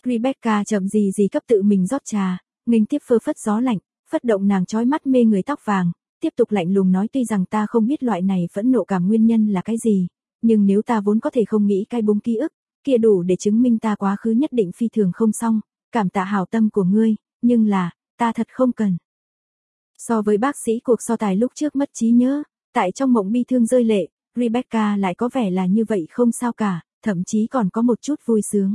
Rebecca chậm gì gì cấp tự mình rót trà, nghênh tiếp phơ phất gió lạnh, phất động nàng trói mắt mê người tóc vàng, tiếp tục lạnh lùng nói tuy rằng ta không biết loại này phẫn nộ cảm nguyên nhân là cái gì, nhưng nếu ta vốn có thể không nghĩ cái búng ký ức, kia đủ để chứng minh ta quá khứ nhất định phi thường không xong, cảm tạ hảo tâm của ngươi, nhưng là, ta thật không cần. So với bác sĩ cuộc so tài lúc trước mất trí nhớ, tại trong mộng bi thương rơi lệ, Rebecca lại có vẻ là như vậy không sao cả, thậm chí còn có một chút vui sướng.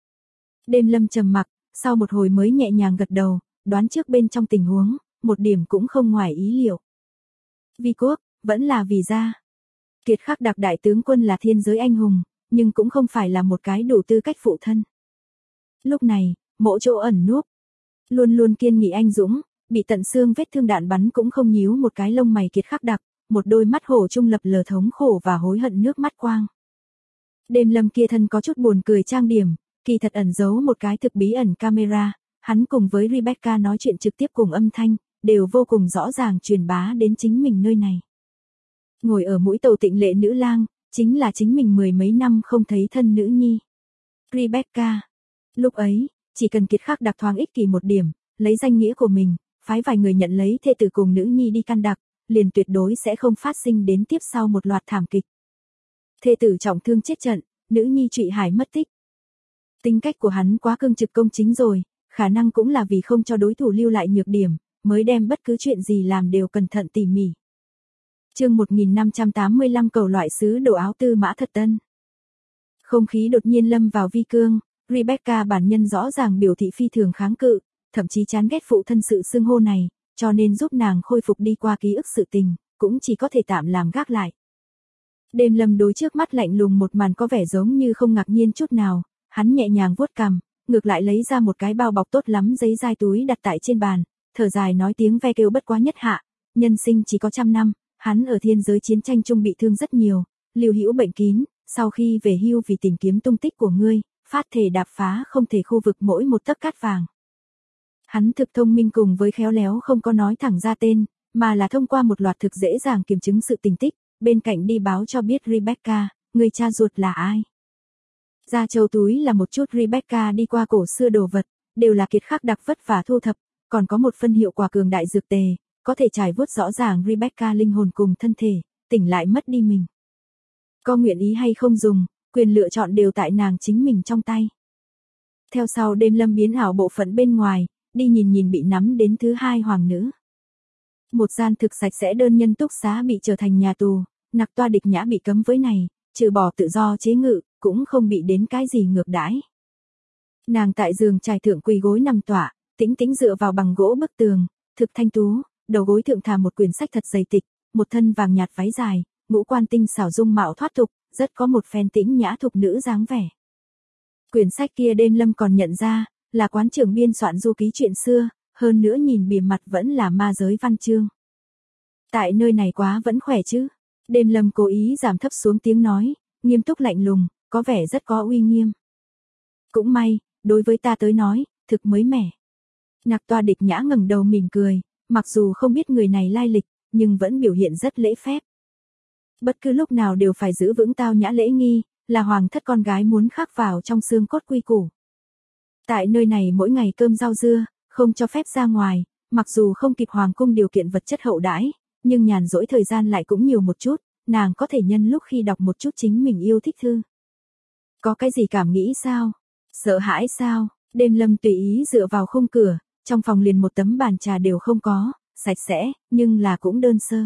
Đêm Lâm trầm mặc, sau một hồi mới nhẹ nhàng gật đầu, đoán trước bên trong tình huống, một điểm cũng không ngoài ý liệu. Vì quốc, vẫn là vì gia. Kiệt Khắc Đặc đại tướng quân là thiên giới anh hùng, nhưng cũng không phải là một cái đủ tư cách phụ thân. Lúc này, mộ chỗ ẩn núp, luôn luôn kiên nghị anh dũng, bị tận xương vết thương đạn bắn cũng không nhíu một cái lông mày Kiệt Khắc Đặc, một đôi mắt hổ trung lập lờ thống khổ và hối hận nước mắt quang. Đêm Lâm kia thân có chút buồn cười trang điểm, kỳ thật ẩn giấu một cái thực bí ẩn camera, hắn cùng với Rebecca nói chuyện trực tiếp cùng âm thanh, đều vô cùng rõ ràng truyền bá đến chính mình nơi này. Ngồi ở mũi tàu tịnh lệ nữ lang, chính là chính mình mười mấy năm không thấy thân nữ nhi. Rebecca. Lúc ấy, chỉ cần Kiệt Khắc Đặc thoáng ích kỷ một điểm, lấy danh nghĩa của mình, phái vài người nhận lấy thê tử cùng nữ nhi đi can đặc, liền tuyệt đối sẽ không phát sinh đến tiếp sau một loạt thảm kịch. Thê tử trọng thương chết trận, nữ nhi trụy hải mất tích. Tính cách của hắn quá cương trực công chính rồi, khả năng cũng là vì không cho đối thủ lưu lại nhược điểm, mới đem bất cứ chuyện gì làm đều cẩn thận tỉ mỉ. Chương 1585 cầu loại sứ đồ áo tư mã thật tân. Không khí đột nhiên lâm vào vi cương, Rebecca bản nhân rõ ràng biểu thị phi thường kháng cự, thậm chí chán ghét phụ thân sự xưng hô này, cho nên giúp nàng khôi phục đi qua ký ức sự tình, cũng chỉ có thể tạm làm gác lại. Đêm Lâm đối trước mắt lạnh lùng một màn có vẻ giống như không ngạc nhiên chút nào, hắn nhẹ nhàng vuốt cằm, ngược lại lấy ra một cái bao bọc tốt lắm giấy dai túi đặt tại trên bàn, thở dài nói tiếng ve kêu bất quá nhất hạ, nhân sinh chỉ có 100 năm, hắn ở thiên giới chiến tranh trung bị thương rất nhiều, Lưu Hữu bệnh kín, sau khi về hưu vì tìm kiếm tung tích của ngươi, phát thể đạp phá không thể khu vực mỗi một tấc cát vàng. Hắn thực thông minh cùng với khéo léo không có nói thẳng ra tên, mà là thông qua một loạt thực dễ dàng kiểm chứng sự tình tích, bên cạnh đi báo cho biết Rebecca, người cha ruột là ai. Gia châu túi là một chút Rebecca đi qua cổ xưa đồ vật, đều là Kiệt Khắc Đặc vất vả thu thập, còn có một phân hiệu quả cường đại dược tề, có thể trải vuốt rõ ràng Rebecca linh hồn cùng thân thể, tỉnh lại mất đi mình. Có nguyện ý hay không dùng, quyền lựa chọn đều tại nàng chính mình trong tay. Theo sau Đêm Lâm biến ảo bộ phận bên ngoài, đi nhìn nhìn bị nắm đến thứ hai hoàng nữ. Một gian thực sạch sẽ đơn nhân túc xá bị trở thành nhà tù, Nặc Toa Địch Nhã bị cấm với này, trừ bỏ tự do chế ngự, cũng không bị đến cái gì ngược đãi. Nàng tại giường trải thượng quỳ gối nằm tọa, tĩnh tĩnh dựa vào bằng gỗ bức tường, thực thanh tú, đầu gối thượng thả một quyển sách thật dày tịch, một thân vàng nhạt váy dài, ngũ quan tinh xảo dung mạo thoát tục, rất có một phen tĩnh nhã thục nữ dáng vẻ. Quyển sách kia Đêm Lâm còn nhận ra, là quán trưởng biên soạn du ký chuyện xưa, hơn nữa nhìn bìa mặt vẫn là ma giới văn chương. Tại nơi này quá vẫn khỏe chứ? Đêm Lâm cố ý giảm thấp xuống tiếng nói, nghiêm túc lạnh lùng, có vẻ rất có uy nghiêm. Cũng may, đối với ta tới nói, thực mới mẻ. Nặc Toa Địch Nhã ngẩng đầu mỉm cười, mặc dù không biết người này lai lịch, nhưng vẫn biểu hiện rất lễ phép. Bất cứ lúc nào đều phải giữ vững tao nhã lễ nghi, là hoàng thất con gái muốn khắc vào trong xương cốt quy củ. Tại nơi này mỗi ngày cơm rau dưa, không cho phép ra ngoài, mặc dù không kịp hoàng cung điều kiện vật chất hậu đãi, nhưng nhàn rỗi thời gian lại cũng nhiều một chút, nàng có thể nhân lúc khi đọc một chút chính mình yêu thích thư. Có cái gì cảm nghĩ sao? Sợ hãi sao? Đêm Lâm tùy ý dựa vào khung cửa, trong phòng liền một tấm bàn trà đều không có, sạch sẽ, nhưng là cũng đơn sơ.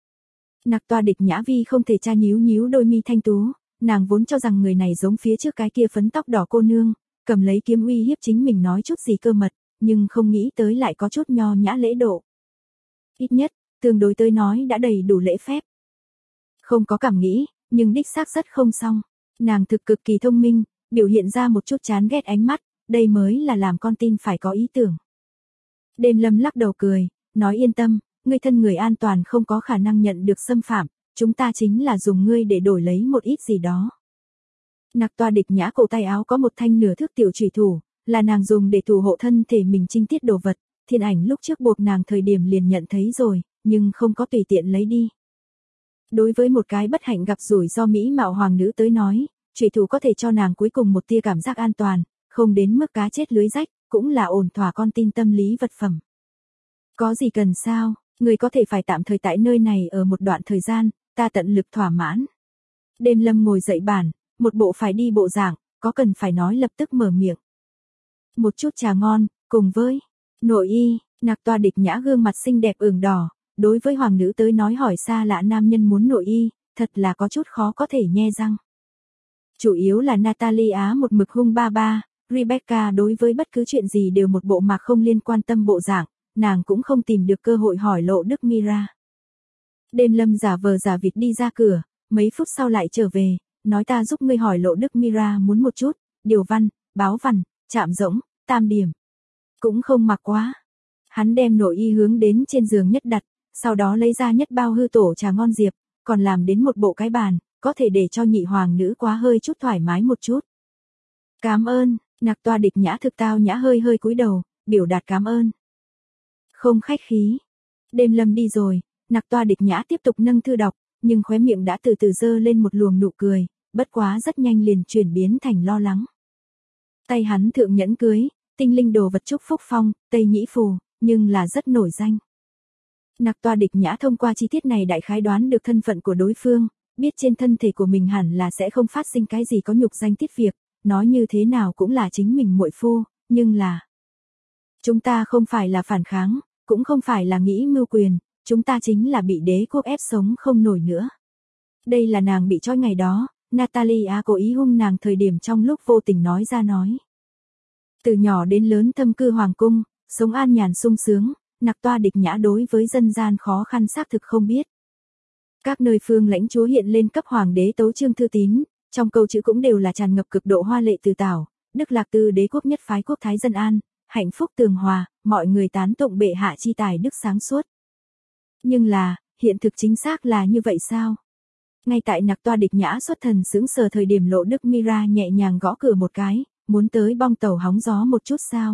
Nặc Toa Địch Nhã Vi không thể tra nhíu nhíu đôi mi thanh tú, nàng vốn cho rằng người này giống phía trước cái kia phấn tóc đỏ cô nương, cầm lấy kiếm uy hiếp chính mình nói chút gì cơ mật, nhưng không nghĩ tới lại có chút nho nhã lễ độ. Ít nhất, tương đối tới nói đã đầy đủ lễ phép. Không có cảm nghĩ, nhưng đích xác rất không xong. Nàng thực cực kỳ thông minh, biểu hiện ra một chút chán ghét ánh mắt, đây mới là làm con tin phải có ý tưởng. Đêm Lâm lắc đầu cười, nói yên tâm, ngươi thân người an toàn không có khả năng nhận được xâm phạm, chúng ta chính là dùng ngươi để đổi lấy một ít gì đó. Nặc Toa Địch Nhã cổ tay áo có một thanh nửa thước tiểu chủy thủ, là nàng dùng để thủ hộ thân thể mình trinh tiết đồ vật, Thiên Ảnh lúc trước buộc nàng thời điểm liền nhận thấy rồi, nhưng không có tùy tiện lấy đi. Đối với một cái bất hạnh gặp rủi do mỹ mạo hoàng nữ tới nói, chủy thủ có thể cho nàng cuối cùng một tia cảm giác an toàn, không đến mức cá chết lưới rách, cũng là ổn thỏa con tin tâm lý vật phẩm. Có gì cần sao, người có thể phải tạm thời tại nơi này ở một đoạn thời gian, ta tận lực thỏa mãn. Đêm Lâm ngồi dậy bàn, một bộ phải đi bộ dạng, có cần phải nói lập tức mở miệng. Một chút trà ngon, cùng với nội y, Nạc Toa Địch Nhã gương mặt xinh đẹp ửng đỏ, đối với hoàng nữ tới nói hỏi xa lạ nam nhân muốn nội y, thật là có chút khó có thể nhe răng. Chủ yếu là Natalia một mực hung ba ba, Rebecca đối với bất cứ chuyện gì đều một bộ mặt không liên quan tâm bộ dạng, nàng cũng không tìm được cơ hội hỏi lộ Đức Mira. Đêm Lâm giả vờ giả vịt đi ra cửa, mấy phút sau lại trở về, nói ta giúp ngươi hỏi lộ Đức Mira muốn một chút, điều văn, báo văn, chạm rỗng, tam điểm. Cũng không mặc quá. Hắn đem nội y hướng đến trên giường nhất đặt, sau đó lấy ra nhất bao hư tổ trà ngon diệp, còn làm đến một bộ cái bàn, có thể để cho nhị hoàng nữ quá hơi chút thoải mái một chút. Cảm ơn, Nạc Toa Địch Nhã thực tao nhã hơi hơi cúi đầu, biểu đạt cảm ơn. Không khách khí. Đêm Lâm đi rồi, Nạc Toa Địch Nhã tiếp tục nâng thư đọc, nhưng khóe miệng đã từ từ dơ lên một luồng nụ cười, bất quá rất nhanh liền chuyển biến thành lo lắng. Tay hắn thượng nhẫn cưới, tinh linh đồ vật chúc phúc phong, Tây Nhĩ Phù, nhưng là rất nổi danh. Nạc Toa Địch Nhã thông qua chi tiết này đại khái đoán được thân phận của đối phương, biết trên thân thể của mình hẳn là sẽ không phát sinh cái gì có nhục danh tiết việc, nói như thế nào cũng là chính mình muội phu, nhưng là chúng ta không phải là phản kháng, cũng không phải là nghĩ mưu quyền, chúng ta chính là bị đế quốc ép sống không nổi nữa. Đây là nàng bị trói ngày đó, Natalia cố ý hung nàng thời điểm trong lúc vô tình nói ra nói. Từ nhỏ đến lớn thâm cư hoàng cung, sống an nhàn sung sướng, Nạc Toa Địch Nhã đối với dân gian khó khăn xác thực không biết. Các nơi phương lãnh chúa hiện lên cấp hoàng đế tấu chương thư tín, trong câu chữ cũng đều là tràn ngập cực độ hoa lệ từ tảo, Đức Lạc Tư đế quốc nhất phái quốc thái dân an, hạnh phúc tường hòa, mọi người tán tụng bệ hạ chi tài đức sáng suốt. Nhưng là, hiện thực chính xác là như vậy sao? Ngay tại Nạc Toa Địch Nhã xuất thần sững sờ thời điểm lộ Đức Mira nhẹ nhàng gõ cửa một cái, muốn tới bong tàu hóng gió một chút sao?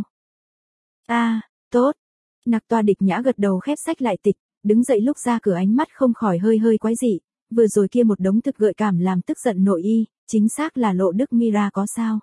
Tốt. Nạc Toa Địch Nhã gật đầu khép sách lại tịch, đứng dậy lúc ra cửa ánh mắt không khỏi hơi hơi quái dị, vừa rồi kia một đống thực gợi cảm làm tức giận nội y, chính xác là lộ Đức Mira có sao?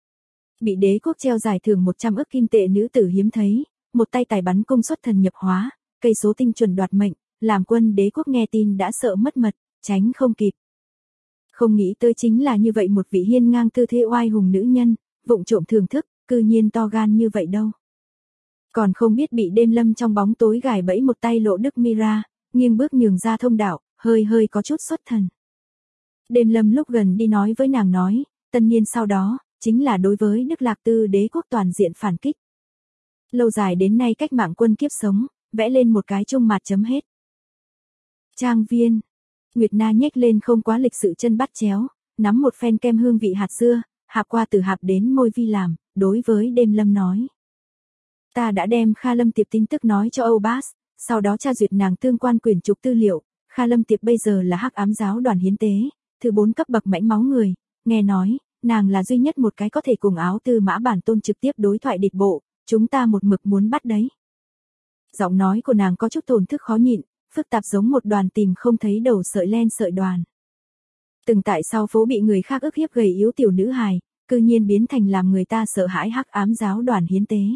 Bị đế quốc treo giải thưởng 100 ức kim tệ nữ tử hiếm thấy, một tay tài bắn cung xuất thần nhập hóa, cây số tinh chuẩn đoạt mệnh, làm quân đế quốc nghe tin đã sợ mất mật, tránh không kịp. Không nghĩ tới chính là như vậy một vị hiên ngang tư thế oai hùng nữ nhân, vụng trộm thưởng thức, cư nhiên to gan như vậy đâu. Còn không biết bị Đêm Lâm trong bóng tối gài bẫy một tay lộ Đức Mira, nghiêng bước nhường ra thông đạo, hơi hơi có chút xuất thần. Đêm Lâm lúc gần đi nói với nàng nói, tân niên sau đó, chính là đối với Đức Lạc Tư đế quốc toàn diện phản kích. Lâu dài đến nay cách mạng quân kiếp sống, vẽ lên một cái chung mặt chấm hết. Trang viên. Nguyệt Na nhếch lên không quá lịch sự chân bắt chéo, nắm một phen kem hương vị hạt dưa, hạp qua từ hạp đến môi vi làm, đối với Đêm Lâm nói. Ta đã đem Kha Lâm Tiệp tin tức nói cho Âu Bas, sau đó tra duyệt nàng tương quan quyển trục tư liệu, Kha Lâm Tiệp bây giờ là Hắc Ám giáo đoàn hiến tế, thứ 4 cấp bậc mãnh máu người, nghe nói, nàng là duy nhất một cái có thể cùng Áo Tư Mã Bản Tôn trực tiếp đối thoại địch bộ, chúng ta một mực muốn bắt đấy. Giọng nói của nàng có chút thổn thức khó nhịn, phức tạp giống một đoàn tìm không thấy đầu sợi len sợi đoàn. Từng tại sau phố bị người khác ức hiếp gầy yếu tiểu nữ hài, cư nhiên biến thành làm người ta sợ hãi Hắc Ám giáo đoàn hiến tế.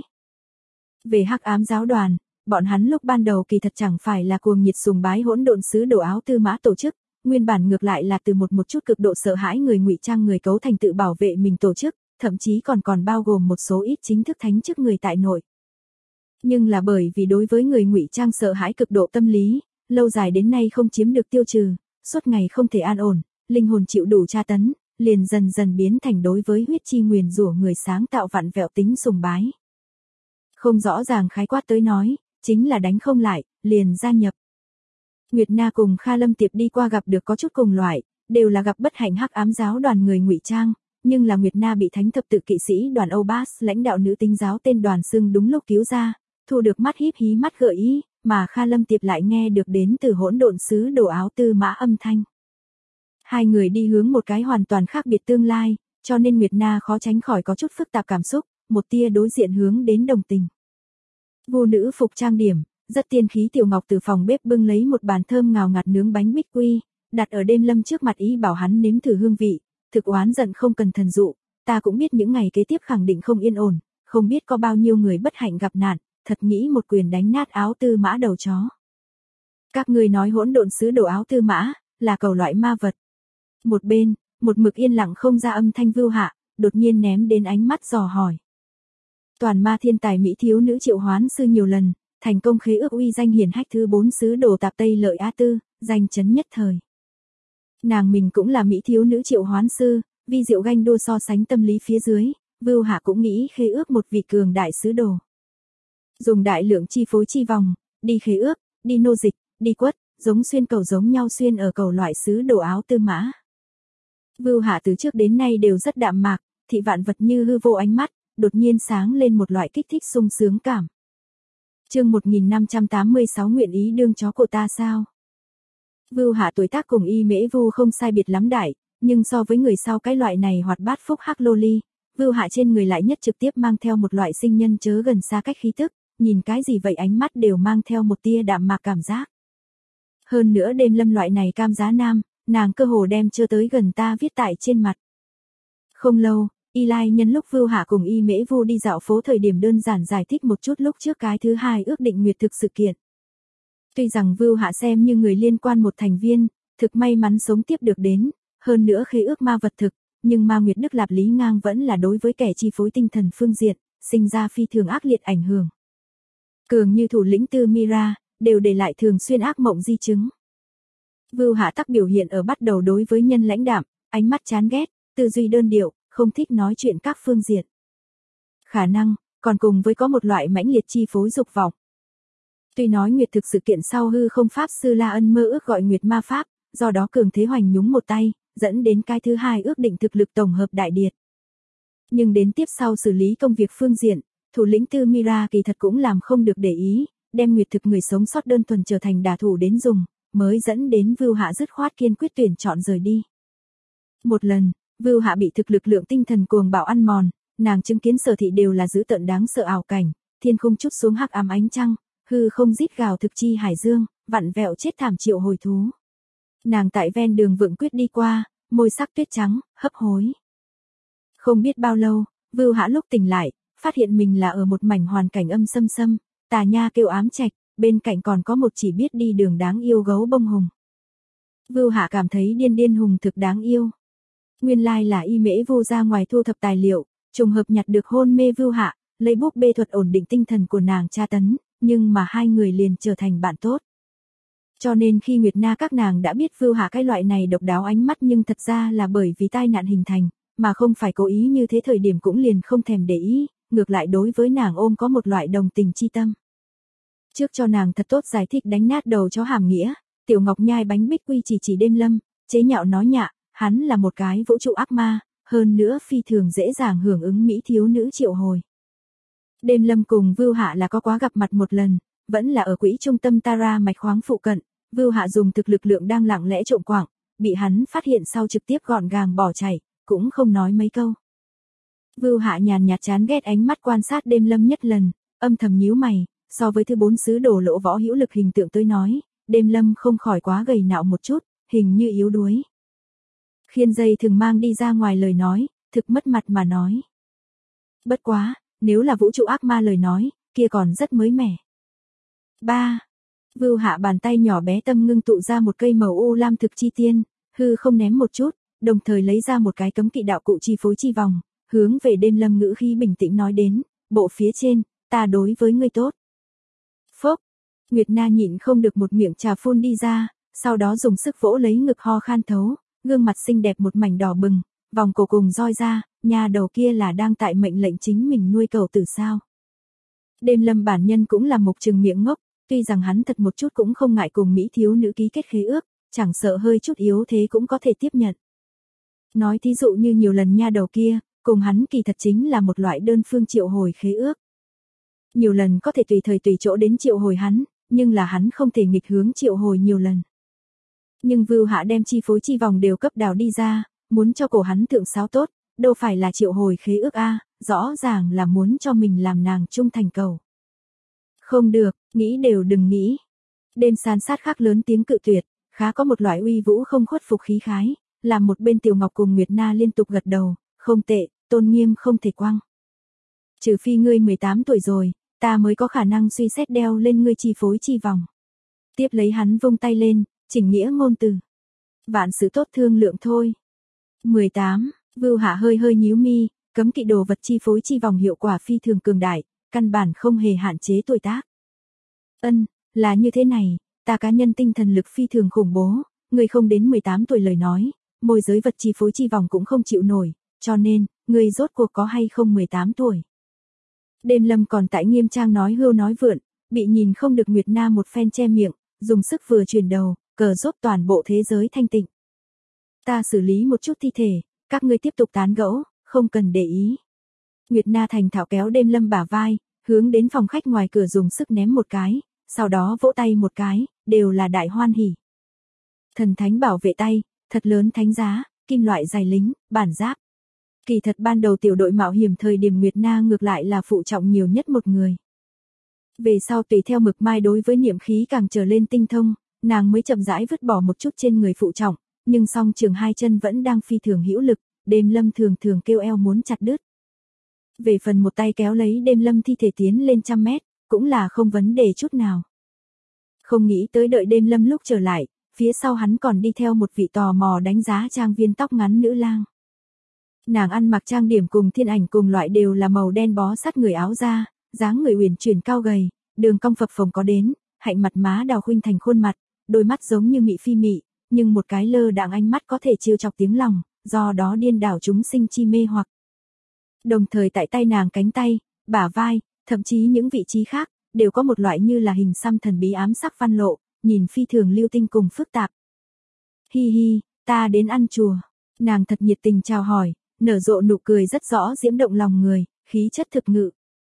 Về Hắc Ám giáo đoàn, bọn hắn lúc ban đầu kỳ thật chẳng phải là cuồng nhiệt sùng bái hỗn độn sứ đồ Áo Tư Mã tổ chức, nguyên bản ngược lại là từ một chút cực độ sợ hãi người ngụy trang người cấu thành tự bảo vệ mình tổ chức, thậm chí còn bao gồm một số ít chính thức thánh chức người tại nội. Nhưng là bởi vì đối với người ngụy trang sợ hãi cực độ tâm lý, lâu dài đến nay không chiếm được tiêu trừ, suốt ngày không thể an ổn, linh hồn chịu đủ tra tấn, liền dần dần biến thành đối với huyết chi nguyền rủa người sáng tạo vặn vẹo tính sùng bái. Không rõ ràng khái quát tới nói, chính là đánh không lại, liền gia nhập. Nguyệt Na cùng Kha Lâm Tiệp đi qua gặp được có chút cùng loại, đều là gặp bất hạnh Hắc Ám giáo đoàn người ngụy trang, nhưng là Nguyệt Na bị Thánh thập tự kỵ sĩ đoàn Âu Bas lãnh đạo nữ tính giáo tên đoàn xưng đúng lúc cứu ra, thu được mắt híp hí mắt gợi ý, mà Kha Lâm Tiệp lại nghe được đến từ hỗn độn sứ đồ Áo Tư Mã âm thanh. Hai người đi hướng một cái hoàn toàn khác biệt tương lai, cho nên Nguyệt Na khó tránh khỏi có chút phức tạp cảm xúc, một tia đối diện hướng đến đồng tình. Vô nữ phục trang điểm, rất tiên khí Tiểu Ngọc từ phòng bếp bưng lấy một bàn thơm ngào ngạt nướng bánh bích quy, đặt ở Đêm Lâm trước mặt ý bảo hắn nếm thử hương vị, thực oán giận không cần thần dụ, ta cũng biết những ngày kế tiếp khẳng định không yên ổn, không biết có bao nhiêu người bất hạnh gặp nạn, thật nghĩ một quyền đánh nát áo tư mã đầu chó. Các ngươi nói hỗn độn sứ đồ áo tư mã, là cầu loại ma vật. Một bên, một mực yên lặng không ra âm thanh Vưu Hạ, đột nhiên ném đến ánh mắt dò hỏi. Toàn ma thiên tài mỹ thiếu nữ Triệu Hoán Sư nhiều lần, thành công khế ước uy danh hiển hách thứ 4 sứ đồ tạp Tây Lợi A Tư, danh chấn nhất thời. Nàng mình cũng là mỹ thiếu nữ Triệu Hoán Sư, vi diệu ganh đua so sánh tâm lý phía dưới, Vưu Hạ cũng nghĩ khế ước một vị cường đại sứ đồ. Dùng đại lượng chi phối chi vòng, đi khế ước, đi nô dịch, đi quất, giống xuyên cầu giống nhau xuyên ở cầu loại sứ đồ áo tư mã. Vưu Hạ từ trước đến nay đều rất đạm mạc, thị vạn vật như hư vô ánh mắt, đột nhiên sáng lên một loại kích thích sung sướng cảm. Chương 1586 nguyện ý đương chó của ta sao? Vưu Hạ tuổi tác cùng Y Mễ Vu không sai biệt lắm đại, nhưng so với người sau cái loại này hoạt bát phúc hắc loli, Vưu Hạ trên người lại nhất trực tiếp mang theo một loại sinh nhân chớ gần xa cách khí tức, nhìn cái gì vậy ánh mắt đều mang theo một tia đạm mạc cảm giác. Hơn nữa đêm lâm loại này cam giá nam, nàng cơ hồ đem chưa tới gần ta viết tại trên mặt. Không lâu, Y Lai nhân lúc Vưu Hạ cùng Y Mễ Vu đi dạo phố thời điểm đơn giản giải thích một chút lúc trước cái thứ hai ước định nguyệt thực sự kiện. Tuy rằng Vưu Hạ xem như người liên quan một thành viên, thực may mắn sống tiếp được đến, hơn nữa khế ước ma vật thực, nhưng ma nguyệt đức lạp lý ngang vẫn là đối với kẻ chi phối tinh thần phương diện, sinh ra phi thường ác liệt ảnh hưởng. Cường như thủ lĩnh Tư Mira, đều để lại thường xuyên ác mộng di chứng. Vưu Hạ tắc biểu hiện ở bắt đầu đối với nhân lãnh đạm, ánh mắt chán ghét, tư duy đơn điệu, không thích nói chuyện các phương diện. Khả năng, còn cùng với có một loại mãnh liệt chi phối dục vọng. Tuy nói nguyệt thực sự kiện sau hư không pháp sư La Ân mơ ước gọi nguyệt ma pháp, do đó cường thế hoành nhúng một tay, dẫn đến cái thứ hai ước định thực lực tổng hợp đại điệt. Nhưng đến tiếp sau xử lý công việc phương diện, thủ lĩnh Tư Mira kỳ thật cũng làm không được để ý, đem nguyệt thực người sống sót đơn thuần trở thành đả thủ đến dùng, mới dẫn đến Vưu Hạ dứt khoát kiên quyết tuyển chọn rời đi. Một lần, Vưu Hạ bị thực lực lượng tinh thần cuồng bạo ăn mòn, nàng chứng kiến sở thị đều là dữ tợn đáng sợ ảo cảnh, thiên không chút xuống hắc ám ánh trăng, hư không rít gào thực chi hải dương, vặn vẹo chết thảm triệu hồi thú. Nàng tại ven đường vượng quyết đi qua, môi sắc tuyết trắng, hấp hối. Không biết bao lâu, Vưu Hạ lúc tỉnh lại, phát hiện mình là ở một mảnh hoàn cảnh âm xâm xâm, tà nha kêu ám trạch, bên cạnh còn có một chỉ biết đi đường đáng yêu gấu bông hùng. Vưu Hạ cảm thấy điên điên hùng thực đáng yêu. Nguyên lai là Y Mễ Vu ra ngoài thu thập tài liệu, trùng hợp nhặt được hôn mê Vưu Hạ, lấy búp bê thuật ổn định tinh thần của nàng tra tấn, nhưng mà hai người liền trở thành bạn tốt. Cho nên khi Nguyệt Na các nàng đã biết Vưu Hạ cái loại này độc đáo ánh mắt nhưng thật ra là bởi vì tai nạn hình thành, mà không phải cố ý như thế thời điểm cũng liền không thèm để ý, ngược lại đối với nàng ôm có một loại đồng tình chi tâm. Trước cho nàng thật tốt giải thích đánh nát đầu chó hàm nghĩa, Tiểu Ngọc nhai bánh bích quy chỉ đêm lâm, chế nhạo nói nhạ, hắn là một cái vũ trụ ác ma, hơn nữa phi thường dễ dàng hưởng ứng mỹ thiếu nữ triệu hồi. Đêm lâm cùng Vưu Hạ là có quá gặp mặt một lần, vẫn là ở quỹ trung tâm Tara mạch khoáng phụ cận, Vưu Hạ dùng thực lực lượng đang lặng lẽ trộm quạng, bị hắn phát hiện sau trực tiếp gọn gàng bỏ chạy, cũng không nói mấy câu. Vưu Hạ nhàn nhạt chán ghét ánh mắt quan sát đêm lâm nhất lần, âm thầm nhíu mày, so với thứ 4 sứ đồ lỗ võ hữu lực hình tượng tới nói, đêm lâm không khỏi quá gầy nạo một chút, hình như yếu đuối. Khiên dây thường mang đi ra ngoài lời nói, thực mất mặt mà nói. Bất quá, nếu là vũ trụ ác ma lời nói, kia còn rất mới mẻ. 3. Vưu Hạ bàn tay nhỏ bé tâm ngưng tụ ra một cây màu u lam thực chi tiên, hư không ném một chút, đồng thời lấy ra một cái cấm kỵ đạo cụ chi phối chi vòng, hướng về đêm lâm ngữ khí bình tĩnh nói đến, bộ phía trên, ta đối với ngươi tốt. Phốc, Nguyệt Na nhịn không được một miệng trà phun đi ra, sau đó dùng sức vỗ lấy ngực ho khan thấu, gương mặt xinh đẹp một mảnh đỏ bừng, vòng cổ cùng roi ra, nhà đầu kia là đang tại mệnh lệnh chính mình nuôi cầu tử sao. Đêm lâm bản nhân cũng là một trừng miệng ngốc, tuy rằng hắn thật một chút cũng không ngại cùng mỹ thiếu nữ ký kết khế ước, chẳng sợ hơi chút yếu thế cũng có thể tiếp nhận. Nói thí dụ như nhiều lần nha đầu kia, cùng hắn kỳ thật chính là một loại đơn phương triệu hồi khế ước. Nhiều lần có thể tùy thời tùy chỗ đến triệu hồi hắn, nhưng là hắn không thể nghịch hướng triệu hồi nhiều lần. Nhưng Vưu Hạ đem chi phối chi vòng đều cấp đào đi ra, muốn cho cổ hắn thượng sáo tốt, đâu phải là triệu hồi khế ước a, rõ ràng là muốn cho mình làm nàng trung thành cầu. Không được, nghĩ đều đừng nghĩ. Đêm san sát khắc lớn tiếng cự tuyệt, khá có một loại uy vũ không khuất phục khí khái, làm một bên Tiểu Ngọc cùng Nguyệt Na liên tục gật đầu, không tệ, tôn nghiêm không thể quăng. Trừ phi ngươi 18 tuổi rồi, ta mới có khả năng suy xét đeo lên ngươi chi phối chi vòng. Tiếp lấy hắn vung tay lên, chỉnh nghĩa ngôn từ. Vạn sự tốt thương lượng thôi. 18, Vưu Hạ hơi hơi nhíu mi, cấm kỵ đồ vật chi phối chi vòng hiệu quả phi thường cường đại, căn bản không hề hạn chế tuổi tác. Là như thế này, ta cá nhân tinh thần lực phi thường khủng bố, ngươi không đến 18 tuổi lời nói, môi giới vật chi phối chi vòng cũng không chịu nổi, cho nên, ngươi rốt cuộc có hay không 18 tuổi. Đêm Lâm còn tại nghiêm trang nói hưu nói vượn, bị nhìn không được Nguyệt Na một phen che miệng, dùng sức vừa chuyển đầu, cờ giúp toàn bộ thế giới thanh tịnh. Ta xử lý một chút thi thể, các ngươi tiếp tục tán gẫu, không cần để ý. Nguyệt Na thành thạo kéo Đêm Lâm bả vai, hướng đến phòng khách ngoài cửa dùng sức ném một cái, sau đó vỗ tay một cái, đều là đại hoan hỉ. Thần thánh bảo vệ tay, thật lớn thánh giá, kim loại dài lính, bản giáp. Kỳ thật ban đầu tiểu đội mạo hiểm thời điểm Nguyệt Na ngược lại là phụ trọng nhiều nhất một người. Về sau tùy theo Mực Mai đối với niệm khí càng trở lên tinh thông, nàng mới chậm rãi vứt bỏ một chút trên người phụ trọng, nhưng song trường hai chân vẫn đang phi thường hữu lực, Đêm Lâm thường thường kêu eo muốn chặt đứt. Về phần một tay kéo lấy Đêm Lâm thi thể tiến lên 100 mét, cũng là không vấn đề chút nào. Không nghĩ tới đợi Đêm Lâm lúc trở lại, phía sau hắn còn đi theo một vị tò mò đánh giá trang viên tóc ngắn nữ lang. Nàng ăn mặc trang điểm cùng thiên ảnh cùng loại đều là màu đen bó sát người áo da, dáng người uyển chuyển cao gầy, đường cong phập phồng có đến, hạnh mặt má đào khuynh thành khuôn mặt, đôi mắt giống như mị phi mị, nhưng một cái lơ đãng ánh mắt có thể chiêu chọc tiếng lòng, do đó điên đảo chúng sinh chi mê hoặc. Đồng thời tại tay nàng cánh tay, bả vai, thậm chí những vị trí khác, đều có một loại như là hình xăm thần bí ám sắc văn lộ, nhìn phi thường lưu tinh cùng phức tạp. Hi hi, ta đến ăn chùa. Nàng thật nhiệt tình chào hỏi, nở rộ nụ cười rất rõ diễm động lòng người, khí chất thực ngự.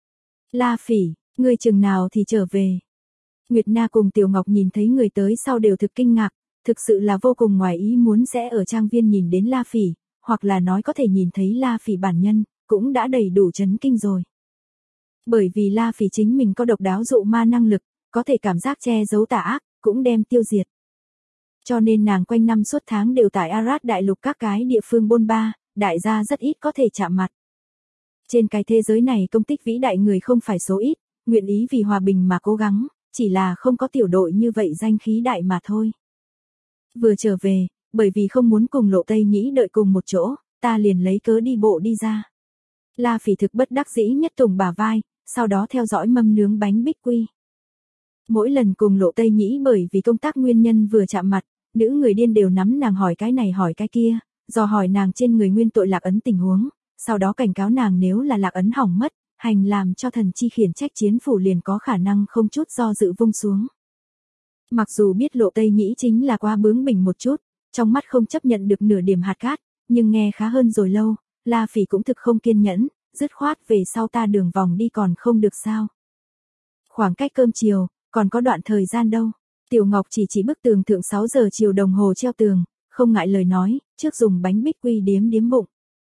La Phỉ, ngươi chừng nào thì trở về. Nguyệt Na cùng Tiểu Ngọc nhìn thấy người tới sau đều thực kinh ngạc, thực sự là vô cùng ngoài ý muốn sẽ ở trang viên nhìn đến La Phỉ, hoặc là nói có thể nhìn thấy La Phỉ bản nhân, cũng đã đầy đủ chấn kinh rồi. Bởi vì La Phỉ chính mình có độc đáo dụ ma năng lực, có thể cảm giác che giấu tà ác, cũng đem tiêu diệt. Cho nên nàng quanh năm suốt tháng đều tại Arad đại lục các cái địa phương bôn ba, đại gia rất ít có thể chạm mặt. Trên cái thế giới này công tích vĩ đại người không phải số ít, nguyện ý vì hòa bình mà cố gắng, chỉ là không có tiểu đội như vậy danh khí đại mà thôi. Vừa trở về, bởi vì không muốn cùng Lộ Tây Nhĩ đợi cùng một chỗ, ta liền lấy cớ đi bộ đi ra. La Phỉ thực bất đắc dĩ nhất tùng bả vai, sau đó theo dõi mâm nướng bánh bích quy. Mỗi lần cùng Lộ Tây Nhĩ bởi vì công tác nguyên nhân vừa chạm mặt, nữ người điên đều nắm nàng hỏi cái này hỏi cái kia, dò hỏi nàng trên người nguyên tội lạc ấn tình huống, sau đó cảnh cáo nàng nếu là lạc ấn hỏng mất, hành làm cho thần chi khiển trách chiến phủ liền có khả năng không chút do dự vung xuống. Mặc dù biết Lộ Tây Nhĩ chính là quá bướng bỉnh một chút, trong mắt không chấp nhận được nửa điểm hạt cát, nhưng nghe khá hơn rồi lâu, La Phỉ cũng thực không kiên nhẫn, dứt khoát về sau ta đường vòng đi còn không được sao. Khoảng cách cơm chiều, còn có đoạn thời gian đâu. Tiểu Ngọc chỉ bức tường thượng 6 giờ chiều đồng hồ treo tường, không ngại lời nói, trước dùng bánh bích quy điếm bụng.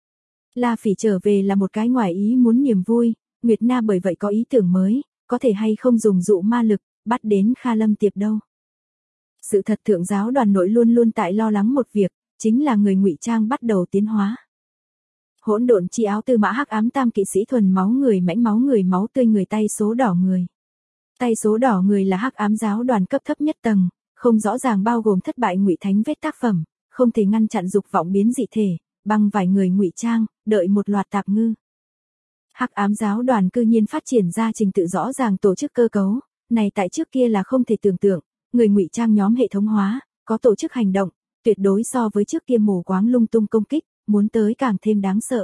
La Phỉ trở về là một cái ngoài ý muốn niềm vui, Nguyệt Na bởi vậy có ý tưởng mới, có thể hay không dùng dụ ma lực, bắt đến Kha Lâm Tiệp đâu. Sự thật thượng giáo đoàn nội luôn luôn tại lo lắng một việc, chính là người ngụy trang bắt đầu tiến hóa. Hỗn độn chi áo tư mã hắc ám tam kỵ sĩ thuần máu người mãnh máu tươi người tay số đỏ người. Tay số đỏ người là hắc ám giáo đoàn cấp thấp nhất tầng, không rõ ràng bao gồm thất bại ngụy thánh vết tác phẩm, không thể ngăn chặn dục vọng biến dị thể, bằng vài người ngụy trang, đợi một loạt tạp ngư. Hắc ám giáo đoàn cư nhiên phát triển ra trình tự rõ ràng tổ chức cơ cấu, này tại trước kia là không thể tưởng tượng, người ngụy trang nhóm hệ thống hóa, có tổ chức hành động, tuyệt đối so với trước kia mù quáng lung tung công kích, muốn tới càng thêm đáng sợ.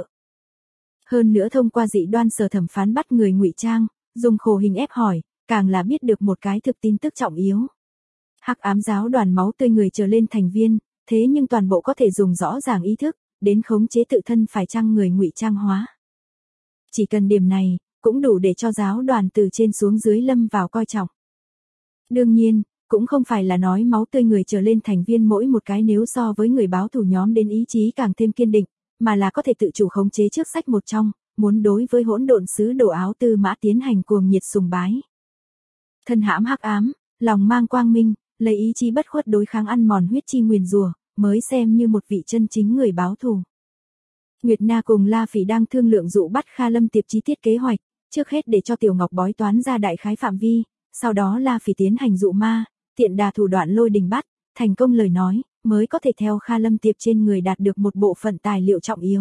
Hơn nữa thông qua dị đoan sở thẩm phán bắt người ngụy trang, dùng khổ hình ép hỏi, càng là biết được một cái thực tin tức trọng yếu. Hắc ám giáo đoàn máu tươi người trở lên thành viên, thế nhưng toàn bộ có thể dùng rõ ràng ý thức, đến khống chế tự thân phải chăng người ngụy trang hóa. Chỉ cần điểm này, cũng đủ để cho giáo đoàn từ trên xuống dưới lâm vào coi trọng. Đương nhiên, cũng không phải là nói máu tươi người trở lên thành viên mỗi một cái nếu so với người báo thù nhóm đến ý chí càng thêm kiên định, mà là có thể tự chủ khống chế trước sách một trong, muốn đối với hỗn độn sứ đồ áo tư mã tiến hành cuồng nhiệt sùng bái. Thân hãm hắc ám, lòng mang quang minh, lấy ý chí bất khuất đối kháng ăn mòn huyết chi nguyền rủa, mới xem như một vị chân chính người báo thù. Nguyệt Na cùng La Phỉ đang thương lượng dụ bắt Kha Lâm Tiệp chi tiết kế hoạch, trước hết để cho Tiểu Ngọc bói toán ra đại khái phạm vi, sau đó La Phỉ tiến hành dụ ma, tiện đà thủ đoạn lôi đình bắt, thành công lời nói, mới có thể theo Kha Lâm Tiệp trên người đạt được một bộ phận tài liệu trọng yếu.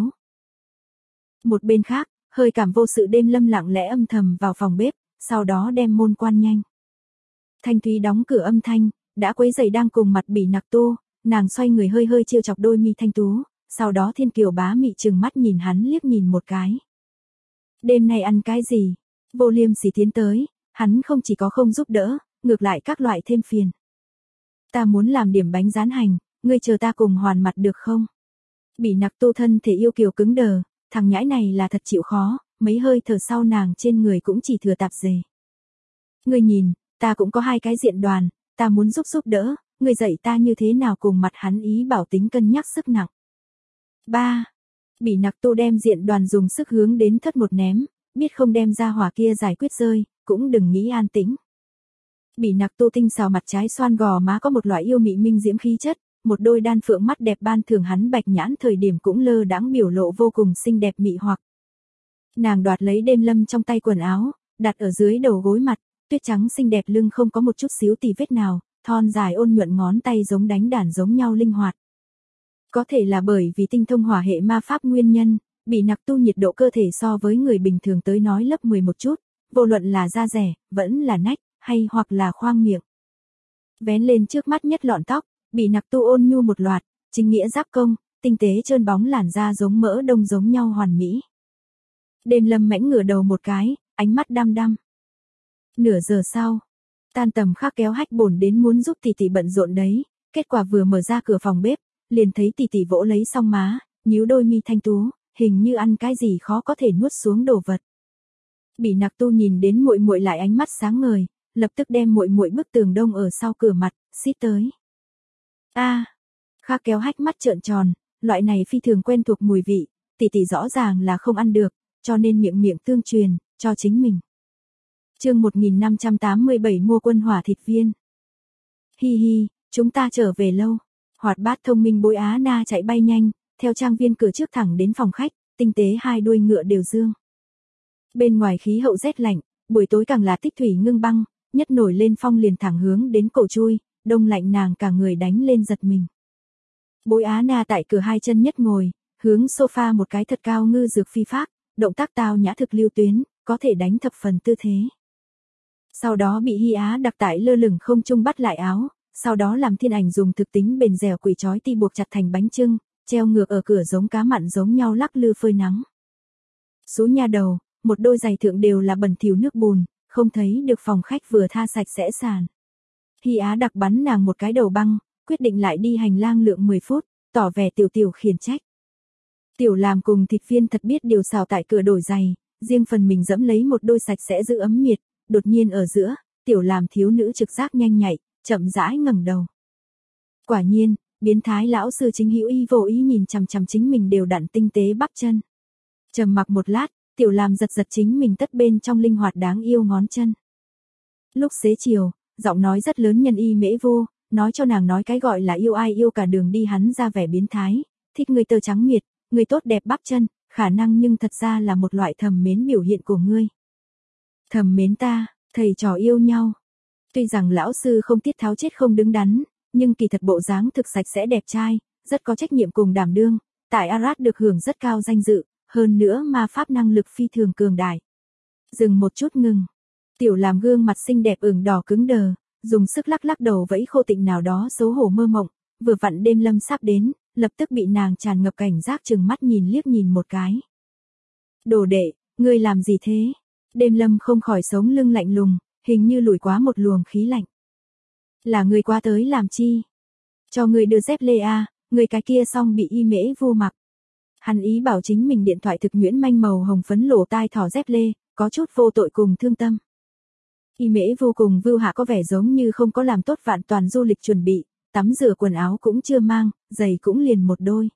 Một bên khác, hơi cảm vô sự đêm lâm lặng lẽ âm thầm vào phòng bếp, sau đó đem môn quan nhanh. Thanh Thúy đóng cửa âm thanh, đã quấy rầy đang cùng mặt Bỉ Nặc Tu, nàng xoay người hơi hơi trêu chọc đôi mi thanh tú, sau đó Thiên Kiều bá mị trừng mắt nhìn hắn liếc nhìn một cái. Đêm nay ăn cái gì? Vô Liêm Sỉ tiến tới, hắn không chỉ có không giúp đỡ, ngược lại các loại thêm phiền. Ta muốn làm điểm bánh rán hành, ngươi chờ ta cùng hoàn mặt được không? Bỉ Nặc Tu thân thể yêu kiều cứng đờ, thằng nhãi này là thật chịu khó, mấy hơi thở sau nàng trên người cũng chỉ thừa tạp dề. Ngươi nhìn, ta cũng có 2 cái diện đoàn, ta muốn giúp đỡ, ngươi dạy ta như thế nào cùng mặt hắn ý bảo tính cân nhắc sức nặng. 3. Bỉ Nặc Tu đem diện đoàn dùng sức hướng đến thất một ném, biết không đem ra hỏa kia giải quyết rơi, cũng đừng nghĩ an tĩnh. Bỉ Nặc Tu tinh xào mặt trái xoan gò má có một loại yêu mị minh diễm khí chất, một đôi đan phượng mắt đẹp ban thường hắn bạch nhãn thời điểm cũng lơ đãng biểu lộ vô cùng xinh đẹp mị hoặc. Nàng đoạt lấy đêm lâm trong tay quần áo, đặt ở dưới đầu gối mặt, tuyết trắng xinh đẹp lưng không có một chút xíu tì vết nào, thon dài ôn nhuận ngón tay giống đánh đàn giống nhau linh hoạt. Có thể là bởi vì tinh thông hỏa hệ ma pháp nguyên nhân, Bỉ Nặc Tu nhiệt độ cơ thể so với người bình thường tới nói lấp 10 một chút, vô luận là da rẻ, vẫn là nách, hay hoặc là khoang miệng. Vén lên trước mắt nhất lọn tóc, Bỉ Nặc Tu ôn nhu một loạt, chính nghĩa giáp công, tinh tế trơn bóng làn da giống mỡ đông giống nhau hoàn mỹ. Đêm lâm mãnh ngửa đầu một cái, ánh mắt đăm đăm. Nửa giờ sau, tan tầm khác kéo hách bổn đến muốn giúp tỷ tỷ bận rộn đấy, kết quả vừa mở ra cửa phòng bếp, liền thấy tỷ tỷ vỗ lấy song má, nhíu đôi mi thanh tú, hình như ăn cái gì khó có thể nuốt xuống đồ vật. Bỉ Nặc Tu nhìn đến muội muội lại ánh mắt sáng ngời, lập tức đem muội muội bức tường đông ở sau cửa mặt, xít tới. Khác kéo hách mắt trợn tròn, loại này phi thường quen thuộc mùi vị, tỷ tỷ rõ ràng là không ăn được, cho nên miệng miệng tương truyền, cho chính mình. Chương 1587 mua quân hỏa thịt viên. Hi hi, chúng ta trở về lâu. Hoạt bát thông minh Bối Á Na chạy bay nhanh, theo trang viên cửa trước thẳng đến phòng khách, tinh tế 2 đuôi ngựa đều dương. Bên ngoài khí hậu rét lạnh, buổi tối càng là tích thủy ngưng băng, nhất nổi lên phong liền thẳng hướng đến cổ chui, đông lạnh nàng cả người đánh lên giật mình. Bối Á Na tại cửa 2 chân nhất ngồi, hướng sofa một cái thật cao ngư dược phi phác, động tác tao nhã thực lưu tuyến, có thể đánh thập phần tư thế. Sau đó bị Hi Á đặc tại lơ lửng không trung bắt lại áo, sau đó làm thiên ảnh dùng thực tính bền dẻo quỷ chói ti buộc chặt thành bánh chưng, treo ngược ở cửa giống cá mặn giống nhau lắc lư phơi nắng. Số nhà đầu, một đôi giày thượng đều là bẩn thỉu nước bùn, không thấy được phòng khách vừa tha sạch sẽ sàn. Hi Á đặc bắn nàng một cái đầu băng, quyết định lại đi hành lang lượng 10 phút, tỏ vẻ tiểu tiểu khiển trách. Tiểu làm cùng thịt viên thật biết điều xào tại cửa đổi giày, riêng phần mình dẫm lấy một đôi sạch sẽ giữ ấm nhiệt, đột nhiên ở giữa, tiểu làm thiếu nữ trực giác nhanh nhạy, chậm rãi ngẩng đầu. Quả nhiên, biến thái lão sư chính hữu y vô ý nhìn chằm chằm chính mình đều đặn tinh tế bắp chân. Trầm mặc một lát, tiểu làm giật giật chính mình tất bên trong linh hoạt đáng yêu ngón chân. Lúc xế chiều, giọng nói rất lớn nhân y mễ vô, nói cho nàng nói cái gọi là yêu ai yêu cả đường đi hắn ra vẻ biến thái, thích người tơ trắng miệt, người tốt đẹp bắp chân, khả năng nhưng thật ra là một loại thầm mến biểu hiện của ngươi. Thầm mến ta, thầy trò yêu nhau. Tuy rằng lão sư không tiết tháo chết không đứng đắn, nhưng kỳ thật bộ dáng thực sạch sẽ đẹp trai, rất có trách nhiệm cùng đảm đương, tại Arad được hưởng rất cao danh dự, hơn nữa ma pháp năng lực phi thường cường đại. Dừng một chút ngừng. Tiểu làm gương mặt xinh đẹp ửng đỏ cứng đờ, dùng sức lắc lắc đầu vẫy khô tịnh nào đó xấu hổ mơ mộng, vừa vặn đêm lâm sắp đến, lập tức bị nàng tràn ngập cảnh giác trừng mắt nhìn liếc nhìn một cái. Đồ đệ, ngươi làm gì thế? Đêm lâm không khỏi sống lưng lạnh lùng, hình như lùi quá một luồng khí lạnh. Là ngươi qua tới làm chi? Cho ngươi đưa dép lê a, ngươi cái kia xong bị y mễ vô mặc. Hắn ý bảo chính mình điện thoại thực nhuyễn manh màu hồng phấn lỗ tai thỏ dép lê, có chút vô tội cùng thương tâm. Y mễ vô cùng vưu hạ có vẻ giống như không có làm tốt vạn toàn du lịch chuẩn bị, tắm rửa quần áo cũng chưa mang, giày cũng liền một đôi.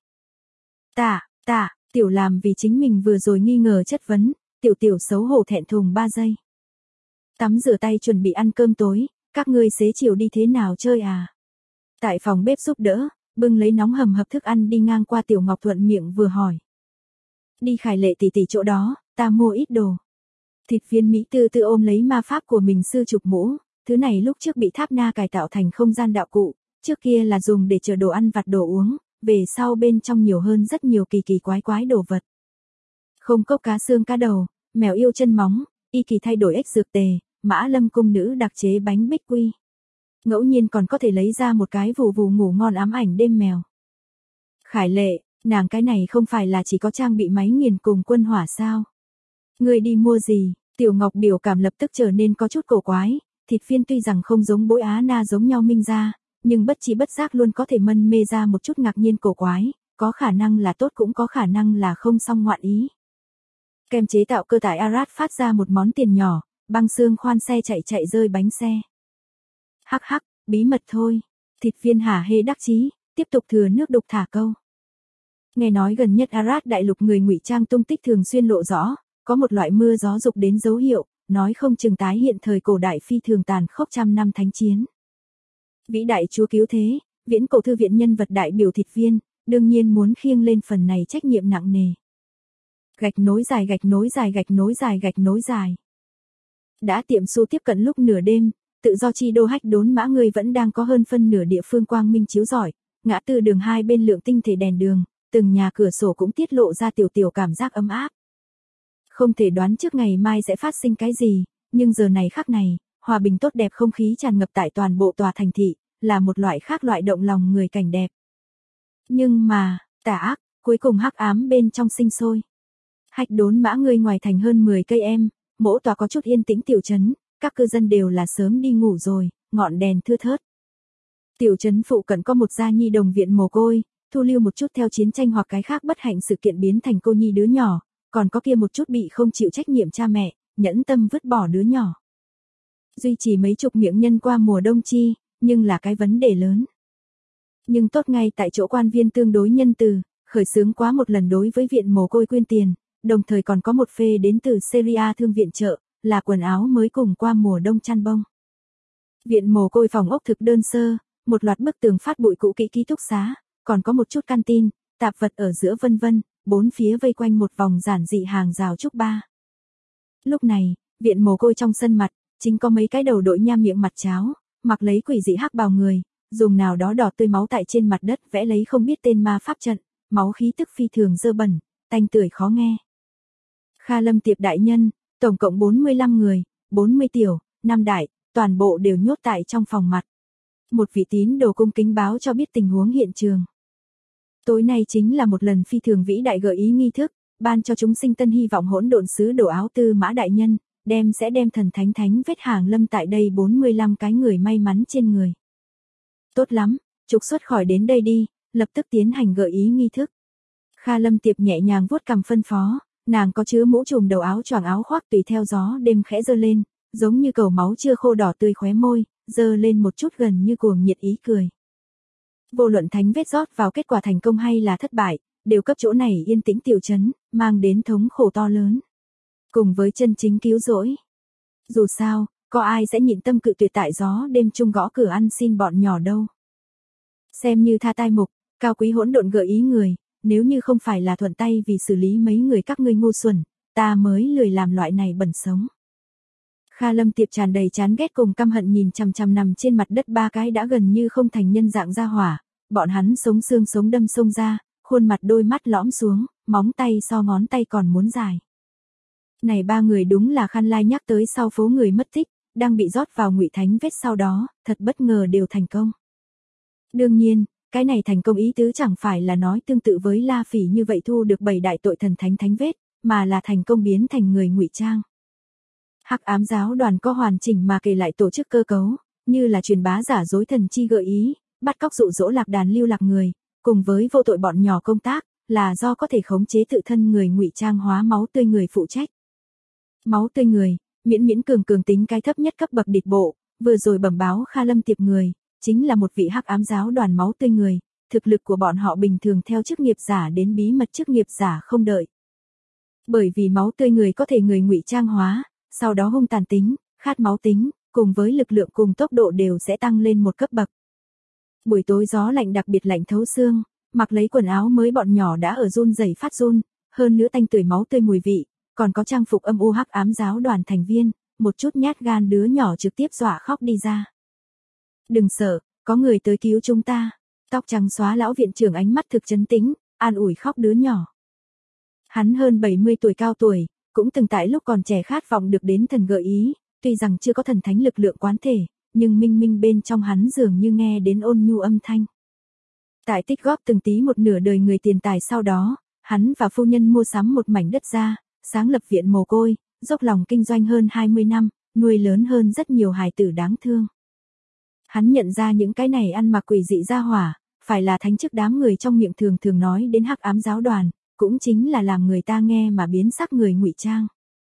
Tạ, tiểu làm vì chính mình vừa rồi nghi ngờ chất vấn, tiểu xấu hổ thẹn thùng 3 giây. Tắm rửa tay chuẩn bị ăn cơm tối, các ngươi xế chiều đi thế nào chơi à? Tại phòng bếp giúp đỡ, bưng lấy nóng hầm hập thức ăn đi ngang qua Tiểu Ngọc thuận miệng vừa hỏi. Đi Khải Lệ tỷ tỷ chỗ đó, ta mua ít đồ. Thịt viên Mỹ tư tư ôm lấy ma pháp của mình sư chụp mũ, thứ này lúc trước bị Tháp Na cải tạo thành không gian đạo cụ, trước kia là dùng để chở đồ ăn vặt đồ uống, về sau bên trong nhiều hơn rất nhiều kỳ kỳ quái quái đồ vật. Không cốc cá xương cá đầu, mèo yêu chân móng, y kỳ thay đổi ếch dược tề, Mã Lâm cung nữ đặc chế bánh bích quy. Ngẫu nhiên còn có thể lấy ra một cái vù vù ngủ ngon ám ảnh đêm mèo. Khải Lệ, nàng cái này không phải là chỉ có trang bị máy nghiền cùng quân hỏa sao? Người đi mua gì? Tiểu Ngọc biểu cảm lập tức trở nên có chút cổ quái, thịt viên tuy rằng không giống Bối Á Na giống nhau minh ra, nhưng bất chi bất giác luôn có thể mân mê ra một chút ngạc nhiên cổ quái, có khả năng là tốt cũng có khả năng là không song ngoạn ý. Kem chế tạo cơ tải Arad phát ra một món tiền nhỏ, băng xương khoan xe chạy rơi bánh xe. Hắc hắc, bí mật thôi. Thịt viên hả hê đắc chí, tiếp tục thừa nước đục thả câu. Nghe nói gần nhất Arad đại lục người ngụy trang tung tích thường xuyên lộ rõ, có một loại mưa gió dục đến dấu hiệu, nói không chừng tái hiện thời cổ đại phi thường tàn khốc trăm năm thánh chiến. Vĩ đại chúa cứu thế, viễn cổ thư viện nhân vật đại biểu thịt viên, đương nhiên muốn khiêng lên phần này trách nhiệm nặng nề. Gạch nối dài gạch nối dài gạch nối dài gạch nối dài. Đã tiệm su tiếp cận lúc nửa đêm, tự do chi đô Hách Đốn Mã người vẫn đang có hơn phân nửa địa phương quang minh chiếu rọi, ngã tư đường hai bên lượng tinh thể đèn đường, từng nhà cửa sổ cũng tiết lộ ra tiểu cảm giác ấm áp. Không thể đoán trước ngày mai sẽ phát sinh cái gì, nhưng giờ này khắc này, hòa bình tốt đẹp không khí tràn ngập tại toàn bộ tòa thành thị, là một loại khác loại động lòng người cảnh đẹp. Nhưng mà, tà ác, cuối cùng hắc ám bên trong sinh sôi. Hách Đốn Mã người ngoài thành hơn 10 cây em, mỗi tòa có chút yên tĩnh tiểu trấn, các cư dân đều là sớm đi ngủ rồi, ngọn đèn thưa thớt. Tiểu trấn phụ cận có một gia nhi đồng viện mồ côi, thu lưu một chút theo chiến tranh hoặc cái khác bất hạnh sự kiện biến thành cô nhi đứa nhỏ, còn có kia một chút bị không chịu trách nhiệm cha mẹ, nhẫn tâm vứt bỏ đứa nhỏ. Duy trì mấy chục miệng nhân qua mùa đông chi, nhưng là cái vấn đề lớn. Nhưng tốt ngay tại chỗ quan viên tương đối nhân từ, khởi xướng quá một lần đối với viện mồ côi quyên tiền, đồng thời còn có một phê đến từ Syria thương viện trợ, là quần áo mới cùng qua mùa đông chăn bông. Viện mồ côi phòng ốc thực đơn sơ, một loạt bức tường phát bụi cũ kỹ ký túc xá, còn có một chút canteen, tạp vật ở giữa vân vân, bốn phía vây quanh một vòng giản dị hàng rào trúc ba. Lúc này, viện mồ côi trong sân mặt, chính có mấy cái đầu đội nham miệng mặt cháo, mặc lấy quỷ dị hắc bào người, dùng nào đó đỏ tươi máu tại trên mặt đất vẽ lấy không biết tên ma pháp trận, máu khí tức phi thường dơ bẩn, tanh tưởi khó nghe. Kha Lâm tiệp đại nhân, tổng cộng 45 người, 40 tiểu, 5 đại, toàn bộ đều nhốt tại trong phòng mặt. Một vị tín đồ cung kính báo cho biết tình huống hiện trường. Tối nay chính là một lần phi thường vĩ đại gợi ý nghi thức, ban cho chúng sinh tân hy vọng hỗn độn sứ đồ áo tư Mã đại nhân, sẽ đem thần thánh vết hàng lâm tại đây 45 cái người may mắn trên người. Tốt lắm, trục xuất khỏi đến đây đi, lập tức tiến hành gợi ý nghi thức. Kha Lâm tiệp nhẹ nhàng vuốt cằm phân phó, nàng có chứa mũ trùm đầu áo choàng áo khoác tùy theo gió đêm khẽ giơ lên, giống như cầu máu chưa khô đỏ tươi khóe môi, giơ lên một chút gần như cuồng nhiệt ý cười. Vô luận thánh vết rót vào kết quả thành công hay là thất bại, đều cấp chỗ này yên tĩnh tiểu trấn, mang đến thống khổ to lớn. Cùng với chân chính cứu rỗi. Dù sao, có ai sẽ nhịn tâm cự tuyệt tại gió đêm chung gõ cửa ăn xin bọn nhỏ đâu. Xem như tha tai mục, cao quý hỗn độn gợi ý người, nếu như không phải là thuận tay vì xử lý mấy người các ngươi ngu xuẩn, ta mới lười làm loại này bẩn sống. Kha Lâm tiệp tràn đầy chán ghét cùng căm hận nhìn chằm chằm nằm trên mặt đất ba cái đã gần như không thành nhân dạng ra hỏa, bọn hắn sống xương sống đâm sông ra, khuôn mặt đôi mắt lõm xuống, móng tay so ngón tay còn muốn dài. Này ba người đúng là Khan Lai nhắc tới sau phố người mất tích, đang bị rót vào ngụy thánh vết sau đó, thật bất ngờ đều thành công. Đương nhiên, cái này thành công ý tứ chẳng phải là nói tương tự với La Phỉ như vậy thu được 7 đại tội thần thánh vết, mà là thành công biến thành người ngụy trang. Hắc ám giáo đoàn có hoàn chỉnh mà kể lại tổ chức cơ cấu, như là truyền bá giả dối thần chi gợi ý, bắt cóc dụ dỗ lạc đàn lưu lạc người, cùng với vô tội bọn nhỏ công tác, là do có thể khống chế tự thân người ngụy trang hóa máu tươi người phụ trách. Máu tươi người, miễn cường tính cái thấp nhất cấp bậc địch bộ, vừa rồi bẩm báo Kha Lâm tiệp người, chính là một vị hắc ám giáo đoàn máu tươi người, thực lực của bọn họ bình thường theo chức nghiệp giả đến bí mật chức nghiệp giả không đợi. Bởi vì máu tươi người có thể người ngụy trang hóa, sau đó hung tàn tính, khát máu tính, cùng với lực lượng cùng tốc độ đều sẽ tăng lên một cấp bậc. Buổi tối gió lạnh đặc biệt lạnh thấu xương, mặc lấy quần áo mới bọn nhỏ đã ở run rẩy phát run, hơn nữa tanh tưởi máu tươi mùi vị, còn có trang phục âm u hắc ám giáo đoàn thành viên, một chút nhát gan đứa nhỏ trực tiếp dọa khóc đi ra. Đừng sợ, có người tới cứu chúng ta. Tóc trắng xóa lão viện trưởng ánh mắt thực trấn tĩnh, an ủi khóc đứa nhỏ. Hắn hơn 70 tuổi cao tuổi, cũng từng tại lúc còn trẻ khát vọng được đến thần gợi ý, tuy rằng chưa có thần thánh lực lượng quán thể, nhưng minh minh bên trong hắn dường như nghe đến ôn nhu âm thanh. Tại tích góp từng tí một nửa đời người tiền tài sau đó, hắn và phu nhân mua sắm một mảnh đất ra, sáng lập viện mồ côi, dốc lòng kinh doanh hơn 20 năm, nuôi lớn hơn rất nhiều hài tử đáng thương. Hắn nhận ra những cái này ăn mặc quỷ dị ra hỏa, phải là thánh chức đám người trong miệng thường thường nói đến hắc ám giáo đoàn, cũng chính là làm người ta nghe mà biến sắc người ngụy trang.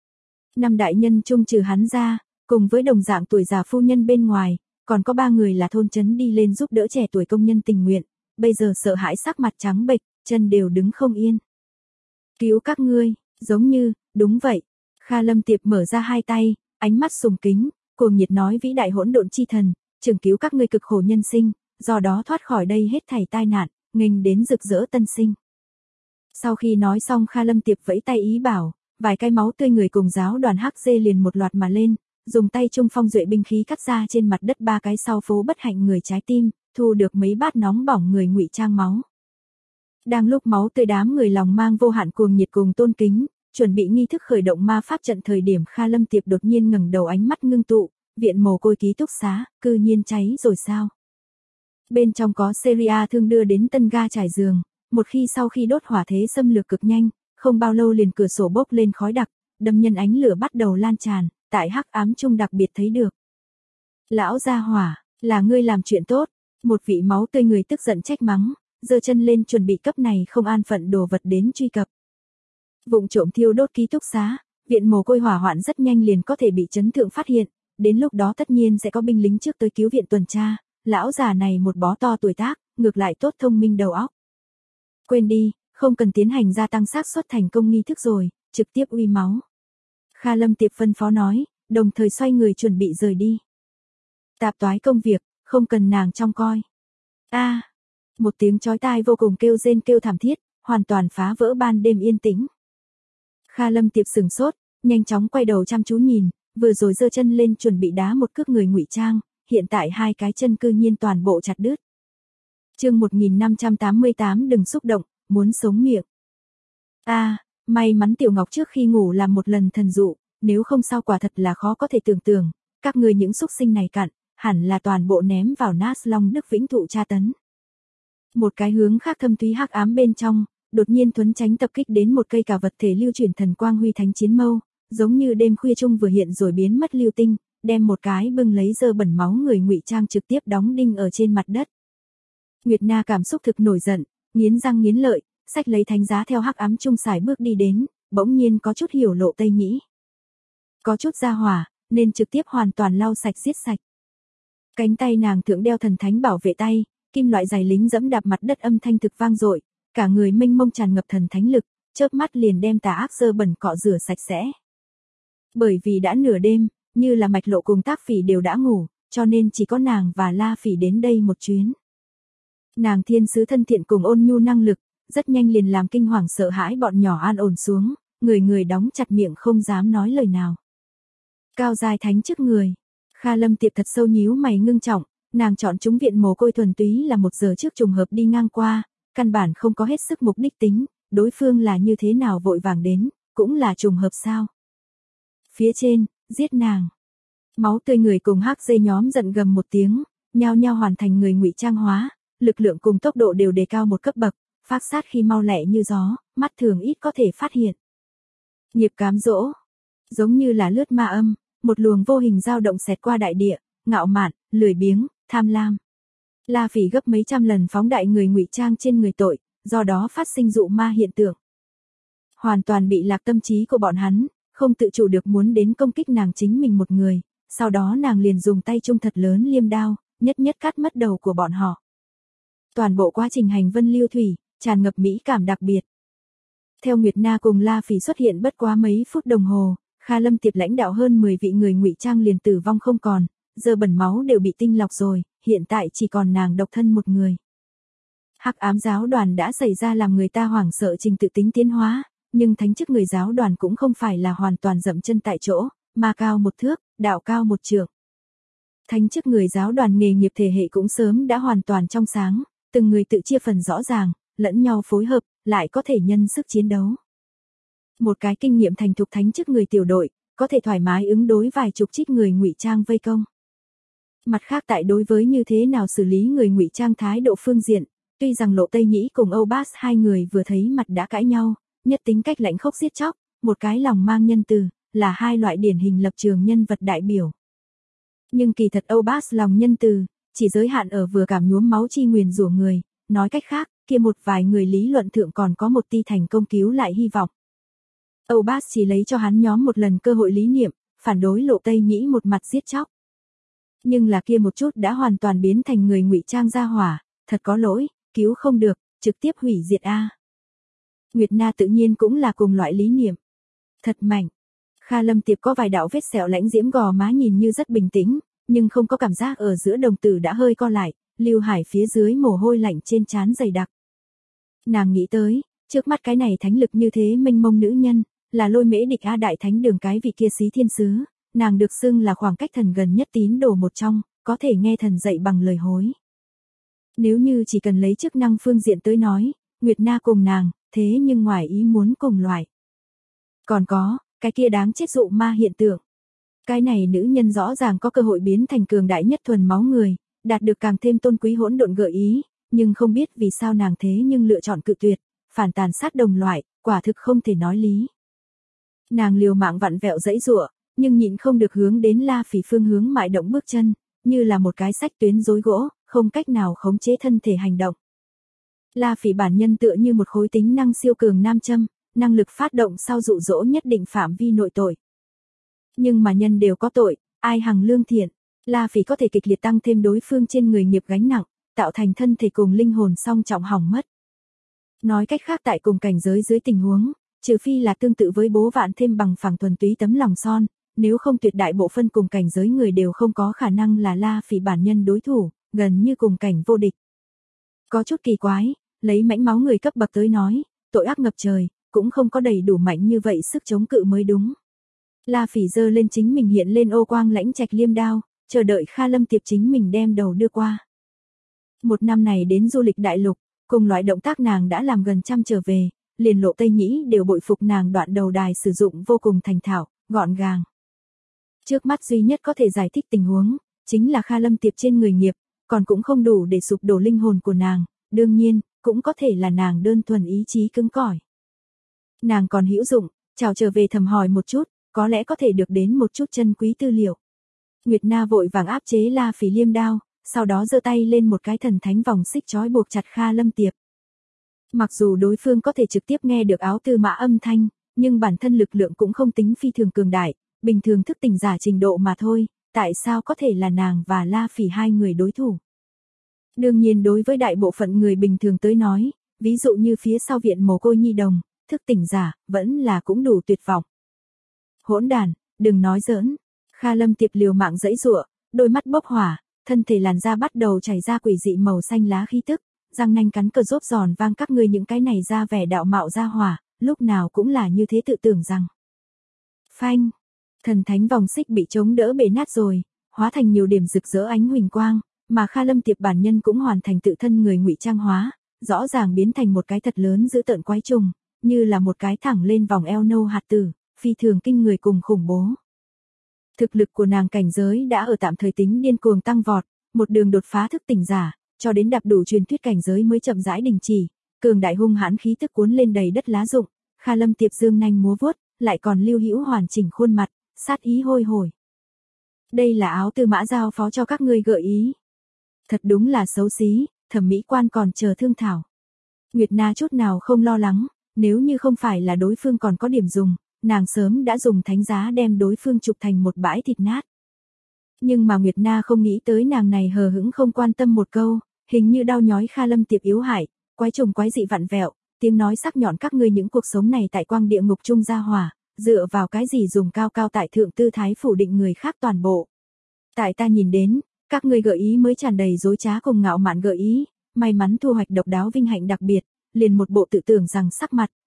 Năm đại nhân chung trừ hắn ra, cùng với đồng dạng tuổi già phu nhân bên ngoài, còn có 3 người là thôn trấn đi lên giúp đỡ trẻ tuổi công nhân tình nguyện, bây giờ sợ hãi sắc mặt trắng bệch, chân đều đứng không yên. Cứu các ngươi, giống như, đúng vậy. Kha Lâm Tiệp mở ra hai tay, ánh mắt sùng kính, cuồng nhiệt nói vĩ đại hỗn độn chi thần, trường cứu các ngươi cực khổ nhân sinh, do đó thoát khỏi đây hết thảy tai nạn, nghênh đến rực rỡ tân sinh. Sau khi nói xong Kha Lâm Tiệp vẫy tay ý bảo, vài cái máu tươi người cùng giáo đoàn hắc dê liền một loạt mà lên, dùng tay trung phong duệ binh khí cắt ra trên mặt đất 3 cái sau phố bất hạnh người trái tim, thu được mấy bát nóng bỏng người ngụy trang máu. Đang lúc máu tươi đám người lòng mang vô hạn cuồng nhiệt cùng tôn kính, chuẩn bị nghi thức khởi động ma pháp trận thời điểm Kha Lâm Tiệp đột nhiên ngẩng đầu ánh mắt ngưng tụ, viện mồ côi ký túc xá, cư nhiên cháy rồi sao? Bên trong có Syria thương đưa đến tân ga trải giường, một khi sau khi đốt hỏa thế xâm lược cực nhanh, không bao lâu liền cửa sổ bốc lên khói đặc, đâm nhân ánh lửa bắt đầu lan tràn, tại hắc ám trung đặc biệt thấy được. Lão gia hỏa, là ngươi làm chuyện tốt, một vị máu tươi người tức giận trách mắng, giơ chân lên chuẩn bị cấp này không an phận đồ vật đến truy cập. Vụng trộm thiêu đốt ký túc xá, viện mồ côi hỏa hoạn rất nhanh liền có thể bị chấn thượng phát hiện, đến lúc đó tất nhiên sẽ có binh lính trước tới cứu viện tuần tra, lão già này một bó to tuổi tác, ngược lại tốt thông minh đầu óc. Quên đi, không cần tiến hành gia tăng xác suất thành công nghi thức rồi, trực tiếp uy máu. Kha Lâm Tiệp phân phó nói, đồng thời xoay người chuẩn bị rời đi. Tạp toái công việc, không cần nàng trông coi. Một tiếng chói tai vô cùng kêu rên kêu thảm thiết, hoàn toàn phá vỡ ban đêm yên tĩnh. Kha Lâm Tiệp sừng sốt, nhanh chóng quay đầu chăm chú nhìn, vừa rồi giơ chân lên chuẩn bị đá một cước người ngụy trang, hiện tại hai cái chân cư nhiên toàn bộ chặt đứt. Chương 1588 đừng xúc động, muốn sống miệng. May mắn Tiểu Ngọc trước khi ngủ làm một lần thần dụ, nếu không sao quả thật là khó có thể tưởng tượng, các người những xúc sinh này cặn, hẳn là toàn bộ ném vào Nas Long Đức Vĩnh thụ tra tấn. Một cái hướng khác thâm thúy hắc ám bên trong, đột nhiên thuấn tránh tập kích đến một cây cả vật thể lưu chuyển thần quang huy thánh chiến mâu, giống như đêm khuya trung vừa hiện rồi biến mất lưu tinh, đem một cái bưng lấy dơ bẩn máu người ngụy trang trực tiếp đóng đinh ở trên mặt đất. Nguyệt Na cảm xúc thực nổi giận, nghiến răng nghiến lợi, xách lấy thánh giá theo hắc ám trung xài bước đi đến, bỗng nhiên có chút hiểu lộ Tây Nhĩ. Có chút ra hỏa, nên trực tiếp hoàn toàn lau sạch giết sạch. Cánh tay nàng thượng đeo thần thánh bảo vệ tay, kim loại giày lính dẫm đạp mặt đất âm thanh thực vang dội, cả người mênh mông tràn ngập thần thánh lực, chớp mắt liền đem tà ác dơ bẩn cọ rửa sạch sẽ. Bởi vì đã nửa đêm, như là Mạch Lộ cùng Tác Phỉ đều đã ngủ, cho nên chỉ có nàng và La Phỉ đến đây một chuyến. Nàng thiên sứ thân thiện cùng ôn nhu năng lực, rất nhanh liền làm kinh hoàng sợ hãi bọn nhỏ an ổn xuống, người người đóng chặt miệng không dám nói lời nào. Cao dài thánh trước người, Kha Lâm Tiệp thật sâu nhíu mày ngưng trọng, nàng chọn chúng viện mồ côi thuần túy là 1 giờ trước trùng hợp đi ngang qua, căn bản không có hết sức mục đích tính, đối phương là như thế nào vội vàng đến, cũng là trùng hợp sao. Phía trên, giết nàng. Máu tươi người cùng hắc dây nhóm giận gầm một tiếng, nhao nhao hoàn thành người ngụy trang hóa, lực lượng cùng tốc độ đều đề cao một cấp bậc, phát sát khi mau lẹ như gió, mắt thường ít có thể phát hiện. Nghiệp cám dỗ, giống như là lướt ma âm, một luồng vô hình dao động xẹt qua đại địa, ngạo mạn, lười biếng, tham lam. La Phỉ gấp mấy trăm lần phóng đại người ngụy trang trên người tội, do đó phát sinh dụ ma hiện tượng. Hoàn toàn bị lạc tâm trí của bọn hắn, không tự chủ được muốn đến công kích nàng chính mình một người, sau đó nàng liền dùng tay trung thật lớn liêm đao, nhất nhất cắt mất đầu của bọn họ. Toàn bộ quá trình hành vân lưu thủy, tràn ngập mỹ cảm đặc biệt. Theo Nguyệt Na cùng La Phỉ xuất hiện bất quá mấy phút đồng hồ, Kha Lâm Tiệp lãnh đạo hơn 10 vị người ngụy trang liền tử vong không còn, giờ bẩn máu đều bị tinh lọc rồi, hiện tại chỉ còn nàng độc thân một người. Hắc ám giáo đoàn đã xảy ra làm người ta hoảng sợ trình tự tính tiến hóa, Nhưng thánh chức người giáo đoàn cũng không phải là hoàn toàn dậm chân tại chỗ, mà cao 1 thước, đạo cao 1 trượng. Thánh chức người giáo đoàn nghề nghiệp thể hệ cũng sớm đã hoàn toàn trong sáng, từng người tự chia phần rõ ràng, lẫn nhau phối hợp, lại có thể nhân sức chiến đấu. Một cái kinh nghiệm thành thục thánh chức người tiểu đội, có thể thoải mái ứng đối vài chục trích người ngụy trang vây công. Mặt khác tại đối với như thế nào xử lý người ngụy trang thái độ phương diện, tuy rằng Lộ Tây Nhĩ cùng Âu Bác hai người vừa thấy mặt đã cãi nhau, nhất tính cách lãnh khốc giết chóc, một cái lòng mang nhân từ, là hai loại điển hình lập trường nhân vật đại biểu. Nhưng kỳ thật Âu Bác lòng nhân từ, chỉ giới hạn ở vừa cảm nhuốm máu chi nguyền rủa người, nói cách khác, kia một vài người lý luận thượng còn có một ti thành công cứu lại hy vọng. Âu Bác chỉ lấy cho hắn nhóm một lần cơ hội lý niệm, phản đối Lộ Tây Nhĩ một mặt giết chóc. Nhưng là kia một chút đã hoàn toàn biến thành người ngụy trang ra hỏa, thật có lỗi, cứu không được, trực tiếp hủy diệt a. Nguyệt Na tự nhiên cũng là cùng loại lý niệm. Thật mạnh. Kha Lâm Tiệp có vài đạo vết sẹo lãnh diễm gò má nhìn như rất bình tĩnh, nhưng không có cảm giác ở giữa đồng tử đã hơi co lại, Lưu Hải phía dưới mồ hôi lạnh trên trán dày đặc. Nàng nghĩ tới, trước mắt cái này thánh lực như thế mênh mông nữ nhân, là Lôi Mễ Địch A Đại Thánh Đường cái vị kia xí thiên sứ, nàng được xưng là khoảng cách thần gần nhất tín đồ một trong, có thể nghe thần dạy bằng lời hối. Nếu như chỉ cần lấy chức năng phương diện tới nói, Nguyệt Na cùng nàng, thế nhưng ngoài ý muốn cùng loại. Còn có, cái kia đáng chết dụ ma hiện tượng. Cái này nữ nhân rõ ràng có cơ hội biến thành cường đại nhất thuần máu người, đạt được càng thêm tôn quý hỗn độn gợi ý, nhưng không biết vì sao nàng thế nhưng lựa chọn cự tuyệt, phản tàn sát đồng loại, quả thực không thể nói lý. Nàng liều mạng vặn vẹo dãy giụa, nhưng nhịn không được hướng đến La Phỉ phương hướng mại động bước chân, như là một cái sách tuyến rối gỗ, không cách nào khống chế thân thể hành động. La Phỉ bản nhân tựa như một khối tính năng siêu cường nam châm, năng lực phát động sau dụ dỗ nhất định phạm vi nội tội. Nhưng mà nhân đều có tội, ai hằng lương thiện, La Phỉ có thể kịch liệt tăng thêm đối phương trên người nghiệp gánh nặng, tạo thành thân thể cùng linh hồn song trọng hỏng mất. Nói cách khác tại cùng cảnh giới dưới tình huống, trừ phi là tương tự với bố vạn thêm bằng phẳng thuần túy tấm lòng son, nếu không tuyệt đại bộ phân cùng cảnh giới người đều không có khả năng là La Phỉ bản nhân đối thủ, gần như cùng cảnh vô địch. Có chút kỳ quái, lấy mãnh máu người cấp bậc tới nói, tội ác ngập trời, cũng không có đầy đủ mạnh như vậy sức chống cự mới đúng. La Phỉ giơ lên chính mình hiện lên ô quang lãnh trạch liêm đao, chờ đợi Kha Lâm Tiệp chính mình đem đầu đưa qua. Một năm này đến du lịch đại lục, cùng loại động tác nàng đã làm gần trăm trở về, liền Lộ Tây Nhĩ đều bội phục nàng đoạn đầu đài sử dụng vô cùng thành thạo, gọn gàng. Trước mắt duy nhất có thể giải thích tình huống, chính là Kha Lâm Tiệp trên người nghiệp, còn cũng không đủ để sụp đổ linh hồn của nàng, đương nhiên, cũng có thể là nàng đơn thuần ý chí cứng cỏi. Nàng còn hữu dụng, chào trở về thầm hỏi một chút, có lẽ có thể được đến một chút chân quý tư liệu. Nguyệt Na vội vàng áp chế La Phỉ liêm đao, sau đó giơ tay lên một cái thần thánh vòng xích trói buộc chặt Kha Lâm Tiệp. Mặc dù đối phương có thể trực tiếp nghe được áo tư mã âm thanh, nhưng bản thân lực lượng cũng không tính phi thường cường đại, bình thường thức tỉnh giả trình độ mà thôi, tại sao có thể là nàng và La Phỉ hai người đối thủ. Đương nhiên đối với đại bộ phận người bình thường tới nói, ví dụ như phía sau viện mồ côi nhi đồng, thức tỉnh giả, vẫn là cũng đủ tuyệt vọng. Hỗn đàn, đừng nói giỡn. Kha Lâm Tiệp liều mạng giãy giụa, đôi mắt bốc hỏa, thân thể làn da bắt đầu chảy ra quỷ dị màu xanh lá khí tức, răng nanh cắn cờ rốt giòn vang các ngươi những cái này ra vẻ đạo mạo ra hỏa, lúc nào cũng là như thế tự tưởng rằng. Phanh, thần thánh vòng xích bị chống đỡ bể nát rồi, hóa thành nhiều điểm rực rỡ ánh huỳnh quang, mà Kha Lâm Tiệp bản nhân cũng hoàn thành tự thân người ngụy trang hóa, rõ ràng biến thành một cái thật lớn dữ tợn quái trùng, như là một cái thẳng lên vòng eo nâu hạt tử, phi thường kinh người cùng khủng bố. Thực lực của nàng cảnh giới đã ở tạm thời tính điên cuồng tăng vọt, một đường đột phá thức tỉnh giả, cho đến đạp đủ truyền thuyết cảnh giới mới chậm rãi đình chỉ, cường đại hung hãn khí tức cuốn lên đầy đất lá rụng, Kha Lâm Tiệp dương nanh múa vuốt, lại còn lưu hữu hoàn chỉnh khuôn mặt, sát ý hôi hổi. Đây là áo tư mã giao phó cho các ngươi gợi ý. Thật đúng là xấu xí, thẩm mỹ quan còn chờ thương thảo. Nguyệt Na chút nào không lo lắng, nếu như không phải là đối phương còn có điểm dùng, nàng sớm đã dùng thánh giá đem đối phương chụp thành một bãi thịt nát. Nhưng mà Nguyệt Na không nghĩ tới nàng này hờ hững không quan tâm một câu, hình như đau nhói Kha Lâm Tiệp yếu hại, quái trùng quái dị vặn vẹo, tiếng nói sắc nhọn các ngươi những cuộc sống này tại quang địa ngục trung gia hỏa, dựa vào cái gì dùng cao cao tại thượng tư thái phủ định người khác toàn bộ. Tại ta nhìn đến, các ngươi gợi ý mới tràn đầy dối trá cùng ngạo mạn gợi ý, may mắn thu hoạch độc đáo vinh hạnh đặc biệt, liền một bộ tự tưởng rằng sắc mặt,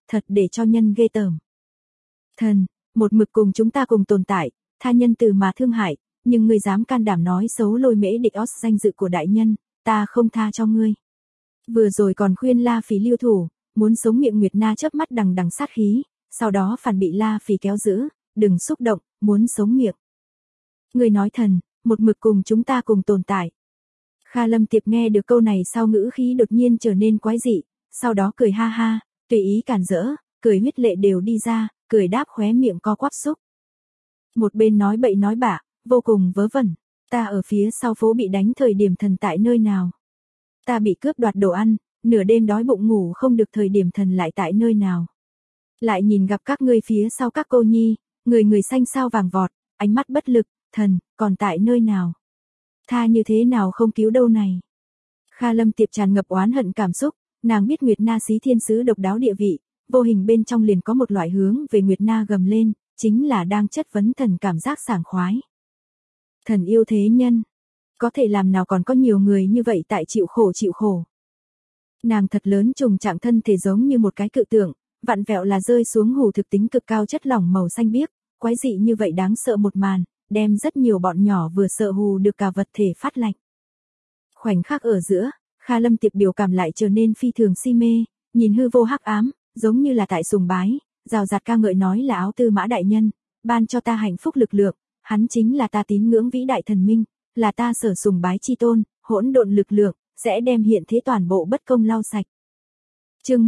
thật để cho nhân ghê tởm. Thần, một mực cùng chúng ta cùng tồn tại, tha nhân từ mà thương hại, nhưng ngươi dám can đảm nói xấu Lôi Mễ Địch Os danh dự của đại nhân, ta không tha cho ngươi. Vừa rồi còn khuyên La Phỉ lưu thủ, muốn sống miệng Nguyệt Na chớp mắt đằng đằng sát khí, sau đó phản bị La Phỉ kéo giữ, đừng xúc động, muốn sống miệng. Ngươi nói thần, một mực cùng chúng ta cùng tồn tại. Kha Lâm Tiệp nghe được câu này sau ngữ khí đột nhiên trở nên quái dị, sau đó cười ha ha, tùy ý cản rỡ, cười huyết lệ đều đi ra, cười đáp khóe miệng co quắp xúc. Một bên nói bậy nói bạ, vô cùng vớ vẩn, ta ở phía sau phố bị đánh thời điểm thần tại nơi nào? Ta bị cướp đoạt đồ ăn, nửa đêm đói bụng ngủ không được thời điểm thần lại tại nơi nào? Lại nhìn gặp các ngươi phía sau các cô nhi, người xanh sao vàng vọt, ánh mắt bất lực, thần, còn tại nơi nào? Tha như thế nào không cứu đâu này? Kha Lâm Tiệp tràn ngập oán hận cảm xúc, nàng biết Nguyệt Na Xí Thiên Sứ độc đáo địa vị, vô hình bên trong liền có một loại hướng về Nguyệt Na gầm lên, chính là đang chất vấn thần cảm giác sảng khoái. Thần yêu thế nhân, có thể làm nào còn có nhiều người như vậy tại chịu khổ. Nàng thật lớn trùng trạng thân thể giống như một cái cự tượng, vặn vẹo là rơi xuống hủ thực tính cực cao chất lỏng màu xanh biếc, quái dị như vậy đáng sợ một màn, đem rất nhiều bọn nhỏ vừa sợ hù được cả vật thể phát lạnh. Khoảnh khắc ở giữa, Kha Lâm Tiệp biểu cảm lại trở nên phi thường si mê, nhìn hư vô hắc ám, giống như là tại sùng bái, rào rạt ca ngợi nói là Áo Tư Mã đại nhân, ban cho ta hạnh phúc lực lượng, hắn chính là ta tín ngưỡng vĩ đại thần minh, là ta sở sùng bái chi tôn, hỗn độn lực lượng, sẽ đem hiện thế toàn bộ bất công lau sạch. Chương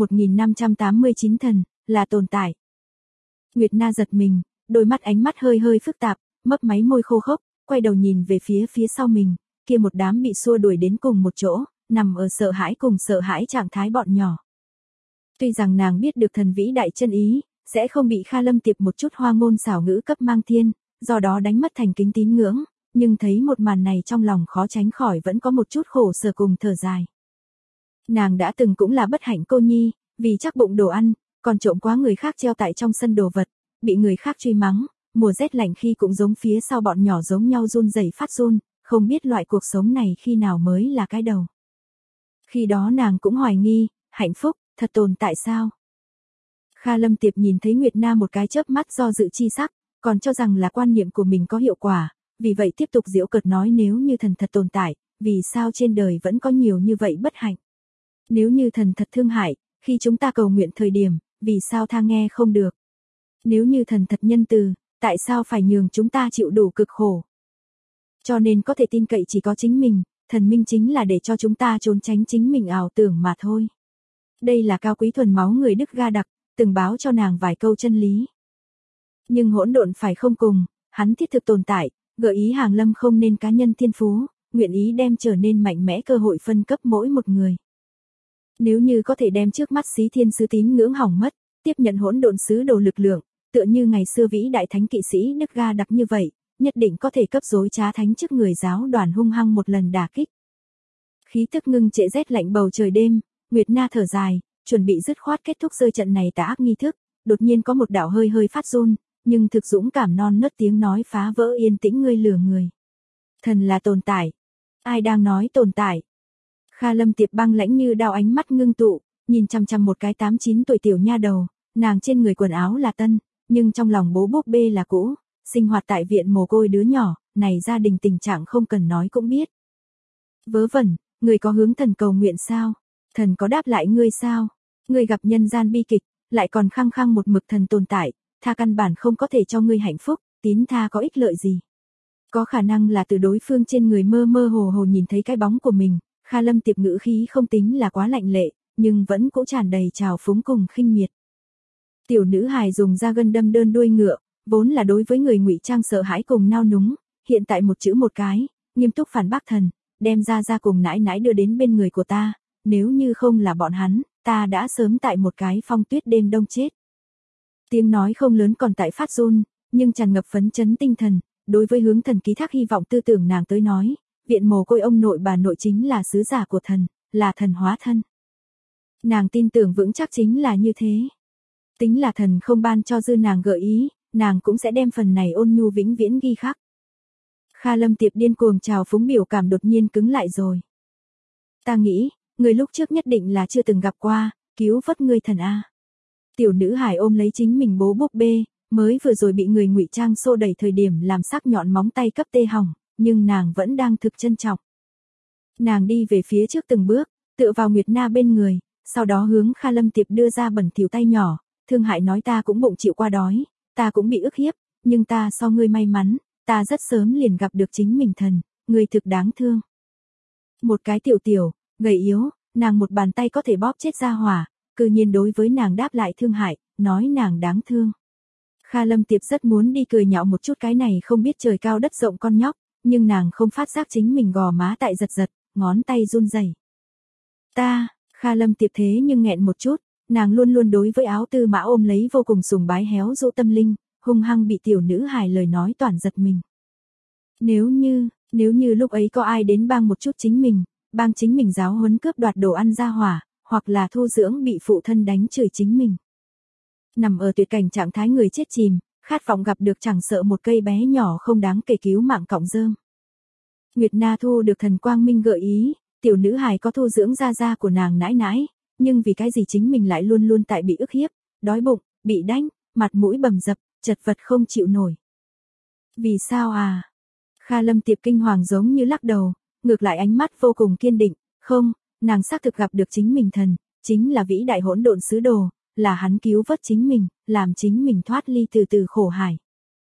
1589 thần, là tồn tại. Nguyệt Na giật mình, đôi mắt ánh mắt hơi hơi phức tạp, mấp máy môi khô khốc, quay đầu nhìn về phía sau mình, kia một đám bị xua đuổi đến cùng một chỗ, nằm ở sợ hãi cùng sợ hãi trạng thái bọn nhỏ. Tuy rằng nàng biết được thần vĩ đại chân ý, sẽ không bị Kha Lâm Tiệp một chút hoa ngôn xảo ngữ cấp mang thiên, do đó đánh mất thành kính tín ngưỡng, nhưng thấy một màn này trong lòng khó tránh khỏi vẫn có một chút khổ sở cùng thở dài. Nàng đã từng cũng là bất hạnh cô nhi, vì chắc bụng đồ ăn, còn trộm quá người khác treo tại trong sân đồ vật, bị người khác truy mắng, mùa rét lạnh khi cũng giống phía sau bọn nhỏ giống nhau run rẩy phát run, không biết loại cuộc sống này khi nào mới là cái đầu. Khi đó nàng cũng hoài nghi, hạnh phúc, thật tồn tại sao? Kha Lâm Tiệp nhìn thấy Nguyệt Na một cái chớp mắt do dự chi sắc, còn cho rằng là quan niệm của mình có hiệu quả, vì vậy tiếp tục giễu cợt nói nếu như thần thật tồn tại, vì sao trên đời vẫn có nhiều như vậy bất hạnh? Nếu như thần thật thương hại, khi chúng ta cầu nguyện thời điểm, vì sao tha nghe không được? Nếu như thần thật nhân từ, tại sao phải nhường chúng ta chịu đủ cực khổ? Cho nên có thể tin cậy chỉ có chính mình, thần minh chính là để cho chúng ta trốn tránh chính mình ảo tưởng mà thôi. Đây là cao quý thuần máu người Đức Ga Đặc, từng báo cho nàng vài câu chân lý. Nhưng hỗn độn phải không cùng, hắn thiết thực tồn tại, gợi ý Hàng Lâm không nên cá nhân thiên phú, nguyện ý đem trở nên mạnh mẽ cơ hội phân cấp mỗi một người. Nếu như có thể đem trước mắt Xí Thiên Sứ tín ngưỡng hỏng mất, tiếp nhận hỗn độn sứ đồ lực lượng, tựa như ngày xưa vĩ đại thánh kỵ sĩ Đức Ga Đặc như vậy, nhất định có thể cấp dối trá thánh trước người giáo đoàn hung hăng một lần đả kích. Khí tức ngưng trệ rét lạnh bầu trời đêm, Nguyệt Na thở dài, chuẩn bị dứt khoát kết thúc rơi trận này tà ác nghi thức, đột nhiên có một đạo hơi hơi phát run, nhưng thực dũng cảm non nớt tiếng nói phá vỡ yên tĩnh ngươi lừa người. Thần là tồn tại. Ai đang nói tồn tại? Kha Lâm Tiệp băng lãnh như đao ánh mắt ngưng tụ, nhìn chằm chằm một cái 8-9 tuổi tiểu nha đầu, nàng trên người quần áo là tân, nhưng trong lòng bố búp bê là cũ, sinh hoạt tại viện mồ côi đứa nhỏ, này gia đình tình trạng không cần nói cũng biết. Vớ vẩn, người có hướng thần cầu nguyện sao? Thần có đáp lại ngươi sao? Ngươi gặp nhân gian bi kịch, lại còn khăng khăng một mực thần tồn tại, tha căn bản không có thể cho ngươi hạnh phúc, tín tha có ích lợi gì? Có khả năng là từ đối phương trên người mơ mơ hồ hồ nhìn thấy cái bóng của mình, Kha Lâm Tiệp ngữ khí không tính là quá lạnh lệ, nhưng vẫn cũng tràn đầy trào phúng cùng khinh miệt. Tiểu nữ hài dùng da gân đâm đơn đuôi ngựa, vốn là đối với người ngụy trang sợ hãi cùng nao núng, hiện tại một chữ một cái, nghiêm túc phản bác thần, đem ra cùng nãi nãi đưa đến bên người của ta, nếu như không là bọn hắn, ta đã sớm tại một cái phong tuyết đêm đông chết. Tiếng nói không lớn còn tại phát run, nhưng tràn ngập phấn chấn tinh thần, đối với hướng thần ký thác hy vọng tư tưởng nàng tới nói, viện mồ côi ông nội bà nội chính là sứ giả của thần, là thần hóa thân. Nàng tin tưởng vững chắc chính là như thế. Tính là thần không ban cho dư nàng gợi ý, nàng cũng sẽ đem phần này ôn nhu vĩnh viễn ghi khắc. Kha Lâm Tiệp điên cuồng trào phúng biểu cảm đột nhiên cứng lại rồi. Ta nghĩ, người lúc trước nhất định là chưa từng gặp qua, cứu vớt ngươi thần a. Tiểu nữ hài ôm lấy chính mình bố búp bê, mới vừa rồi bị người ngụy trang xô đẩy thời điểm làm sắc nhọn móng tay cấp tê hỏng, nhưng nàng vẫn đang thực trân trọng. Nàng đi về phía trước từng bước, tựa vào Nguyệt Na bên người, sau đó hướng Kha Lâm Tiệp đưa ra bẩn thỉu tay nhỏ, thương hại nói ta cũng bụng chịu qua đói, ta cũng bị ức hiếp, nhưng ta so ngươi may mắn, ta rất sớm liền gặp được chính mình thần, ngươi thực đáng thương. Một cái tiểu tiểu, gầy yếu, nàng một bàn tay có thể bóp chết ra hỏa, cư nhiên đối với nàng đáp lại thương hại, nói nàng đáng thương. Kha Lâm Tiệp rất muốn đi cười nhạo một chút cái này không biết trời cao đất rộng con nhóc, nhưng nàng không phát giác chính mình gò má tại giật giật, ngón tay run rẩy. Kha Lâm Tiệp thế nhưng nghẹn một chút, nàng luôn luôn đối với Áo Tư Mã ôm lấy vô cùng sùng bái héo dỗ tâm linh, hung hăng bị tiểu nữ hài lời nói toàn giật mình. Nếu như lúc ấy có ai đến bang một chút chính mình giáo huấn cướp đoạt đồ ăn ra hỏa, hoặc là thu dưỡng bị phụ thân đánh chửi chính mình. Nằm ở tuyệt cảnh trạng thái người chết chìm, khát vọng gặp được chẳng sợ một cây bé nhỏ không đáng kể cứu mạng cọng rơm. Nguyệt Na thu được thần quang minh gợi ý, tiểu nữ hài có thu dưỡng gia của nàng nãi nãi, nhưng vì cái gì chính mình lại luôn luôn tại bị ức hiếp, đói bụng, bị đánh, mặt mũi bầm dập, chật vật không chịu nổi. Vì sao à? Kha Lâm Tiệp kinh hoàng giống như lắc đầu, ngược lại ánh mắt vô cùng kiên định, không, nàng xác thực gặp được chính mình thần, chính là vĩ đại hỗn độn sứ đồ, là hắn cứu vớt chính mình, làm chính mình thoát ly từ khổ hải.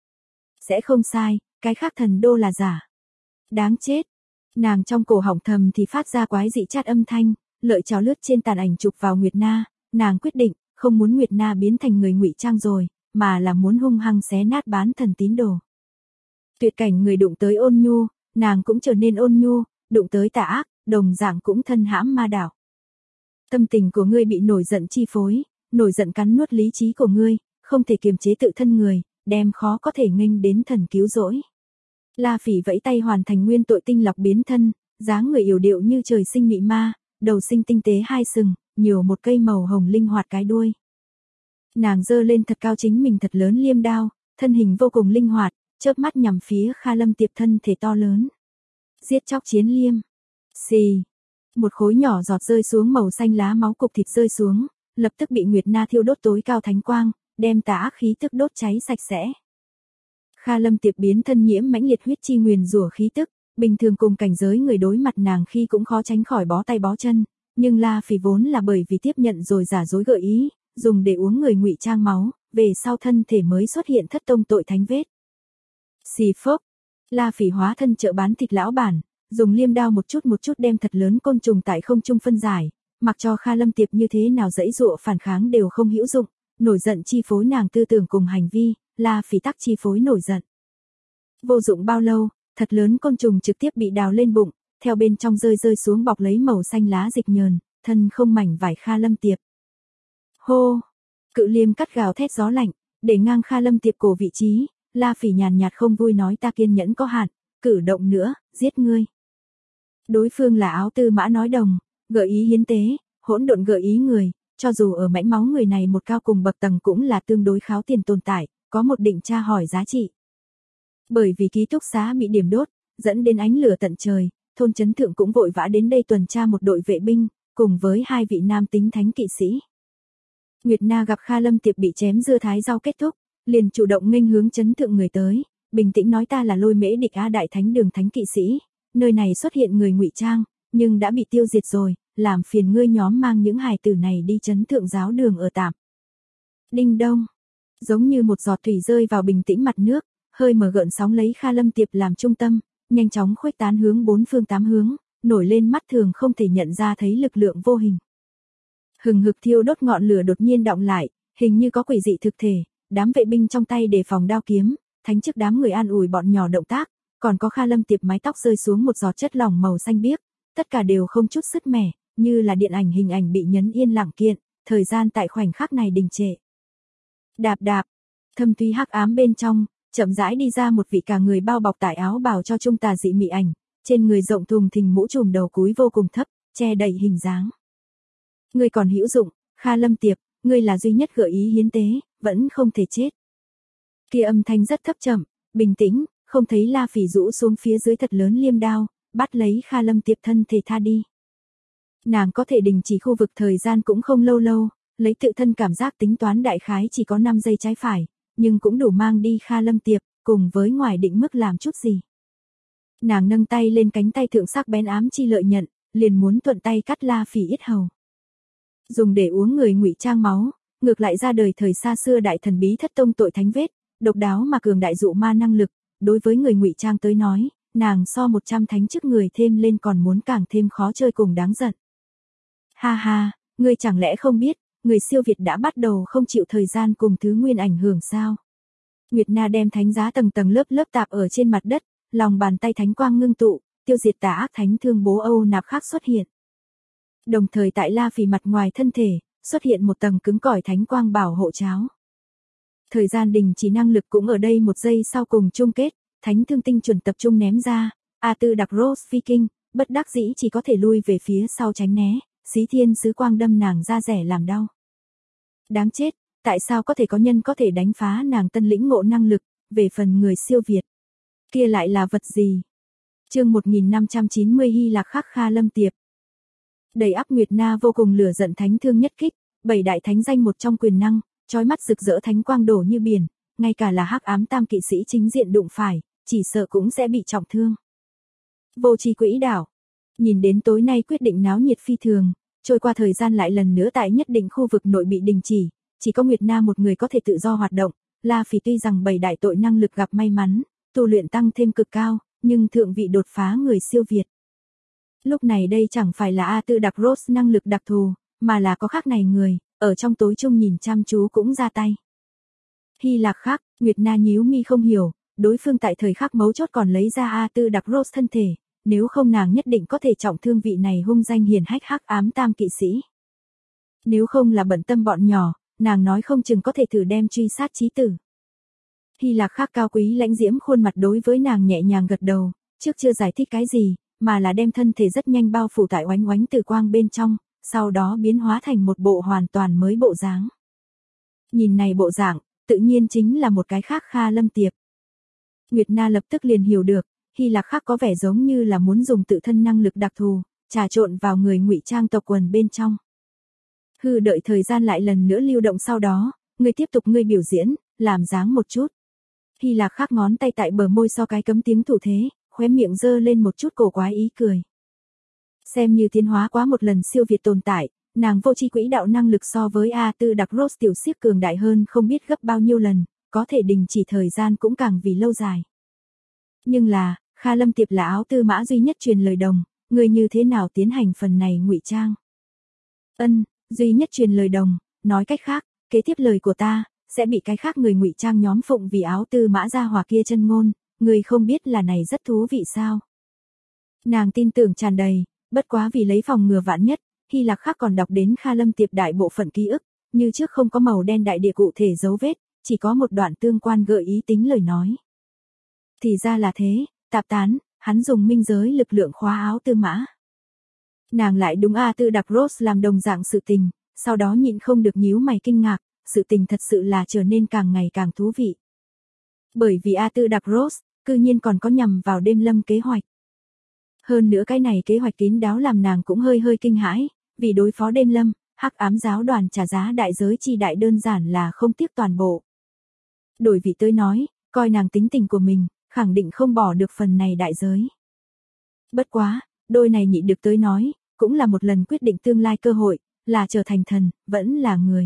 Sẽ không sai, cái khác thần đô là giả. Đáng chết. Nàng trong cổ họng thầm thì phát ra quái dị chát âm thanh, lợi cháo lướt trên tàn ảnh chụp vào Nguyệt Na, nàng quyết định, không muốn Nguyệt Na biến thành người ngụy trang rồi, mà là muốn hung hăng xé nát bán thần tín đồ. Tuyệt cảnh người đụng tới ôn nhu, nàng cũng trở nên ôn nhu, đụng tới tà ác, đồng dạng cũng thân hãm ma đảo. Tâm tình của ngươi bị nổi giận chi phối, nổi giận cắn nuốt lý trí của ngươi, không thể kiềm chế tự thân người, đem khó có thể nghênh đến thần cứu rỗi. La Phỉ vẫy tay hoàn thành nguyên tội tinh lọc biến thân, dáng người yểu điệu như trời sinh mị ma, đầu sinh tinh tế hai sừng, nhiều một cây màu hồng linh hoạt cái đuôi. Nàng giơ lên thật cao chính mình thật lớn liêm đao, thân hình vô cùng linh hoạt, chớp mắt nhằm phía Kha Lâm Tiệp thân thể to lớn. Giết chóc chiến liêm. Xì. Một khối nhỏ giọt rơi xuống màu xanh lá máu cục thịt rơi xuống, lập tức bị Nguyệt Na thiêu đốt tối cao thánh quang, đem tà ác khí tức đốt cháy sạch sẽ. Kha Lâm Tiệp biến thân nhiễm mãnh liệt huyết chi nguyền rủa khí tức, bình thường cùng cảnh giới người đối mặt nàng khi cũng khó tránh khỏi bó tay bó chân, nhưng La Phỉ vốn là bởi vì tiếp nhận rồi giả dối gợi ý, dùng để uống người ngụy trang máu, về sau thân thể mới xuất hiện thất tông tội thánh vết. Xì phốc, La Phỉ hóa thân chợ bán thịt lão bản, dùng liêm đao một chút đem thật lớn côn trùng tại không trung phân giải, mặc cho Kha Lâm Tiệp như thế nào dãy dụa phản kháng đều không hữu dụng, nổi giận chi phối nàng tư tưởng cùng hành vi, La Phỉ tắc chi phối nổi giận. Vô dụng bao lâu, thật lớn côn trùng trực tiếp bị đào lên bụng, theo bên trong rơi xuống bọc lấy màu xanh lá dịch nhờn, thân không mảnh vải Kha Lâm Tiệp. Hô, cự liêm cắt gào thét gió lạnh, để ngang Kha Lâm Tiệp cổ vị trí, La Phỉ nhàn nhạt không vui nói ta kiên nhẫn có hạn, cử động nữa, giết ngươi. Đối phương là Áo Tư Mã nói đồng, gợi ý hiến tế, hỗn độn gợi ý người, cho dù ở mãnh máu người này một cao cùng bậc tầng cũng là tương đối kháo tiền tồn tại, có một định tra hỏi giá trị. Bởi vì ký túc xá bị điểm đốt, dẫn đến ánh lửa tận trời, thôn trấn thượng cũng vội vã đến đây tuần tra một đội vệ binh, cùng với hai vị nam tính thánh kỵ sĩ. Nguyệt Na gặp Kha Lâm Tiệp bị chém dưa thái rau kết thúc, liền chủ động nghênh hướng trấn thượng người tới, bình tĩnh nói ta là Lôi Mễ Địch A Đại Thánh Đường thánh kỵ sĩ, nơi này xuất hiện người ngụy trang, nhưng đã bị tiêu diệt rồi, làm phiền ngươi nhóm mang những hài tử này đi trấn thượng giáo đường ở tạm. Đinh đông, giống như một giọt thủy rơi vào bình tĩnh mặt nước, hơi mở gợn sóng lấy Kha Lâm Tiệp làm trung tâm, nhanh chóng khuếch tán hướng bốn phương tám hướng, nổi lên mắt thường không thể nhận ra thấy lực lượng vô hình. Hừng hực thiêu đốt ngọn lửa đột nhiên đọng lại, hình như có quỷ dị thực thể, đám vệ binh trong tay đề phòng đao kiếm, thánh chức đám người an ủi bọn nhỏ động tác, còn có Kha Lâm Tiệp mái tóc rơi xuống một giọt chất lỏng màu xanh biếc, tất cả đều không chút sứt mẻ, như là điện ảnh hình ảnh bị nhấn yên lặng kiện, thời gian tại khoảnh khắc này đình trệ. Đạp đạp, thâm thúy hắc ám bên trong, chậm rãi đi ra một vị cả người bao bọc tại áo bào cho trung tà dị mị ảnh, trên người rộng thùng thình mũ trùm đầu cúi vô cùng thấp, che đầy hình dáng. Ngươi còn hữu dụng, Kha Lâm Tiệp, ngươi là duy nhất gợi ý hiến tế, vẫn không thể chết. Kia âm thanh rất thấp chậm, bình tĩnh, không thấy La Phỉ rũ xuống phía dưới thật lớn liêm đao, bắt lấy Kha Lâm Tiệp thân thể tha đi. Nàng có thể đình chỉ khu vực thời gian cũng không lâu, lấy tự thân cảm giác tính toán đại khái chỉ có 5 giây trái phải, nhưng cũng đủ mang đi Kha Lâm Tiệp, cùng với ngoài định mức làm chút gì. Nàng nâng tay lên cánh tay thượng sắc bén ám chi lợi nhận, liền muốn thuận tay cắt La Phỉ yết hầu. Dùng để uống người ngụy trang máu, ngược lại ra đời thời xa xưa đại thần bí thất tông tội thánh vết, độc đáo mà cường đại dụ ma năng lực, đối với người ngụy trang tới nói, nàng so 100 thánh chức người thêm lên còn muốn càng thêm khó chơi cùng đáng giận. Ha ha, ngươi chẳng lẽ không biết, người siêu việt đã bắt đầu không chịu thời gian cùng thứ nguyên ảnh hưởng sao? Nguyệt Na đem thánh giá tầng tầng lớp lớp tạp ở trên mặt đất, lòng bàn tay thánh quang ngưng tụ, tiêu diệt tà ác thánh thương bố Âu Nạp khác xuất hiện. Đồng thời tại La Phỉ mặt ngoài thân thể, xuất hiện một tầng cứng cỏi thánh quang bảo hộ cháo. Thời gian đình chỉ năng lực cũng ở đây một giây sau cùng chung kết, thánh thương tinh chuẩn tập trung ném ra, A Tư đặc Rose Viking, bất đắc dĩ chỉ có thể lui về phía sau tránh né, xí thiên sứ quang đâm nàng ra rẻ làm đau. Đáng chết, tại sao có thể có nhân có thể đánh phá nàng tân lĩnh ngộ năng lực, về phần người siêu việt. Kia lại là vật gì? Chương 1590 Hy Lạc khắc Kha Lâm Tiệp. Đầy ắp Nguyệt Na vô cùng lửa giận thánh thương nhất kích, 7 đại thánh danh một trong quyền năng, chói mắt rực rỡ thánh quang đổ như biển, ngay cả là hắc ám tam kỵ sĩ chính diện đụng phải, chỉ sợ cũng sẽ bị trọng thương. Vô tri quỹ đảo. Nhìn đến tối nay quyết định náo nhiệt phi thường, trôi qua thời gian lại lần nữa tại nhất định khu vực nội bị đình chỉ có Nguyệt Na một người có thể tự do hoạt động, La Phỉ tuy rằng 7 đại tội năng lực gặp may mắn, tu luyện tăng thêm cực cao, nhưng thượng vị đột phá người siêu việt. Lúc này đây chẳng phải là A Tư đặc Rose năng lực đặc thù, mà là có khác này người, ở trong tối trung nhìn chăm chú cũng ra tay. Hy Lạc khác, Nguyệt Na nhíu mi không hiểu, đối phương tại thời khắc mấu chốt còn lấy ra A Tư đặc Rose thân thể, nếu không nàng nhất định có thể trọng thương vị này hung danh hiển hách hắc ám tam kỵ sĩ. Nếu không là bận tâm bọn nhỏ, nàng nói không chừng có thể thử đem truy sát chí tử. Hy Lạc khác cao quý lãnh diễm khuôn mặt đối với nàng nhẹ nhàng gật đầu, trước chưa giải thích cái gì, mà là đem thân thể rất nhanh bao phủ tại oánh oánh từ quang bên trong, sau đó biến hóa thành một bộ hoàn toàn mới bộ dáng. Nhìn này bộ dạng, tự nhiên chính là một cái khác Kha Lâm Tiệp. Nguyệt Na lập tức liền hiểu được, Hy Lạc khác có vẻ giống như là muốn dùng tự thân năng lực đặc thù, trà trộn vào người ngụy trang tộc quần bên trong. Hư đợi thời gian lại lần nữa lưu động sau đó, ngươi tiếp tục ngươi biểu diễn, làm dáng một chút. Hy Lạc khác ngón tay tại bờ môi so cái cấm tiếng thủ thế, khóe miệng giơ lên một chút cổ quái ý cười. Xem như tiến hóa quá một lần siêu việt tồn tại, nàng vô tri quỹ đạo năng lực so với A Tư đặc Rose tiểu siếc cường đại hơn không biết gấp bao nhiêu lần, có thể đình chỉ thời gian cũng càng vì lâu dài. Nhưng là, Kha Lâm Tiệp là áo tư mã duy nhất truyền lời đồng, người như thế nào tiến hành phần này ngụy trang? Duy nhất truyền lời đồng, nói cách khác, kế tiếp lời của ta sẽ bị cái khác người ngụy trang nhóm phụng vì áo tư mã gia hòa kia chân ngôn, người không biết là này rất thú vị sao? Nàng tin tưởng tràn đầy, bất quá vì lấy phòng ngừa vạn nhất, Hy Lạc khác còn đọc đến Kha Lâm Tiệp đại bộ phận ký ức, như trước không có màu đen đại địa cụ thể dấu vết, chỉ có một đoạn tương quan gợi ý tính lời nói. Thì ra là thế, tạp tán, hắn dùng minh giới lực lượng khóa áo tư mã. Nàng lại đúng A Tư đặc Rose làm đồng dạng sự tình, sau đó nhịn không được nhíu mày kinh ngạc, sự tình thật sự là trở nên càng ngày càng thú vị. Bởi vì A Tư đặc Rose, cư nhiên còn có nhằm vào đêm lâm kế hoạch. Hơn nữa cái này kế hoạch kín đáo làm nàng cũng hơi kinh hãi, vì đối phó đêm lâm, hắc ám giáo đoàn trả giá đại giới chi đại đơn giản là không tiếc toàn bộ. Đổi vị tới nói, coi nàng tính tình của mình, khẳng định không bỏ được phần này đại giới. Bất quá, đôi này nhị được tới nói, cũng là một lần quyết định tương lai cơ hội, là trở thành thần, vẫn là người.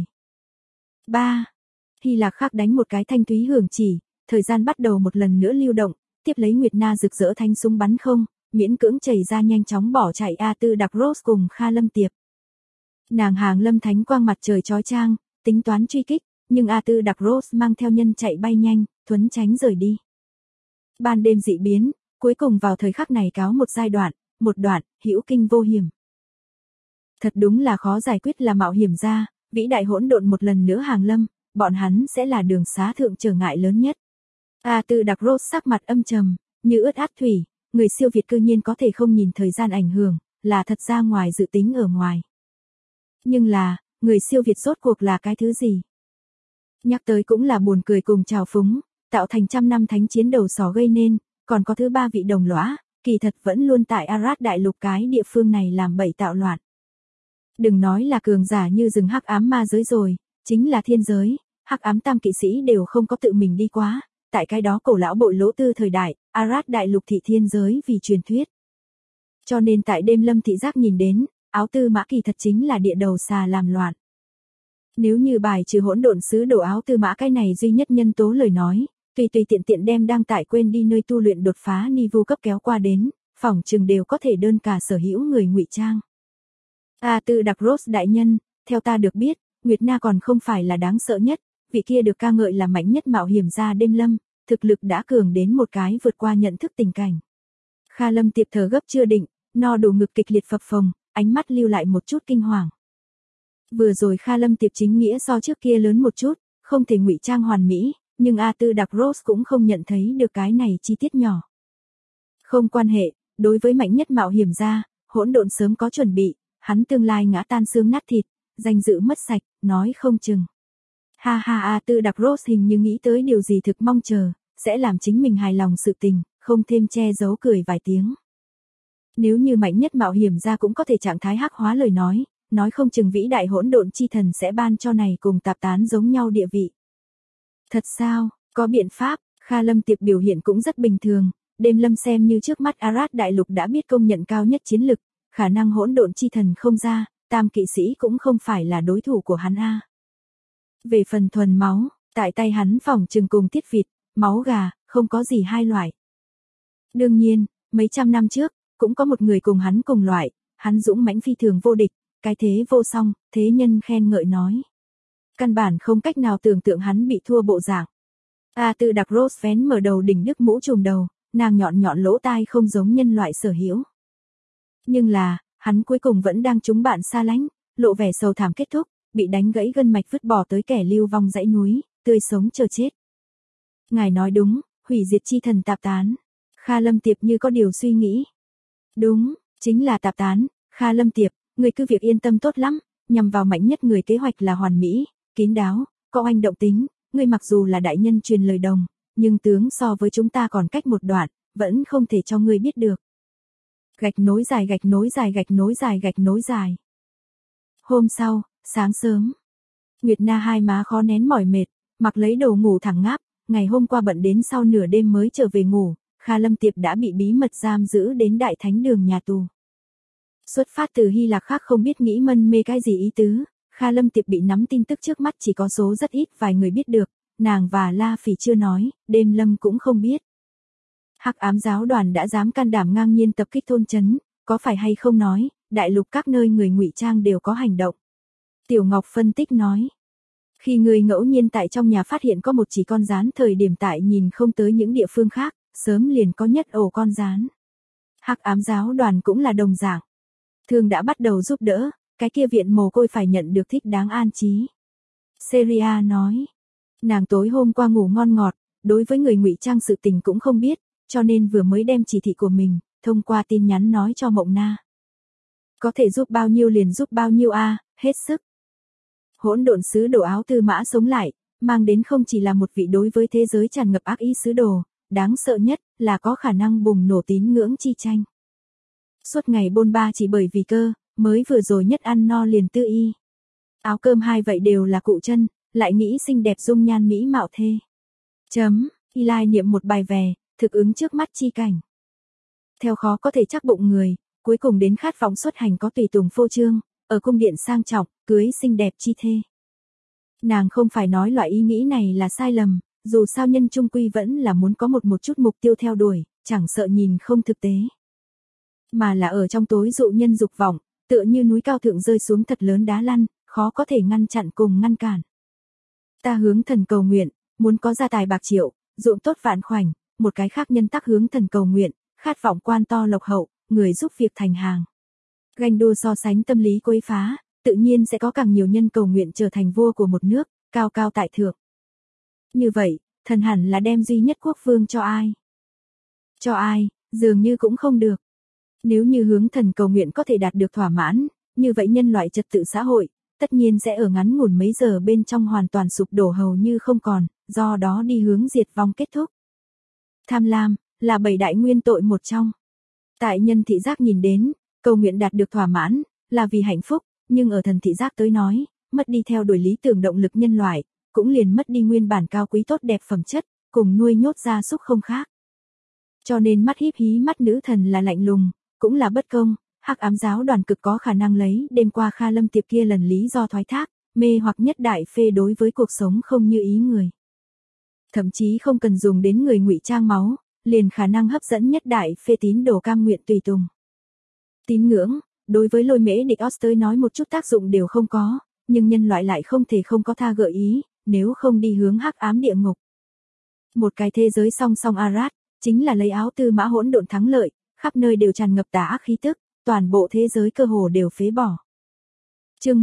3. Hy Lạc khác đánh một cái thanh thúy hưởng chỉ, thời gian bắt đầu một lần nữa lưu động, tiếp lấy Nguyệt Na rực rỡ thanh súng bắn không, miễn cưỡng chảy ra nhanh chóng bỏ chạy A Tư đặc Rose cùng Kha Lâm Tiệp. Nàng hàng lâm thánh quang mặt trời chói chang, tính toán truy kích, nhưng A Tư đặc Rose mang theo nhân chạy bay nhanh, thuấn tránh rời đi. Ban đêm dị biến, cuối cùng vào thời khắc này cáo một đoạn, hữu kinh vô hiểm. Thật đúng là khó giải quyết là mạo hiểm ra, vĩ đại hỗn độn một lần nữa hàng lâm, bọn hắn sẽ là đường xá thượng trở ngại lớn nhất. A Tư đặc Rose sắc mặt âm trầm, như ướt át thủy, người siêu việt cư nhiên có thể không nhìn thời gian ảnh hưởng, là thật ra ngoài dự tính ở ngoài. Nhưng là, người siêu việt rốt cuộc là cái thứ gì? Nhắc tới cũng là buồn cười cùng trào phúng, tạo thành trăm năm thánh chiến đầu sỏ gây nên, còn có thứ ba vị đồng lõa, kỳ thật vẫn luôn tại Arad đại lục cái địa phương này làm bậy tạo loạn. Đừng nói là cường giả như rừng hắc ám ma giới rồi, chính là thiên giới, hắc ám tam kỵ sĩ đều không có tự mình đi quá, tại cái đó cổ lão bội lỗ tư thời đại, Arad đại lục thị thiên giới vì truyền thuyết. Cho nên tại đêm Lâm thị giác nhìn đến, áo tư mã kỳ thật chính là địa đầu xà làm loạn. Nếu như bài trừ hỗn độn sứ đồ áo tư mã cái này duy nhất nhân tố lời nói, tùy tùy tiện tiện đem đang tại quên đi nơi tu luyện đột phá ni vu cấp kéo qua đến, phỏng chừng đều có thể đơn cả sở hữu người ngụy trang. Tư đặc Rose đại nhân, theo ta được biết, Nguyệt Na còn không phải là đáng sợ nhất, vị kia được ca ngợi là mạnh nhất mạo hiểm gia đêm Lâm, thực lực đã cường đến một cái vượt qua nhận thức tình cảnh. Kha Lâm Tiệp thở gấp chưa định, no đủ ngực kịch liệt phập phồng, ánh mắt lưu lại một chút kinh hoàng. Vừa rồi Kha Lâm Tiệp chính nghĩa so trước kia lớn một chút, không thể ngụy trang hoàn mỹ, nhưng Tư đặc Rose cũng không nhận thấy được cái này chi tiết nhỏ. Không quan hệ, đối với mạnh nhất mạo hiểm gia, hỗn độn sớm có chuẩn bị, hắn tương lai ngã tan xương nát thịt, danh dự mất sạch, nói không chừng. Ha ha Tư đặc Rose hình như nghĩ tới điều gì thực mong chờ, sẽ làm chính mình hài lòng sự tình, không thêm che giấu cười vài tiếng. Nếu như mạnh nhất mạo hiểm gia cũng có thể trạng thái hắc hóa lời nói không chừng vĩ đại hỗn độn chi thần sẽ ban cho này cùng tạp tán giống nhau địa vị. Thật sao, có biện pháp, Kha Lâm Tiệp biểu hiện cũng rất bình thường, đêm Lâm xem như trước mắt Arad đại lục đã biết công nhận cao nhất chiến lực, khả năng hỗn độn chi thần không ra, tam kỵ sĩ cũng không phải là đối thủ của hắn a. Về phần thuần máu, tại tay hắn phỏng chừng cùng tiết vịt, máu gà, không có gì hai loại. Đương nhiên, mấy trăm năm trước, cũng có một người cùng hắn cùng loại, hắn dũng mãnh phi thường vô địch, cái thế vô song, thế nhân khen ngợi nói. Căn bản không cách nào tưởng tượng hắn bị thua bộ dạng. Tư đặc Rose vén mở đầu đỉnh đức mũ trùm đầu, nàng nhọn nhọn lỗ tai không giống nhân loại sở hữu. Nhưng là, hắn cuối cùng vẫn đang trúng bạn xa lánh, lộ vẻ sầu thảm kết thúc, bị đánh gãy gân mạch vứt bỏ tới kẻ lưu vong dãy núi, tươi sống chờ chết. Ngài nói đúng, hủy diệt chi thần tạp tán. Kha Lâm Tiệp như có điều suy nghĩ. Đúng, chính là tạp tán, Kha Lâm Tiệp, người cứ việc yên tâm tốt lắm, nhằm vào mạnh nhất người kế hoạch là hoàn mỹ, kín đáo, có oanh động tính, người mặc dù là đại nhân truyền lời đồng, nhưng tướng so với chúng ta còn cách một đoạn, vẫn không thể cho ngươi biết được. Gạch nối dài gạch nối dài gạch nối dài gạch nối dài. Hôm sau, sáng sớm, Nguyệt Na hai má khó nén mỏi mệt, mặc lấy đồ ngủ thẳng ngáp, ngày hôm qua bận đến sau nửa đêm mới trở về ngủ, Kha Lâm Tiệp đã bị bí mật giam giữ đến đại thánh đường nhà tù. Xuất phát từ Hy Lạc khác không biết nghĩ mân mê cái gì ý tứ, Kha Lâm Tiệp bị nắm tin tức trước mắt chỉ có số rất ít vài người biết được, nàng và La Phỉ chưa nói, đêm Lâm cũng không biết. Hắc ám giáo đoàn đã dám can đảm ngang nhiên tập kích thôn trấn, có phải hay không nói, đại lục các nơi người ngụy trang đều có hành động. Tiểu Ngọc phân tích nói. Khi người ngẫu nhiên tại trong nhà phát hiện có một chỉ con gián thời điểm tại nhìn không tới những địa phương khác, sớm liền có nhất ổ con gián. Hắc ám giáo đoàn cũng là đồng dạng. Thương đã bắt đầu giúp đỡ, cái kia viện mồ côi phải nhận được thích đáng an trí. Seria nói. Nàng tối hôm qua ngủ ngon ngọt, đối với người ngụy trang sự tình cũng không biết, cho nên vừa mới đem chỉ thị của mình, thông qua tin nhắn nói cho Mộng Na. Có thể giúp bao nhiêu liền giúp bao nhiêu hết sức. Hỗn độn sứ đồ áo tư mã sống lại, mang đến không chỉ là một vị đối với thế giới tràn ngập ác ý sứ đồ, đáng sợ nhất là có khả năng bùng nổ tín ngưỡng chi tranh. Suốt ngày bôn ba chỉ bởi vì cơ, mới vừa rồi nhất ăn no liền tư y. Áo cơm hai vậy đều là cụ chân, lại nghĩ xinh đẹp dung nhan mỹ mạo thê. Eli niệm một bài về, thực ứng trước mắt chi cảnh. Theo khó có thể chắc bụng người, cuối cùng đến khát vọng xuất hành có tùy tùng phô trương, ở cung điện sang trọng, cưới xinh đẹp chi thê. Nàng không phải nói loại ý nghĩ này là sai lầm, dù sao nhân trung quy vẫn là muốn có một chút mục tiêu theo đuổi, chẳng sợ nhìn không thực tế. Mà là ở trong tối dụ nhân dục vọng, tựa như núi cao thượng rơi xuống thật lớn đá lăn, khó có thể ngăn chặn cùng ngăn cản. Ta hướng thần cầu nguyện, muốn có gia tài bạc triệu, ruộng tốt vạn khoảnh, một cái khác nhân tắc hướng thần cầu nguyện, khát vọng quan to lộc hậu, người giúp việc thành hàng. Ganh đua so sánh tâm lý quấy phá, tự nhiên sẽ có càng nhiều nhân cầu nguyện trở thành vua của một nước, cao cao tại thượng. Như vậy, thần hẳn là đem duy nhất quốc vương cho ai? Cho ai, dường như cũng không được. Nếu như hướng thần cầu nguyện có thể đạt được thỏa mãn, như vậy nhân loại trật tự xã hội, tất nhiên sẽ ở ngắn ngủn mấy giờ bên trong hoàn toàn sụp đổ hầu như không còn, do đó đi hướng diệt vong kết thúc. Tham lam, là 7 đại nguyên tội một trong. Tại nhân thị giác nhìn đến, cầu nguyện đạt được thỏa mãn, là vì hạnh phúc, nhưng ở thần thị giác tới nói, mất đi theo đuổi lý tưởng động lực nhân loại, cũng liền mất đi nguyên bản cao quý tốt đẹp phẩm chất, cùng nuôi nhốt gia súc không khác. Cho nên mắt híp hí mắt nữ thần là lạnh lùng, cũng là bất công, Hắc ám giáo đoàn cực có khả năng lấy đêm qua Kha Lâm tiệp kia lần lý do thoái thác, mê hoặc nhất đại phê đối với cuộc sống không như ý người. Thậm chí không cần dùng đến người ngụy trang máu, liền khả năng hấp dẫn nhất đại phê tín đồ cam nguyện tùy tùng. Tín ngưỡng, đối với Lôi Mễ Địch Oster nói một chút tác dụng đều không có, nhưng nhân loại lại không thể không có tha gợi ý, nếu không đi hướng hắc ám địa ngục. Một cái thế giới song song Arad, chính là lấy áo tư mã hỗn độn thắng lợi, khắp nơi đều tràn ngập tà ác khí tức, toàn bộ thế giới cơ hồ đều phế bỏ. Chương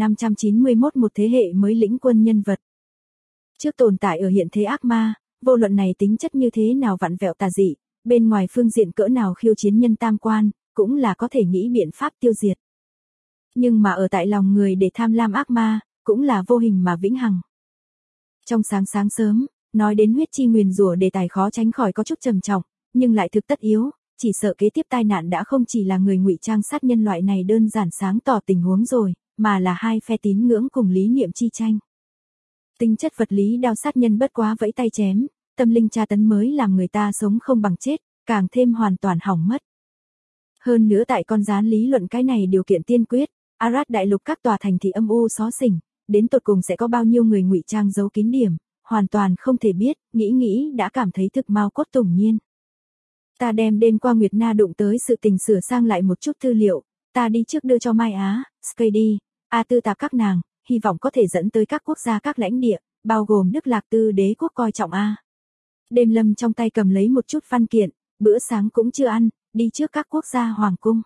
1591 một thế hệ mới lĩnh quân nhân vật. Trước tồn tại ở hiện thế ác ma, vô luận này tính chất như thế nào vặn vẹo tà dị, bên ngoài phương diện cỡ nào khiêu chiến nhân tam quan, cũng là có thể nghĩ biện pháp tiêu diệt. Nhưng mà ở tại lòng người để tham lam ác ma, cũng là vô hình mà vĩnh hằng. Trong sáng sớm, nói đến huyết chi nguyền rủa đề tài khó tránh khỏi có chút trầm trọng, nhưng lại thực tất yếu, chỉ sợ kế tiếp tai nạn đã không chỉ là người ngụy trang sát nhân loại này đơn giản sáng tỏ tình huống rồi, mà là hai phe tín ngưỡng cùng lý niệm chi tranh. Tính chất vật lý đao sát nhân bất quá vẫy tay chém, tâm linh tra tấn mới làm người ta sống không bằng chết, càng thêm hoàn toàn hỏng mất. Hơn nữa tại con gián lý luận cái này điều kiện tiên quyết, Arad đại lục các tòa thành thị âm u xó xỉnh, đến tột cùng sẽ có bao nhiêu người ngụy trang giấu kín điểm, hoàn toàn không thể biết, nghĩ đã cảm thấy thực mau cốt tủng nhiên. Ta đem đêm qua Nguyệt Na đụng tới sự tình sửa sang lại một chút tư liệu, ta đi trước đưa cho Mai Á, Skady, A Tư Tạp các nàng, hy vọng có thể dẫn tới các quốc gia các lãnh địa, bao gồm Đức Lạc Tư đế quốc coi trọng A. Đêm Lâm trong tay cầm lấy một chút văn kiện, bữa sáng cũng chưa ăn, đi trước các quốc gia hoàng cung.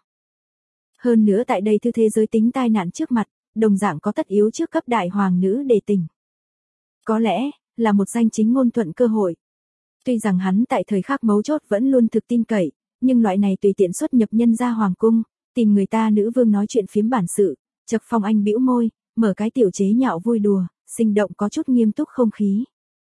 Hơn nữa tại đây thư thế giới tính tai nạn trước mặt, đồng dạng có tất yếu trước cấp đại hoàng nữ đề tỉnh. Có lẽ, là một danh chính ngôn thuận cơ hội. Tuy rằng hắn tại thời khắc mấu chốt vẫn luôn thực tin cậy, nhưng loại này tùy tiện xuất nhập nhân ra hoàng cung, tìm người ta nữ vương nói chuyện phiếm bản sự, Chập Phong Anh bĩu môi, mở cái tiểu chế nhạo vui đùa, sinh động có chút nghiêm túc không khí.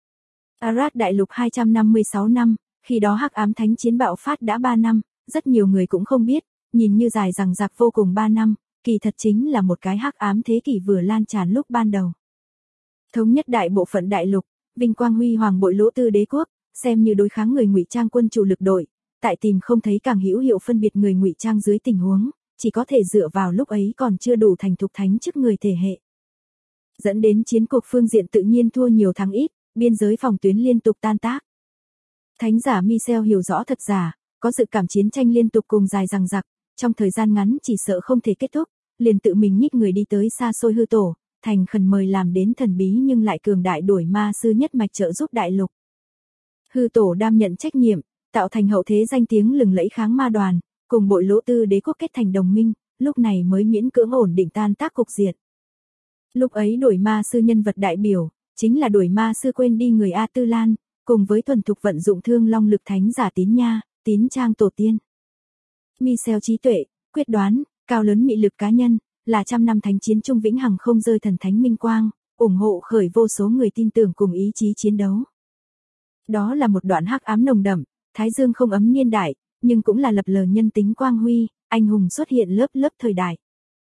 Arad đại lục 256 năm, khi đó hắc ám thánh chiến bạo phát đã 3 năm, rất nhiều người cũng không biết, nhìn như dài dằng dặc vô cùng 3 năm, kỳ thật chính là một cái hắc ám thế kỷ vừa lan tràn lúc ban đầu. Thống nhất đại bộ phận đại lục, vinh quang huy hoàng bội lỗ tư đế quốc, xem như đối kháng người ngụy trang quân chủ lực đội, tại tìm không thấy càng hữu hiệu phân biệt người ngụy trang dưới tình huống, chỉ có thể dựa vào lúc ấy còn chưa đủ thành thục thánh chức người thể hệ. Dẫn đến chiến cuộc phương diện tự nhiên thua nhiều thắng ít, biên giới phòng tuyến liên tục tan tác. Thánh giả Michel hiểu rõ thật giả, có dự cảm chiến tranh liên tục cùng dài dằng dặc, trong thời gian ngắn chỉ sợ không thể kết thúc, liền tự mình nhích người đi tới xa xôi hư tổ, thành khẩn mời làm đến thần bí nhưng lại cường đại đổi ma sư nhất mạch trợ giúp đại lục. Hư tổ đảm nhận trách nhiệm, tạo thành hậu thế danh tiếng lừng lẫy kháng ma đoàn, cùng bội lỗ tư đế quốc kết thành đồng minh, lúc này mới miễn cưỡng ổn định tan tác cục diện. Lúc ấy đổi ma sư nhân vật đại biểu, chính là đổi ma sư quên đi người A Tư Lan, cùng với thuần thục vận dụng thương long lực thánh giả tín nha, tín trang tổ tiên. Michel trí tuệ, quyết đoán, cao lớn mị lực cá nhân, là trăm năm thánh chiến trung vĩnh hằng không rơi thần thánh minh quang, ủng hộ khởi vô số người tin tưởng cùng ý chí chiến đấu. Đó là một đoạn hắc ám nồng đậm, thái dương không ấm niên đại, nhưng cũng là lập lờ nhân tính quang huy, anh hùng xuất hiện lớp lớp thời đại.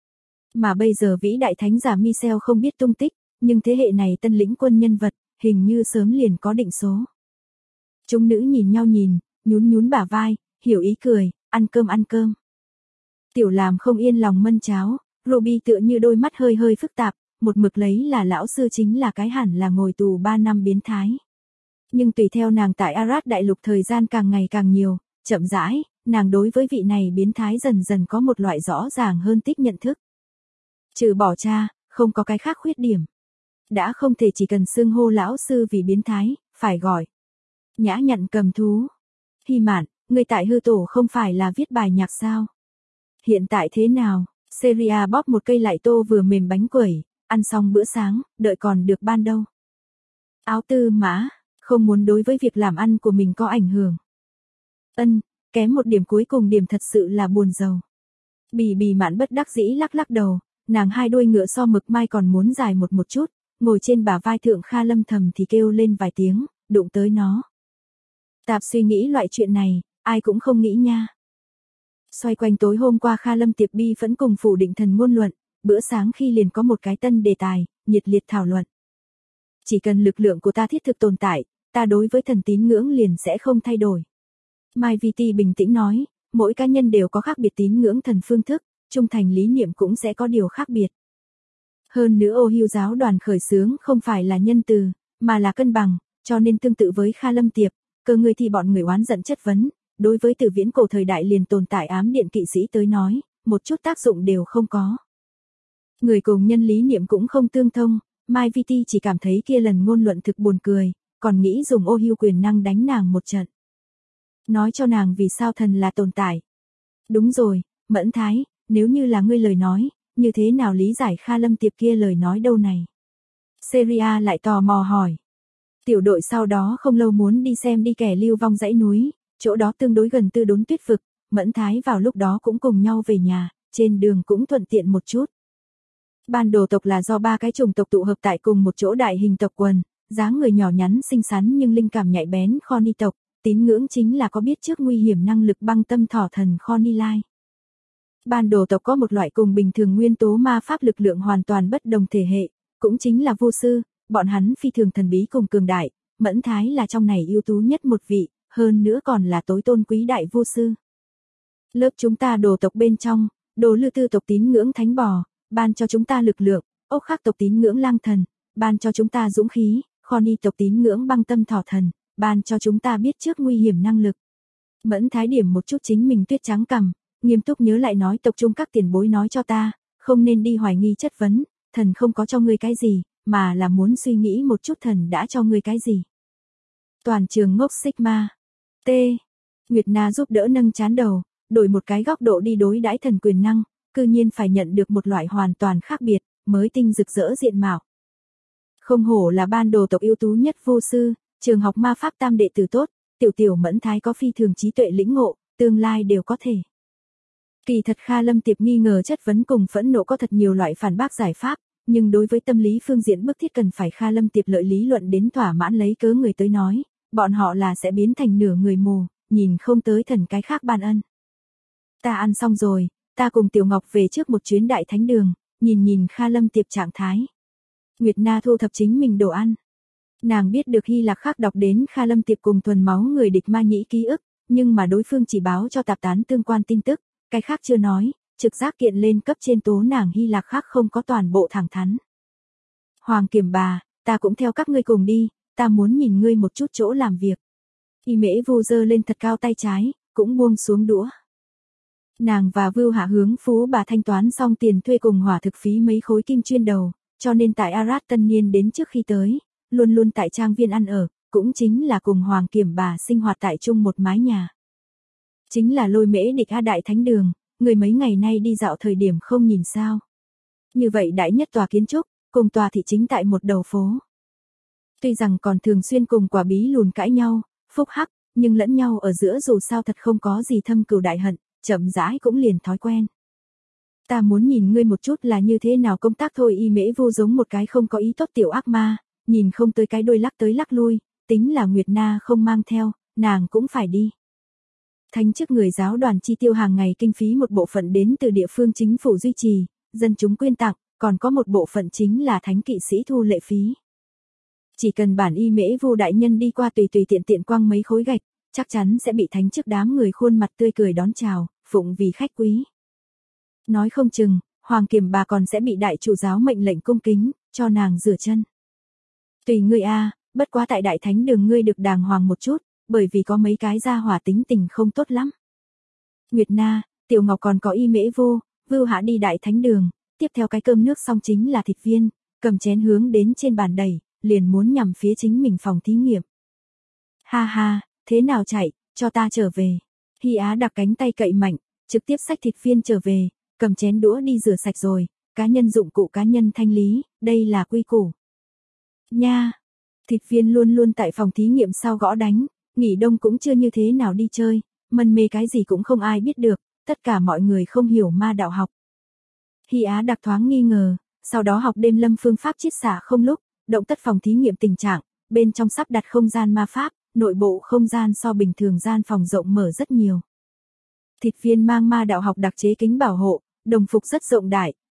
Mà bây giờ vĩ đại thánh giả Michel không biết tung tích, nhưng thế hệ này tân lĩnh quân nhân vật, hình như sớm liền có định số. Chúng nữ nhìn nhau nhìn, nhún bả vai, hiểu ý cười, ăn cơm. Tiểu làm không yên lòng mân cháo, Ruby tựa như đôi mắt hơi phức tạp, một mực lấy là lão sư chính là cái hẳn là ngồi tù 3 năm biến thái. Nhưng tùy theo nàng tại Arad đại lục thời gian càng ngày càng nhiều, chậm rãi, nàng đối với vị này biến thái dần dần có một loại rõ ràng hơn tích nhận thức. Trừ bỏ cha, không có cái khác khuyết điểm. Đã không thể chỉ cần xưng hô lão sư vì biến thái, phải gọi nhã nhặn cầm thú. Hy Mạn, người tại hư tổ không phải là viết bài nhạc sao? Hiện tại thế nào? Seria bóp một cây lại tô vừa mềm bánh quẩy, ăn xong bữa sáng, đợi còn được ban đâu. Áo tư mã, không muốn đối với việc làm ăn của mình có ảnh hưởng. Kém một điểm cuối cùng điểm thật sự là buồn giàu. Bì Mạn bất đắc dĩ lắc đầu, nàng hai đuôi ngựa so mực mai còn muốn dài một chút, ngồi trên bả vai thượng Kha Lâm thầm thì kêu lên vài tiếng, đụng tới nó. Tạp suy nghĩ loại chuyện này, ai cũng không nghĩ nha. Xoay quanh tối hôm qua Kha Lâm tiệp bi vẫn cùng phủ định thần ngôn luận, bữa sáng khi liền có một cái tân đề tài, nhiệt liệt thảo luận. Chỉ cần lực lượng của ta thiết thực tồn tại, ta đối với thần tín ngưỡng liền sẽ không thay đổi. Mai VT bình tĩnh nói, mỗi cá nhân đều có khác biệt tín ngưỡng thần phương thức, trung thành lý niệm cũng sẽ có điều khác biệt. Hơn nữa Ô Hưu giáo đoàn khởi xướng không phải là nhân từ, mà là cân bằng, cho nên tương tự với Kha Lâm Tiệp, cơ người thì bọn người oán giận chất vấn, đối với từ viễn cổ thời đại liền tồn tại ám điện kỵ sĩ tới nói, một chút tác dụng đều không có. Người cùng nhân lý niệm cũng không tương thông, Mai VT chỉ cảm thấy kia lần ngôn luận thực buồn cười, còn nghĩ dùng Ô Hưu quyền năng đánh nàng một trận. Nói cho nàng vì sao thần là tồn tại. Đúng rồi, Mẫn Thái, nếu như là ngươi lời nói, như thế nào lý giải Kha Lâm Tiệp kia lời nói đâu này? Seria lại tò mò hỏi. Tiểu đội sau đó không lâu muốn đi xem đi kẻ lưu vong dãy núi, chỗ đó tương đối gần Tư Đốn Tuyết Vực, Mẫn Thái vào lúc đó cũng cùng nhau về nhà, trên đường cũng thuận tiện một chút. Ban đồ tộc là do 3 cái chủng tộc tụ hợp tại cùng một chỗ đại hình tộc quần, dáng người nhỏ nhắn xinh xắn nhưng linh cảm nhạy bén Khorni tộc, tín ngưỡng chính là có biết trước nguy hiểm năng lực băng tâm thỏ thần Khorni Lai. Ban đồ tộc có một loại cùng bình thường nguyên tố ma pháp lực lượng hoàn toàn bất đồng thể hệ, cũng chính là vô sư, bọn hắn phi thường thần bí cùng cường đại, Mẫn Thái là trong này ưu tú nhất một vị, hơn nữa còn là tối tôn quý đại vô sư. Lớp chúng ta đồ tộc bên trong, Đồ Lư Tư tộc tín ngưỡng thánh bò, ban cho chúng ta lực lượng, Ốc Khắc tộc tín ngưỡng lang thần, ban cho chúng ta dũng khí, Khorni tộc tín ngưỡng băng tâm thỏ thần, ban cho chúng ta biết trước nguy hiểm năng lực. Mẫn Thái điểm một chút chính mình tuyết trắng cằm, nghiêm túc nhớ lại nói tộc trung các tiền bối nói cho ta, không nên đi hoài nghi chất vấn, thần không có cho ngươi cái gì, mà là muốn suy nghĩ một chút thần đã cho ngươi cái gì. Toàn trường ngốc Sigma. T. Nguyệt Na giúp đỡ nâng chán đầu, đổi một cái góc độ đi đối đãi thần quyền năng, cư nhiên phải nhận được một loại hoàn toàn khác biệt, mới tinh rực rỡ diện mạo. Không hổ là ban đồ tộc ưu tú nhất vô sư, trường học ma pháp tam đệ tử tốt, tiểu Mẫn Thái có phi thường trí tuệ lĩnh ngộ, tương lai đều có thể. Kỳ thật Kha Lâm Tiệp nghi ngờ chất vấn cùng phẫn nộ có thật nhiều loại phản bác giải pháp, nhưng đối với tâm lý phương diện bức thiết cần phải Kha Lâm Tiệp lợi lý luận đến thỏa mãn lấy cớ người tới nói, bọn họ là sẽ biến thành nửa người mù, nhìn không tới thần cái khác ban ân. Ta ăn xong rồi, ta cùng Tiểu Ngọc về trước một chuyến đại thánh đường, nhìn Kha Lâm Tiệp trạng thái. Nguyệt Na thu thập chính mình đồ ăn. Nàng biết được Hy Lạc khác đọc đến Kha Lâm Tiệp cùng thuần máu người địch ma nhĩ ký ức, nhưng mà đối phương chỉ báo cho tạp tán tương quan tin tức, cái khác chưa nói, trực giác kiện lên cấp trên tố nàng Hy Lạc khác không có toàn bộ thẳng thắn. Hoàng Kiểm bà, ta cũng theo các ngươi cùng đi, ta muốn nhìn ngươi một chút chỗ làm việc. Y Mễ Vu giơ lên thật cao tay trái, cũng buông xuống đũa. Nàng và Vưu Hạ hướng Phú bà thanh toán xong tiền thuê cùng hỏa thực phí mấy khối kim chuyên đầu, cho nên tại Arad Tân Niên đến trước khi tới, luôn luôn tại trang viên ăn ở, cũng chính là cùng Hoàng Kiểm bà sinh hoạt tại chung một mái nhà. Chính là Lôi Mễ Địch A Đại Thánh Đường, người mấy ngày nay đi dạo thời điểm không nhìn sao. Như vậy đại nhất tòa kiến trúc, cùng tòa thị chính tại một đầu phố. Tuy rằng còn thường xuyên cùng Quả Bí lùn cãi nhau, phúc hắc, nhưng lẫn nhau ở giữa dù sao thật không có gì thâm cừu đại hận, chậm rãi cũng liền thói quen. Ta muốn nhìn ngươi một chút là như thế nào công tác thôi. Y Mễ Vu giống một cái không có ý tốt tiểu ác ma, nhìn không tới cái đôi lắc tới lắc lui, tính là Nguyệt Na không mang theo, nàng cũng phải đi. Thánh chức người giáo đoàn chi tiêu hàng ngày kinh phí một bộ phận đến từ địa phương chính phủ duy trì, dân chúng quyên tặng, còn có một bộ phận chính là thánh kỵ sĩ thu lệ phí. Chỉ cần bản Y Mễ Vu đại nhân đi qua tùy tiện quăng mấy khối gạch, chắc chắn sẽ bị thánh chức đám người khuôn mặt tươi cười đón chào, phụng vì khách quý. Nói không chừng, Hoàng Kiểm bà còn sẽ bị đại chủ giáo mệnh lệnh cung kính, cho nàng rửa chân. Tùy ngươi a, bất quá tại đại thánh đường ngươi được đàng hoàng một chút, bởi vì có mấy cái gia hỏa tính tình không tốt lắm. Nguyệt Na, Tiểu Ngọc còn có Y Mễ Vu, Vưu Hạ đi đại thánh đường, tiếp theo cái cơm nước xong chính là thịt viên, cầm chén hướng đến trên bàn đẩy, liền muốn nhằm phía chính mình phòng thí nghiệm. Ha ha, thế nào chạy, cho ta trở về. Hy Á đặt cánh tay cậy mạnh, trực tiếp xách thịt viên trở về, cầm chén đũa đi rửa sạch rồi, cá nhân dụng cụ cá nhân thanh lý, đây là quy củ. Nha, thịt viên luôn luôn tại phòng thí nghiệm sau gõ đánh, nghỉ đông cũng chưa như thế nào đi chơi, mân mê cái gì cũng không ai biết được, tất cả mọi người không hiểu ma đạo học. Hy Á đặc thoáng nghi ngờ, sau đó học đêm lâm phương pháp chiết xả không lúc, động tất phòng thí nghiệm tình trạng, bên trong sắp đặt không gian ma pháp, nội bộ không gian so bình thường gian phòng rộng mở rất nhiều. Thịt viên mang ma đạo học đặc chế kính bảo hộ, đồng phục rất rộng đại,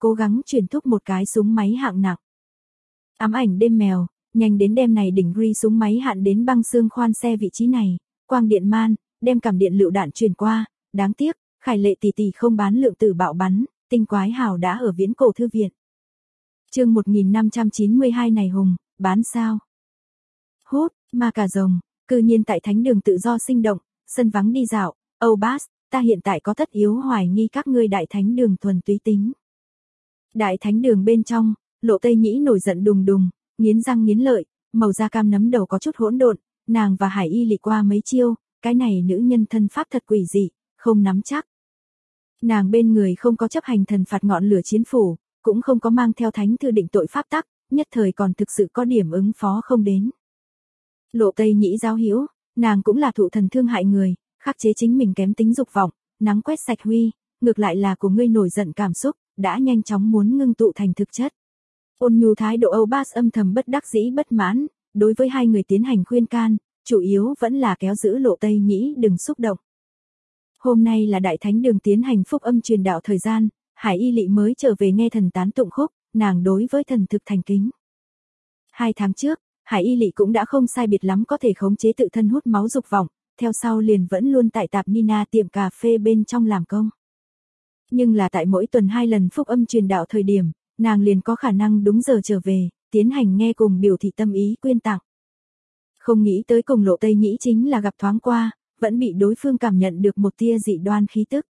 cố gắng chuyển thúc một cái súng máy hạng nặng. Ám ảnh đêm mèo, nhanh đến đem này đỉnh ri súng máy hạn đến băng xương khoan xe vị trí này, quang điện man, đem cảm điện lựu đạn truyền qua, đáng tiếc, Khải Lệ tỷ tỷ không bán lượng tử bạo bắn, tinh quái hào đã ở viễn cổ thư viện. Chương 1592 này hùng, bán sao? Hút, ma cà rồng, cư nhiên tại thánh đường tự do sinh động, sân vắng đi dạo, Âu Bass, ta hiện tại có tất yếu hoài nghi các ngươi đại thánh đường thuần túy tính. Đại thánh đường bên trong, Lộ Tây Nhĩ nổi giận đùng đùng, nghiến răng nghiến lợi, màu da cam nấm đầu có chút hỗn độn, nàng và Hải Y lì qua mấy chiêu, cái này nữ nhân thân pháp thật quỷ dị, không nắm chắc. Nàng bên người không có chấp hành thần phạt ngọn lửa chiến phủ, cũng không có mang theo thánh thư định tội pháp tắc, nhất thời còn thực sự có điểm ứng phó không đến. Lộ Tây Nhĩ giáo hiểu, nàng cũng là thụ thần thương hại người, khắc chế chính mình kém tính dục vọng, nắng quét sạch huy, ngược lại là của ngươi nổi giận cảm xúc, đã nhanh chóng muốn ngưng tụ thành thực chất. Ôn nhu thái độ Âu Bass âm thầm bất đắc dĩ bất mãn, đối với hai người tiến hành khuyên can, chủ yếu vẫn là kéo giữ Lộ Tây Nhĩ đừng xúc động. Hôm nay là đại thánh đường tiến hành phúc âm truyền đạo thời gian, Hải Y lị mới trở về nghe thần tán tụng khúc, nàng đối với thần thực thành kính. 2 tháng trước, Hải Y lị cũng đã không sai biệt lắm có thể khống chế tự thân hút máu dục vọng, theo sau liền vẫn luôn tại tạp Nina tiệm cà phê bên trong làm công. Nhưng là tại mỗi tuần 2 lần phúc âm truyền đạo thời điểm, nàng liền có khả năng đúng giờ trở về, tiến hành nghe cùng biểu thị tâm ý quyên tặng. Không nghĩ tới cùng Lộ Tây Nhĩ chính là gặp thoáng qua, vẫn bị đối phương cảm nhận được một tia dị đoan khí tức.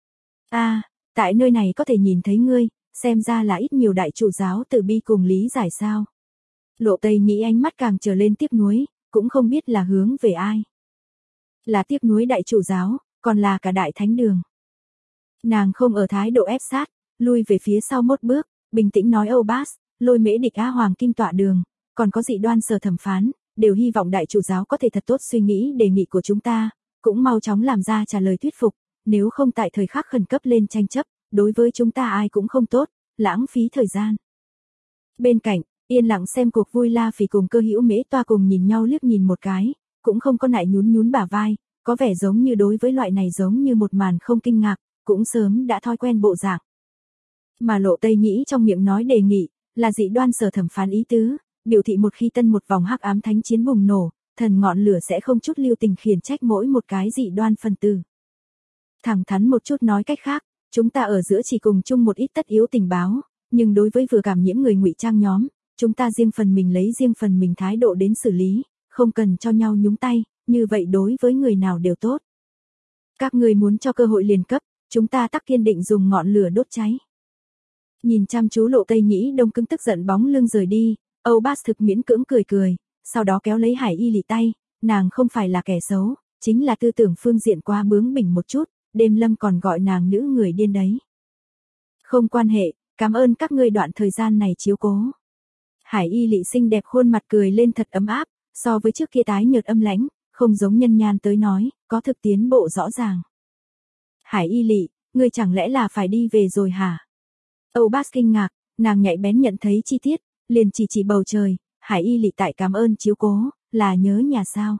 Tại nơi này có thể nhìn thấy ngươi, xem ra là ít nhiều đại chủ giáo từ bi cùng lý giải sao. Lộ Tây Nhĩ ánh mắt càng trở lên tiếc nuối, cũng không biết là hướng về ai. Là tiếc nuối đại chủ giáo, còn là cả đại thánh đường. Nàng không ở thái độ ép sát, lui về phía sau một bước, bình tĩnh nói Âu Bass, Lôi Mễ Địch Á Hoàng Kim Tọa Đường, còn có dị đoan sở thẩm phán, đều hy vọng đại chủ giáo có thể thật tốt suy nghĩ đề nghị của chúng ta, cũng mau chóng làm ra trả lời thuyết phục, nếu không tại thời khắc khẩn cấp lên tranh chấp, đối với chúng ta ai cũng không tốt, lãng phí thời gian. Bên cạnh, yên lặng xem cuộc vui La Phỉ cùng Cơ Hữu Mễ Toa cùng nhìn nhau liếc nhìn một cái, cũng không có nại nhún nhún bả vai, có vẻ giống như đối với loại này giống như một màn không kinh ngạc, cũng sớm đã thói quen bộ dạng. Mà Lộ Tây Nhĩ trong miệng nói đề nghị, là dị đoan sở thẩm phán ý tứ, biểu thị một khi tân một vòng hắc ám thánh chiến bùng nổ, thần ngọn lửa sẽ không chút lưu tình khiển trách mỗi một cái dị đoan phân tử. Thẳng thắn một chút nói cách khác, chúng ta ở giữa chỉ cùng chung một ít tất yếu tình báo, nhưng đối với vừa cảm nhiễm người ngụy trang nhóm, chúng ta riêng phần mình lấy riêng phần mình thái độ đến xử lý, không cần cho nhau nhúng tay, như vậy đối với người nào đều tốt. Các người muốn cho cơ hội liền cấp, chúng ta tắc kiên định dùng ngọn lửa đốt cháy. Nhìn chăm chú Lộ Tây Nhĩ đông cứng tức giận bóng lưng rời đi, Âu Bass thực miễn cưỡng cười cười, sau đó kéo lấy Hải Y lì tay, nàng không phải là kẻ xấu, chính là tư tưởng phương diện quá bướng bỉnh một chút, đêm lâm còn gọi nàng nữ người điên đấy. Không quan hệ, cảm ơn các ngươi đoạn thời gian này chiếu cố. Hải Y lị xinh đẹp khuôn mặt cười lên thật ấm áp, so với trước kia tái nhợt âm lãnh, không giống nhân nhan tới nói, có thực tiến bộ rõ ràng. Hải Y lị, ngươi chẳng lẽ là phải đi về rồi hả? Âu Bass kinh ngạc, nàng nhạy bén nhận thấy chi tiết, liền chỉ bầu trời, Hải Y lị tại cảm ơn chiếu cố, là nhớ nhà sao?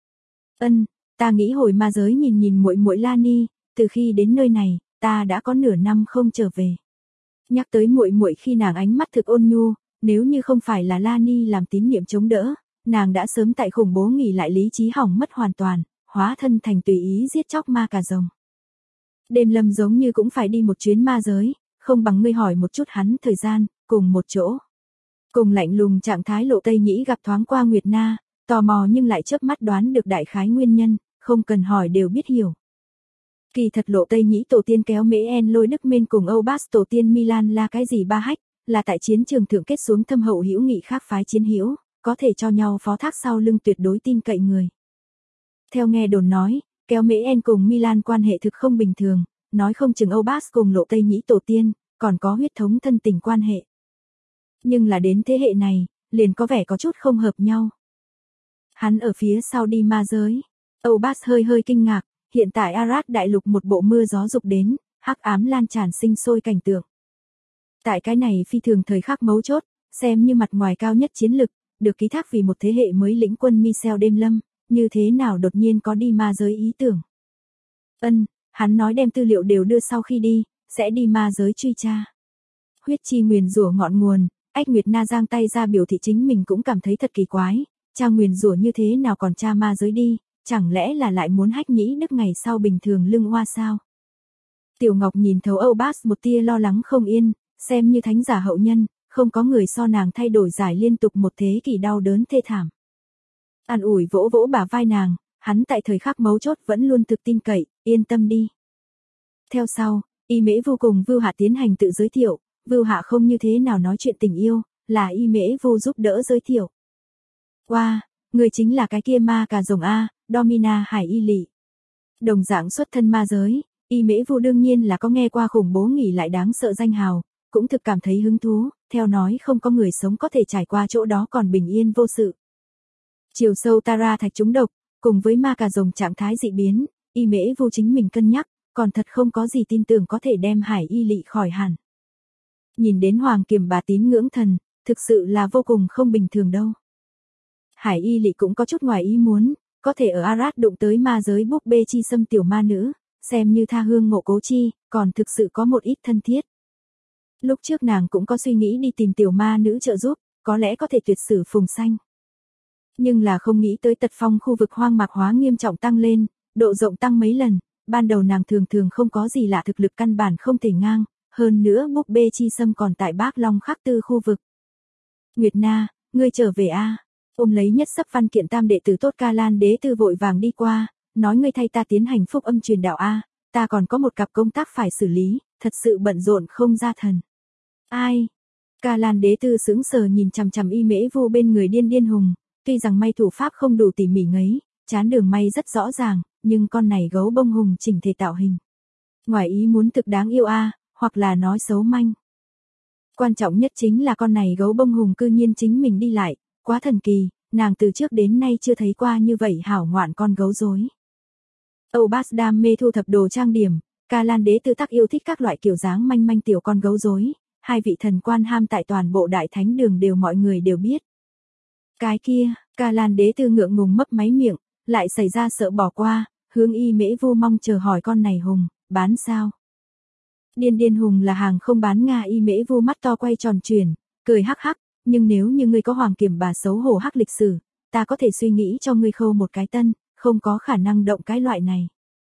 Ta nghĩ hồi ma giới nhìn muội muội Lani, từ khi đến nơi này, ta đã có nửa năm không trở về. Nhắc tới muội muội khi nàng ánh mắt thực ôn nhu, nếu như không phải là Lani làm tín niệm chống đỡ, nàng đã sớm tại khủng bố nghỉ lại lý trí hỏng mất hoàn toàn, hóa thân thành tùy ý giết chóc ma cà rồng. Đêm lâm giống như cũng phải đi một chuyến ma giới, không bằng ngươi hỏi một chút hắn thời gian, cùng một chỗ. Cùng lạnh lùng trạng thái Lộ Tây Nhĩ gặp thoáng qua Nguyệt Na, tò mò nhưng lại chớp mắt đoán được đại khái nguyên nhân, không cần hỏi đều biết hiểu. Kỳ thật Lộ Tây Nhĩ tổ tiên kéo Mễ En Lôi Đức Mên cùng Âu Bass tổ tiên Milan là cái gì ba hách, là tại chiến trường thượng kết xuống thâm hậu hữu nghị khác phái chiến hữu, có thể cho nhau phó thác sau lưng tuyệt đối tin cậy người. Theo nghe đồn nói, kéo Mễ En cùng Milan quan hệ thực không bình thường, nói không chừng Âu Bass cùng Lộ Tây Nhĩ tổ tiên, còn có huyết thống thân tình quan hệ. Nhưng là đến thế hệ này, liền có vẻ có chút không hợp nhau. Hắn ở phía sau đi ma giới. Âu Bass hơi kinh ngạc, hiện tại Arad đại lục một bộ mưa gió dục đến, hắc ám lan tràn sinh sôi cảnh tượng. Tại cái này phi thường thời khắc mấu chốt, xem như mặt ngoài cao nhất chiến lực, được ký thác vì một thế hệ mới lĩnh quân Michel đêm lâm, như thế nào đột nhiên có đi ma giới ý tưởng. Hắn nói đem tư liệu đều đưa sau khi đi, sẽ đi ma giới truy tra. Huyết chi nguyền rủa ngọn nguồn, Ách Nguyệt Na giang tay ra biểu thị chính mình cũng cảm thấy thật kỳ quái, cha nguyền rủa như thế nào còn cha ma giới đi, chẳng lẽ là lại muốn hách nhĩ đức ngày sau bình thường lưng oa sao? Tiểu Ngọc nhìn thấu Âu Bác một tia lo lắng không yên, xem như thánh giả hậu nhân, không có người so nàng thay đổi giải liên tục một thế kỷ đau đớn thê thảm. An ủi vỗ vỗ bả vai nàng, hắn tại thời khắc mấu chốt vẫn luôn thực tin cậy, yên tâm đi. Theo sau, Y Mễ Vô cùng Vưu Hạ tiến hành tự giới thiệu, Vưu Hạ không như thế nào nói chuyện tình yêu, là Y Mễ Vô giúp đỡ giới thiệu. Wow, người chính là cái kia ma cà rồng A, Domina Hải Y Lị. Đồng dạng xuất thân ma giới, Y Mễ Vô đương nhiên là có nghe qua khủng bố nghỉ lại đáng sợ danh hào, cũng thực cảm thấy hứng thú, theo nói không có người sống có thể trải qua chỗ đó còn bình yên vô sự. Chiều sâu Tara thạch trúng độc, cùng với ma cà rồng trạng thái dị biến, Y Mễ Vô chính mình cân nhắc, còn thật không có gì tin tưởng có thể đem Hải Y Lị khỏi hẳn. Nhìn đến Hoàng Kiềm bà tín ngưỡng thần, thực sự là vô cùng không bình thường đâu. Hải Y Lị cũng có chút ngoài ý muốn, có thể ở Arad đụng tới ma giới búp bê chi xâm tiểu ma nữ, xem như tha hương ngộ cố chi, còn thực sự có một ít thân thiết. Lúc trước nàng cũng có suy nghĩ đi tìm tiểu ma nữ trợ giúp, có lẽ có thể tuyệt sử phùng sanh. Nhưng là không nghĩ tới tật phong khu vực hoang mạc hóa nghiêm trọng tăng lên, độ rộng tăng mấy lần, ban đầu nàng thường thường không có gì lạ thực lực căn bản không thể ngang, hơn nữa búp bê chi xâm còn tại Bác Long Khắc Tư khu vực. Nguyệt Na, ngươi trở về a? Ôm lấy nhất sấp văn kiện tam đệ tử tốt Ca Lan Đế Tư vội vàng đi qua, nói ngươi thay ta tiến hành phúc âm truyền đạo a, ta còn có một cặp công tác phải xử lý, thật sự bận rộn không ra thần. Ai? Ca Lan Đế Tư sững sờ nhìn chằm chằm Y Mễ Vô bên người điên điên hùng, tuy rằng may thủ pháp không đủ tỉ mỉ ngấy, chán đường may rất rõ ràng, nhưng con này gấu bông hùng chỉnh thể tạo hình. Ngoài ý muốn thực đáng yêu a, hoặc là nói xấu manh. Quan trọng nhất chính là con này gấu bông hùng cư nhiên chính mình đi lại, quá thần kỳ, nàng từ trước đến nay chưa thấy qua như vậy hảo ngoạn con gấu rối. Âu Bác đam mê thu thập đồ trang điểm, Ca Lan Đế Tư tắc yêu thích các loại kiểu dáng manh manh tiểu con gấu rối, hai vị thần quan ham tại toàn bộ đại thánh đường đều mọi người đều biết. Cái kia, Ca Lan Đế Tư ngượng ngùng mấp máy miệng, lại xảy ra sợ bỏ qua, hướng Y Mễ Vô mong chờ hỏi con này hùng, bán sao? Điên điên hùng là hàng không bán Nga. Y Mễ Vô mắt to quay tròn chuyển, cười hắc hắc, nhưng nếu như ngươi có Hoàng Kiềm bà xấu hổ hắc lịch sử, ta có thể suy nghĩ cho ngươi khâu một cái tân, không có khả năng động cái loại này.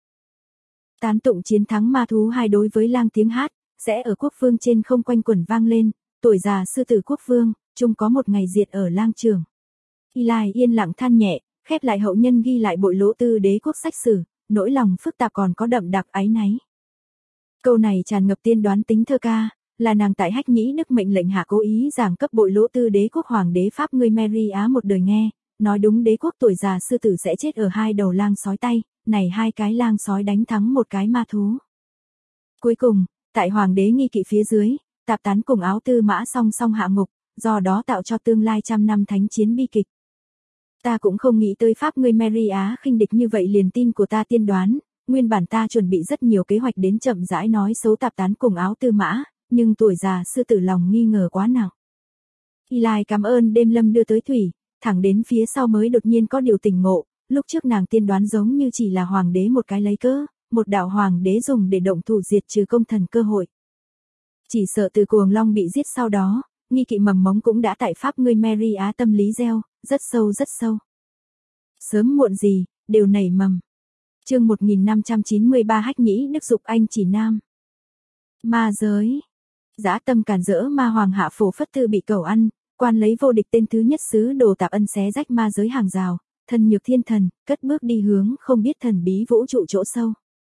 Tán tụng chiến thắng ma thú hai đối với lang tiếng hát, sẽ ở quốc vương trên không quanh quẩn vang lên, tuổi già sư tử quốc vương, chung có một ngày diệt ở lang trường. Eli yên lặng than nhẹ, khép lại hậu nhân ghi lại bội lỗ tư đế quốc sách sử, nỗi lòng phức tạp còn có đậm đặc áy náy. Câu này tràn ngập tiên đoán tính thơ ca, là nàng tại hách nhĩ đức mệnh lệnh hạ cố ý giảng cấp bội lỗ tư đế quốc hoàng đế Pháp ngươi Mary Á một đời nghe, nói đúng đế quốc tuổi già sư tử sẽ chết ở hai đầu lang sói tay, này hai cái lang sói đánh thắng một cái ma thú. Cuối cùng, tại hoàng đế nghi kỵ phía dưới, Tạp Tán cùng Áo Tư Mã song song hạ ngục, do đó tạo cho tương lai trăm năm thánh chiến bi kịch. Ta cũng không nghĩ tới Pháp ngươi Mary Á khinh địch như vậy liền tin của ta tiên đoán, nguyên bản ta chuẩn bị rất nhiều kế hoạch đến chậm rãi nói xấu Tạp Tán cùng Áo Tư Mã, nhưng tuổi già sư tử lòng nghi ngờ quá nặng. Eli cảm ơn đêm lâm đưa tới thủy, thẳng đến phía sau mới đột nhiên có điều tỉnh ngộ, lúc trước nàng tiên đoán giống như chỉ là hoàng đế một cái lấy cớ, một đạo hoàng đế dùng để động thủ diệt trừ công thần cơ hội. Chỉ sợ từ Cuồng Long bị giết sau đó, nghi kỵ mầm mống cũng đã tại Pháp ngươi Mary Á tâm lý gieo, rất sâu rất sâu. Sớm muộn gì, đều nảy mầm. Chương 1593 hách nhĩ đức dục anh chỉ nam. Ma giới. Dã tâm cản rỡ ma hoàng hạ phổ phất tư bị cầu ăn, quan lấy vô địch tên thứ nhất sứ đồ Tạp Ân xé rách ma giới hàng rào, thân nhược thiên thần, cất bước đi hướng không biết thần bí vũ trụ chỗ sâu.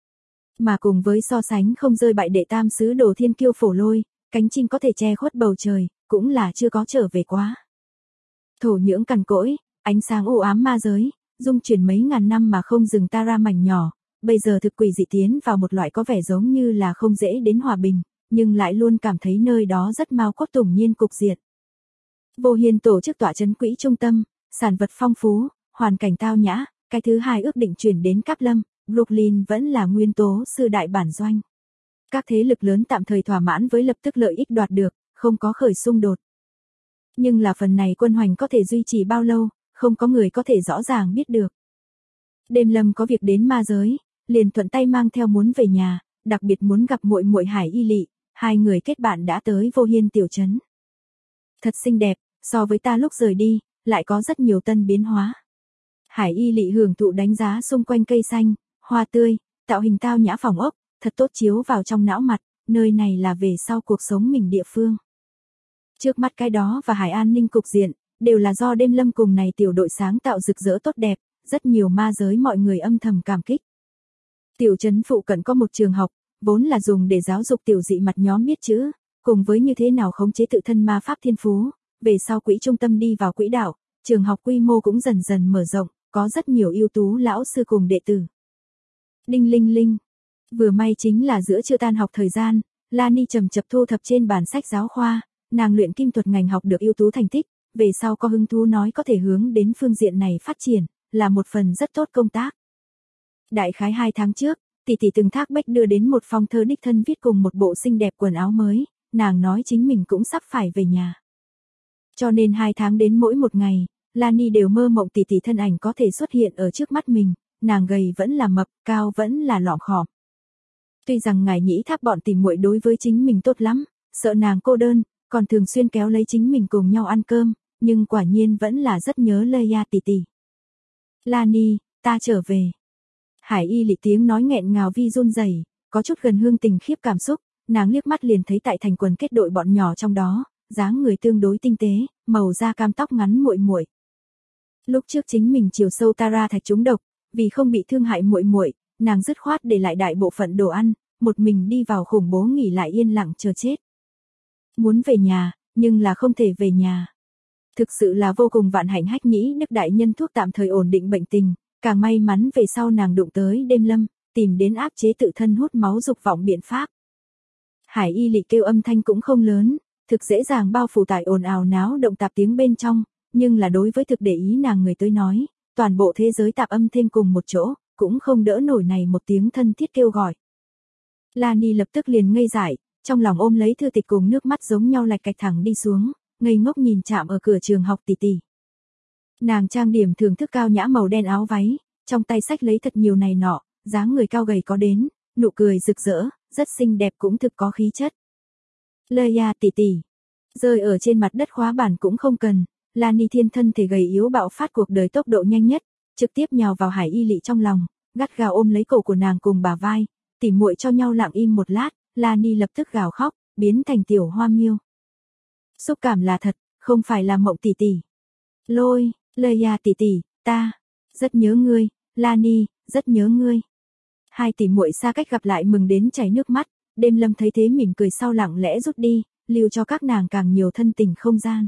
Mà cùng với so sánh không rơi bại đệ tam sứ đồ Thiên Kiêu Phổ Lôi, cánh chim có thể che khuất bầu trời, cũng là chưa có trở về quá. Thổ nhưỡng cằn cỗi, ánh sáng u ám ma giới, dung chuyển mấy ngàn năm mà không dừng ta ra mảnh nhỏ, bây giờ thực quỷ dị tiến vào một loại có vẻ giống như là không dễ đến hòa bình, nhưng lại luôn cảm thấy nơi đó rất mau cốt tủng nhiên cục diệt. Vô Hiên tổ chức tọa trấn quỹ trung tâm, sản vật phong phú, hoàn cảnh tao nhã, cái thứ hai ước định chuyển đến Cáp Lâm, Brooklyn vẫn là nguyên tố sư đại bản doanh. Các thế lực lớn tạm thời thỏa mãn với lập tức lợi ích đoạt được, không có khởi xung đột. Nhưng là phần này quân hoành có thể duy trì bao lâu, không có người có thể rõ ràng biết được. Đêm lâm có việc đến ma giới, liền thuận tay mang theo muốn về nhà, đặc biệt muốn gặp muội muội Hải Y Lị, Hai người kết bạn đã tới Vô Hiên tiểu trấn. Thật xinh đẹp, so với ta lúc rời đi, lại có rất nhiều tân biến hóa. Hải Y Lị hưởng thụ đánh giá xung quanh cây xanh, hoa tươi, tạo hình tao nhã phòng ốc, thật tốt chiếu vào trong não mặt, nơi này là về sau cuộc sống mình địa phương. Trước mắt cái đó và Hải An Ninh cục diện, đều là do Đêm Lâm cùng này tiểu đội sáng tạo rực rỡ tốt đẹp, rất nhiều ma giới mọi người âm thầm cảm kích. Tiểu trấn phụ cận có một trường học, vốn là dùng để giáo dục tiểu dị mặt nhóm biết chữ, cùng với như thế nào khống chế tự thân ma pháp thiên phú, về sau quỹ trung tâm đi vào quỹ đạo, trường học quy mô cũng dần dần mở rộng, có rất nhiều ưu tú lão sư cùng đệ tử. Đinh linh linh, vừa may chính là giữa trưa tan học thời gian, Lani chậm chậm thu thập trên bản sách giáo khoa, nàng luyện kim thuật ngành học được ưu tú thành tích, về sau có hứng thú nói có thể hướng đến phương diện này phát triển, là một phần rất tốt công tác. Đại khái 2 tháng trước, tỷ tỷ từng thác bách đưa đến một phong thơ đích thân viết cùng một bộ xinh đẹp quần áo mới, nàng nói chính mình cũng sắp phải về nhà. Cho nên 2 tháng đến mỗi một ngày, Lani đều mơ mộng tỷ tỷ thân ảnh có thể xuất hiện ở trước mắt mình, nàng gầy vẫn là mập, cao vẫn là lỏm khòm. Tuy rằng ngài nhĩ tháp bọn tỉ muội đối với chính mình tốt lắm, sợ nàng cô đơn, còn thường xuyên kéo lấy chính mình cùng nhau ăn cơm, nhưng quả nhiên vẫn là rất nhớ Leia tỷ tỷ. Lani, ta trở về. Hải Y Lị tiếng nói nghẹn ngào vi run rẩy, có chút gần hương tình khiếp cảm xúc, nàng liếc mắt liền thấy tại thành quần kết đội bọn nhỏ trong đó, dáng người tương đối tinh tế, màu da cam tóc ngắn muội muội. Lúc trước chính mình chiều sâu Tara thạch trúng độc, vì không bị thương hại muội muội, nàng dứt khoát để lại đại bộ phận đồ ăn, một mình đi vào khủng bố nghỉ lại yên lặng chờ chết. Muốn về nhà, nhưng là không thể về nhà. Thực sự là vô cùng vạn hạnh Hách Nhĩ Đức đại nhân thuốc tạm thời ổn định bệnh tình, càng may mắn về sau nàng đụng tới Đêm Lâm, tìm đến áp chế tự thân hút máu dục vọng biện pháp. Hải Y Lị kêu âm thanh cũng không lớn, thực dễ dàng bao phủ tại ồn ào náo động tạp tiếng bên trong, nhưng là đối với thực để ý nàng người tới nói, toàn bộ thế giới tạp âm thêm cùng một chỗ, cũng không đỡ nổi này một tiếng thân thiết kêu gọi. Lani lập tức liền ngây dại, trong lòng ôm lấy thư tịch cùng nước mắt giống nhau lạch cạch thẳng đi xuống, ngây ngốc nhìn chạm ở cửa trường học tỷ tỷ. Nàng trang điểm thưởng thức cao nhã màu đen áo váy, trong tay xách lấy thật nhiều này nọ, dáng người cao gầy có đến, nụ cười rực rỡ, rất xinh đẹp cũng thực có khí chất. Leia tỷ tỷ, rơi ở trên mặt đất khóa bản cũng không cần, Lani thiên thân thể gầy yếu bạo phát cuộc đời tốc độ nhanh nhất, trực tiếp nhào vào Hải Y Lị trong lòng, gắt gao ôm lấy cổ của nàng cùng bả vai, tỉ muội cho nhau lặng im một lát, Lani lập tức gào khóc, biến thành tiểu hoa miêu. Xúc cảm là thật, không phải là mộng tỷ tỷ. Lôi, Leia tỷ tỷ, ta rất nhớ ngươi, Lani, rất nhớ ngươi. Hai tỷ muội xa cách gặp lại mừng đến chảy nước mắt, Đêm Lâm thấy thế mỉm cười sau lặng lẽ rút đi, lưu cho các nàng càng nhiều thân tình không gian.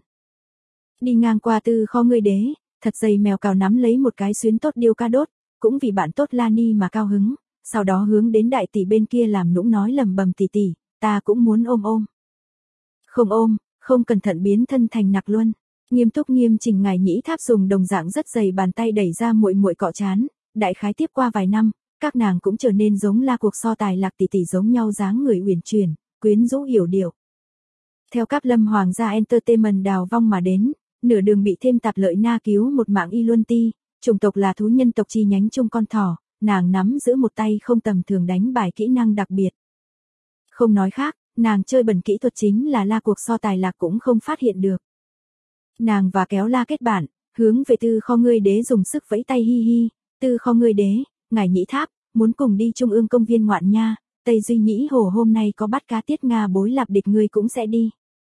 Đi ngang qua tư kho ngươi đế, thật dày mèo cào nắm lấy một cái xuyến tốt điêu ca đốt, cũng vì bạn tốt Lani mà cao hứng, sau đó hướng đến đại tỷ bên kia làm nũng nói lầm bầm tỷ tỷ, ta cũng muốn ôm ôm. Không ôm, không cẩn thận biến thân thành nặc luân. Nghiêm túc nghiêm chỉnh ngài nhĩ tháp dùng đồng dạng rất dày bàn tay đẩy ra muội muội cọ chán, đại khái tiếp qua vài năm, các nàng cũng trở nên giống la cuộc so tài lạc tỷ tỷ giống nhau dáng người uyển chuyển, quyến rũ yểu điệu. Theo Cáp Lâm Hoàng gia Entertainment đào vong mà đến, nửa đường bị thêm tạp lợi na cứu một mạng y luân ti, chủng tộc là thú nhân tộc chi nhánh chung con thỏ, nàng nắm giữ một tay không tầm thường đánh bài kỹ năng đặc biệt. Không nói khác, nàng chơi bẩn kỹ thuật chính là la cuộc so tài lạc cũng không phát hiện được. Nàng và kéo la kết bạn, hướng về tư kho ngươi đế dùng sức vẫy tay hi hi, tư kho ngươi đế, ngài nhĩ tháp, muốn cùng đi trung ương công viên ngoạn nha, Tây Duy Nhĩ Hồ hôm nay có bắt cá tiết Nga bối lạp địch ngươi cũng sẽ đi.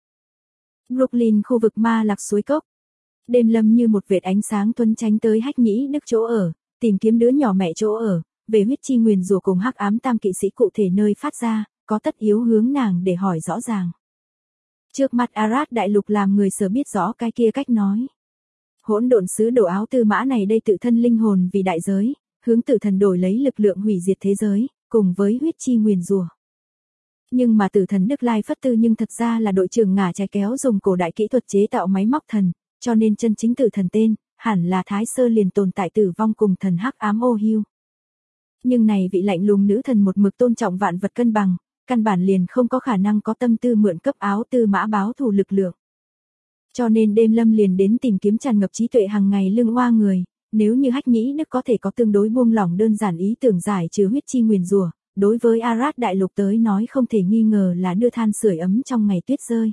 Brooklyn khu vực ma lạc suối cốc. Đêm Lâm như một vệt ánh sáng tuấn tránh tới Hách Nhĩ Đức chỗ ở, tìm kiếm đứa nhỏ mẹ chỗ ở, về huyết chi nguyền rủa cùng hắc ám tam kỵ sĩ cụ thể nơi phát ra, có tất yếu hướng nàng để hỏi rõ ràng. Trước mặt Arad đại lục làm người sở biết rõ cái kia cách nói. Hỗn độn sứ đồ áo tư mã này đây tự thân linh hồn vì đại giới, hướng tử thần đổi lấy lực lượng hủy diệt thế giới, cùng với huyết chi nguyền rủa. Nhưng mà tử thần Đức Lai Phất Tư nhưng thật ra là đội trưởng ngả trái kéo dùng cổ đại kỹ thuật chế tạo máy móc thần, cho nên chân chính tử thần tên, hẳn là Thái Sơ liền tồn tại tử vong cùng thần hắc ám ô hiu. Nhưng này vị lạnh lùng nữ thần một mực tôn trọng vạn vật cân bằng, căn bản liền không có khả năng có tâm tư mượn cấp áo tư mã báo thù lực lượng. Cho nên Đêm Lâm liền đến tìm kiếm tràn ngập trí tuệ hàng ngày lương oa người, nếu như Hách Nhĩ Đức có thể có tương đối buông lỏng đơn giản ý tưởng giải trừ huyết chi nguyền rủa, đối với Arad đại lục tới nói không thể nghi ngờ là đưa than sưởi ấm trong ngày tuyết rơi.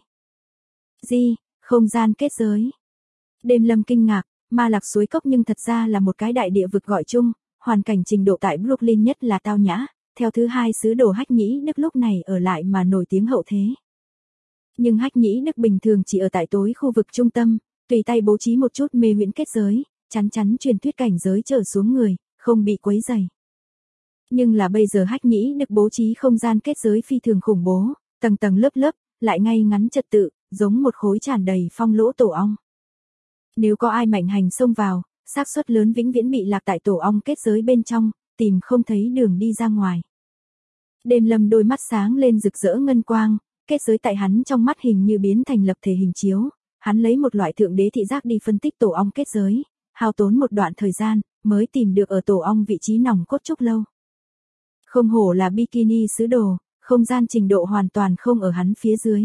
Không gian kết giới. Đêm Lâm kinh ngạc, Ma Lạc suối cốc nhưng thật ra là một cái đại địa vực gọi chung, hoàn cảnh trình độ tại Brooklyn nhất là tao nhã, theo thứ hai sứ đồ Hách Nhĩ Đức lúc này ở lại mà nổi tiếng hậu thế. Nhưng Hách Nhĩ Đức bình thường chỉ ở tại tối khu vực trung tâm, tùy tay bố trí một chút mê huyễn kết giới, chắn truyền thuyết cảnh giới trở xuống người, không bị quấy rầy. Nhưng là bây giờ Hách Nhĩ Đức bố trí không gian kết giới phi thường khủng bố, tầng tầng lớp lớp, lại ngay ngắn trật tự, giống một khối tràn đầy phong lỗ tổ ong. Nếu có ai mạnh hành xông vào, xác suất lớn vĩnh viễn bị lạc tại tổ ong kết giới bên trong, tìm không thấy đường đi ra ngoài. Đêm Lâm đôi mắt sáng lên rực rỡ ngân quang, kết giới tại hắn trong mắt hình như biến thành lập thể hình chiếu, hắn lấy một loại thượng đế thị giác đi phân tích tổ ong kết giới, hao tốn một đoạn thời gian, mới tìm được ở tổ ong vị trí nòng cốt trúc lâu. Không hổ là bikini sứ đồ, không gian trình độ hoàn toàn không ở hắn phía dưới.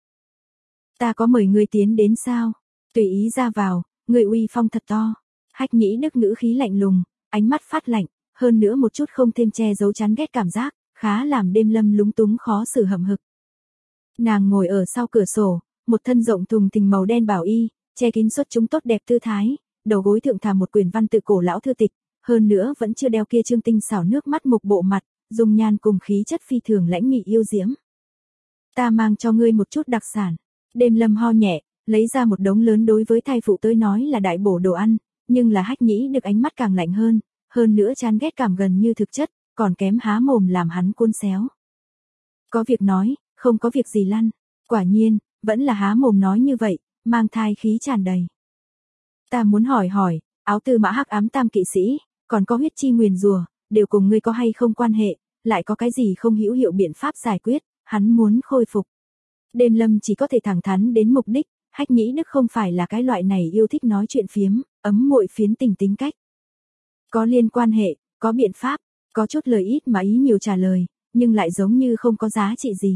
Ta có mời ngươi tiến đến sao? Tùy ý ra vào, người uy phong thật to. Hách Nhĩ Đức ngữ khí lạnh lùng, ánh mắt phát lạnh, hơn nữa một chút không thêm che giấu chán ghét cảm giác, khá làm Đêm Lâm lúng túng khó xử hậm hực. Nàng ngồi ở sau cửa sổ, một thân rộng thùng thình màu đen bảo y, che kín xuất chúng tốt đẹp tư thái, đầu gối thượng thả một quyển văn tự cổ lão thư tịch, hơn nữa vẫn chưa đeo kia trương tinh xảo nước mắt mục bộ mặt, dung nhan cùng khí chất phi thường lãnh mị yêu diễm. Ta mang cho ngươi một chút đặc sản. Đêm Lâm ho nhẹ, lấy ra một đống lớn đối với thai phụ tới nói là đại bổ đồ ăn, nhưng là Hách Nhĩ Đức ánh mắt càng lạnh hơn nữa chán ghét cảm gần như thực chất, còn kém há mồm làm hắn cuốn xéo. Có việc nói, không có việc gì lăn, quả nhiên, vẫn là há mồm nói như vậy, mang thai khí tràn đầy. Ta muốn hỏi, áo tư mã hắc ám tam kỵ sĩ, còn có huyết chi nguyền rủa, đều cùng ngươi có hay không quan hệ, lại có cái gì không hữu hiệu biện pháp giải quyết, hắn muốn khôi phục. Đêm Lâm chỉ có thể thẳng thắn đến mục đích, Hách Nhĩ Đức không phải là cái loại này yêu thích nói chuyện phiếm, ấm muội phiến tình tính cách. Có liên quan hệ, có biện pháp, có chút lời ít mà ý nhiều trả lời, nhưng lại giống như không có giá trị gì.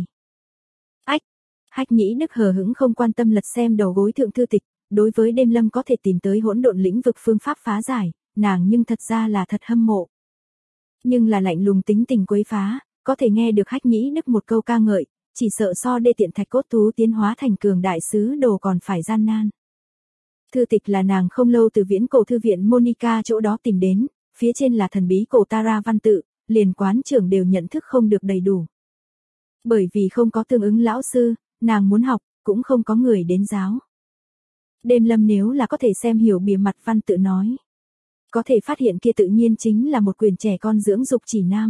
Hách Nhĩ Đức hờ hững không quan tâm lật xem đầu gối thượng thư tịch, đối với Đêm Lâm có thể tìm tới hỗn độn lĩnh vực phương pháp phá giải, nàng nhưng thật ra là thật hâm mộ. Nhưng là lạnh lùng tính tình quấy phá, có thể nghe được Hách Nhĩ Đức một câu ca ngợi, chỉ sợ so đê tiện thạch cốt thú tiến hóa thành cường đại sứ đồ còn phải gian nan. Thư tịch là nàng không lâu từ viễn cổ thư viện Monica chỗ đó tìm đến, phía trên là thần bí cổ Tara văn tự, liền quán trưởng đều nhận thức không được đầy đủ. Bởi vì không có tương ứng lão sư, nàng muốn học, cũng không có người đến giáo. Đêm Lâm nếu là có thể xem hiểu bìa mặt văn tự nói, có thể phát hiện kia tự nhiên chính là một quyển trẻ con dưỡng dục chỉ nam.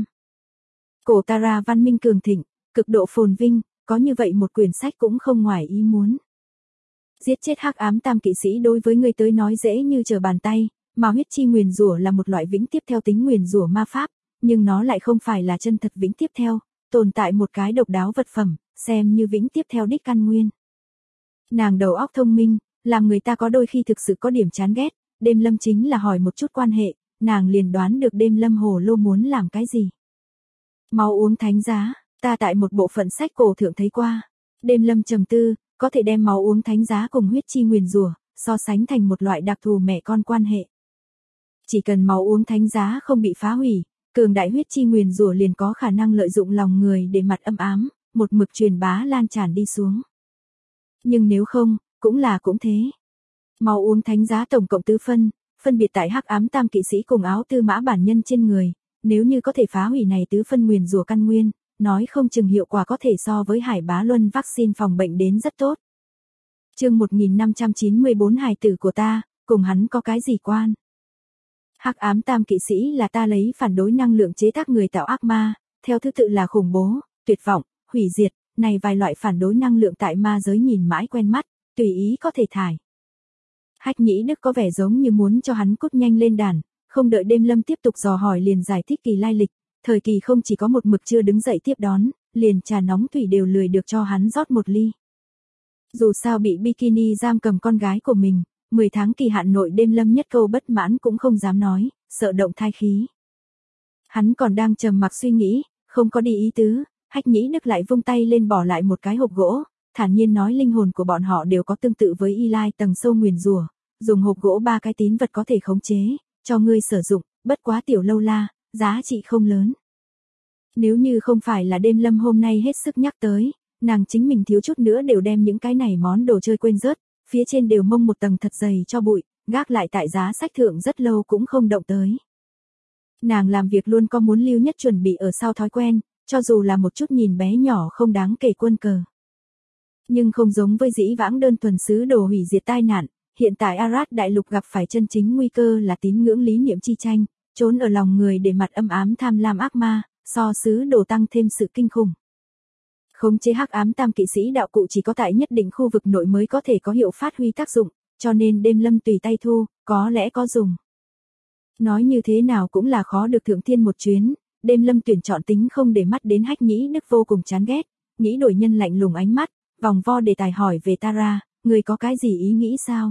Cổ Tara văn minh cường thịnh, cực độ phồn vinh, có như vậy một quyển sách cũng không ngoài ý muốn. Giết chết hắc ám tam kỵ sĩ đối với người tới nói dễ như trở bàn tay, mà huyết chi nguyền rủa là một loại vĩnh tiếp theo tính nguyền rủa ma pháp, nhưng nó lại không phải là chân thật vĩnh tiếp theo, tồn tại một cái độc đáo vật phẩm, xem như vĩnh tiếp theo đích căn nguyên. Nàng đầu óc thông minh, làm người ta có đôi khi thực sự có điểm chán ghét, Đêm Lâm chính là hỏi một chút quan hệ, nàng liền đoán được Đêm Lâm hồ lô muốn làm cái gì. Mau uống thánh giá, ta tại một bộ phận sách cổ thượng thấy qua. Đêm Lâm trầm tư, có thể đem máu uống thánh giá cùng huyết chi nguyền rủa so sánh thành một loại đặc thù mẹ con quan hệ. Chỉ cần máu uống thánh giá không bị phá hủy, cường đại huyết chi nguyền rủa liền có khả năng lợi dụng lòng người để mặt âm ám, một mực truyền bá lan tràn đi xuống. Nhưng nếu không, cũng thế. Máu uống thánh giá tổng cộng tứ phân biệt tại hắc ám tam kỵ sĩ cùng áo tư mã bản nhân trên người, nếu như có thể phá hủy này tứ phân nguyền rủa căn nguyên, nói không chừng hiệu quả có thể so với Hải Bá Luân vaccine phòng bệnh đến rất tốt. Chương 1594 hài tử của ta, cùng hắn có cái gì quan? Hắc ám tam kỵ sĩ là ta lấy phản đối năng lượng chế tác người tạo ác ma, theo thứ tự là khủng bố, tuyệt vọng, hủy diệt, này vài loại phản đối năng lượng tại ma giới nhìn mãi quen mắt, tùy ý có thể thải. Hách Nhĩ Đức có vẻ giống như muốn cho hắn cút nhanh lên đàn, không đợi Đêm Lâm tiếp tục dò hỏi liền giải thích kỳ lai lịch, thời kỳ không chỉ có một mực chưa đứng dậy tiếp đón, liền trà nóng thủy đều lười được cho hắn rót một ly. Dù sao bị bikini giam cầm con gái của mình, 10 tháng kỳ hạn nội Đêm Lâm nhất câu bất mãn cũng không dám nói, sợ động thai khí. Hắn còn đang trầm mặc suy nghĩ, không có đi ý tứ, Hách Nhĩ Đức lại vung tay lên bỏ lại một cái hộp gỗ, thản nhiên nói linh hồn của bọn họ đều có tương tự với Y Lai tầng sâu nguyền rủa, dùng hộp gỗ 3 cái tín vật có thể khống chế, cho ngươi sử dụng, bất quá tiểu lâu la, giá trị không lớn. Nếu như không phải là đêm lâm hôm nay hết sức nhắc tới, nàng chính mình thiếu chút nữa đều đem những cái này món đồ chơi quên rớt, phía trên đều mông một tầng thật dày cho bụi, gác lại tại giá sách thượng rất lâu cũng không động tới. Nàng làm việc luôn có muốn lưu nhất chuẩn bị ở sau thói quen, cho dù là một chút nhìn bé nhỏ không đáng kể quân cờ. Nhưng không giống với dĩ vãng đơn thuần sứ đồ hủy diệt tai nạn, hiện tại Arad đại lục gặp phải chân chính nguy cơ là tín ngưỡng lý niệm chi tranh, trốn ở lòng người để mặt âm ám tham lam ác ma, so sứ đồ tăng thêm sự kinh khủng. Khống chế hắc ám tam kỵ sĩ đạo cụ chỉ có tại nhất định khu vực nội mới có thể có hiệu phát huy tác dụng, cho nên đêm lâm tùy tay thu, có lẽ có dùng. Nói như thế nào cũng là khó được thượng thiên một chuyến, đêm lâm tuyển chọn tính không để mắt đến Hách Nhĩ Đức vô cùng chán ghét, nghĩ đổi nhân lạnh lùng ánh mắt, vòng vo đề tài hỏi về Tara, người có cái gì ý nghĩ sao?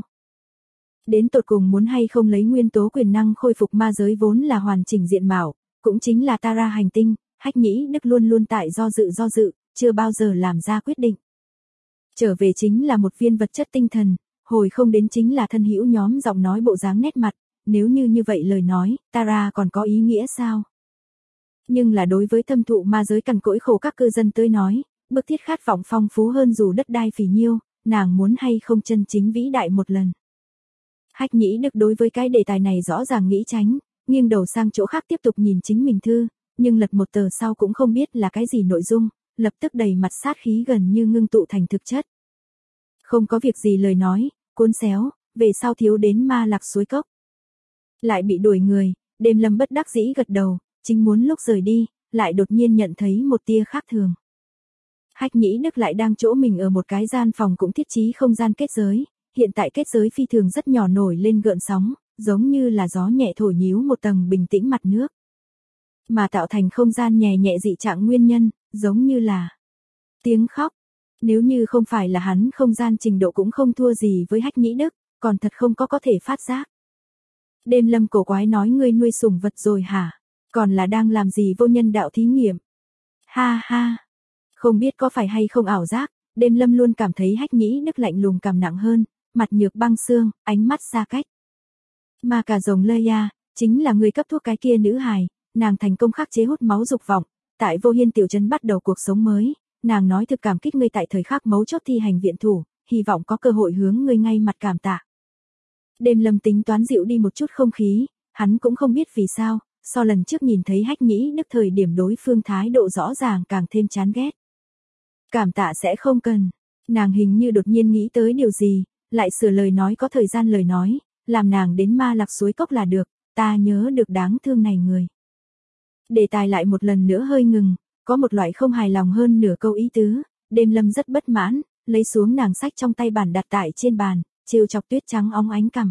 Đến tột cùng muốn hay không lấy nguyên tố quyền năng khôi phục ma giới vốn là hoàn chỉnh diện mạo, cũng chính là Tara hành tinh, Hách Nhĩ Đức luôn luôn tại do dự, chưa bao giờ làm ra quyết định. Trở về chính là một viên vật chất tinh thần, hồi không đến chính là thân hữu nhóm giọng nói bộ dáng nét mặt, nếu như vậy lời nói, Tara còn có ý nghĩa sao? Nhưng là đối với thâm thụ ma giới cằn cỗi khổ các cư dân tới nói, bức thiết khát vọng phong phú hơn dù đất đai phì nhiêu, nàng muốn hay không chân chính vĩ đại một lần. Hách Nhĩ Đức đối với cái đề tài này rõ ràng nghĩ tránh, nghiêng đầu sang chỗ khác tiếp tục nhìn chính mình thư, nhưng lật một tờ sau cũng không biết là cái gì nội dung, lập tức đầy mặt sát khí gần như ngưng tụ thành thực chất. Không có việc gì lời nói, cuốn xéo, về sau thiếu đến ma lạc suối cốc. Lại bị đuổi người, đêm lâm bất đắc dĩ gật đầu, chính muốn lúc rời đi, lại đột nhiên nhận thấy một tia khác thường. Hách Nhĩ Đức lại đang chỗ mình ở một cái gian phòng cũng thiết trí không gian kết giới, hiện tại kết giới phi thường rất nhỏ nổi lên gợn sóng, giống như là gió nhẹ thổi nhíu một tầng bình tĩnh mặt nước. Mà tạo thành không gian nhẹ nhẹ dị trạng nguyên nhân, giống như là tiếng khóc. Nếu như không phải là hắn không gian trình độ cũng không thua gì với Hách Nhĩ Đức, còn thật không có thể phát giác. Đêm lâm cổ quái nói ngươi nuôi sủng vật rồi hả? Còn là đang làm gì vô nhân đạo thí nghiệm? Ha ha! Không biết có phải hay không ảo giác, đêm lâm luôn cảm thấy Hách Nhĩ Đức lạnh lùng cảm nặng hơn, mặt nhược băng xương, ánh mắt xa cách. Mà cả rồng Leia, chính là người cấp thuốc cái kia nữ hài, nàng thành công khắc chế hút máu dục vọng, tại Vô Hiên tiểu trấn bắt đầu cuộc sống mới, nàng nói thực cảm kích ngươi tại thời khắc mấu chốt thi hành viện thủ, hy vọng có cơ hội hướng ngươi ngay mặt cảm tạ. Đêm lâm tính toán dịu đi một chút không khí, hắn cũng không biết vì sao, so lần trước nhìn thấy Hách Nhĩ Đức thời điểm đối phương thái độ rõ ràng càng thêm chán ghét. Cảm tạ sẽ không cần, nàng hình như đột nhiên nghĩ tới điều gì, lại sửa lời nói có thời gian lời nói, làm nàng đến ma lạc suối cốc là được, ta nhớ được đáng thương này người. Đề tài lại một lần nữa hơi ngừng, có một loại không hài lòng hơn nửa câu ý tứ, đêm lâm rất bất mãn, lấy xuống nàng sách trong tay bản đặt tại trên bàn, trêu chọc tuyết trắng óng ánh cằm.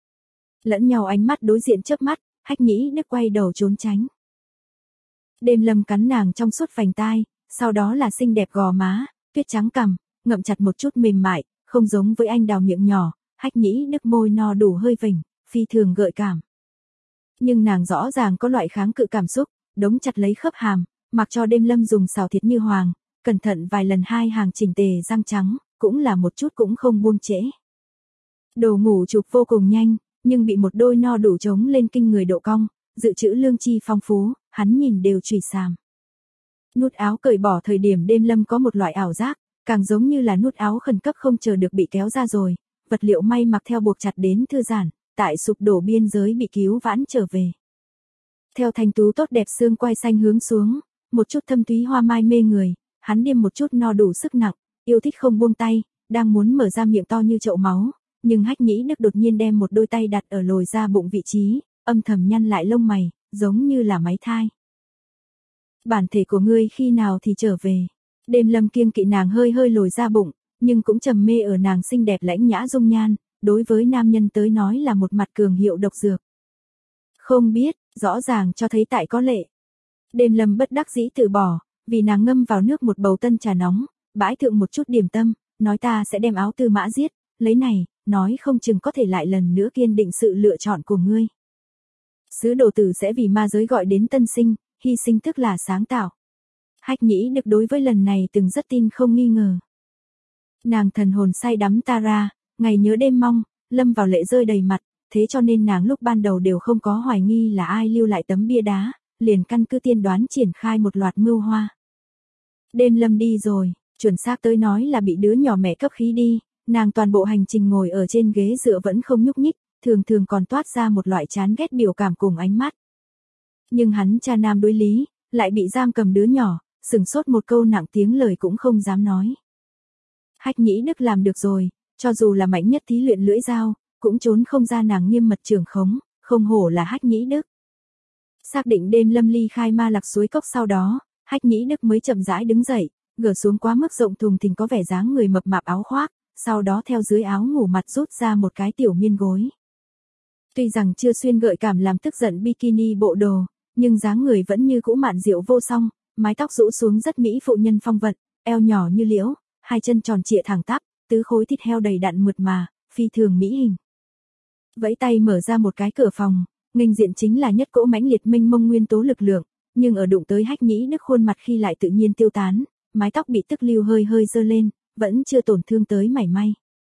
Lẫn nhau ánh mắt đối diện chớp mắt, Hách Nhĩ Đức quay đầu trốn tránh. Đêm lâm cắn nàng trong suốt vành tai, sau đó là xinh đẹp gò má, tuyết trắng cằm, ngậm chặt một chút mềm mại, không giống với anh đào miệng nhỏ, Hách Nhĩ Đức môi no đủ hơi vỉnh, phi thường gợi cảm. Nhưng nàng rõ ràng có loại kháng cự cảm xúc, đống chặt lấy khớp hàm, mặc cho đêm lâm dùng xào thịt như hoàng, cẩn thận vài lần hai hàng chỉnh tề răng trắng, cũng là một chút cũng không buông trễ. Đồ ngủ chụp vô cùng nhanh, nhưng bị một đôi no đủ trống lên kinh người độ cong, dự trữ lương chi phong phú, hắn nhìn đều chùy sàm. Nút áo cởi bỏ thời điểm đêm lâm có một loại ảo giác, càng giống như là nút áo khẩn cấp không chờ được bị kéo ra rồi, vật liệu may mặc theo buộc chặt đến thư giãn, tại sụp đổ biên giới bị cứu vãn trở về. Theo thanh tú tốt đẹp xương quai xanh hướng xuống, một chút thâm thúy hoa mai mê người, hắn điềm một chút no đủ sức nặng, yêu thích không buông tay, đang muốn mở ra miệng to như chậu máu, nhưng Hách Nhĩ Đức đột nhiên đem một đôi tay đặt ở lồi ra bụng vị trí, âm thầm nhăn lại lông mày, giống như là máy thai. Bản thể của ngươi khi nào thì trở về? Đêm lâm kiêng kỵ nàng hơi hơi lồi ra bụng, nhưng cũng trầm mê ở nàng xinh đẹp lãnh nhã dung nhan, đối với nam nhân tới nói là một mặt cường hiệu độc dược. Không biết, rõ ràng cho thấy tại có lệ. Đêm lâm bất đắc dĩ từ bỏ, vì nàng ngâm vào nước một bầu tân trà nóng, bãi thượng một chút điểm tâm, nói ta sẽ đem áo tư mã giết, lấy này, nói không chừng có thể lại lần nữa kiên định sự lựa chọn của ngươi. Sứ đồ tử sẽ vì ma giới gọi đến tân sinh, hy sinh tức là sáng tạo. Hách Nhĩ Đức đối với lần này từng rất tin không nghi ngờ. Nàng thần hồn say đắm Tara, ngày nhớ đêm mong, lâm vào lệ rơi đầy mặt, thế cho nên nàng lúc ban đầu đều không có hoài nghi là ai lưu lại tấm bia đá, liền căn cứ tiên đoán triển khai một loạt mưu hoa. Đêm Lâm đi rồi, chuẩn xác tới nói là bị đứa nhỏ mẹ cấp khí đi, nàng toàn bộ hành trình ngồi ở trên ghế dựa vẫn không nhúc nhích, thường thường còn toát ra một loại chán ghét biểu cảm cùng ánh mắt. Nhưng hắn cha nam đối lý, lại bị giam cầm đứa nhỏ, sừng sốt một câu nặng tiếng lời cũng không dám nói. Hách Nhĩ Đức làm được rồi, cho dù là mạnh nhất thí luyện lưỡi dao, cũng trốn không ra nàng nghiêm mật trưởng khống, không hổ là Hách Nhĩ Đức. Xác định đêm Lâm ly khai Ma Lạc suối cốc sau đó, Hách Nhĩ Đức mới chậm rãi đứng dậy, gỡ xuống quá mức rộng thùng thình có vẻ dáng người mập mạp áo khoác, sau đó theo dưới áo ngủ mặt rút ra một cái tiểu miên gối. Tuy rằng chưa xuyên gợi cảm làm tức giận bikini bộ đồ, nhưng dáng người vẫn như cũ mạn diệu vô song, mái tóc rũ xuống rất mỹ phụ nhân phong vận, eo nhỏ như liễu, hai chân tròn trịa thẳng tắp, tứ khối thịt heo đầy đặn mượt mà, phi thường mỹ hình. Vẫy tay mở ra một cái cửa phòng, nghênh diện chính là nhất cỗ mãnh liệt mênh mông nguyên tố lực lượng, nhưng ở đụng tới Hách Nhĩ Đức khuôn mặt khi lại tự nhiên tiêu tán, mái tóc bị tức lưu hơi hơi giơ lên, vẫn chưa tổn thương tới mảy may.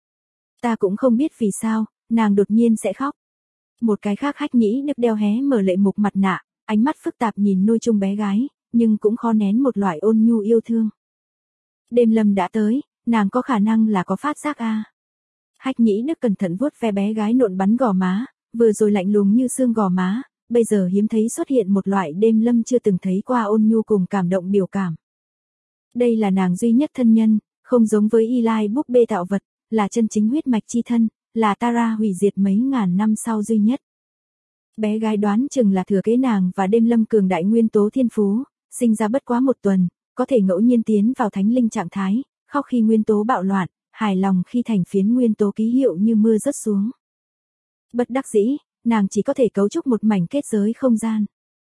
Ta cũng không biết vì sao, nàng đột nhiên sẽ khóc. Một cái khác Hách Nhĩ Đức đeo hé mở lệ mục mặt nạ, ánh mắt phức tạp nhìn nuôi chung bé gái, nhưng cũng khó nén một loại ôn nhu yêu thương. Đêm Lâm đã tới, nàng có khả năng là có phát giác a. Hách Nhĩ Đức cẩn thận vuốt ve bé gái nộn bắn gò má, vừa rồi lạnh lùng như xương gò má, bây giờ hiếm thấy xuất hiện một loại Đêm Lâm chưa từng thấy qua ôn nhu cùng cảm động biểu cảm. Đây là nàng duy nhất thân nhân, không giống với Eli búp bê tạo vật, là chân chính huyết mạch chi thân, là Tara hủy diệt mấy ngàn năm sau duy nhất. Bé gái đoán chừng là thừa kế nàng và Đêm Lâm cường đại nguyên tố thiên phú, sinh ra bất quá một tuần, có thể ngẫu nhiên tiến vào thánh linh trạng thái, khóc khi nguyên tố bạo loạn, hài lòng khi thành phiến nguyên tố ký hiệu như mưa rớt xuống. Bất đắc dĩ, nàng chỉ có thể cấu trúc một mảnh kết giới không gian.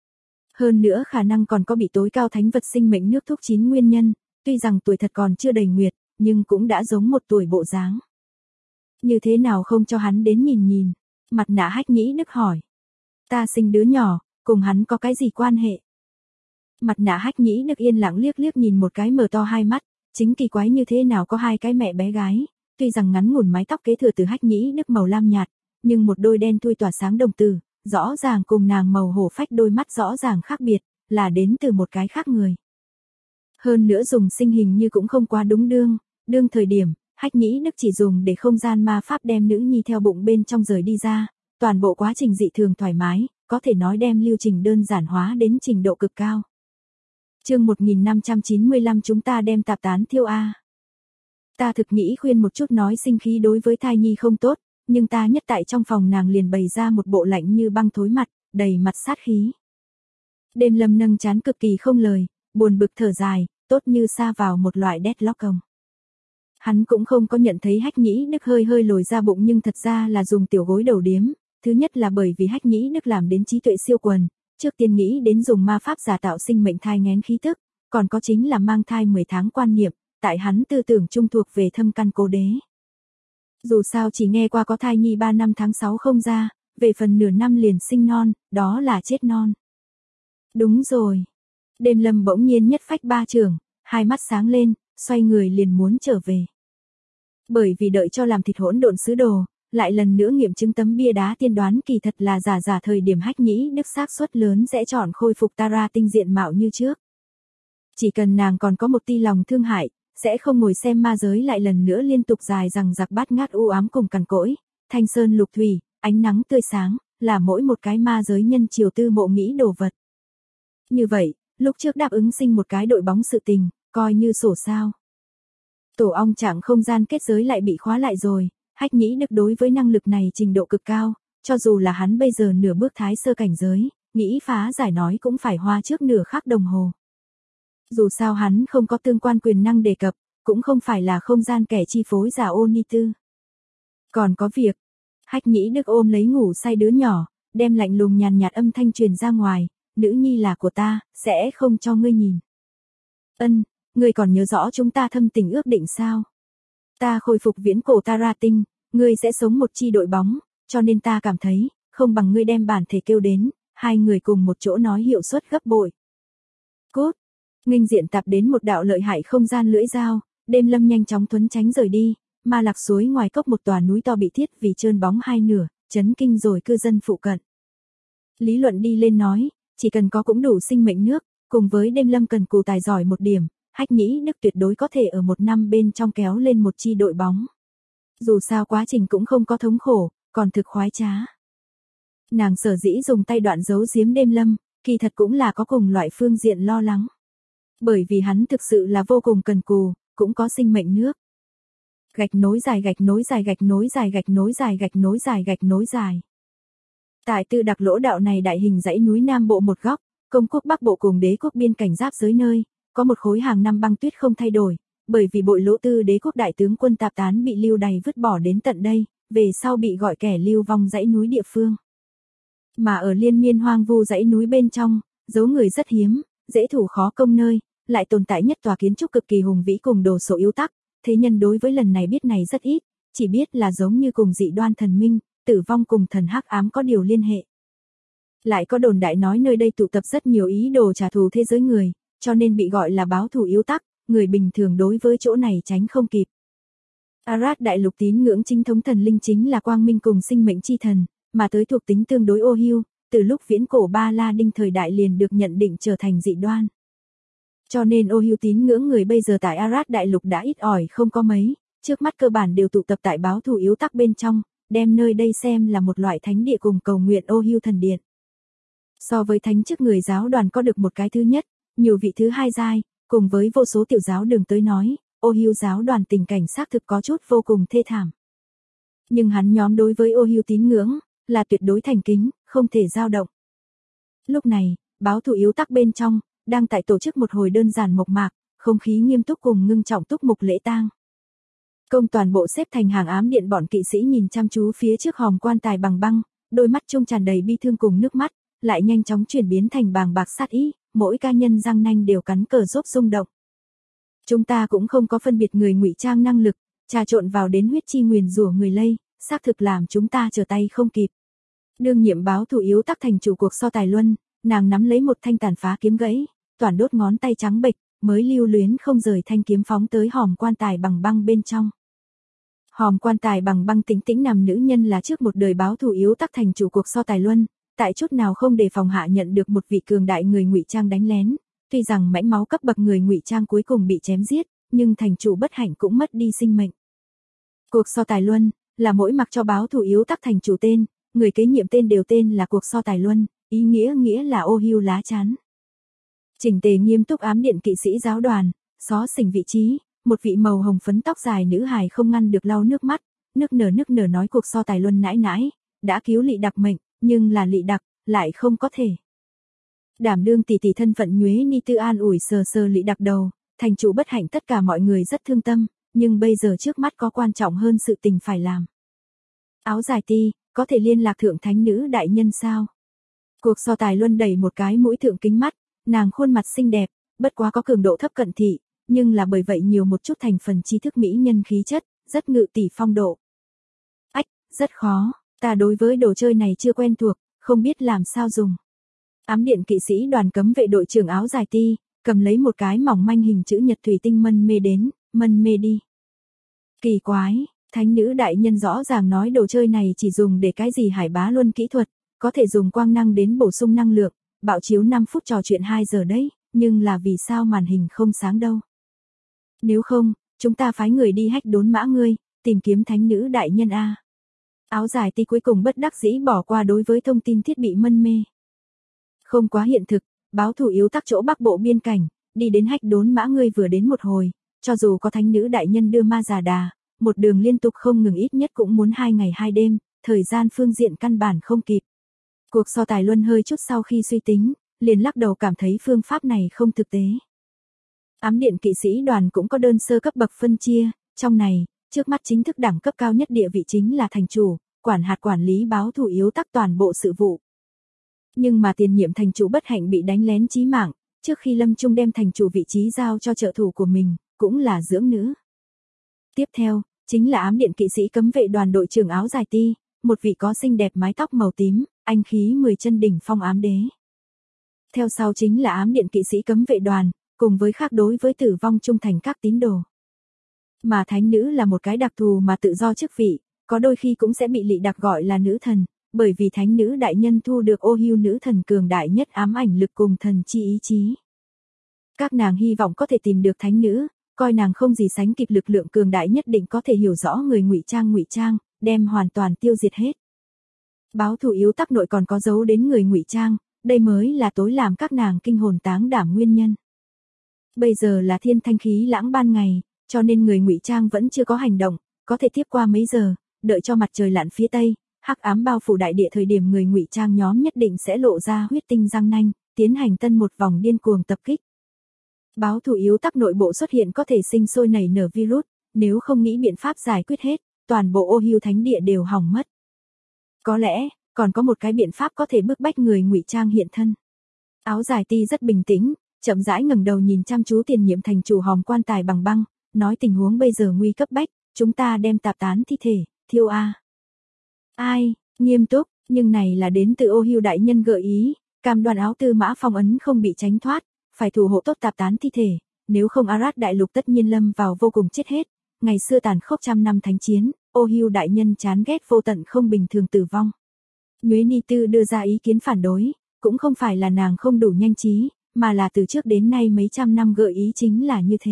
Hơn nữa khả năng còn có bị tối cao thánh vật sinh mệnh nước thúc chín nguyên nhân, tuy rằng tuổi thật còn chưa đầy nguyệt, nhưng cũng đã giống một tuổi bộ dáng. Như thế nào không cho hắn đến nhìn nhìn? Mặt nạ Hách Nhĩ Đức hỏi. Ta sinh đứa nhỏ, cùng hắn có cái gì quan hệ? Mặt nạ Hách Nhĩ Đức yên lặng liếc liếc nhìn một cái mở to hai mắt, chính kỳ quái như thế nào có hai cái mẹ bé gái, tuy rằng ngắn ngủn mái tóc kế thừa từ Hách Nhĩ Đức màu lam nhạt, nhưng một đôi đen thui tỏa sáng đồng tử, rõ ràng cùng nàng màu hổ phách đôi mắt rõ ràng khác biệt, là đến từ một cái khác người. Hơn nữa dùng sinh hình như cũng không quá đúng đương thời điểm, Hách Nhĩ Đức chỉ dùng để không gian ma pháp đem nữ nhi theo bụng bên trong rời đi ra, toàn bộ quá trình dị thường thoải mái, có thể nói đem lưu trình đơn giản hóa đến trình độ cực cao. Chương 1595 chúng ta đem tạp tán thiêu a. Ta thực nghĩ khuyên một chút nói sinh khí đối với thai nhi không tốt, nhưng ta nhất tại trong phòng nàng liền bày ra một bộ lạnh như băng thối mặt, đầy mặt sát khí. Đêm Lâm nâng trán cực kỳ không lời, buồn bực thở dài, tốt như sa vào một loại deadlock công. Hắn cũng không có nhận thấy Hách Nhĩ Đức hơi hơi lồi ra bụng nhưng thật ra là dùng tiểu gối đầu điếm, thứ nhất là bởi vì Hách Nhĩ Đức làm đến trí tuệ siêu quần, trước tiên nghĩ đến dùng ma pháp giả tạo sinh mệnh thai nghén khí tức, còn có chính là mang thai 10 tháng quan niệm, tại hắn tư tưởng trung thuộc về thâm căn cố đế. Dù sao chỉ nghe qua có thai nhi 3 năm tháng 6 không ra, về phần nửa năm liền sinh non, đó là chết non. Đúng rồi. Đêm Lâm bỗng nhiên nhất phách ba trường, hai mắt sáng lên, xoay người liền muốn trở về. Bởi vì đợi cho làm thịt hỗn độn sứ đồ, lại lần nữa nghiệm chứng tấm bia đá tiên đoán kỳ thật là giả thời điểm Hách Nhĩ Đức xác suất lớn sẽ chọn khôi phục Tara tinh diện mạo như trước. Chỉ cần nàng còn có một ti lòng thương hại, sẽ không ngồi xem ma giới lại lần nữa liên tục dài rằng giặc bát ngát u ám cùng cằn cỗi, thanh sơn lục thủy, ánh nắng tươi sáng, là mỗi một cái ma giới nhân chiều tư mộ nghĩ đồ vật. Như vậy, lúc trước đáp ứng sinh một cái đội bóng sự tình, coi như sổ sao. Tổ ong trạng không gian kết giới lại bị khóa lại rồi, Hách Nhĩ Đức đối với năng lực này trình độ cực cao, cho dù là hắn bây giờ nửa bước thái sơ cảnh giới, nghĩ phá giải nói cũng phải hoa trước nửa khắc đồng hồ. Dù sao hắn không có tương quan quyền năng đề cập, cũng không phải là không gian kẻ chi phối giả ô ni tư. Còn có việc, Hách Nhĩ Đức ôm lấy ngủ say đứa nhỏ, đem lạnh lùng nhàn nhạt âm thanh truyền ra ngoài, nữ nhi là của ta, sẽ không cho ngươi nhìn. Ân, ngươi còn nhớ rõ chúng ta thâm tình ước định sao? Ta khôi phục viễn cổ Tara tinh, ngươi sẽ sống một chi đội bóng, cho nên ta cảm thấy, không bằng ngươi đem bản thể kêu đến, hai người cùng một chỗ nói hiệu suất gấp bội. Cút, nghênh diện tạp đến một đạo lợi hại không gian lưỡi dao, Đêm Lâm nhanh chóng thuấn tránh rời đi, Ma Lạc suối ngoài cốc một tòa núi to bị thiết vì trơn bóng hai nửa, chấn kinh rồi cư dân phụ cận. Lý luận đi lên nói, chỉ cần có cũng đủ sinh mệnh nước, cùng với Đêm Lâm cần cù tài giỏi một điểm, Hách Nhĩ Đức tuyệt đối có thể ở một năm bên trong kéo lên một chi đội bóng. Dù sao quá trình cũng không có thống khổ, còn thực khoái trá. Nàng sở dĩ dùng tay đoạn giấu giếm Đêm Lâm, kỳ thật cũng là có cùng loại phương diện lo lắng. Bởi vì hắn thực sự là vô cùng cần cù, cũng có sinh mệnh nước. Gạch nối dài gạch nối dài gạch nối dài gạch nối dài gạch nối dài gạch nối dài. Tại Tư Đặc Lỗ đạo này đại hình dãy núi Nam Bộ một góc, Công quốc Bắc Bộ cùng Đế quốc biên cảnh giáp giới nơi, có một khối hàng năm băng tuyết không thay đổi, bởi vì Bội Lỗ Tư Đế quốc đại tướng quân tạp tán bị lưu đày vứt bỏ đến tận đây, về sau bị gọi kẻ lưu vong dãy núi địa phương. Mà ở liên miên hoang vu dãy núi bên trong, dấu người rất hiếm, dễ thủ khó công nơi, lại tồn tại nhất tòa kiến trúc cực kỳ hùng vĩ cùng đồ sộ yếu tắc, thế nhân đối với lần này biết này rất ít, chỉ biết là giống như cùng dị đoan thần minh, tử vong cùng thần hắc ám có điều liên hệ. Lại có đồn đại nói nơi đây tụ tập rất nhiều ý đồ trả thù thế giới người, cho nên bị gọi là báo thù yếu tắc, người bình thường đối với chỗ này tránh không kịp. Arad đại lục tín ngưỡng chính thống thần linh chính là quang minh cùng sinh mệnh chi thần, mà tới thuộc tính tương đối ô hiu, từ lúc viễn cổ Ba La Đinh thời đại liền được nhận định trở thành dị đoan. Cho nên ô hiu tín ngưỡng người bây giờ tại Arad đại lục đã ít ỏi không có mấy, trước mắt cơ bản đều tụ tập tại báo thù yếu tắc bên trong, đem nơi đây xem là một loại thánh địa cùng cầu nguyện ô hiu thần điện. So với thánh chức người giáo đoàn có được một cái thứ nhất, nhiều vị thứ hai giai, cùng với vô số tiểu giáo đường tới nói, ô hiu giáo đoàn tình cảnh xác thực có chút vô cùng thê thảm. Nhưng hắn nhóm đối với ô hiu tín ngưỡng, là tuyệt đối thành kính, không thể dao động. Lúc này, báo thù yếu tắc bên trong, đang tại tổ chức một hồi đơn giản mộc mạc, không khí nghiêm túc cùng ngưng trọng túc mục lễ tang. Công toàn bộ xếp thành hàng ám điện bọn kỵ sĩ nhìn chăm chú phía trước hòm quan tài bằng băng, đôi mắt trung tràn đầy bi thương cùng nước mắt, lại nhanh chóng chuyển biến thành bàng bạc sát ý, mỗi ca nhân răng nanh đều cắn cờ rốt rung động. Chúng ta cũng không có phân biệt người ngụy trang năng lực, trà trộn vào đến huyết chi nguyền rủa người lây, xác thực làm chúng ta trở tay không kịp. Đương nhiệm báo thù yếu tắc thành chủ cuộc so tài luân, nàng nắm lấy một thanh tàn phá kiếm gãy, toàn đốt ngón tay trắng bệch, mới lưu luyến không rời thanh kiếm phóng tới hòm quan tài bằng băng bên trong. Hòm quan tài bằng băng tĩnh tĩnh nằm nữ nhân là trước một đời báo thù yếu tắc thành chủ cuộc so tài luân, tại chút nào không đề phòng hạ nhận được một vị cường đại người ngụy trang đánh lén, tuy rằng mãnh máu cấp bậc người ngụy trang cuối cùng bị chém giết, nhưng thành chủ bất hạnh cũng mất đi sinh mệnh. Cuộc so tài luân là mỗi mặc cho báo thù yếu tắc thành chủ tên, người kế nhiệm tên đều tên là cuộc so tài luân, ý nghĩa là ô hiu lá chắn. Chỉnh tề nghiêm túc ám điện kỵ sĩ giáo đoàn, xó xỉnh vị trí, một vị màu hồng phấn tóc dài nữ hài không ngăn được lau nước mắt, nức nở nói cuộc so tài luân nãi nãi, đã cứu Lị Đặc mệnh, nhưng là Lị Đặc lại không có thể. Đảm đương tỷ tỷ thân phận nhuế ni tư an ủi sờ Lị Đặc đầu, thành chủ bất hạnh tất cả mọi người rất thương tâm, nhưng bây giờ trước mắt có quan trọng hơn sự tình phải làm. Áo dài ti, có thể liên lạc thượng thánh nữ đại nhân sao? Cuộc so tài luân đẩy một cái mũi thượng kính mắt, nàng khuôn mặt xinh đẹp, bất quá có cường độ thấp cận thị, nhưng là bởi vậy nhiều một chút thành phần trí thức mỹ nhân khí chất, rất ngự tỷ phong độ. Ách, rất khó, ta đối với đồ chơi này chưa quen thuộc, không biết làm sao dùng. Ám điện kỵ sĩ đoàn cấm vệ đội trưởng áo dài ti, cầm lấy một cái mỏng manh hình chữ nhật thủy tinh mân mê đi. Kỳ quái, thánh nữ đại nhân rõ ràng nói đồ chơi này chỉ dùng để cái gì Hải Bá Luân kỹ thuật, có thể dùng quang năng đến bổ sung năng lượng, bạo chiếu 5 phút trò chuyện 2 giờ đấy, nhưng là vì sao màn hình không sáng đâu. Nếu không, chúng ta phái người đi hách đốn mã ngươi, tìm kiếm thánh nữ đại nhân a. Áo dài ti cuối cùng bất đắc dĩ bỏ qua đối với thông tin thiết bị mân mê. Không quá hiện thực, báo thù yếu tắc chỗ Bắc Bộ biên cảnh, đi đến hách đốn mã ngươi vừa đến một hồi, cho dù có thánh nữ đại nhân đưa ma già đà, một đường liên tục không ngừng ít nhất cũng muốn 2 ngày 2 đêm, thời gian phương diện căn bản không kịp. Cuộc so tài luân hơi chút sau khi suy tính, liền lắc đầu cảm thấy phương pháp này không thực tế. Ám điện kỵ sĩ đoàn cũng có đơn sơ cấp bậc phân chia, trong này, trước mắt chính thức đẳng cấp cao nhất địa vị chính là thành chủ, quản hạt quản lý báo thù yếu tắc toàn bộ sự vụ. Nhưng mà tiền nhiệm thành chủ bất hạnh bị đánh lén chí mạng, trước khi lâm chung đem thành chủ vị trí giao cho trợ thủ của mình, cũng là dưỡng nữ. Tiếp theo, chính là ám điện kỵ sĩ cấm vệ đoàn đội trưởng áo dài ti, một vị có xinh đẹp mái tóc màu tím, anh khí 10 chân đỉnh phong ám đế. Theo sau chính là ám điện kỵ sĩ cấm vệ đoàn, cùng với khác đối với tử vong trung thành các tín đồ. Mà thánh nữ là một cái đặc thù mà tự do chức vị, có đôi khi cũng sẽ bị Lị Đặc gọi là nữ thần, bởi vì thánh nữ đại nhân thu được ô hưu nữ thần cường đại nhất ám ảnh lực cùng thần chi ý chí. Các nàng hy vọng có thể tìm được thánh nữ, coi nàng không gì sánh kịp lực lượng cường đại nhất định có thể hiểu rõ người ngụy trang, đem hoàn toàn tiêu diệt hết. Báo thù yếu tắc nội còn có giấu đến người ngụy trang, đây mới là tối làm các nàng kinh hồn táng đảm nguyên nhân. Bây giờ là thiên thanh khí lãng ban ngày, cho nên người ngụy trang vẫn chưa có hành động, có thể tiếp qua mấy giờ, đợi cho mặt trời lặn phía tây, hắc ám bao phủ đại địa thời điểm người ngụy trang nhóm nhất định sẽ lộ ra huyết tinh răng nanh, tiến hành tân một vòng điên cuồng tập kích. Báo thù yếu tắc nội bộ xuất hiện có thể sinh sôi nảy nở virus, nếu không nghĩ biện pháp giải quyết hết, toàn bộ ô hưu thánh địa đều hỏng mất. Có lẽ, còn có một cái biện pháp có thể bức bách người ngụy trang hiện thân. Áo dài ti rất bình tĩnh, chậm rãi ngẩng đầu nhìn chăm chú Tiền Nhiệm thành chủ hòm quan tài bằng băng, nói tình huống bây giờ nguy cấp bách, chúng ta đem tạp tán thi thể, thiêu a. Ai, nghiêm túc, nhưng này là đến từ ô hưu đại nhân gợi ý, cam đoan áo tư mã phong ấn không bị tránh thoát, phải thủ hộ tốt tạp tán thi thể, nếu không Arad đại lục tất nhiên lâm vào vô cùng chết hết. Ngày xưa tàn khốc trăm năm thánh chiến, ô hưu đại nhân chán ghét vô tận không bình thường tử vong. Nhuế Ni Tư đưa ra ý kiến phản đối, cũng không phải là nàng không đủ nhanh trí, mà là từ trước đến nay mấy trăm năm gợi ý chính là như thế.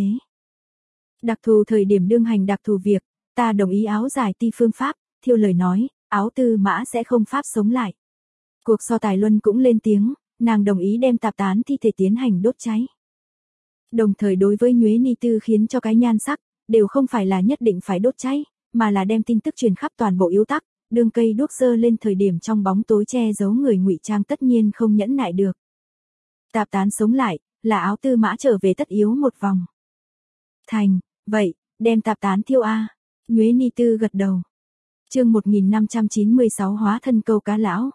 Đặc thù thời điểm đương hành đặc thù việc, ta đồng ý áo dài ti phương pháp, thiêu lời nói, áo tư mã sẽ không pháp sống lại. Cuộc so tài luân cũng lên tiếng, nàng đồng ý đem tạp tán thi thể tiến hành đốt cháy. Đồng thời đối với Nhuế Ni Tư khiến cho cái nhan sắc, đều không phải là nhất định phải đốt cháy, mà là đem tin tức truyền khắp toàn bộ yếu tắc, đương cây đuốc dơ lên thời điểm trong bóng tối che giấu người ngụy trang tất nhiên không nhẫn nại được. Tạp tán sống lại, là áo tư mã trở về tất yếu một vòng. Thành, vậy, đem tạp tán thiêu a. Nhuế Ni Tư gật đầu. Chương 1596 hóa thân câu cá lão.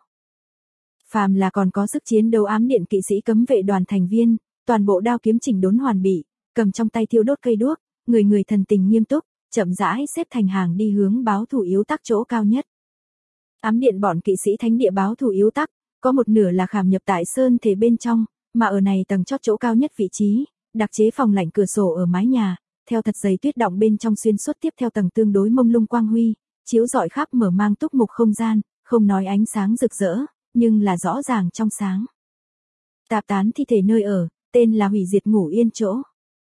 Phàm là còn có sức chiến đấu ám điện kỵ sĩ cấm vệ đoàn thành viên, toàn bộ đao kiếm chỉnh đốn hoàn bị, cầm trong tay thiêu đốt cây đuốc, người thần tình nghiêm túc, chậm rãi xếp thành hàng đi hướng báo thủ yếu tắc chỗ cao nhất. Ám điện bọn kỵ sĩ thánh địa báo thủ yếu tắc, có một nửa là khảm nhập tại sơn thể bên trong, mà ở này tầng chót chỗ cao nhất vị trí, đặc chế phòng lạnh cửa sổ ở mái nhà, theo thật dày tuyết động bên trong xuyên suốt tiếp theo tầng tương đối mông lung quang huy, chiếu rọi khắp mở mang túc mục không gian, không nói ánh sáng rực rỡ, nhưng là rõ ràng trong sáng. Tạp tán thi thể nơi ở, tên là hủy diệt ngủ yên chỗ.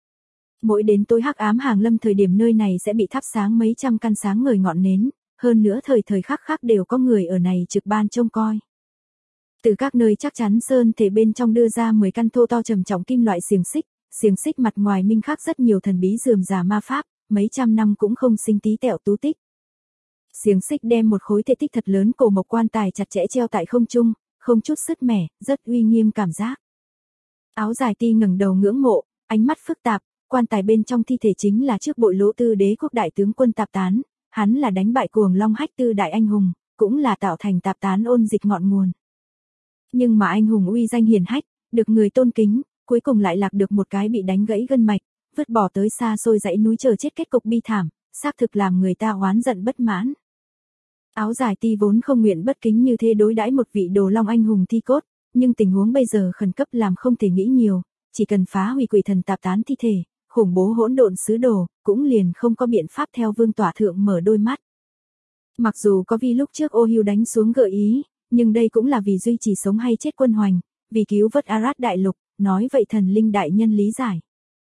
Mỗi đến tối hắc ám hàng lâm thời điểm nơi này sẽ bị thắp sáng mấy trăm căn sáng ngời ngọn nến, hơn nữa thời khắc khắc đều có người ở này trực ban trông coi. Từ các nơi chắc chắn sơn thể bên trong đưa ra 10 căn thô to trầm trọng kim loại xiềng xích mặt ngoài minh khắc rất nhiều thần bí rườm rà ma pháp, mấy trăm năm cũng không sinh tí tẹo tú tích. Xiềng xích đem một khối thể tích thật lớn cổ mộc quan tài chặt chẽ treo tại không trung, không chút sứt mẻ, rất uy nghiêm cảm giác. Áo dài ti ngẩng đầu ngưỡng mộ, ánh mắt phức tạp, quan tài bên trong thi thể chính là trước bội lỗ tư đế quốc đại tướng quân tạp tán, hắn là đánh bại cuồng long hách tư đại anh hùng, cũng là tạo thành tạp tán ôn dịch ngọn nguồn. Nhưng mà anh hùng uy danh hiển hách, được người tôn kính, cuối cùng lại lạc được một cái bị đánh gãy gân mạch, vứt bỏ tới xa xôi dãy núi chờ chết kết cục bi thảm, xác thực làm người ta oán giận bất mãn. Áo dài ti vốn không nguyện bất kính như thế đối đãi một vị đồ long anh hùng thi cốt, nhưng tình huống bây giờ khẩn cấp làm không thể nghĩ nhiều, chỉ cần phá hủy quỷ thần tạp tán thi thể, khủng bố hỗn độn sứ đồ, cũng liền không có biện pháp theo vương tỏa thượng mở đôi mắt. Mặc dù có vì lúc trước ô hưu đánh xuống gợi ý, nhưng đây cũng là vì duy trì sống hay chết quân hoành, vì cứu vớt Arad đại lục, nói vậy thần linh đại nhân lý giải.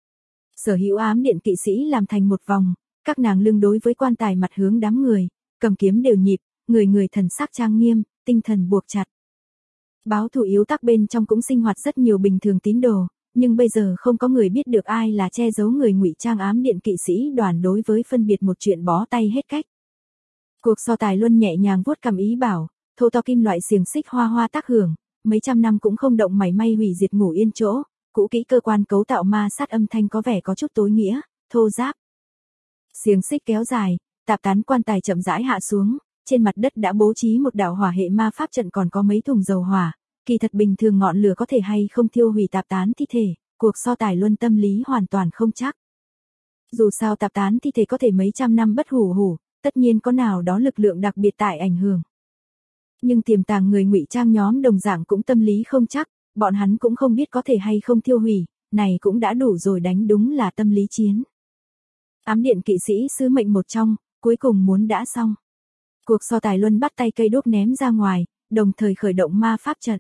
Sở hữu ám điện kỵ sĩ làm thành một vòng, các nàng lưng đối với quan tài mặt hướng đám người, cầm kiếm đều nhịp, người thần sắc trang nghiêm, tinh thần buộc chặt. Báo thủ yếu tắc bên trong cũng sinh hoạt rất nhiều bình thường tín đồ, nhưng bây giờ không có người biết được ai là che giấu người ngụy trang ám điện kỵ sĩ đoàn đối với phân biệt một chuyện bó tay hết cách. Cuộc so tài luân nhẹ nhàng vuốt cầm ý bảo, thô to kim loại xiềng xích hoa hoa tác hưởng, mấy trăm năm cũng không động mảy may hủy diệt ngủ yên chỗ, cũ kỹ cơ quan cấu tạo ma sát âm thanh có vẻ có chút tối nghĩa, thô ráp. Xiềng xích kéo dài, tạp tán quan tài chậm rãi hạ xuống, trên mặt đất đã bố trí một đạo hỏa hệ ma pháp trận còn có mấy thùng dầu hỏa, kỳ thật bình thường ngọn lửa có thể hay không thiêu hủy tạp tán thi thể, cuộc so tài luân tâm lý hoàn toàn không chắc. Dù sao tạp tán thi thể có thể mấy trăm năm bất hủ, tất nhiên có nào đó lực lượng đặc biệt tại ảnh hưởng. Nhưng tiềm tàng người ngụy trang nhóm đồng dạng cũng tâm lý không chắc, bọn hắn cũng không biết có thể hay không thiêu hủy, này cũng đã đủ rồi đánh đúng là tâm lý chiến. Ám điện kỵ sĩ sứ mệnh một trong, cuối cùng muốn đã xong. Cuộc so tài luân bắt tay cây đuốc ném ra ngoài, đồng thời khởi động ma pháp trận.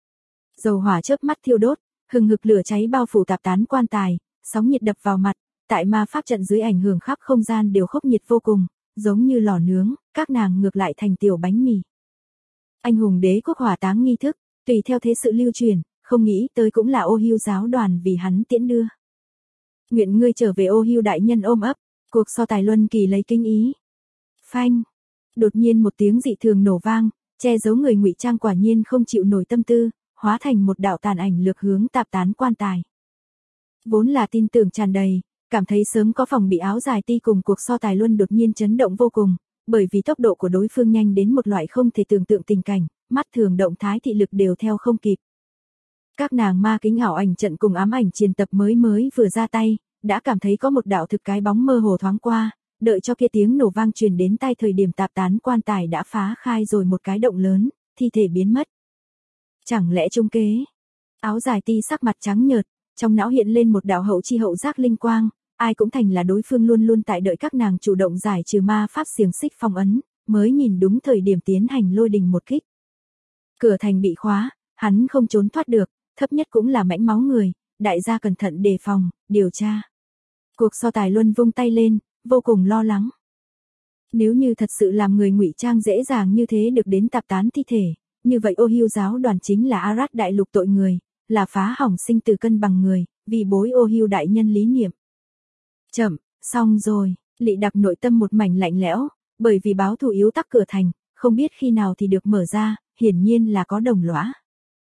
Dầu hỏa chớp mắt thiêu đốt, hừng hực lửa cháy bao phủ tạp tán quan tài, sóng nhiệt đập vào mặt, tại ma pháp trận dưới ảnh hưởng khắp không gian đều khốc nhiệt vô cùng, giống như lò nướng, các nàng ngược lại thành tiểu bánh mì. Anh hùng đế quốc hỏa táng nghi thức, tùy theo thế sự lưu truyền, không nghĩ tới cũng là Ô Hưu giáo đoàn vì hắn tiễn đưa. Nguyện ngươi trở về Ô Hưu đại nhân ôm ấp, cuộc so tài luân kỳ lấy kinh ý. Phanh, đột nhiên một tiếng dị thường nổ vang, che giấu người ngụy trang quả nhiên không chịu nổi tâm tư, hóa thành một đạo tàn ảnh lược hướng tạp tán quan tài. Vốn là tin tưởng tràn đầy, cảm thấy sớm có phòng bị áo dài ti cùng cuộc so tài luân đột nhiên chấn động vô cùng, bởi vì tốc độ của đối phương nhanh đến một loại không thể tưởng tượng tình cảnh, mắt thường động thái thị lực đều theo không kịp. Các nàng ma kính ảo ảnh trận cùng ám ảnh chiến tập mới vừa ra tay, đã cảm thấy có một đạo thực cái bóng mơ hồ thoáng qua, đợi cho kia tiếng nổ vang truyền đến tai thời điểm tạp tán quan tài đã phá khai rồi một cái động lớn, thi thể biến mất. Chẳng lẽ trung kế? Áo dài ti sắc mặt trắng nhợt, trong não hiện lên một đạo hậu chi hậu giác linh quang, ai cũng thành là đối phương luôn luôn tại đợi các nàng chủ động giải trừ ma pháp xiềng xích phong ấn, mới nhìn đúng thời điểm tiến hành lôi đình một kích. Cửa thành bị khóa, hắn không trốn thoát được, thấp nhất cũng là mãnh máu người, đại gia cẩn thận đề phòng, điều tra. Cuộc so tài luân vung tay lên, vô cùng lo lắng. Nếu như thật sự làm người ngụy trang dễ dàng như thế được đến tạp tán thi thể, như vậy Ô Hưu giáo đoàn chính là Arad đại lục tội người, là phá hỏng sinh tử cân bằng người, vì bối Ô Hưu đại nhân lý niệm. Chậm, xong rồi, Lị Đặc nội tâm một mảnh lạnh lẽo, bởi vì báo thù yếu tắc cửa thành, không biết khi nào thì được mở ra, hiển nhiên là có đồng lõa.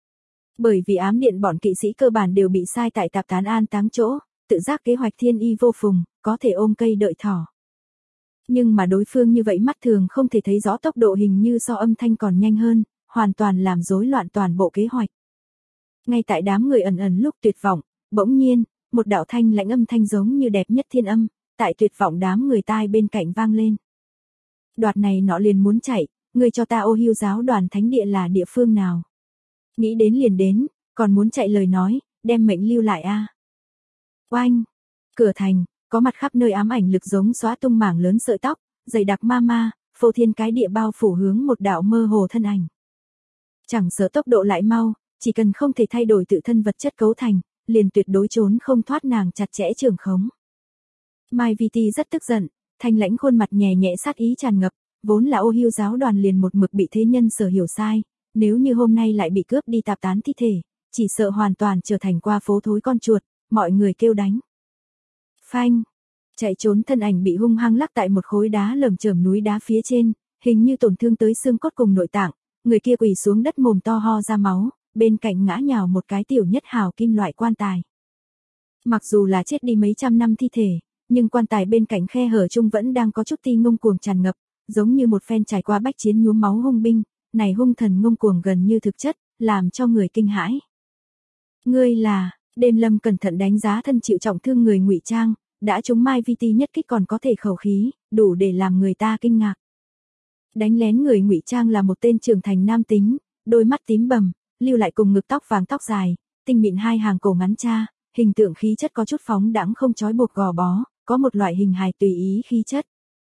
Bởi vì ám điện bọn kỵ sĩ cơ bản đều bị sai tại tạp tán an táng chỗ, tự giác kế hoạch thiên y vô phùng, có thể ôm cây đợi thỏ. Nhưng mà đối phương như vậy mắt thường không thể thấy rõ tốc độ hình như so âm thanh còn nhanh hơn, hoàn toàn làm rối loạn toàn bộ kế hoạch. Ngay tại đám người ẩn ẩn lúc tuyệt vọng, bỗng nhiên, một đạo thanh lãnh âm thanh giống như đẹp nhất thiên âm, tại tuyệt vọng đám người tai bên cạnh vang lên. Đoạt này nọ liền muốn chạy, ngươi cho ta Ô Hưu giáo đoàn thánh địa là địa phương nào? Nghĩ đến liền đến, còn muốn chạy lời nói, đem mệnh lưu lại a. Oanh, cửa thành, có mặt khắp nơi ám ảnh lực giống xóa tung mảng lớn sợi tóc, dày đặc ma, phô thiên cái địa bao phủ hướng một đạo mơ hồ thân ảnh. Chẳng sợ tốc độ lại mau, chỉ cần không thể thay đổi tự thân vật chất cấu thành, liền tuyệt đối trốn không thoát nàng chặt chẽ trường khống. Mai Viti rất tức giận, thanh lãnh khuôn mặt nhẹ nhẹ sát ý tràn ngập, vốn là Ô Hưu giáo đoàn liền một mực bị thế nhân sở hiểu sai, nếu như hôm nay lại bị cướp đi tạp tán thi thể, chỉ sợ hoàn toàn trở thành qua phố thối con chuột, mọi người kêu đánh. Phanh, chạy trốn thân ảnh bị hung hăng lắc tại một khối đá lởm chởm núi đá phía trên, hình như tổn thương tới xương cốt cùng nội tạng, người kia quỳ xuống đất mồm to ho ra máu, bên cạnh ngã nhào một cái tiểu nhất hào kim loại quan tài. Mặc dù là chết đi mấy trăm năm thi thể, nhưng quan tài bên cạnh khe hở chung vẫn đang có chút ti ngông cuồng tràn ngập, giống như một phen trải qua bách chiến nhuốm máu hung binh, này hung thần ngông cuồng gần như thực chất, làm cho người kinh hãi. Ngươi là, Đêm Lâm cẩn thận đánh giá thân chịu trọng thương người ngụy trang, đã trúng Mai Viti nhất kích còn có thể khẩu khí, đủ để làm người ta kinh ngạc. Đánh lén người ngụy trang là một tên trưởng thành nam tính, đôi mắt tím bầm, lưu lại cùng ngực tóc vàng tóc dài, tinh mịn hai hàng cổ ngắn cha, hình tượng khí chất có chút phóng đãng không trói buộc gò bó, có một loại hình hài tùy ý khí chất.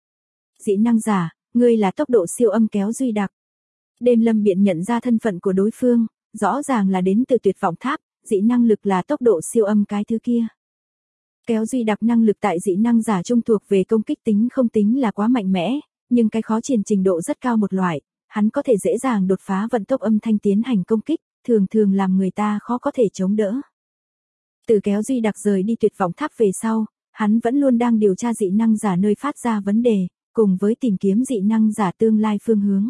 Dị năng giả, ngươi là tốc độ siêu âm kéo duy đặc. Đêm Lâm biện nhận ra thân phận của đối phương, rõ ràng là đến từ tuyệt vọng tháp, dị năng lực là tốc độ siêu âm cái thứ kia. Kéo duy đặc năng lực tại dị năng giả trung thuộc về công kích tính không tính là quá mạnh mẽ, nhưng cái khó triển trình độ rất cao một loại, hắn có thể dễ dàng đột phá vận tốc âm thanh tiến hành công kích, thường thường làm người ta khó có thể chống đỡ. Từ kéo duy đặc rời đi tuyệt vọng tháp về sau, hắn vẫn luôn đang điều tra dị năng giả nơi phát ra vấn đề, cùng với tìm kiếm dị năng giả tương lai phương hướng.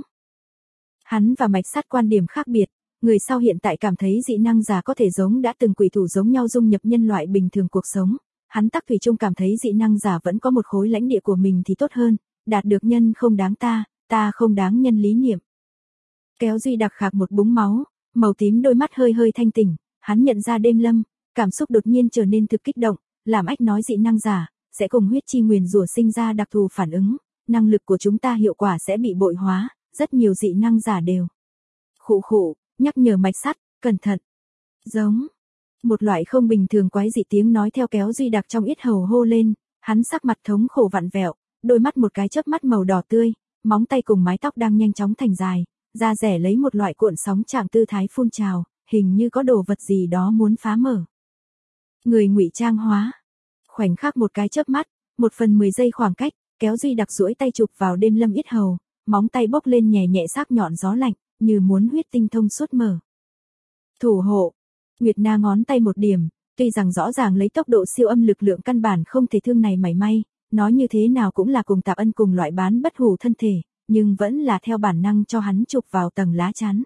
Hắn và mạch sắt quan điểm khác biệt, người sau hiện tại cảm thấy dị năng giả có thể giống đã từng quỷ thủ giống nhau dung nhập nhân loại bình thường cuộc sống, hắn tắc thủy chung cảm thấy dị năng giả vẫn có một khối lãnh địa của mình thì tốt hơn, đạt được nhân không đáng ta không đáng nhân lý niệm. Kéo duy đặc khạc một búng máu, màu tím đôi mắt hơi hơi thanh tỉnh, hắn nhận ra Đêm Lâm, cảm xúc đột nhiên trở nên thực kích động, làm ách nói dị năng giả sẽ cùng huyết chi nguyền rủa sinh ra đặc thù phản ứng, năng lực của chúng ta hiệu quả sẽ bị bội hóa, rất nhiều dị năng giả đều. Khụ, nhắc nhở mạch sắt, cẩn thận. Giống. Một loại không bình thường quái dị tiếng nói theo kéo duy đặc trong yết hầu hô lên, hắn sắc mặt thống khổ vặn vẹo, đôi mắt một cái chớp mắt màu đỏ tươi, móng tay cùng mái tóc đang nhanh chóng thành dài, da rẻ lấy một loại cuộn sóng trạng tư thái phun trào, hình như có đồ vật gì đó muốn phá mở. Người ngụy trang hóa. Khoảnh khắc một cái chớp mắt, 1/10 giây khoảng cách, Kéo Duy Đặc duỗi tay chụp vào Đêm Lâm yết hầu, móng tay bốc lên nhẹ nhẹ sắc nhọn gió lạnh, như muốn huyết tinh thông suốt mở. Thủ hộ. Nguyệt Na ngón tay một điểm, tuy rằng rõ ràng lấy tốc độ siêu âm lực lượng căn bản không thể thương này mảy may, nói như thế nào cũng là cùng Tạp Ân cùng loại bán bất hủ thân thể, nhưng vẫn là theo bản năng cho hắn chụp vào tầng lá chắn.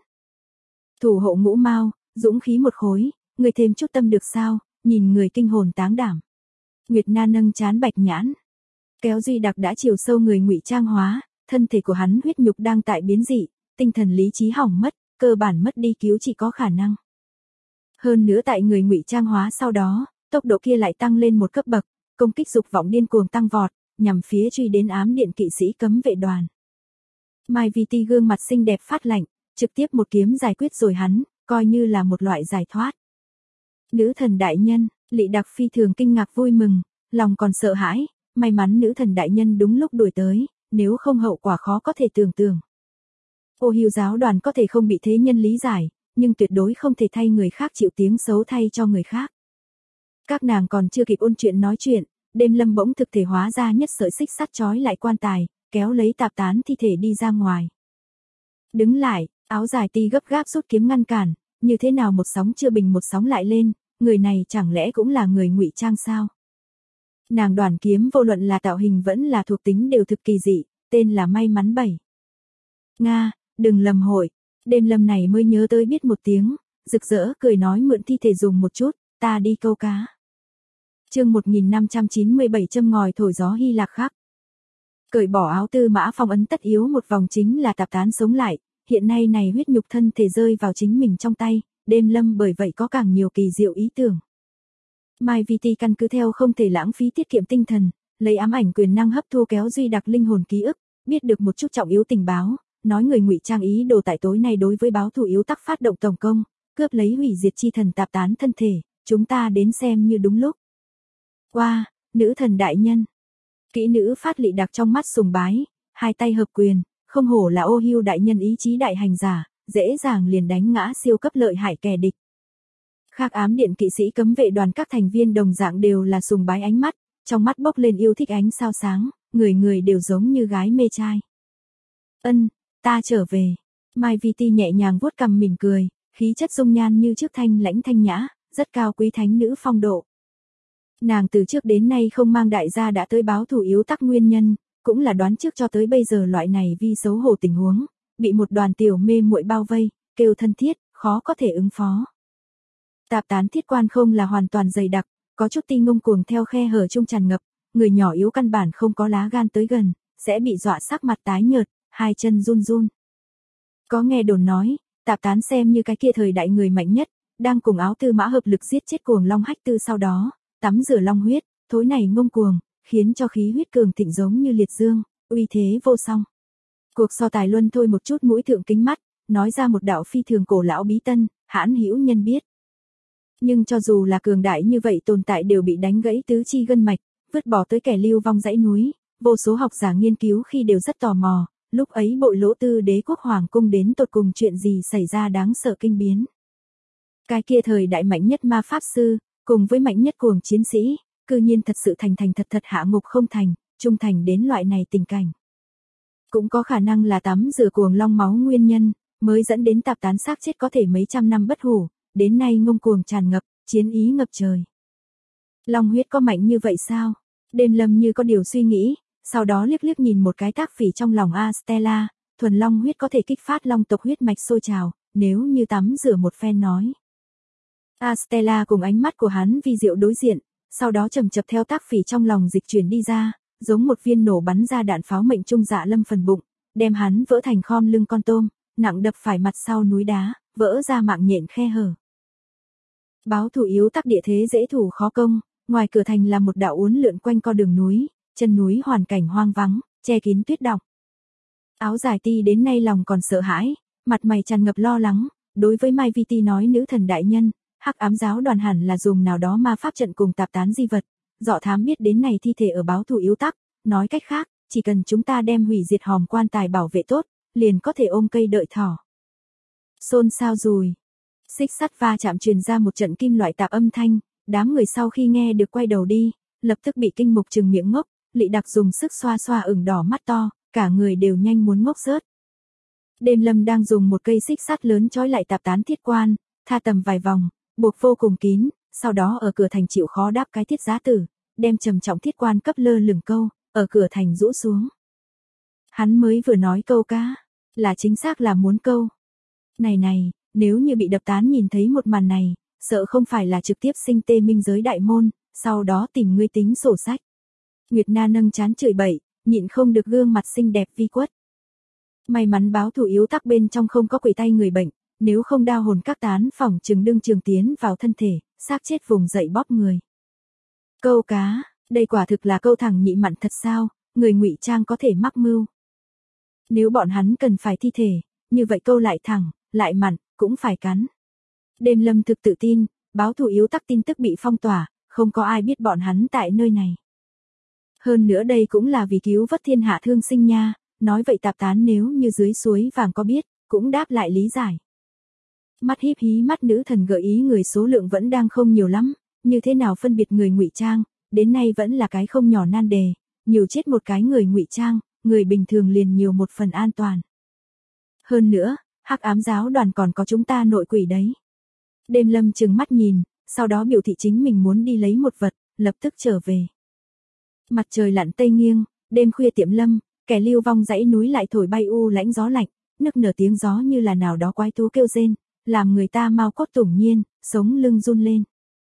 Thủ hộ Ngũ Mao, dũng khí một khối, người thêm chút tâm được sao, nhìn người kinh hồn táng đảm. Nguyệt Na nâng trán bạch nhãn. Kéo Duy Đặc đã chiều sâu người ngụy trang hóa, thân thể của hắn huyết nhục đang tại biến dị, tinh thần lý trí hỏng mất, cơ bản mất đi cứu chỉ có khả năng. Hơn nữa tại người ngụy trang hóa sau đó, tốc độ kia lại tăng lên một cấp bậc, công kích dục vọng điên cuồng tăng vọt, nhằm phía truy đến ám điện kỵ sĩ cấm vệ đoàn. Mai Vi Ti gương mặt xinh đẹp phát lạnh, trực tiếp một kiếm giải quyết rồi hắn, coi như là một loại giải thoát. Nữ thần đại nhân, Lị Đặc phi thường kinh ngạc vui mừng, lòng còn sợ hãi, may mắn nữ thần đại nhân đúng lúc đuổi tới, nếu không hậu quả khó có thể tưởng tượng. Ô Hiu giáo đoàn có thể không bị thế nhân lý giải, nhưng tuyệt đối không thể thay người khác chịu tiếng xấu thay cho người khác. Các nàng còn chưa kịp ôn chuyện nói chuyện, Đêm Lâm bỗng thực thể hóa ra nhất sợi xích sắt trói lại quan tài, kéo lấy Tạp Tán thi thể đi ra ngoài. Đứng lại, áo dài ti gấp gáp rút kiếm ngăn cản, như thế nào một sóng chưa bình một sóng lại lên, người này chẳng lẽ cũng là người ngụy trang sao? Nàng đoàn kiếm vô luận là tạo hình vẫn là thuộc tính đều thực kỳ dị, tên là May Mắn 7. Nga, đừng lầm hội, Đêm Lâm này mới nhớ tới biết một tiếng, rực rỡ cười nói mượn thi thể dùng một chút, ta đi câu cá. Chương 1597 châm ngòi thổi gió Hy Lạc khắc. Cởi bỏ áo Tư Mã Phong ấn tất yếu một vòng chính là Tạp Tán sống lại, hiện nay này huyết nhục thân thể rơi vào chính mình trong tay, Đêm Lâm bởi vậy có càng nhiều kỳ diệu ý tưởng. Mai Vi Ti căn cứ theo không thể lãng phí tiết kiệm tinh thần, lấy ám ảnh quyền năng hấp thu Kéo Duy Đặc linh hồn ký ức, biết được một chút trọng yếu tình báo, nói người ngụy trang ý đồ tại tối nay đối với báo thù yếu tắc phát động tổng công, cướp lấy hủy diệt chi thần Tạp Tán thân thể, chúng ta đến xem như đúng lúc. Qua, nữ thần đại nhân. Kỹ nữ Phát Lị Đặc trong mắt sùng bái, hai tay hợp quyền, không hổ là Ô Hiu đại nhân ý chí đại hành giả, dễ dàng liền đánh ngã siêu cấp lợi hại kẻ địch. Khác ám điện kỵ sĩ cấm vệ đoàn các thành viên đồng dạng đều là sùng bái ánh mắt, trong mắt bốc lên yêu thích ánh sao sáng, người người đều giống như gái mê trai. Ân, ta trở về. Mai Vi Ti nhẹ nhàng vuốt cằm mỉm cười, khí chất dung nhan như trước thanh lãnh thanh nhã, rất cao quý thánh nữ phong độ. Nàng từ trước đến nay không mang đại gia đã tới báo thù yếu tắc nguyên nhân, cũng là đoán trước cho tới bây giờ loại này vì xấu hổ tình huống, bị một đoàn tiểu mê muội bao vây, kêu thân thiết, khó có thể ứng phó. Tạp Tán thiết quan không là hoàn toàn dày đặc, có chút ti ngông cuồng theo khe hở trung tràn ngập, người nhỏ yếu căn bản không có lá gan tới gần, sẽ bị dọa sắc mặt tái nhợt, hai chân run run. Có nghe đồn nói, Tạp Tán xem như cái kia thời đại người mạnh nhất, đang cùng áo Tư Mã hợp lực giết chết cuồng long hách tư sau đó, tắm rửa long huyết, thối này ngông cuồng, khiến cho khí huyết cường thịnh giống như liệt dương, uy thế vô song. Cuộc so tài luân thôi một chút mũi thượng kính mắt, nói ra một đạo phi thường cổ lão bí tân, hãn hữu nhân biết. Nhưng cho dù là cường đại như vậy tồn tại đều bị đánh gãy tứ chi gân mạch, vứt bỏ tới kẻ lưu vong dãy núi, vô số học giả nghiên cứu khi đều rất tò mò, lúc ấy bội lỗ tư đế quốc hoàng cung đến tột cùng chuyện gì xảy ra đáng sợ kinh biến. Cái kia thời đại mạnh nhất ma pháp sư, cùng với mạnh nhất cuồng chiến sĩ, cư nhiên thật sự thành thật hạ ngục không thành, trung thành đến loại này tình cảnh. Cũng có khả năng là tắm rửa cuồng long máu nguyên nhân, mới dẫn đến Tạp Tán xác chết có thể mấy trăm năm bất hủ, đến nay ngông cuồng tràn ngập, chiến ý ngập trời. Long huyết có mạnh như vậy sao? Đêm Lâm như có điều suy nghĩ, sau đó liếc liếc nhìn một cái tác phỉ trong lòng Astella, thuần long huyết có thể kích phát long tộc huyết mạch sôi trào, nếu như tắm rửa một phen nói. Astella cùng ánh mắt của hắn vi diệu đối diện, sau đó chậm chập theo tác phỉ trong lòng dịch chuyển đi ra, giống một viên nổ bắn ra đạn pháo mệnh trung Dạ Lâm phần bụng, đem hắn vỡ thành khom lưng con tôm, nặng đập phải mặt sau núi đá, vỡ ra mạng nhện khe hở. Báo thù yếu tắc địa thế dễ thủ khó công, ngoài cửa thành là một đạo uốn lượn quanh co đường núi, chân núi hoàn cảnh hoang vắng, che kín tuyết đọng. Áo dài ti đến nay lòng còn sợ hãi, mặt mày tràn ngập lo lắng, đối với Mai Vi Ti nói nữ thần đại nhân, Hắc Ám giáo đoàn hẳn là dùng nào đó ma pháp trận cùng Tạp Tán di vật, dọ thám biết đến này thi thể ở báo thù yếu tắc, nói cách khác, chỉ cần chúng ta đem hủy diệt hòm quan tài bảo vệ tốt, liền có thể ôm cây đợi thỏ. Xôn xao rùi. Xích sắt va chạm truyền ra một trận kim loại tạp âm thanh, đám người sau khi nghe được quay đầu đi, lập tức bị kinh mục trừng miệng ngốc, Lị Đặc dùng sức xoa xoa ửng đỏ mắt to, cả người đều nhanh muốn ngốc rớt. Đêm Lâm đang dùng một cây xích sắt lớn trói lại tạp tán thiết quan, tha tầm vài vòng, buộc vô cùng kín, sau đó ở cửa thành chịu khó đáp cái thiết giá tử, đem trầm trọng thiết quan cấp lơ lửng câu, ở cửa thành rũ xuống. Hắn mới vừa nói câu cá, là chính xác là muốn câu. Này, nếu như bị đập tán nhìn thấy một màn này, sợ không phải là trực tiếp sinh tê minh giới đại môn, sau đó tìm ngươi tính sổ sách. Nguyệt Na nâng trán chửi bậy, nhịn không được gương mặt xinh đẹp vi quất. May mắn báo thủ yếu tắc bên trong không có quỷ tay người bệnh, nếu không đao hồn các tán phỏng chừng đương trường tiến vào thân thể, xác chết vùng dậy bóp người. Câu cá, đây quả thực là câu thẳng nhị mặn thật sao, người ngụy trang có thể mắc mưu. Nếu bọn hắn cần phải thi thể, như vậy câu lại thẳng, lại mặn, cũng phải cắn. Đêm Lâm thực tự tin, báo thủ yếu tắc tin tức bị phong tỏa, không có ai biết bọn hắn tại nơi này. Hơn nữa đây cũng là vì cứu vớt thiên hạ thương sinh nha, nói vậy tạp tán nếu như dưới suối vàng có biết, cũng đáp lại lý giải. Mắt híp hí mắt nữ thần gợi ý người số lượng vẫn đang không nhiều lắm, như thế nào phân biệt người ngụy trang, đến nay vẫn là cái không nhỏ nan đề, nhiều chết một cái người ngụy trang, người bình thường liền nhiều một phần an toàn. Hơn nữa, Hắc Ám giáo đoàn còn có chúng ta nội quỷ đấy. Đêm Lâm trừng mắt nhìn, sau đó biểu thị chính mình muốn đi lấy một vật, lập tức trở về. Mặt trời lặn tây nghiêng, đêm khuya tiệm lâm, kẻ lưu vong dãy núi lại thổi bay u lãnh gió lạnh, nức nở tiếng gió như là nào đó quái thú kêu rên, làm người ta mau cốt tủng nhiên, sống lưng run lên.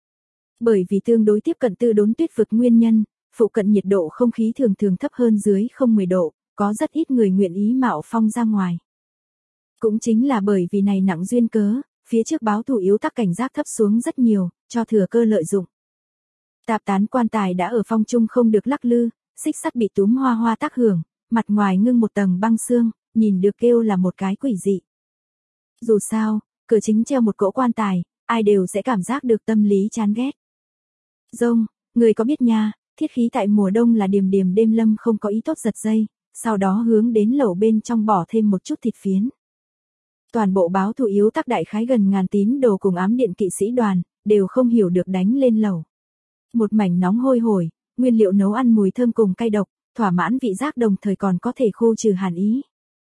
Bởi vì tương đối tiếp cận tư đốn tuyết vực nguyên nhân, phụ cận nhiệt độ không khí thường thường thấp hơn dưới 0-10 độ, có rất ít người nguyện ý mạo phong ra ngoài. Cũng chính là bởi vì này nặng duyên cớ, phía trước báo thủ yếu tắc cảnh giác thấp xuống rất nhiều, cho thừa cơ lợi dụng. Tạp tán quan tài đã ở phong trung không được lắc lư, xích sắt bị túm hoa hoa tác hưởng, mặt ngoài ngưng một tầng băng xương, nhìn được kêu là một cái quỷ dị. Dù sao, cửa chính treo một cỗ quan tài, ai đều sẽ cảm giác được tâm lý chán ghét. Rông, người có biết nha, thiết khí tại mùa đông là điềm điềm. Đêm Lâm không có ý tốt giật dây, sau đó hướng đến lẩu bên trong bỏ thêm một chút thịt phiến. Toàn bộ báo thủ yếu tắc đại khái gần ngàn tín đồ cùng ám điện kỵ sĩ đoàn, đều không hiểu được đánh lên lẩu. Một mảnh nóng hôi hổi, nguyên liệu nấu ăn mùi thơm cùng cay độc, thỏa mãn vị giác đồng thời còn có thể khô trừ hàn ý.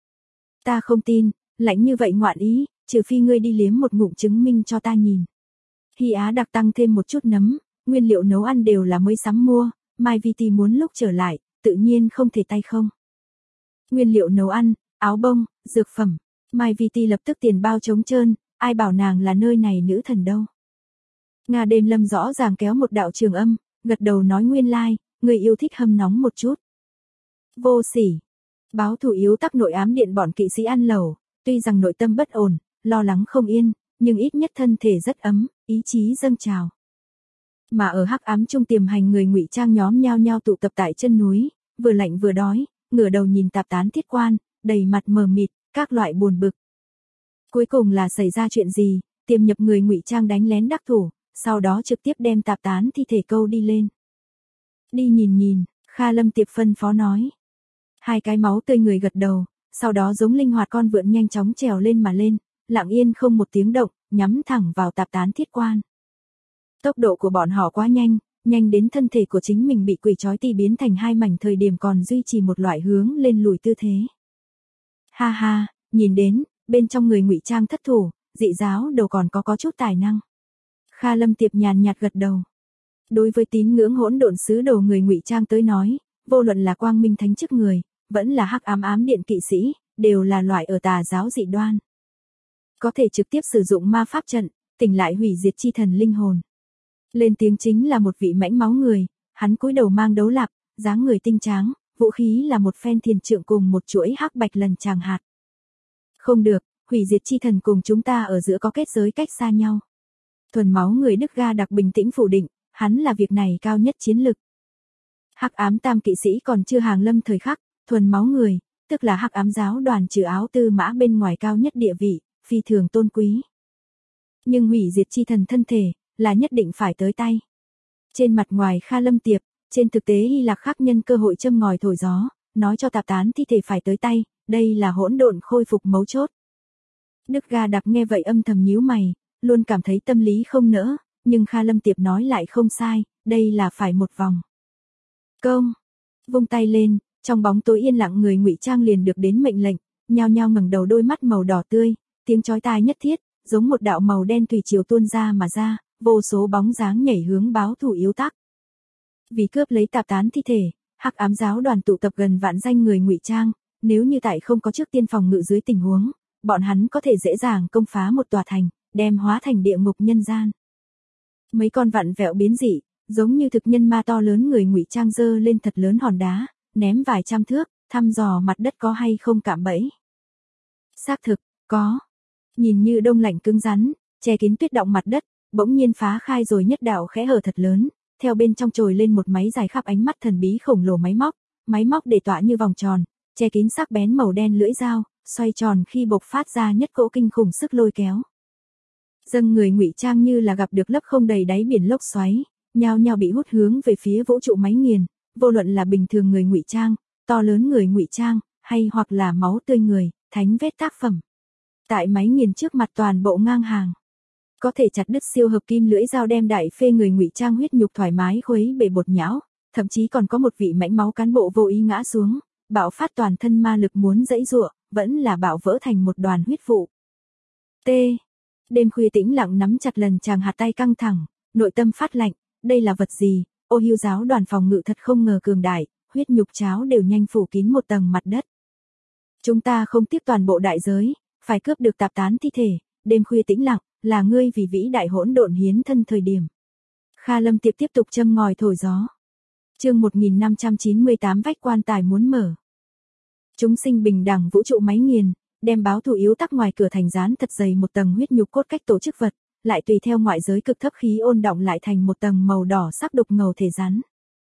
Ta không tin, lạnh như vậy ngoạn ý, trừ phi ngươi đi liếm một ngụm chứng minh cho ta nhìn. Hy Á đặc tăng thêm một chút nấm, nguyên liệu nấu ăn đều là mới sắm mua, Mai Viti muốn lúc trở lại, tự nhiên không thể tay không. Nguyên liệu nấu ăn, áo bông, dược phẩm, Mai Viti lập tức tiền bao trống trơn, ai bảo nàng là nơi này nữ thần đâu. Nga Đêm Lâm rõ ràng kéo một đạo trường âm, gật đầu nói nguyên lai, người yêu thích hâm nóng một chút. Vô sỉ. Báo thủ yếu tắc nội ám điện bọn kỵ sĩ ăn lẩu, tuy rằng nội tâm bất ổn, lo lắng không yên, nhưng ít nhất thân thể rất ấm, ý chí dâng trào. Mà ở hắc ám trung tiềm hành người ngụy trang nhóm nhao nhao tụ tập tại chân núi, vừa lạnh vừa đói, ngửa đầu nhìn tạp tán thiết quan, đầy mặt mờ mịt, các loại buồn bực. Cuối cùng là xảy ra chuyện gì, tiềm nhập người ngụy trang đánh lén đắc thủ, sau đó trực tiếp đem tạp tán thi thể câu đi lên. Đi nhìn, Kha Lâm Tiệp phân phó nói. Hai cái máu tươi người gật đầu, sau đó giống linh hoạt con vượn nhanh chóng trèo lên mà lên, lặng yên không một tiếng động, nhắm thẳng vào tạp tán thiết quan. Tốc độ của bọn họ quá nhanh, nhanh đến thân thể của chính mình bị quỷ trói tì biến thành hai mảnh thời điểm còn duy trì một loại hướng lên lùi tư thế. Ha ha, nhìn đến, bên trong người ngụy trang thất thủ, dị giáo đầu còn có chút tài năng. Kha Lâm Tiệp nhàn nhạt gật đầu. Đối với tín ngưỡng hỗn độn sứ đồ người ngụy trang tới nói, vô luận là quang minh thánh chức người, vẫn là hắc ám ám điện kỵ sĩ, đều là loại ở tà giáo dị đoan. Có thể trực tiếp sử dụng ma pháp trận, tỉnh lại hủy diệt chi thần linh hồn. Lên tiếng chính là một vị mãnh máu người, hắn cúi đầu mang đấu lạp, dáng người tinh tráng, vũ khí là một phen thiền trượng cùng một chuỗi hắc bạch lần tràng hạt. Không được, hủy diệt chi thần cùng chúng ta ở giữa có kết giới cách xa nhau. Thuần máu người Đức Ga đặc bình tĩnh phủ định, hắn là việc này cao nhất chiến lực. Hắc ám tam kỵ sĩ còn chưa hàng lâm thời khắc, thuần máu người, tức là hắc ám giáo đoàn trừ áo tư mã bên ngoài cao nhất địa vị, phi thường tôn quý. Nhưng hủy diệt chi thần thân thể, là nhất định phải tới tay. Trên mặt ngoài Kha Lâm Tiệp, trên thực tế Hy Lạc Khắc nhân cơ hội châm ngòi thổi gió, nói cho tạp tán thi thể phải tới tay, đây là hỗn độn khôi phục mấu chốt. Đức Ga Đặc nghe vậy âm thầm nhíu mày, luôn cảm thấy tâm lý không nỡ, nhưng Kha Lâm Tiệp nói lại không sai, đây là phải một vòng. Công, vung tay lên, trong bóng tối yên lặng người ngụy trang liền được đến mệnh lệnh, nhao nhao ngẩng đầu đôi mắt màu đỏ tươi, tiếng chói tai nhất thiết, giống một đạo màu đen thủy triều tuôn ra mà ra, vô số bóng dáng nhảy hướng báo thù yếu tắc. Vì cướp lấy tạp tán thi thể, Hắc Ám giáo đoàn tụ tập gần vạn danh người ngụy trang, nếu như tại không có trước tiên phòng ngự dưới tình huống, bọn hắn có thể dễ dàng công phá một tòa thành, đem hóa thành địa ngục nhân gian. Mấy con vặn vẹo biến dị, giống như thực nhân ma to lớn người ngụy trang dơ lên thật lớn hòn đá, ném vài trăm thước, thăm dò mặt đất có hay không cạm bẫy. Xác thực, có. Nhìn như đông lạnh cứng rắn, che kín tuyết động mặt đất, bỗng nhiên phá khai rồi nhất đạo khẽ hở thật lớn, theo bên trong trồi lên một máy dài khắp ánh mắt thần bí khổng lồ máy móc để tỏa như vòng tròn, che kín sắc bén màu đen lưỡi dao, xoay tròn khi bộc phát ra nhất cỗ kinh khủng sức lôi kéo. Dâng người ngụy trang như là gặp được lấp không đầy đáy biển lốc xoáy, nhao nhao bị hút hướng về phía vũ trụ máy nghiền, vô luận là bình thường người ngụy trang, to lớn người ngụy trang, hay hoặc là máu tươi người, thánh vết tác phẩm. Tại máy nghiền trước mặt toàn bộ ngang hàng. Có thể chặt đứt siêu hợp kim lưỡi dao đem đại phê người ngụy trang huyết nhục thoải mái khuấy bể bột nhão, thậm chí còn có một vị mãnh máu cán bộ vô ý ngã xuống, bạo phát toàn thân ma lực muốn giãy giụa, vẫn là bạo vỡ thành một đoàn huyết vụ. T. Đêm khuya tĩnh lặng nắm chặt lần chàng hạt tay căng thẳng, nội tâm phát lạnh, đây là vật gì? Ô Hưu giáo đoàn phòng ngự thật không ngờ cường đại, huyết nhục cháo đều nhanh phủ kín một tầng mặt đất. Chúng ta không tiếc toàn bộ đại giới, phải cướp được tạp tán thi thể, đêm khuya tĩnh lặng, là ngươi vì vĩ đại hỗn độn hiến thân thời điểm. Kha Lâm Tiệp tiếp tục châm ngòi thổi gió. Chương 1598 vách quan tài muốn mở. Chúng sinh bình đẳng vũ trụ máy nghiền, đem báo thù yếu tắc ngoài cửa thành dán thật dày một tầng huyết nhục cốt cách tổ chức vật, lại tùy theo ngoại giới cực thấp khí ôn động lại thành một tầng màu đỏ sắc đục ngầu thể rắn.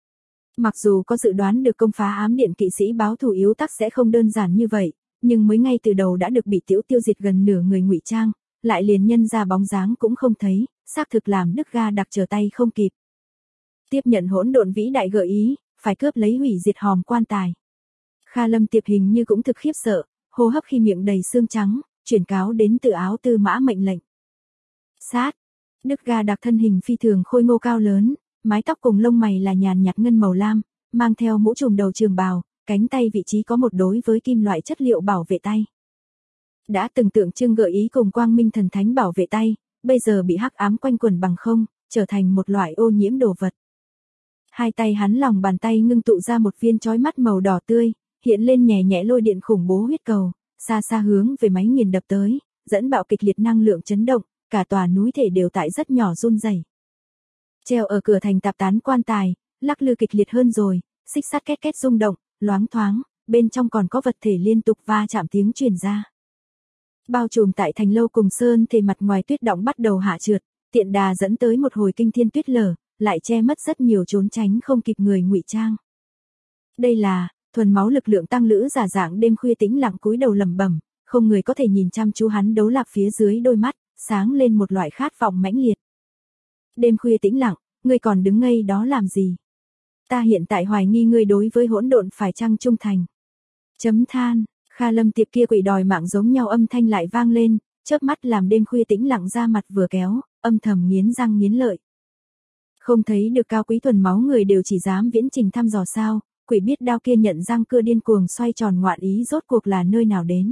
Mặc dù có dự đoán được công phá ám điện kỵ sĩ báo thù yếu tắc sẽ không đơn giản như vậy, nhưng mới ngay từ đầu đã được bị tiêu diệt gần nửa người ngụy trang, lại liền nhân ra bóng dáng cũng không thấy, xác thực làm Đức Ga Đặc trở tay không kịp. Tiếp nhận hỗn độn vĩ đại gợi ý, phải cướp lấy hủy diệt hòm quan tài. Kha Lâm Tiệp hình như cũng thực khiếp sợ, hô hấp khi miệng đầy xương trắng, chuyển cáo đến từ áo tư mã mệnh lệnh. Sát. Đức Ga Đặc thân hình phi thường khôi ngô cao lớn, mái tóc cùng lông mày là nhàn nhạt ngân màu lam, mang theo mũ trùm đầu trường bào, cánh tay vị trí có một đối với kim loại chất liệu bảo vệ tay. Đã từng tượng trưng gợi ý cùng quang minh thần thánh bảo vệ tay, bây giờ bị hắc ám quanh quẩn bằng không, trở thành một loại ô nhiễm đồ vật. Hai tay hắn lòng bàn tay ngưng tụ ra một viên chói mắt màu đỏ tươi, hiện lên nhẹ nhẹ lôi điện khủng bố huyết cầu, xa xa hướng về máy nghiền đập tới, dẫn bạo kịch liệt năng lượng chấn động, cả tòa núi thể đều tại rất nhỏ run rẩy. Treo ở cửa thành tạp tán quan tài, lắc lư kịch liệt hơn rồi, xích sắt két két rung động, loáng thoáng, bên trong còn có vật thể liên tục va chạm tiếng truyền ra. Bao trùm tại thành lâu cùng sơn thể mặt ngoài tuyết động bắt đầu hạ trượt, tiện đà dẫn tới một hồi kinh thiên tuyết lở, lại che mất rất nhiều trốn tránh không kịp người ngụy trang. Đây là thuần máu lực lượng tăng lữ giả dạng đêm khuya tĩnh lặng cúi đầu lẩm bẩm, không người có thể nhìn chăm chú hắn đấu lạc phía dưới đôi mắt, sáng lên một loại khát vọng mãnh liệt. Đêm khuya tĩnh lặng, ngươi còn đứng ngây đó làm gì? Ta hiện tại hoài nghi ngươi đối với hỗn độn phải chăng trung thành. Chấm than, Kha Lâm Tiệp kia quỷ đòi mạng giống nhau âm thanh lại vang lên, chớp mắt làm đêm khuya tĩnh lặng ra mặt vừa kéo, âm thầm nghiến răng nghiến lợi. Không thấy được cao quý thuần máu người đều chỉ dám viễn trình thăm dò sao, quỷ biết đao kia nhận răng cưa điên cuồng xoay tròn ngoạn ý rốt cuộc là nơi nào đến.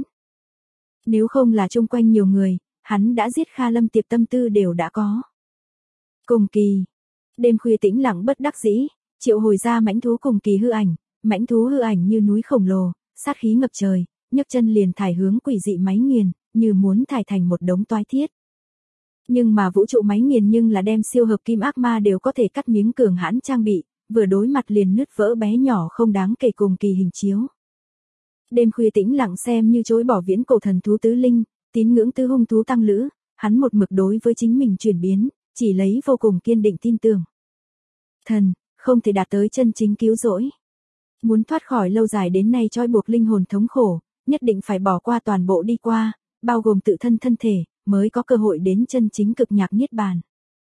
Nếu không là chung quanh nhiều người, hắn đã giết Kha Lâm Tiệp tâm tư đều đã có. Cùng kỳ, đêm khuya tĩnh lặng bất đắc dĩ, triệu hồi ra mãnh thú cùng kỳ hư ảnh, mãnh thú hư ảnh như núi khổng lồ, sát khí ngập trời, nhấc chân liền thải hướng quỷ dị máy nghiền, như muốn thải thành một đống toái thiết. Nhưng mà vũ trụ máy nghiền nhưng là đem siêu hợp kim ác ma đều có thể cắt miếng cường hãn trang bị, vừa đối mặt liền nứt vỡ bé nhỏ không đáng kể cùng kỳ hình chiếu. Đêm khuya tĩnh lặng xem như chối bỏ viễn cổ thần thú tứ linh, tín ngưỡng tứ hung thú tăng lữ, hắn một mực đối với chính mình chuyển biến, chỉ lấy vô cùng kiên định tin tưởng. Thần, không thể đạt tới chân chính cứu rỗi. Muốn thoát khỏi lâu dài đến nay trói buộc linh hồn thống khổ, nhất định phải bỏ qua toàn bộ đi qua, bao gồm tự thân thân thể, mới có cơ hội đến chân chính cực nhạc niết bàn.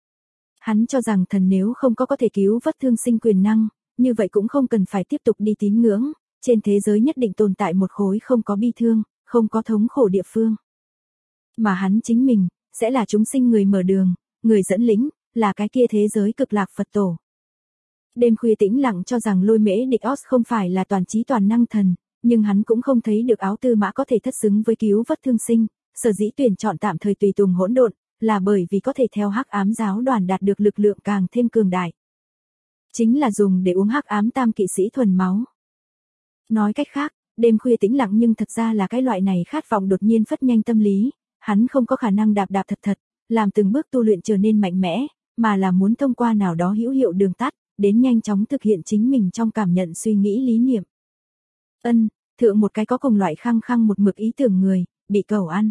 Hắn cho rằng thần nếu không có thể cứu vớt thương sinh quyền năng, như vậy cũng không cần phải tiếp tục đi tín ngưỡng, trên thế giới nhất định tồn tại một khối không có bi thương, không có thống khổ địa phương. Mà hắn chính mình, sẽ là chúng sinh người mở đường, người dẫn lĩnh, là cái kia thế giới cực lạc Phật tổ. Đêm khuya tĩnh lặng cho rằng Lôi Mễ Địch Os không phải là toàn trí toàn năng thần, nhưng hắn cũng không thấy được Áo Tư Mã có thể thất xứng với cứu vớt thương sinh, sở dĩ tuyển chọn tạm thời tùy tùng hỗn độn, là bởi vì có thể theo Hắc Ám giáo đoàn đạt được lực lượng càng thêm cường đại. Chính là dùng để uống Hắc Ám tam kỵ sĩ thuần máu. Nói cách khác, đêm khuya tĩnh lặng nhưng thật ra là cái loại này khát vọng đột nhiên phất nhanh tâm lý, hắn không có khả năng đạp thật, làm từng bước tu luyện trở nên mạnh mẽ, mà là muốn thông qua nào đó hữu hiệu đường tắt, đến nhanh chóng thực hiện chính mình trong cảm nhận suy nghĩ lý niệm. Thượng một cái có cùng loại khăng một mực ý tưởng người, bị cầu ăn.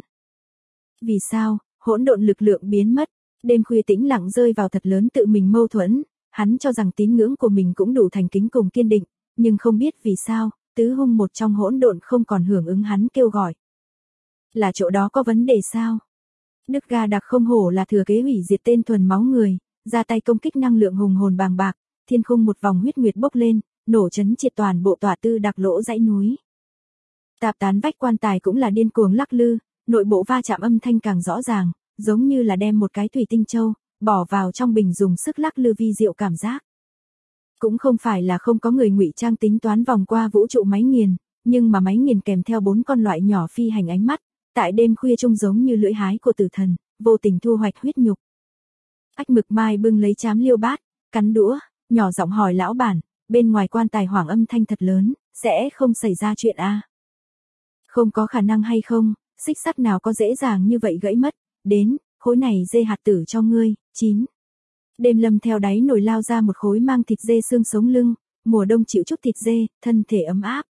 Vì sao, hỗn độn lực lượng biến mất, đêm khuya tĩnh lặng rơi vào thật lớn tự mình mâu thuẫn, hắn cho rằng tín ngưỡng của mình cũng đủ thành kính cùng kiên định, nhưng không biết vì sao, tứ hung một trong hỗn độn không còn hưởng ứng hắn kêu gọi. Là chỗ đó có vấn đề sao? Đức Ga Đặc không hổ là thừa kế hủy diệt tên thuần máu người, ra tay công kích năng lượng hùng hồn bàng bạc, thiên khung một vòng huyết nguyệt bốc lên, nổ chấn triệt toàn bộ tòa tư đặc lỗ dãy núi. Tạp tán vách quan tài cũng là điên cuồng lắc lư, nội bộ va chạm âm thanh càng rõ ràng, giống như là đem một cái thủy tinh châu bỏ vào trong bình dùng sức lắc lư vi diệu cảm giác. Cũng không phải là không có người ngụy trang tính toán vòng qua vũ trụ máy nghiền, nhưng mà máy nghiền kèm theo 4 con loại nhỏ phi hành ánh mắt, tại đêm khuya trông giống như lưỡi hái của tử thần, vô tình thu hoạch huyết nhục. Ách Mực Mai bưng lấy chám liêu bát, cắn đũa, nhỏ giọng hỏi lão bản, bên ngoài quan tài hoảng âm thanh thật lớn, sẽ không xảy ra chuyện a? Không có khả năng hay không, xích sắt nào có dễ dàng như vậy gãy mất, đến, khối này dê hạt tử cho ngươi, 9. Đêm Lâm theo đáy nồi lao ra một khối mang thịt dê xương sống lưng, mùa đông chịu chút thịt dê, thân thể ấm áp.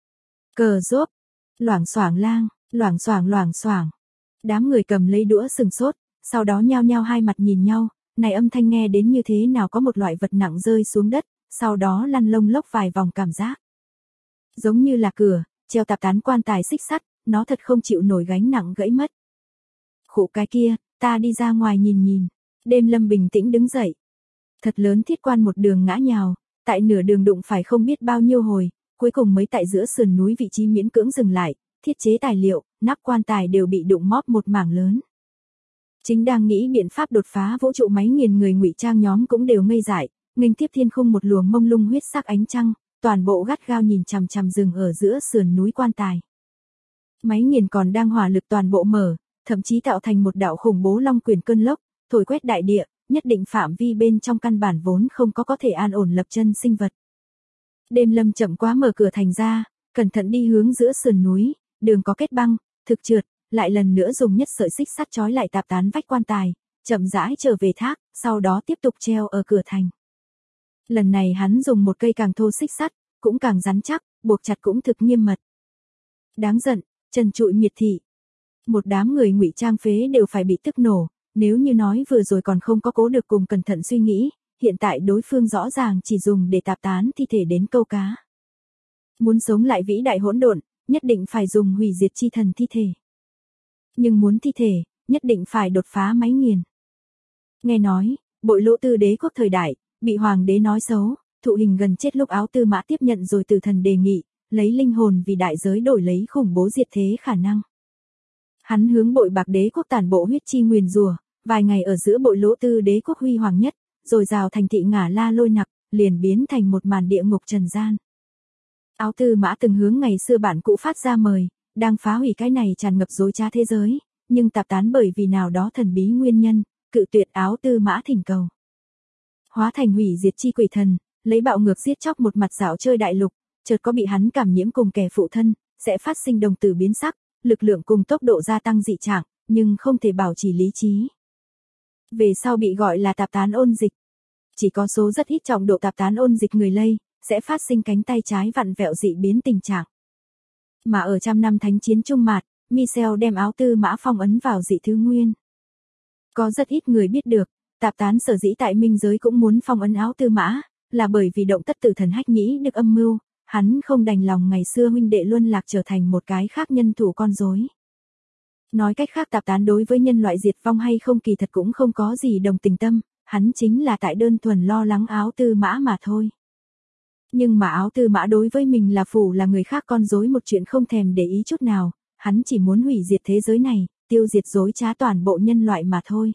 Cờ rốp, loảng xoảng lang, loảng xoảng. Đám người cầm lấy đũa sừng sốt, sau đó nhao nhao hai mặt nhìn nhau, này âm thanh nghe đến như thế nào có một loại vật nặng rơi xuống đất, sau đó lăn lông lốc vài vòng cảm giác. Giống như là cửa, treo tạp tán quan tài xích sắt, nó thật không chịu nổi gánh nặng gãy mất. Khụ cái kia, ta đi ra ngoài nhìn. Đêm Lâm bình tĩnh đứng dậy. Thật lớn thiết quan một đường ngã nhào, tại nửa đường đụng phải không biết bao nhiêu hồi, cuối cùng mới tại giữa sườn núi vị trí miễn cưỡng dừng lại, thiết chế tài liệu, nắp quan tài đều bị đụng móp một mảng lớn. Chính đang nghĩ biện pháp đột phá vũ trụ máy nghiền người ngụy trang nhóm cũng đều ngây dại, nghênh tiếp thiên khung một luồng mông lung huyết sắc ánh trăng, toàn bộ gắt gao nhìn chằm chằm rừng ở giữa sườn núi quan tài. Máy nghiền còn đang hỏa lực toàn bộ mở, thậm chí tạo thành một đạo khủng bố long quyền cơn lốc, thổi quét đại địa, nhất định phạm vi bên trong căn bản vốn không có thể an ổn lập chân sinh vật. Đêm Lâm chậm quá mở cửa thành ra, cẩn thận đi hướng giữa sườn núi, đường có kết băng, thực trượt, lại lần nữa dùng nhất sợi xích sắt trói lại tạp tán vách quan tài, chậm rãi trở về thác, sau đó tiếp tục treo ở cửa thành. Lần này hắn dùng một cây càng thô xích sắt, cũng càng rắn chắc, buộc chặt cũng thực nghiêm mật. Đáng giận, trần trụi miệt thị. Một đám người ngụy trang phế đều phải bị tức nổ, nếu như nói vừa rồi còn không có cố được cùng cẩn thận suy nghĩ, hiện tại đối phương rõ ràng chỉ dùng để tạp tán thi thể đến câu cá. Muốn sống lại vĩ đại hỗn độn, nhất định phải dùng hủy diệt chi thần thi thể. Nhưng muốn thi thể, nhất định phải đột phá máy nghiền. Nghe nói, Bội Lỗ Tư đế quốc thời đại, bị hoàng đế nói xấu, thụ hình gần chết lúc Áo Tư Mã tiếp nhận rồi từ thần đề nghị, lấy linh hồn vì đại giới đổi lấy khủng bố diệt thế khả năng. Hắn hướng Bội Bạc đế quốc tản bộ huyết chi nguyền rủa, vài ngày ở giữa Bội Lỗ Tư đế quốc huy hoàng nhất, rồi rào thành thị Ngả La Lôi Nặc, liền biến thành một màn địa ngục trần gian. Áo Tư Mã từng hướng ngày xưa bản cũ phát ra mời, đang phá hủy cái này tràn ngập dối trá thế giới, nhưng tạp tán bởi vì nào đó thần bí nguyên nhân, cự tuyệt Áo Tư Mã thỉnh cầu. Hóa thành hủy diệt chi quỷ thần, lấy bạo ngược giết chóc một mặt dạo chơi đại lục, chợt có bị hắn cảm nhiễm cùng kẻ phụ thân, sẽ phát sinh đồng tử biến sắc, lực lượng cùng tốc độ gia tăng dị trạng, nhưng không thể bảo trì lý trí. Về sau bị gọi là tạp tán ôn dịch. Chỉ có số rất ít trọng độ tạp tán ôn dịch người lây, sẽ phát sinh cánh tay trái vặn vẹo dị biến tình trạng. Mà ở trăm năm thánh chiến trung mạt, Michel đem Áo Tư Mã phong ấn vào dị thứ nguyên. Có rất ít người biết được, tạp tán sở dĩ tại minh giới cũng muốn phong ấn Áo Tư Mã, là bởi vì động tất tử thần Hách Nhĩ được âm mưu, hắn không đành lòng ngày xưa huynh đệ luân lạc trở thành một cái khác nhân thủ con rối. Nói cách khác tạp tán đối với nhân loại diệt vong hay không kỳ thật cũng không có gì đồng tình tâm, hắn chính là tại đơn thuần lo lắng Áo Tư Mã mà thôi. Nhưng mà Áo Tư Mã đối với mình là phủ là người khác con rối một chuyện không thèm để ý chút nào, hắn chỉ muốn hủy diệt thế giới này, tiêu diệt dối trá toàn bộ nhân loại mà thôi.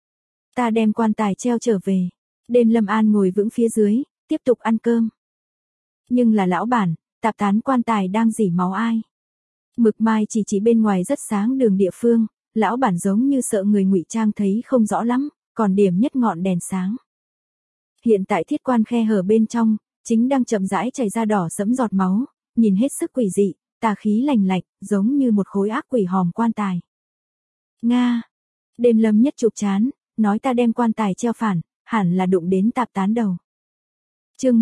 Ta đem quan tài treo trở về. Đêm Lâm An ngồi vững phía dưới, tiếp tục ăn cơm. Nhưng là lão bản, tạp tán quan tài đang rỉ máu ai? Mực Mai chỉ bên ngoài rất sáng đường địa phương, lão bản giống như sợ người ngụy trang thấy không rõ lắm, còn điểm nhất ngọn đèn sáng. Hiện tại thiết quan khe hở bên trong, chính đang chậm rãi chảy ra đỏ sẫm giọt máu, nhìn hết sức quỷ dị, tà khí lành lạnh, giống như một khối ác quỷ hòm quan tài. Nga! Đêm Lâm nhất chụp chán, nói ta đem quan tài treo phản, hẳn là đụng đến tạp tán đầu. Chương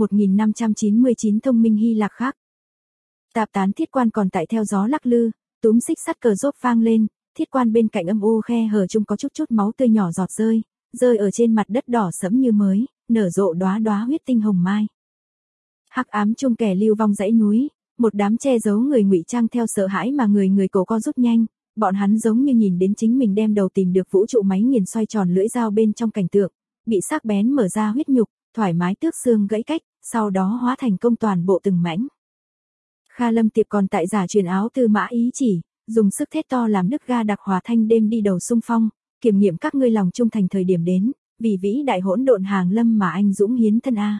1599 thông minh Hy Lạc khác. Tạp tán thiết quan còn tại theo gió lắc lư, túm xích sắt cờ rốt vang lên, thiết quan bên cạnh âm u khe hở chung có chút máu tươi nhỏ giọt rơi ở trên mặt đất đỏ sẫm như mới, nở rộ đóa đóa huyết tinh hồng mai. Hắc ám chung kẻ lưu vong dãy núi, một đám che giấu người ngụy trang theo sợ hãi mà người cổ co rút nhanh, bọn hắn giống như nhìn đến chính mình đem đầu tìm được vũ trụ máy nghiền xoay tròn lưỡi dao bên trong cảnh tượng, bị sắc bén mở ra huyết nhục, thoải mái tước xương gãy cách, sau đó hóa thành công toàn bộ từng mảnh. Kha Lâm Tiệp còn tại giả truyền Áo Tư Mã ý chỉ, dùng sức thét to làm nức ga đặc hòa thanh đêm đi đầu xung phong, kiểm nghiệm các ngươi lòng trung thành thời điểm đến, vì vĩ đại hỗn độn hàng lâm mà anh dũng hiến thân a.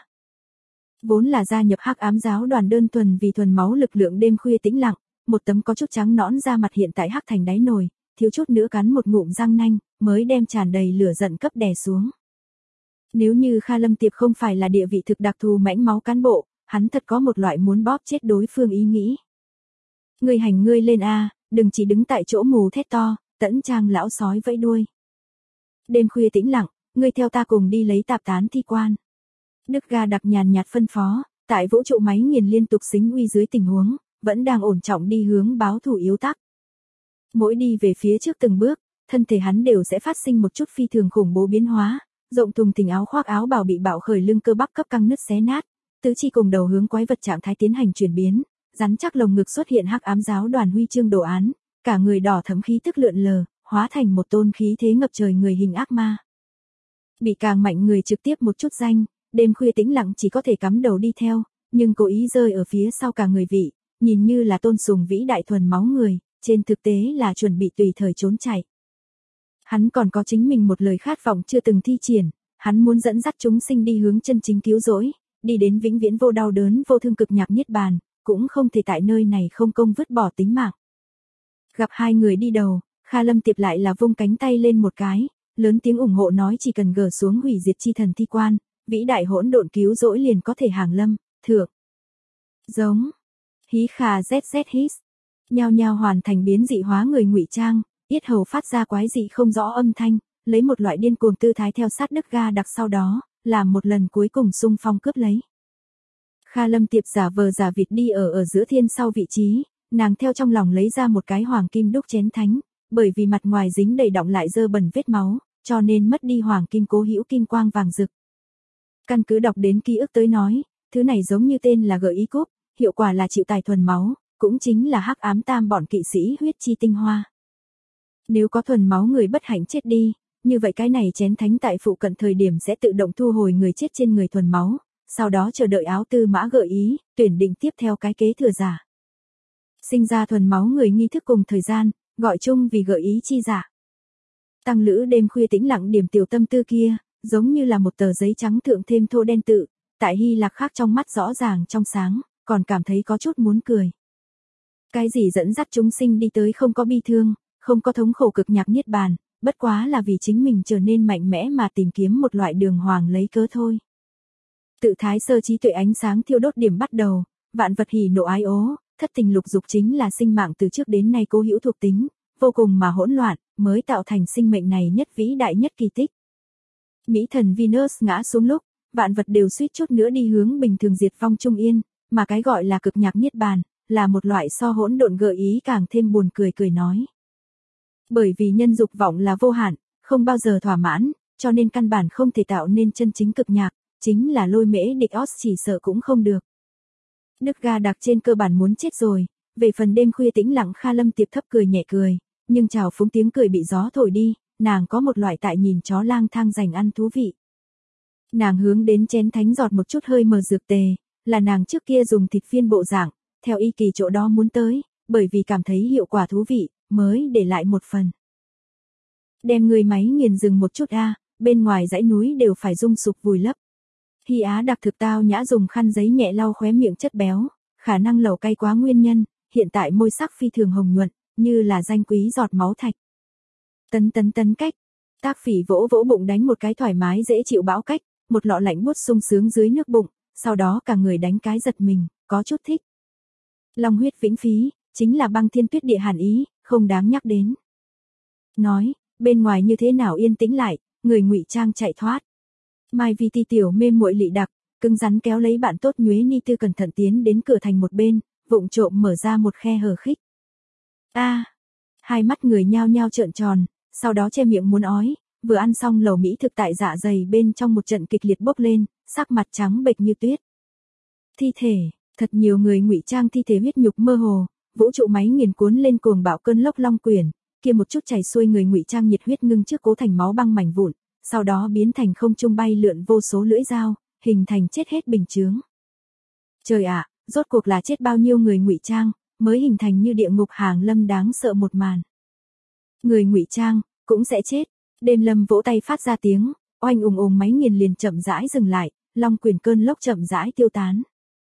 Vốn là gia nhập Hắc Ám giáo đoàn đơn thuần vì thuần máu lực lượng đêm khuya tĩnh lặng, một tấm có chút trắng nõn da mặt hiện tại hắc thành đáy nồi, thiếu chút nữa cắn một ngụm răng nanh, mới đem tràn đầy lửa giận cấp đè xuống. Nếu như Kha Lâm Tiệp không phải là địa vị thực đặc thù mãnh máu cán bộ, hắn thật có một loại muốn bóp chết đối phương ý nghĩ. Ngươi hành ngươi lên a, đừng chỉ đứng tại chỗ mù thét to, Tẫn Trang lão sói vẫy đuôi. Đêm khuya tĩnh lặng, ngươi theo ta cùng đi lấy tạp tán thi quan. Đức Ga đặc nhàn nhạt phân phó, tại vũ trụ máy nghiền liên tục xính uy dưới tình huống, vẫn đang ổn trọng đi hướng báo thủ yếu tắc. Mỗi đi về phía trước từng bước, thân thể hắn đều sẽ phát sinh một chút phi thường khủng bố biến hóa, rộng thùng thình áo khoác áo bào bị bạo khởi lưng cơ bắp cấp căng nứt xé nát, tứ chi cùng đầu hướng quái vật trạng thái tiến hành chuyển biến, rắn chắc lồng ngực xuất hiện Hắc Ám giáo đoàn huy chương đồ án, cả người đỏ thẫm khí tức lượn lờ, hóa thành một tôn khí thế ngập trời người hình ác ma. Bị càng mạnh người trực tiếp một chút danh, đêm khuya tĩnh lặng chỉ có thể cắm đầu đi theo, nhưng cố ý rơi ở phía sau cả người vị, nhìn như là tôn sùng vĩ đại thuần máu người, trên thực tế là chuẩn bị tùy thời trốn chạy. Hắn còn có chính mình một lời khát vọng chưa từng thi triển, hắn muốn dẫn dắt chúng sinh đi hướng chân chính cứu rỗi, đi đến vĩnh viễn vô đau đớn vô thương cực nhạc niết bàn, cũng không thể tại nơi này không công vứt bỏ tính mạng. Gặp hai người đi đầu, Kha Lâm Tiệp lại là vung cánh tay lên một cái, lớn tiếng ủng hộ nói chỉ cần gỡ xuống hủy diệt chi thần thi quan, vĩ đại hỗn độn cứu rỗi liền có thể hàng lâm, thượng. Giống. Hí khà zz hít. Nhao nhao hoàn thành biến dị hóa người ngụy trang, yết hầu phát ra quái dị không rõ âm thanh, lấy một loại điên cuồng tư thái theo sát Đức Ga đặc sau đó, làm một lần cuối cùng xung phong cướp lấy. Kha Lâm Tiệp giả vờ giả vịt đi ở giữa thiên sau vị trí, nàng theo trong lòng lấy ra một cái hoàng kim đúc chén thánh, bởi vì mặt ngoài dính đầy đọng lại dơ bẩn vết máu, cho nên mất đi hoàng kim cố hữu kim quang vàng rực. Căn cứ đọc đến ký ức tới nói, thứ này giống như tên là gợi ý cúp, hiệu quả là chịu tài thuần máu, cũng chính là Hắc Ám tam bọn kỵ sĩ huyết chi tinh hoa. Nếu có thuần máu người bất hạnh chết đi, như vậy cái này chén thánh tại phụ cận thời điểm sẽ tự động thu hồi người chết trên người thuần máu, sau đó chờ đợi Áo Tư Mã gợi ý, tuyển định tiếp theo cái kế thừa giả. Sinh ra thuần máu người nghi thức cùng thời gian, gọi chung vì gợi ý chi giả. Tăng lữ đêm khuya tĩnh lặng điểm tiểu tâm tư kia, giống như là một tờ giấy trắng thượng thêm thô đen tự, tại Hy Lạc khác trong mắt rõ ràng trong sáng, còn cảm thấy có chút muốn cười. Cái gì dẫn dắt chúng sinh đi tới không có bi thương, không có thống khổ cực nhạc niết bàn, bất quá là vì chính mình trở nên mạnh mẽ mà tìm kiếm một loại đường hoàng lấy cớ thôi. Tự thái sơ trí tuệ ánh sáng thiêu đốt điểm bắt đầu, vạn vật hỉ nộ ái ố, thất tình lục dục chính là sinh mạng từ trước đến nay cố hữu thuộc tính, vô cùng mà hỗn loạn, mới tạo thành sinh mệnh này nhất vĩ đại nhất kỳ tích. Mỹ thần Venus ngã xuống lúc, vạn vật đều suýt chút nữa đi hướng bình thường diệt vong trung yên, mà cái gọi là cực nhạc niết bàn, là một loại so hỗn độn gợi ý càng thêm buồn cười nói. Bởi vì nhân dục vọng là vô hạn, không bao giờ thỏa mãn, cho nên căn bản không thể tạo nên chân chính cực nhạc, chính là lôi mễ địch os chỉ sợ cũng không được. Đức Ga đặc trên cơ bản muốn chết rồi, về phần đêm khuya tĩnh lặng Kha Lâm Tiệp thấp cười nhẹ cười, nhưng trào phúng tiếng cười bị gió thổi đi, nàng có một loại tại nhìn chó lang thang giành ăn thú vị. Nàng hướng đến chén thánh giọt một chút hơi mờ dược tề, là nàng trước kia dùng thịt viên bộ dạng, theo y kỳ chỗ đó muốn tới, bởi vì cảm thấy hiệu quả thú vị, mới để lại một phần. Đem người máy nghiền dừng một chút bên ngoài dãy núi đều phải rung sụp vùi lấp. Hy Á đặc thực tao nhã dùng khăn giấy nhẹ lau khóe miệng chất béo, khả năng lẩu cay quá nguyên nhân, hiện tại môi sắc phi thường hồng nhuận, như là danh quý giọt máu thạch. Tấn cách. Tác Phỉ vỗ vỗ bụng đánh một cái thoải mái dễ chịu bão cách, một lọ lạnh buốt sung sướng dưới nước bụng, sau đó cả người đánh cái giật mình, có chút thích. Long huyết vĩnh phí, chính là băng thiên tuyết địa hàn ý, không đáng nhắc đến. Nói, bên ngoài như thế nào yên tĩnh lại, người ngụy trang chạy thoát. Mai Vi Ti tiểu mê muội lị đặc, cứng rắn kéo lấy bạn tốt Nhuế Ni Tư cẩn thận tiến đến cửa thành một bên, vụng trộm mở ra một khe hở khích. Hai mắt người nhao nhao trợn tròn, sau đó che miệng muốn ói, vừa ăn xong lẩu mỹ thực tại dạ dày bên trong một trận kịch liệt bốc lên, sắc mặt trắng bệch như tuyết. Thi thể, thật nhiều người ngụy trang thi thể huyết nhục mơ hồ, vũ trụ máy nghiền cuốn lên cuồng bạo cơn lốc long quyển, kia một chút chảy xuôi người ngụy trang nhiệt huyết ngưng trước cố thành máu băng mảnh vụn, sau đó biến thành không trung bay lượn vô số lưỡi dao, hình thành chết hết bình chướng. Trời ạ, rốt cuộc là chết bao nhiêu người ngụy trang, mới hình thành như địa ngục hàng lâm đáng sợ một màn. Người ngụy trang cũng sẽ chết. Đêm Lâm vỗ tay phát ra tiếng, oanh máy nghiền liền chậm rãi dừng lại, long quyển cơn lốc chậm rãi tiêu tán.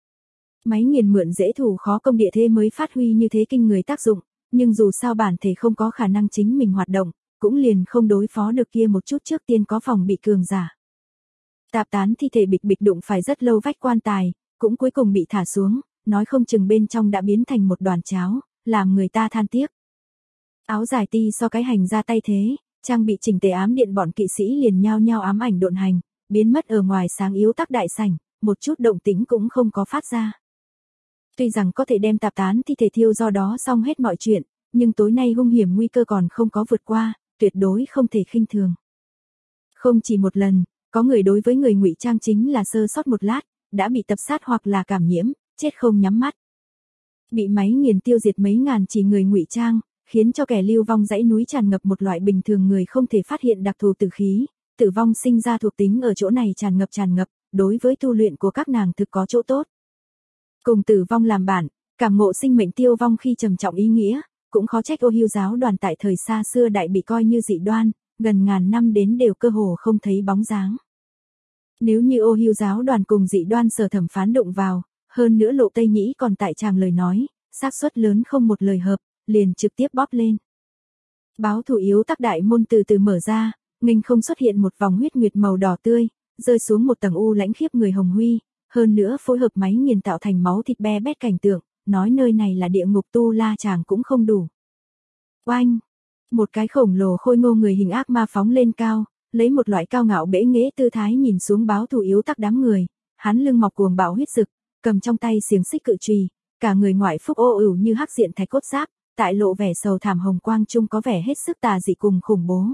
Máy nghiền mượn dễ thủ khó công địa thế mới phát huy như thế kinh người tác dụng, nhưng dù sao bản thể không có khả năng chính mình hoạt động, cũng liền không đối phó được kia một chút trước tiên có phòng bị cường giả. Tạp tán thi thể bịch bịch đụng phải rất lâu vách quan tài, cũng cuối cùng bị thả xuống, nói không chừng bên trong đã biến thành một đoàn cháo, làm người ta than tiếc. Áo dài ti so cái hành ra tay thế, trang bị chỉnh tề ám điện bọn kỵ sĩ liền nhao nhao ám ảnh độn hành, biến mất ở ngoài sáng yếu tắc đại sảnh, một chút động tĩnh cũng không có phát ra. Tuy rằng có thể đem tạp tán thi thể thiêu do đó xong hết mọi chuyện, nhưng tối nay hung hiểm nguy cơ còn không có vượt qua, tuyệt đối không thể khinh thường. Không chỉ một lần, có người đối với người ngụy trang chính là sơ sót một lát, đã bị tập sát hoặc là cảm nhiễm, chết không nhắm mắt. Bị máy nghiền tiêu diệt mấy ngàn chỉ người ngụy trang, khiến cho kẻ lưu vong dãy núi tràn ngập một loại bình thường người không thể phát hiện đặc thù tử khí, tử vong sinh ra thuộc tính ở chỗ này tràn ngập, đối với tu luyện của các nàng thực có chỗ tốt. Cùng tử vong làm bản, cảm ngộ sinh mệnh tiêu vong khi trầm trọng ý nghĩa, cũng khó trách Ô Hưu giáo đoàn tại thời xa xưa đại bị coi như dị đoan, gần ngàn năm đến đều cơ hồ không thấy bóng dáng. Nếu như Ô Hưu giáo đoàn cùng dị đoan sở thẩm phán đụng vào, hơn nữa Lộ Tây Nhĩ còn tại tràng lời nói, xác suất lớn không một lời hợp, liền trực tiếp bóp lên. Báo thủ yếu tắc đại môn từ từ mở ra, nghênh không xuất hiện một vòng huyết nguyệt màu đỏ tươi, rơi xuống một tầng u lãnh khiếp người hồng huy, hơn nữa phối hợp máy nghiền tạo thành máu thịt be bét cảnh tượng, nói nơi này là địa ngục tu la chàng cũng không đủ. Oanh! Một cái khổng lồ khôi ngô người hình ác ma phóng lên cao, lấy một loại cao ngạo bẽ nghễ tư thái nhìn xuống báo thủ yếu tắc đám người, hắn lưng mọc cuồng bạo huyết rực, cầm trong tay xiềng xích cự chùy, cả người ngoại phúc ô ửu như hắc diện thạch cốt giáp, tại lộ vẻ sầu thảm hồng quang trung có vẻ hết sức tà dị cùng khủng bố.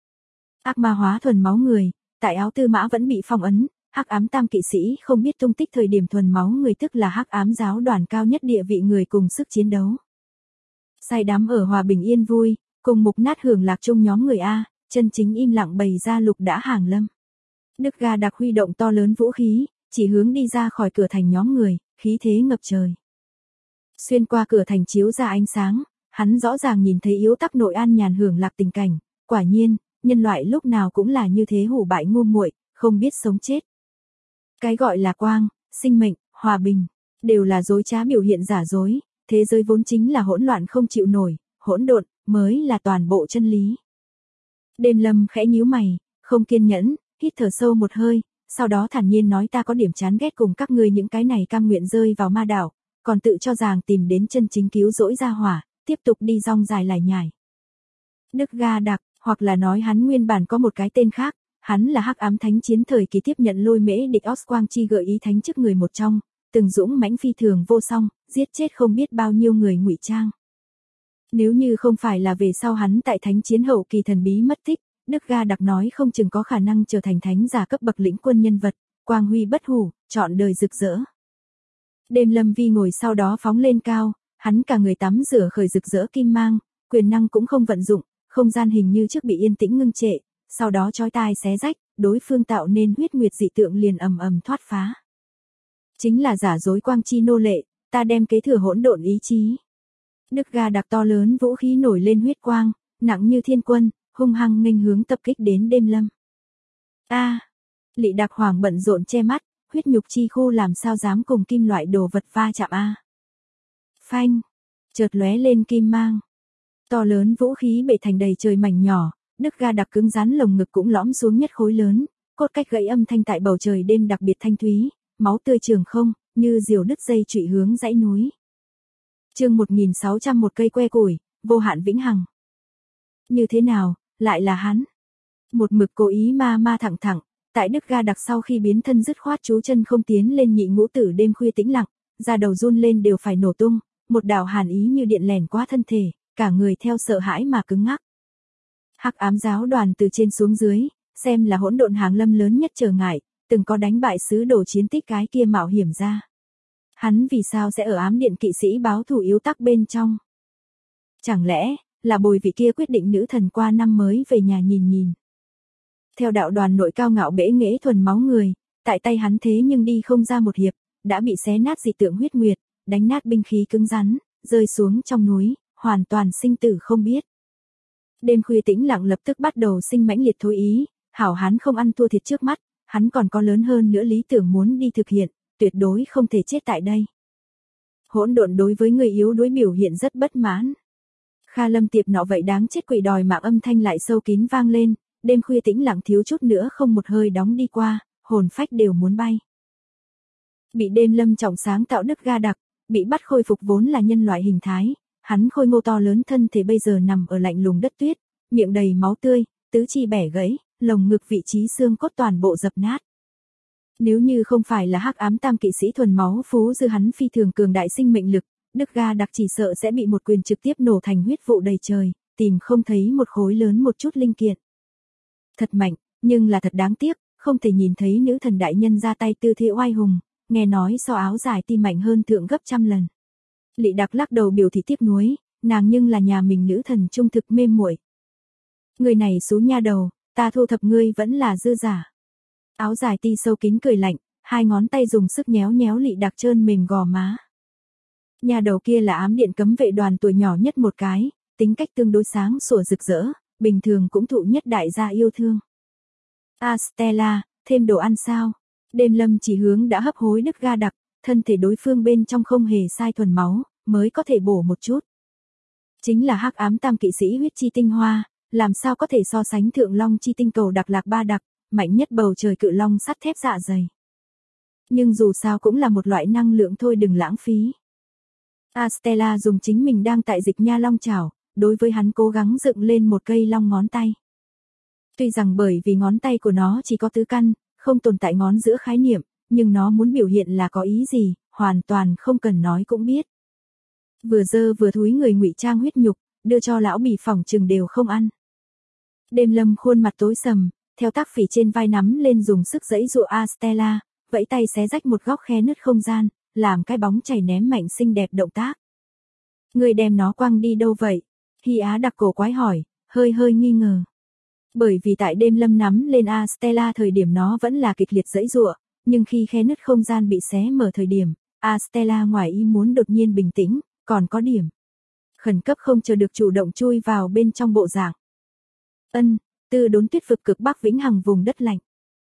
Ác ma hóa thuần máu người, tại áo tư mã vẫn bị phong ấn, hắc ám tam kỵ sĩ không biết tung tích thời điểm thuần máu người tức là hắc ám giáo đoàn cao nhất địa vị người cùng sức chiến đấu. Say đắm ở hòa bình yên vui, cùng mục nát hưởng lạc chung nhóm người A, chân chính im lặng bày ra lục đã hàng lâm. Đức Ga đặc huy động to lớn vũ khí, chỉ hướng đi ra khỏi cửa thành nhóm người, khí thế ngập trời. Xuyên qua cửa thành chiếu ra ánh sáng, hắn rõ ràng nhìn thấy yếu tắc nội an nhàn hưởng lạc tình cảnh, quả nhiên, nhân loại lúc nào cũng là như thế hủ bại ngu muội, không biết sống chết. Cái gọi là quang, sinh mệnh, hòa bình, đều là dối trá biểu hiện giả dối, thế giới vốn chính là hỗn loạn không chịu nổi, hỗn độn mới là toàn bộ chân lý. Đêm Lâm khẽ nhíu mày, không kiên nhẫn, hít thở sâu một hơi, sau đó thản nhiên nói ta có điểm chán ghét cùng các ngươi những cái này cam nguyện rơi vào ma đảo, còn tự cho rằng tìm đến chân chính cứu rỗi ra hỏa, tiếp tục đi rong dài lải nhải. Đức Ga đặc, hoặc là nói hắn nguyên bản có một cái tên khác, hắn là hắc ám thánh chiến thời kỳ tiếp nhận lôi mễ địch Os Quang Chi gợi ý thánh chức người một trong, từng dũng mãnh phi thường vô song, giết chết không biết bao nhiêu người ngụy trang. Nếu như không phải là về sau hắn tại thánh chiến hậu kỳ thần bí mất tích, Đức Ga đặc nói không chừng có khả năng trở thành thánh giả cấp bậc lĩnh quân nhân vật, quang huy bất hủ, trọn đời rực rỡ. Đêm Lâm Vi ngồi sau đó phóng lên cao, hắn cả người tắm rửa khởi rực rỡ kim mang, quyền năng cũng không vận dụng, không gian hình như trước bị yên tĩnh ngưng trệ, sau đó chói tai xé rách, đối phương tạo nên huyết nguyệt dị tượng liền ầm ầm thoát phá. Chính là giả dối quang chi nô lệ, ta đem kế thừa hỗn độn ý chí. Đức Ga đặc to lớn vũ khí nổi lên huyết quang, nặng như thiên quân, hung hăng nghênh hướng tập kích đến Đêm Lâm. A! Lị Đặc Hoàng bận rộn che mắt, huyết nhục chi khu làm sao dám cùng kim loại đồ vật va chạm a. Phanh! Chợt lóe lên kim mang. To lớn vũ khí bể thành đầy trời mảnh nhỏ, Đức Ga đặc cứng rắn lồng ngực cũng lõm xuống nhất khối lớn, cốt cách gãy âm thanh tại bầu trời đêm đặc biệt thanh thúy, máu tươi trường không, như diều đứt dây trụy hướng dãy núi. Chương 1601 cây que củi, vô hạn vĩnh hằng. Như thế nào, lại là hắn? Một mực cố ý ma thẳng, tại Đức Ga đặc sau khi biến thân dứt khoát chú chân không tiến lên nhị ngũ tử đêm khuya tĩnh lặng, da đầu run lên đều phải nổ tung, một đạo hàn ý như điện lẻn qua thân thể, cả người theo sợ hãi mà cứng ngắc. Hắc ám giáo đoàn từ trên xuống dưới, xem là hỗn độn hàng lâm lớn nhất trở ngại, từng có đánh bại sứ đồ chiến tích cái kia mạo hiểm ra. Hắn vì sao sẽ ở ám điện kỵ sĩ báo thù yếu tắc bên trong? Chẳng lẽ, là bồi vị kia quyết định nữ thần qua năm mới về nhà nhìn. Theo đạo đoàn nội cao ngạo bẽ nghễ thuần máu người, tại tay hắn thế nhưng đi không ra một hiệp, đã bị xé nát dị tượng huyết nguyệt, đánh nát binh khí cứng rắn, rơi xuống trong núi, hoàn toàn sinh tử không biết. Đêm khuya tĩnh lặng lập tức bắt đầu sinh mãnh liệt thối ý, hảo hắn không ăn thua thiệt trước mắt, hắn còn có lớn hơn nữa lý tưởng muốn đi thực hiện, tuyệt đối không thể chết tại đây. Hỗn độn đối với người yếu đuối biểu hiện rất bất mãn. Kha Lâm Tiệp nọ vậy đáng chết quỷ đòi mạng âm thanh lại sâu kín vang lên, đêm khuya tĩnh lặng thiếu chút nữa không một hơi đóng đi qua, hồn phách đều muốn bay. Bị Đêm Lâm trọng sáng tạo Đức Ga đặc, bị bắt khôi phục vốn là nhân loại hình thái, hắn khôi ngô to lớn thân thể bây giờ nằm ở lạnh lùng đất tuyết, miệng đầy máu tươi, tứ chi bẻ gãy, lồng ngực vị trí xương cốt toàn bộ dập nát. Nếu như không phải là hắc ám tam kỵ sĩ thuần máu phú dư hắn phi thường cường đại sinh mệnh lực, Đức Ga đặc chỉ sợ sẽ bị một quyền trực tiếp nổ thành huyết vụ đầy trời, tìm không thấy một khối lớn một chút linh kiện. Thật mạnh, nhưng là thật đáng tiếc, không thể nhìn thấy nữ thần đại nhân ra tay tư thế oai hùng, nghe nói so áo dài tim mạnh hơn thượng gấp trăm lần. Lị Đặc lắc đầu biểu thị tiếc nuối, nàng nhưng là nhà mình nữ thần trung thực mê muội. Người này xú nha đầu, ta thu thập ngươi vẫn là dư giả. Áo dài ti sâu kín cười lạnh, hai ngón tay dùng sức nhéo Lị Đặc trơn mềm gò má. Nhà đầu kia là ám điện cấm vệ đoàn tuổi nhỏ nhất một cái, tính cách tương đối sáng sủa rực rỡ, bình thường cũng thụ nhất đại gia yêu thương. Stella, thêm đồ ăn sao? Đêm Lâm chỉ hướng đã hấp hối Đức Ga đặc, thân thể đối phương bên trong không hề sai thuần máu, mới có thể bổ một chút. Chính là hắc ám tam kỵ sĩ huyết chi tinh hoa, làm sao có thể so sánh thượng long chi tinh cầu đặc lạc ba đặc, mạnh nhất bầu trời cự long sắt thép dạ dày. Nhưng dù sao cũng là một loại năng lượng thôi, đừng lãng phí. Stella dùng chính mình đang tại dịch nha long chảo, đối với hắn cố gắng dựng lên một cây long ngón tay. Tuy rằng bởi vì ngón tay của nó chỉ có tứ căn, không tồn tại ngón giữa khái niệm, nhưng nó muốn biểu hiện là có ý gì, hoàn toàn không cần nói cũng biết. Vừa dơ vừa thúi người ngụy trang huyết nhục, đưa cho lão bỉ phỏng chừng đều không ăn. Đêm Lâm khuôn mặt tối sầm, theo tác phỉ trên vai nắm lên dùng sức giãy giụa Stella, vẫy tay xé rách một góc khe nứt không gian, làm cái bóng chảy ném mạnh xinh đẹp động tác. Người đem nó quăng đi đâu vậy? Hy Á đặc cổ quái hỏi, hơi nghi ngờ. Bởi vì tại Đêm Lâm nắm lên Stella thời điểm nó vẫn là kịch liệt giãy giụa, nhưng khi khe nứt không gian bị xé mở thời điểm, Stella ngoài ý muốn đột nhiên bình tĩnh, còn có điểm khẩn cấp không chờ được chủ động chui vào bên trong bộ dạng. Tư đốn tuyết vực cực bắc vĩnh hằng vùng đất lạnh.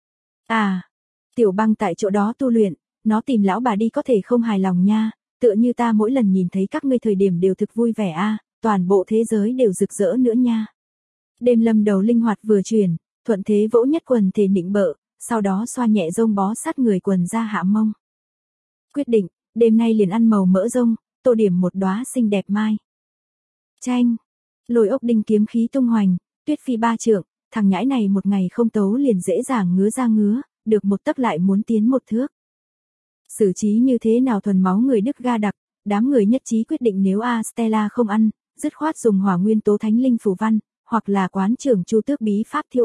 Tiểu Băng tại chỗ đó tu luyện, nó tìm lão bà đi có thể không hài lòng nha, tựa như ta mỗi lần nhìn thấy các ngươi thời điểm đều thực vui vẻ toàn bộ thế giới đều rực rỡ nữa nha. Đêm Lâm đầu linh hoạt vừa chuyển, thuận thế vỗ nhất quần thể nịnh bợ, sau đó xoa nhẹ rông bó sát người quần ra hạ mông. Quyết định, đêm nay liền ăn màu mỡ rông, tô điểm một đóa xinh đẹp mai. Chanh, lôi ốc đinh kiếm khí tung hoành, tuyết phi ba trượng, thằng nhãi này một ngày không tấu liền dễ dàng ngứa ra ngứa, được một tấc lại muốn tiến một thước. Xử trí như thế nào thuần máu người Đức Ga đặc, đám người nhất trí quyết định nếu Stella không ăn, dứt khoát dùng hỏa nguyên tố thánh linh phù văn, hoặc là quán trưởng chu tước bí pháp thiêu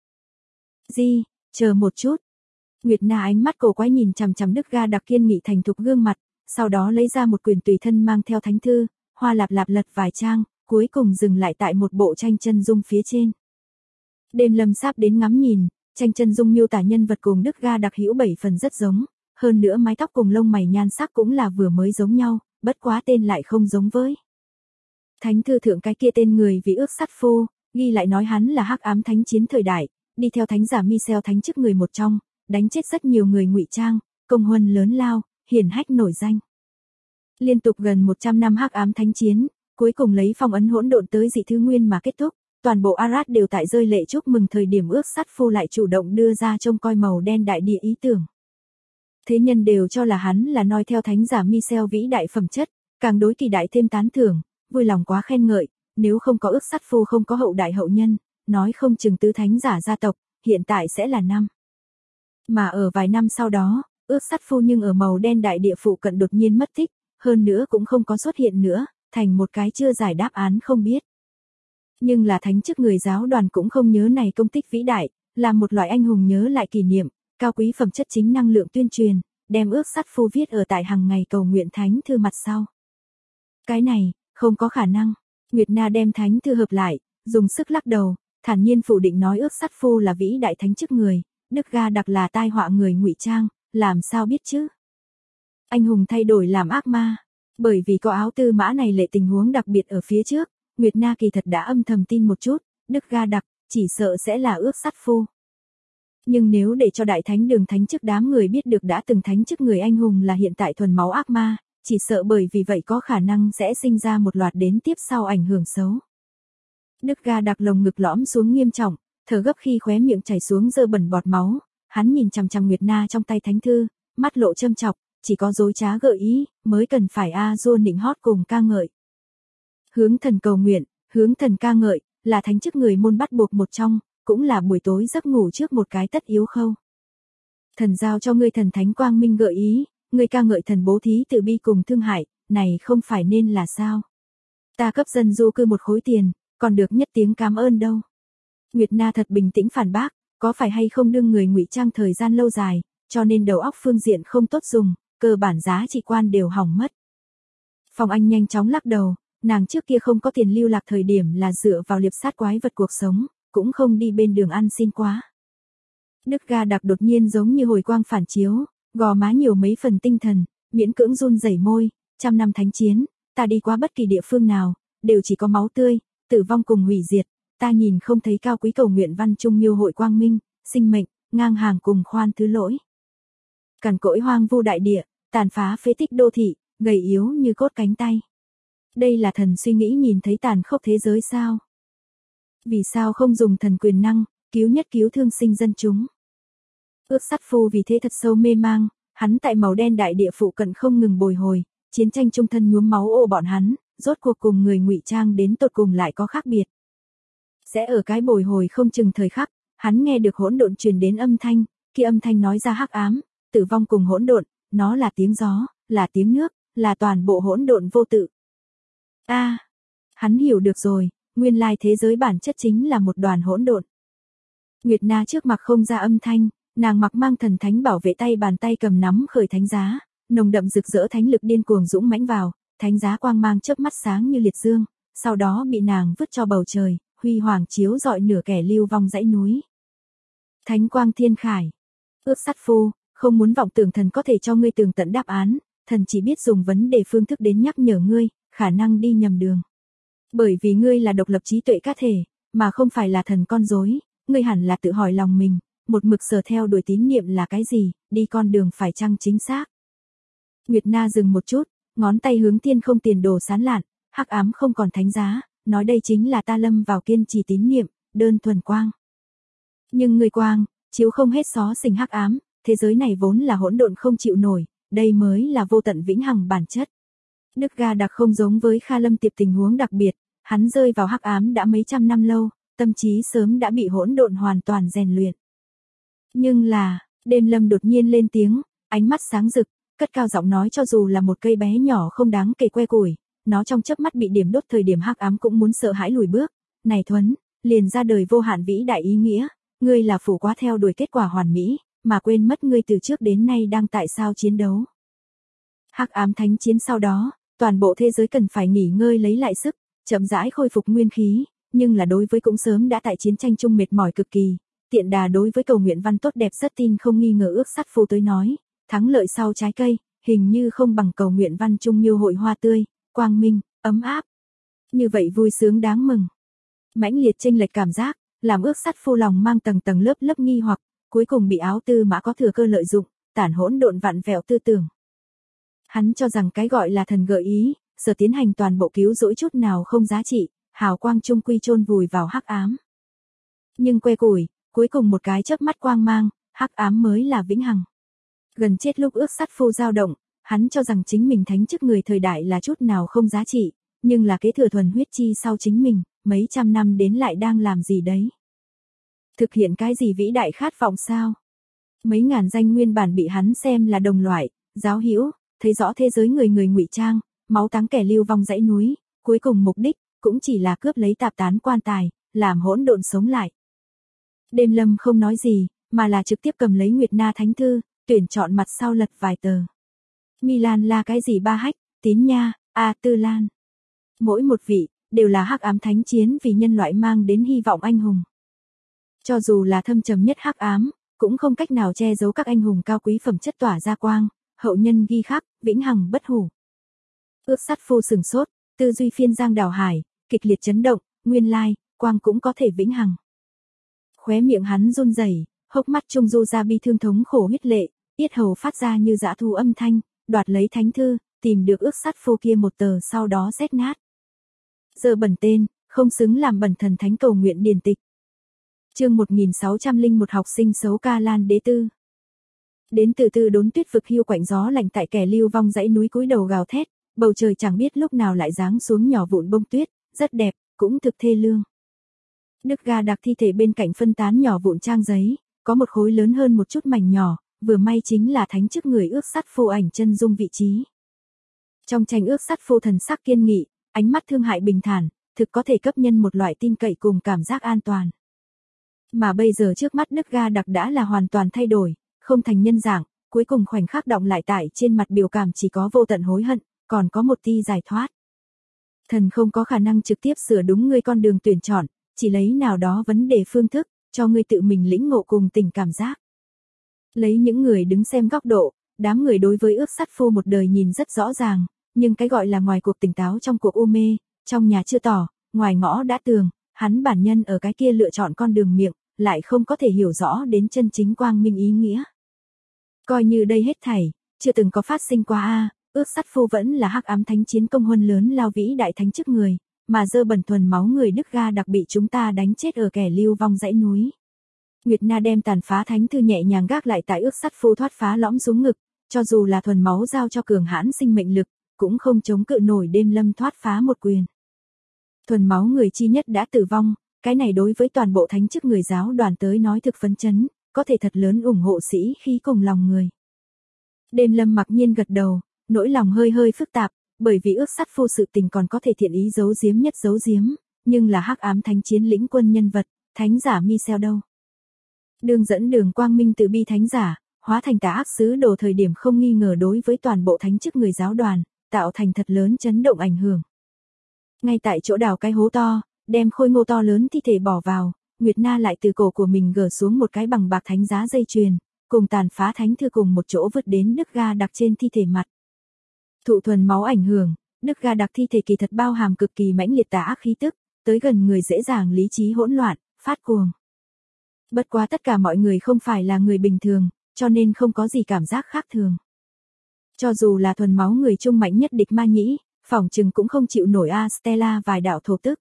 chờ một chút. Nguyệt Na ánh mắt cổ quái nhìn chằm chằm Đức Ga đặc kiên nghị thành thục gương mặt, sau đó lấy ra một quyển tùy thân mang theo thánh thư, hoa lạp lạp lật vài trang, cuối cùng dừng lại tại một bộ tranh chân dung phía trên. Đêm Lâm sáp đến ngắm nhìn, tranh chân dung miêu tả nhân vật cùng Đức Ga đặc hữu 7 phần rất giống, hơn nữa mái tóc cùng lông mày nhan sắc cũng là vừa mới giống nhau, bất quá tên lại không giống với. Thánh thư thượng cái kia tên người vì ước sát phu, ghi lại nói hắn là hắc ám thánh chiến thời đại, đi theo thánh giả Michel thánh chức người một trong, đánh chết rất nhiều người ngụy trang, công huân lớn lao, hiển hách nổi danh. Liên tục gần 100 năm hắc ám thánh chiến, cuối cùng lấy phong ấn hỗn độn tới dị thứ nguyên mà kết thúc, toàn bộ Arad đều tại rơi lệ chúc mừng thời điểm ước sát phu lại chủ động đưa ra trông coi màu đen đại địa ý tưởng. Thế nhân đều cho là hắn là noi theo thánh giả Michel vĩ đại phẩm chất, càng đối kỳ đại thêm tán thưởng, vui lòng quá khen ngợi, nếu không có ước sát phu không có hậu đại hậu nhân, nói không chừng tứ thánh giả gia tộc, hiện tại sẽ là năm. Mà ở vài năm sau đó, ước sát phu nhưng ở màu đen đại địa phụ cận đột nhiên mất tích, hơn nữa cũng không có xuất hiện nữa, thành một cái chưa giải đáp án không biết. Nhưng là thánh chức người giáo đoàn cũng không nhớ này công tích vĩ đại, là một loại anh hùng nhớ lại kỷ niệm, cao quý phẩm chất chính năng lượng tuyên truyền, đem ước sát phu viết ở tại hàng ngày cầu nguyện thánh thư mặt sau. Cái này, không có khả năng. Nguyệt Na đem thánh thư hợp lại, dùng sức lắc đầu, thản nhiên phủ định nói ước sát phu là vĩ đại thánh chức người, Đức Ga đặc là tai họa người ngụy trang, làm sao biết chứ? Anh hùng thay đổi làm ác ma, bởi vì có áo tư mã này lệ tình huống đặc biệt ở phía trước, Nguyệt Na kỳ thật đã âm thầm tin một chút, Đức Ga đặc, chỉ sợ sẽ là ước sát phu. Nhưng nếu để cho đại thánh đường thánh chức đám người biết được đã từng thánh chức người anh hùng là hiện tại thuần máu ác ma, chỉ sợ bởi vì vậy có khả năng sẽ sinh ra một loạt đến tiếp sau ảnh hưởng xấu. Đức Ga đặc lồng ngực lõm xuống nghiêm trọng, thở gấp khi khóe miệng chảy xuống dơ bẩn bọt máu, hắn nhìn chằm chằm Nguyệt Na trong tay thánh thư, mắt lộ châm chọc, chỉ có dối trá gợi ý, mới cần phải A-dua nịnh hót cùng ca ngợi. Hướng thần cầu nguyện, hướng thần ca ngợi, là thánh chức người môn bắt buộc một trong, cũng là buổi tối giấc ngủ trước một cái tất yếu khâu. Thần giao cho ngươi thần thánh quang minh gợi ý, ngươi ca ngợi thần bố thí từ bi cùng thương hại, này không phải nên là sao? Ta cấp dân du cư một khối tiền, còn được nhất tiếng cảm ơn đâu. Nguyệt Na thật bình tĩnh phản bác, có phải hay không đương người ngụy trang thời gian lâu dài, cho nên đầu óc phương diện không tốt dùng, cơ bản giá trị quan đều hỏng mất. Phong Anh nhanh chóng lắc đầu, nàng trước kia không có tiền lưu lạc thời điểm là dựa vào liệp sát quái vật cuộc sống, cũng không đi bên đường ăn xin quá. Đức Ga đặc đột nhiên giống như hồi quang phản chiếu, gò má nhiều mấy phần tinh thần, miễn cưỡng run rẩy môi, 100 năm thánh chiến, ta đi qua bất kỳ địa phương nào, đều chỉ có máu tươi, tử vong cùng hủy diệt, ta nhìn không thấy cao quý cầu nguyện văn trung miêu hội quang minh, sinh mệnh, ngang hàng cùng khoan thứ lỗi. Cằn cỗi hoang vu đại địa, tàn phá phế tích đô thị, gầy yếu như cốt cánh tay. Đây là thần suy nghĩ nhìn thấy tàn khốc thế giới sao? Vì sao không dùng thần quyền năng, cứu nhất cứu thương sinh dân chúng? Ước sát phu vì thế thật sâu mê mang, hắn tại màu đen đại địa phụ cận không ngừng bồi hồi, chiến tranh trung thân nhuốm máu ô bọn hắn, rốt cuộc cùng người ngụy trang đến tột cùng lại có khác biệt. Sẽ ở cái bồi hồi không chừng thời khắc, hắn nghe được hỗn độn truyền đến âm thanh, khi âm thanh nói ra hắc ám, tử vong cùng hỗn độn, nó là tiếng gió, là tiếng nước, là toàn bộ hỗn độn vô tự. Hắn hiểu được rồi, nguyên lai thế giới bản chất chính là một đoàn hỗn độn. Nguyệt Na trước mặt không ra âm thanh, nàng mặc mang thần thánh bảo vệ tay bàn tay cầm nắm khởi thánh giá, nồng đậm rực rỡ thánh lực điên cuồng dũng mãnh vào, thánh giá quang mang chớp mắt sáng như liệt dương, sau đó bị nàng vứt cho bầu trời, huy hoàng chiếu rọi nửa kẻ lưu vong dãy núi. Thánh quang thiên khải. Ước sát phu, không muốn vọng tưởng thần có thể cho ngươi tường tận đáp án, thần chỉ biết dùng vấn đề phương thức đến nhắc nhở ngươi, khả năng đi nhầm đường. Bởi vì ngươi là độc lập trí tuệ cá thể, mà không phải là thần con rối, ngươi hẳn là tự hỏi lòng mình, một mực sở theo đuổi tín niệm là cái gì, đi con đường phải chăng chính xác. Nguyệt Na dừng một chút, ngón tay hướng thiên không tiền đồ sán lạn, hắc ám không còn thánh giá, nói đây chính là ta lâm vào kiên trì tín niệm, đơn thuần quang. Nhưng người quang, chiếu không hết xó xỉnh hắc ám, thế giới này vốn là hỗn độn không chịu nổi, đây mới là vô tận vĩnh hằng bản chất. Đức Ga đặc không giống với Kha Lâm Tiệp tình huống đặc biệt, hắn rơi vào hắc ám đã mấy trăm năm lâu, tâm trí sớm đã bị hỗn độn hoàn toàn rèn luyện. Nhưng là, đêm lâm đột nhiên lên tiếng, ánh mắt sáng rực, cất cao giọng nói cho dù là một cây bé nhỏ không đáng kể que củi, nó trong chớp mắt bị điểm đốt thời điểm hắc ám cũng muốn sợ hãi lùi bước. Này Thuấn, liền ra đời vô hạn vĩ đại ý nghĩa, ngươi là phủ quá theo đuổi kết quả hoàn mỹ, mà quên mất ngươi từ trước đến nay đang tại sao chiến đấu. Hắc ám thánh chiến sau đó, toàn bộ thế giới cần phải nghỉ ngơi lấy lại sức, chậm rãi khôi phục nguyên khí, nhưng là đối với cũng sớm đã tại chiến tranh chung mệt mỏi cực kỳ, tiện đà đối với cầu nguyện văn tốt đẹp rất tin không nghi ngờ ước sát phu tới nói, thắng lợi sau trái cây, hình như không bằng cầu nguyện văn trung miêu hội hoa tươi, quang minh, ấm áp. Như vậy vui sướng đáng mừng. Mãnh liệt chênh lệch cảm giác, làm ước sắt phu lòng mang tầng tầng lớp lớp nghi hoặc, cuối cùng bị áo tư mã có thừa cơ lợi dụng, tản hỗn độn vặn vẹo tư tưởng. Hắn cho rằng cái gọi là thần gợi ý, sở tiến hành toàn bộ cứu rỗi chút nào không giá trị, hào quang trung quy chôn vùi vào hắc ám. Nhưng que củi, cuối cùng một cái chớp mắt quang mang, hắc ám mới là vĩnh hằng. Gần chết lúc ước sắt phu dao động, hắn cho rằng chính mình thánh chức người thời đại là chút nào không giá trị, nhưng là kế thừa thuần huyết chi sau chính mình, mấy trăm năm đến lại đang làm gì đấy? Thực hiện cái gì vĩ đại khát vọng sao? Mấy ngàn danh nguyên bản bị hắn xem là đồng loại, giáo hữu, thấy rõ thế giới người người ngụy trang, máu táng kẻ lưu vong dãy núi, cuối cùng mục đích cũng chỉ là cướp lấy tạp tán quan tài, làm hỗn độn sống lại. Đêm Lâm không nói gì, mà là trực tiếp cầm lấy Nguyệt Na Thánh Thư, tuyển chọn mặt sau lật vài tờ. Milan là cái gì Ba Hách, Tín Nha, A Tư Lan. Mỗi một vị, đều là hắc ám thánh chiến vì nhân loại mang đến hy vọng anh hùng. Cho dù là thâm trầm nhất hắc ám, cũng không cách nào che giấu các anh hùng cao quý phẩm chất tỏa ra quang, hậu nhân ghi khắc, vĩnh hằng bất hủ. Ước sắt phu sừng sốt, tư duy phiên giang đảo hải, kịch liệt chấn động, nguyên lai, quang cũng có thể vĩnh hằng. Khóe miệng hắn run rẩy, hốc mắt trung du ra bi thương thống khổ huyết lệ, yết hầu phát ra như dã thú âm thanh, đoạt lấy thánh thư, tìm được ước sắt phu kia một tờ sau đó rét nát. Giờ bẩn tên, không xứng làm bẩn thần thánh cầu nguyện điển tịch. Chương 1601 học sinh xấu Ca Lan Đế Tư. Đến từ từ đốn tuyết vực hiu quạnh gió lạnh tại kẻ lưu vong dãy núi cúi đầu gào thét, bầu trời chẳng biết lúc nào lại giáng xuống nhỏ vụn bông tuyết, rất đẹp, cũng thực thê lương. Đức Ga đặc thi thể bên cạnh phân tán nhỏ vụn trang giấy, có một khối lớn hơn một chút mảnh nhỏ, vừa may chính là thánh chức người ước sắt phu ảnh chân dung vị trí. Trong tranh ước sắt phu thần sắc kiên nghị, ánh mắt thương hại bình thản, thực có thể cấp nhân một loại tin cậy cùng cảm giác an toàn. Mà bây giờ trước mắt Đức Ga đặc đã là hoàn toàn thay đổi, không thành nhân dạng, cuối cùng khoảnh khắc động lại tại trên mặt biểu cảm chỉ có vô tận hối hận, còn có một tia giải thoát. Thần không có khả năng trực tiếp sửa đúng ngươi con đường tuyển chọn, chỉ lấy nào đó vấn đề phương thức, cho ngươi tự mình lĩnh ngộ cùng tình cảm giác. Lấy những người đứng xem góc độ, đám người đối với ước sắt phu một đời nhìn rất rõ ràng, nhưng cái gọi là ngoài cuộc tỉnh táo trong cuộc u mê, trong nhà chưa tỏ, ngoài ngõ đã tường, hắn bản nhân ở cái kia lựa chọn con đường miệng, lại không có thể hiểu rõ đến chân chính quang minh ý nghĩa. Coi như đây hết thảy, chưa từng có phát sinh qua ước sắt phu vẫn là hắc ám thánh chiến công huân lớn lao vĩ đại thánh chức người, mà dơ bẩn thuần máu người Đức Ga đặc bị chúng ta đánh chết ở kẻ lưu vong dãy núi. Nguyệt Na đem tàn phá thánh thư nhẹ nhàng gác lại tại ước sắt phu thoát phá lõm xuống ngực, cho dù là thuần máu giao cho cường hãn sinh mệnh lực, cũng không chống cự nổi đêm lâm thoát phá một quyền. Thuần máu người chi nhất đã tử vong, cái này đối với toàn bộ thánh chức người giáo đoàn tới nói thực phấn chấn, có thể thật lớn ủng hộ sĩ khí cùng lòng người. Đêm lâm mặc nhiên gật đầu, nỗi lòng hơi hơi phức tạp, bởi vì ước sắt phu sự tình còn có thể thiện ý giấu giếm nhất giấu giếm, nhưng là hắc ám thánh chiến lĩnh quân nhân vật, thánh giả Michel đâu. Đường dẫn đường quang minh từ bi thánh giả, hóa thành tà ác sứ đồ thời điểm không nghi ngờ đối với toàn bộ thánh chức người giáo đoàn, tạo thành thật lớn chấn động ảnh hưởng. Ngay tại chỗ đào cái hố to, đem khôi ngô to lớn thi thể bỏ vào, Nguyệt Na lại từ cổ của mình gỡ xuống một cái bằng bạc thánh giá dây chuyền, cùng tàn phá thánh thư cùng một chỗ vứt đến Đức Ga đặc trên thi thể mặt. Thụ thuần máu ảnh hưởng, Đức Ga đặc thi thể kỳ thật bao hàm cực kỳ mãnh liệt tà ác khí tức, tới gần người dễ dàng lý trí hỗn loạn, phát cuồng. Bất quá tất cả mọi người không phải là người bình thường, cho nên không có gì cảm giác khác thường. Cho dù là thuần máu người trung mạnh nhất địch ma nhĩ, phỏng chừng cũng không chịu nổi Stella vài đạo thổ tức.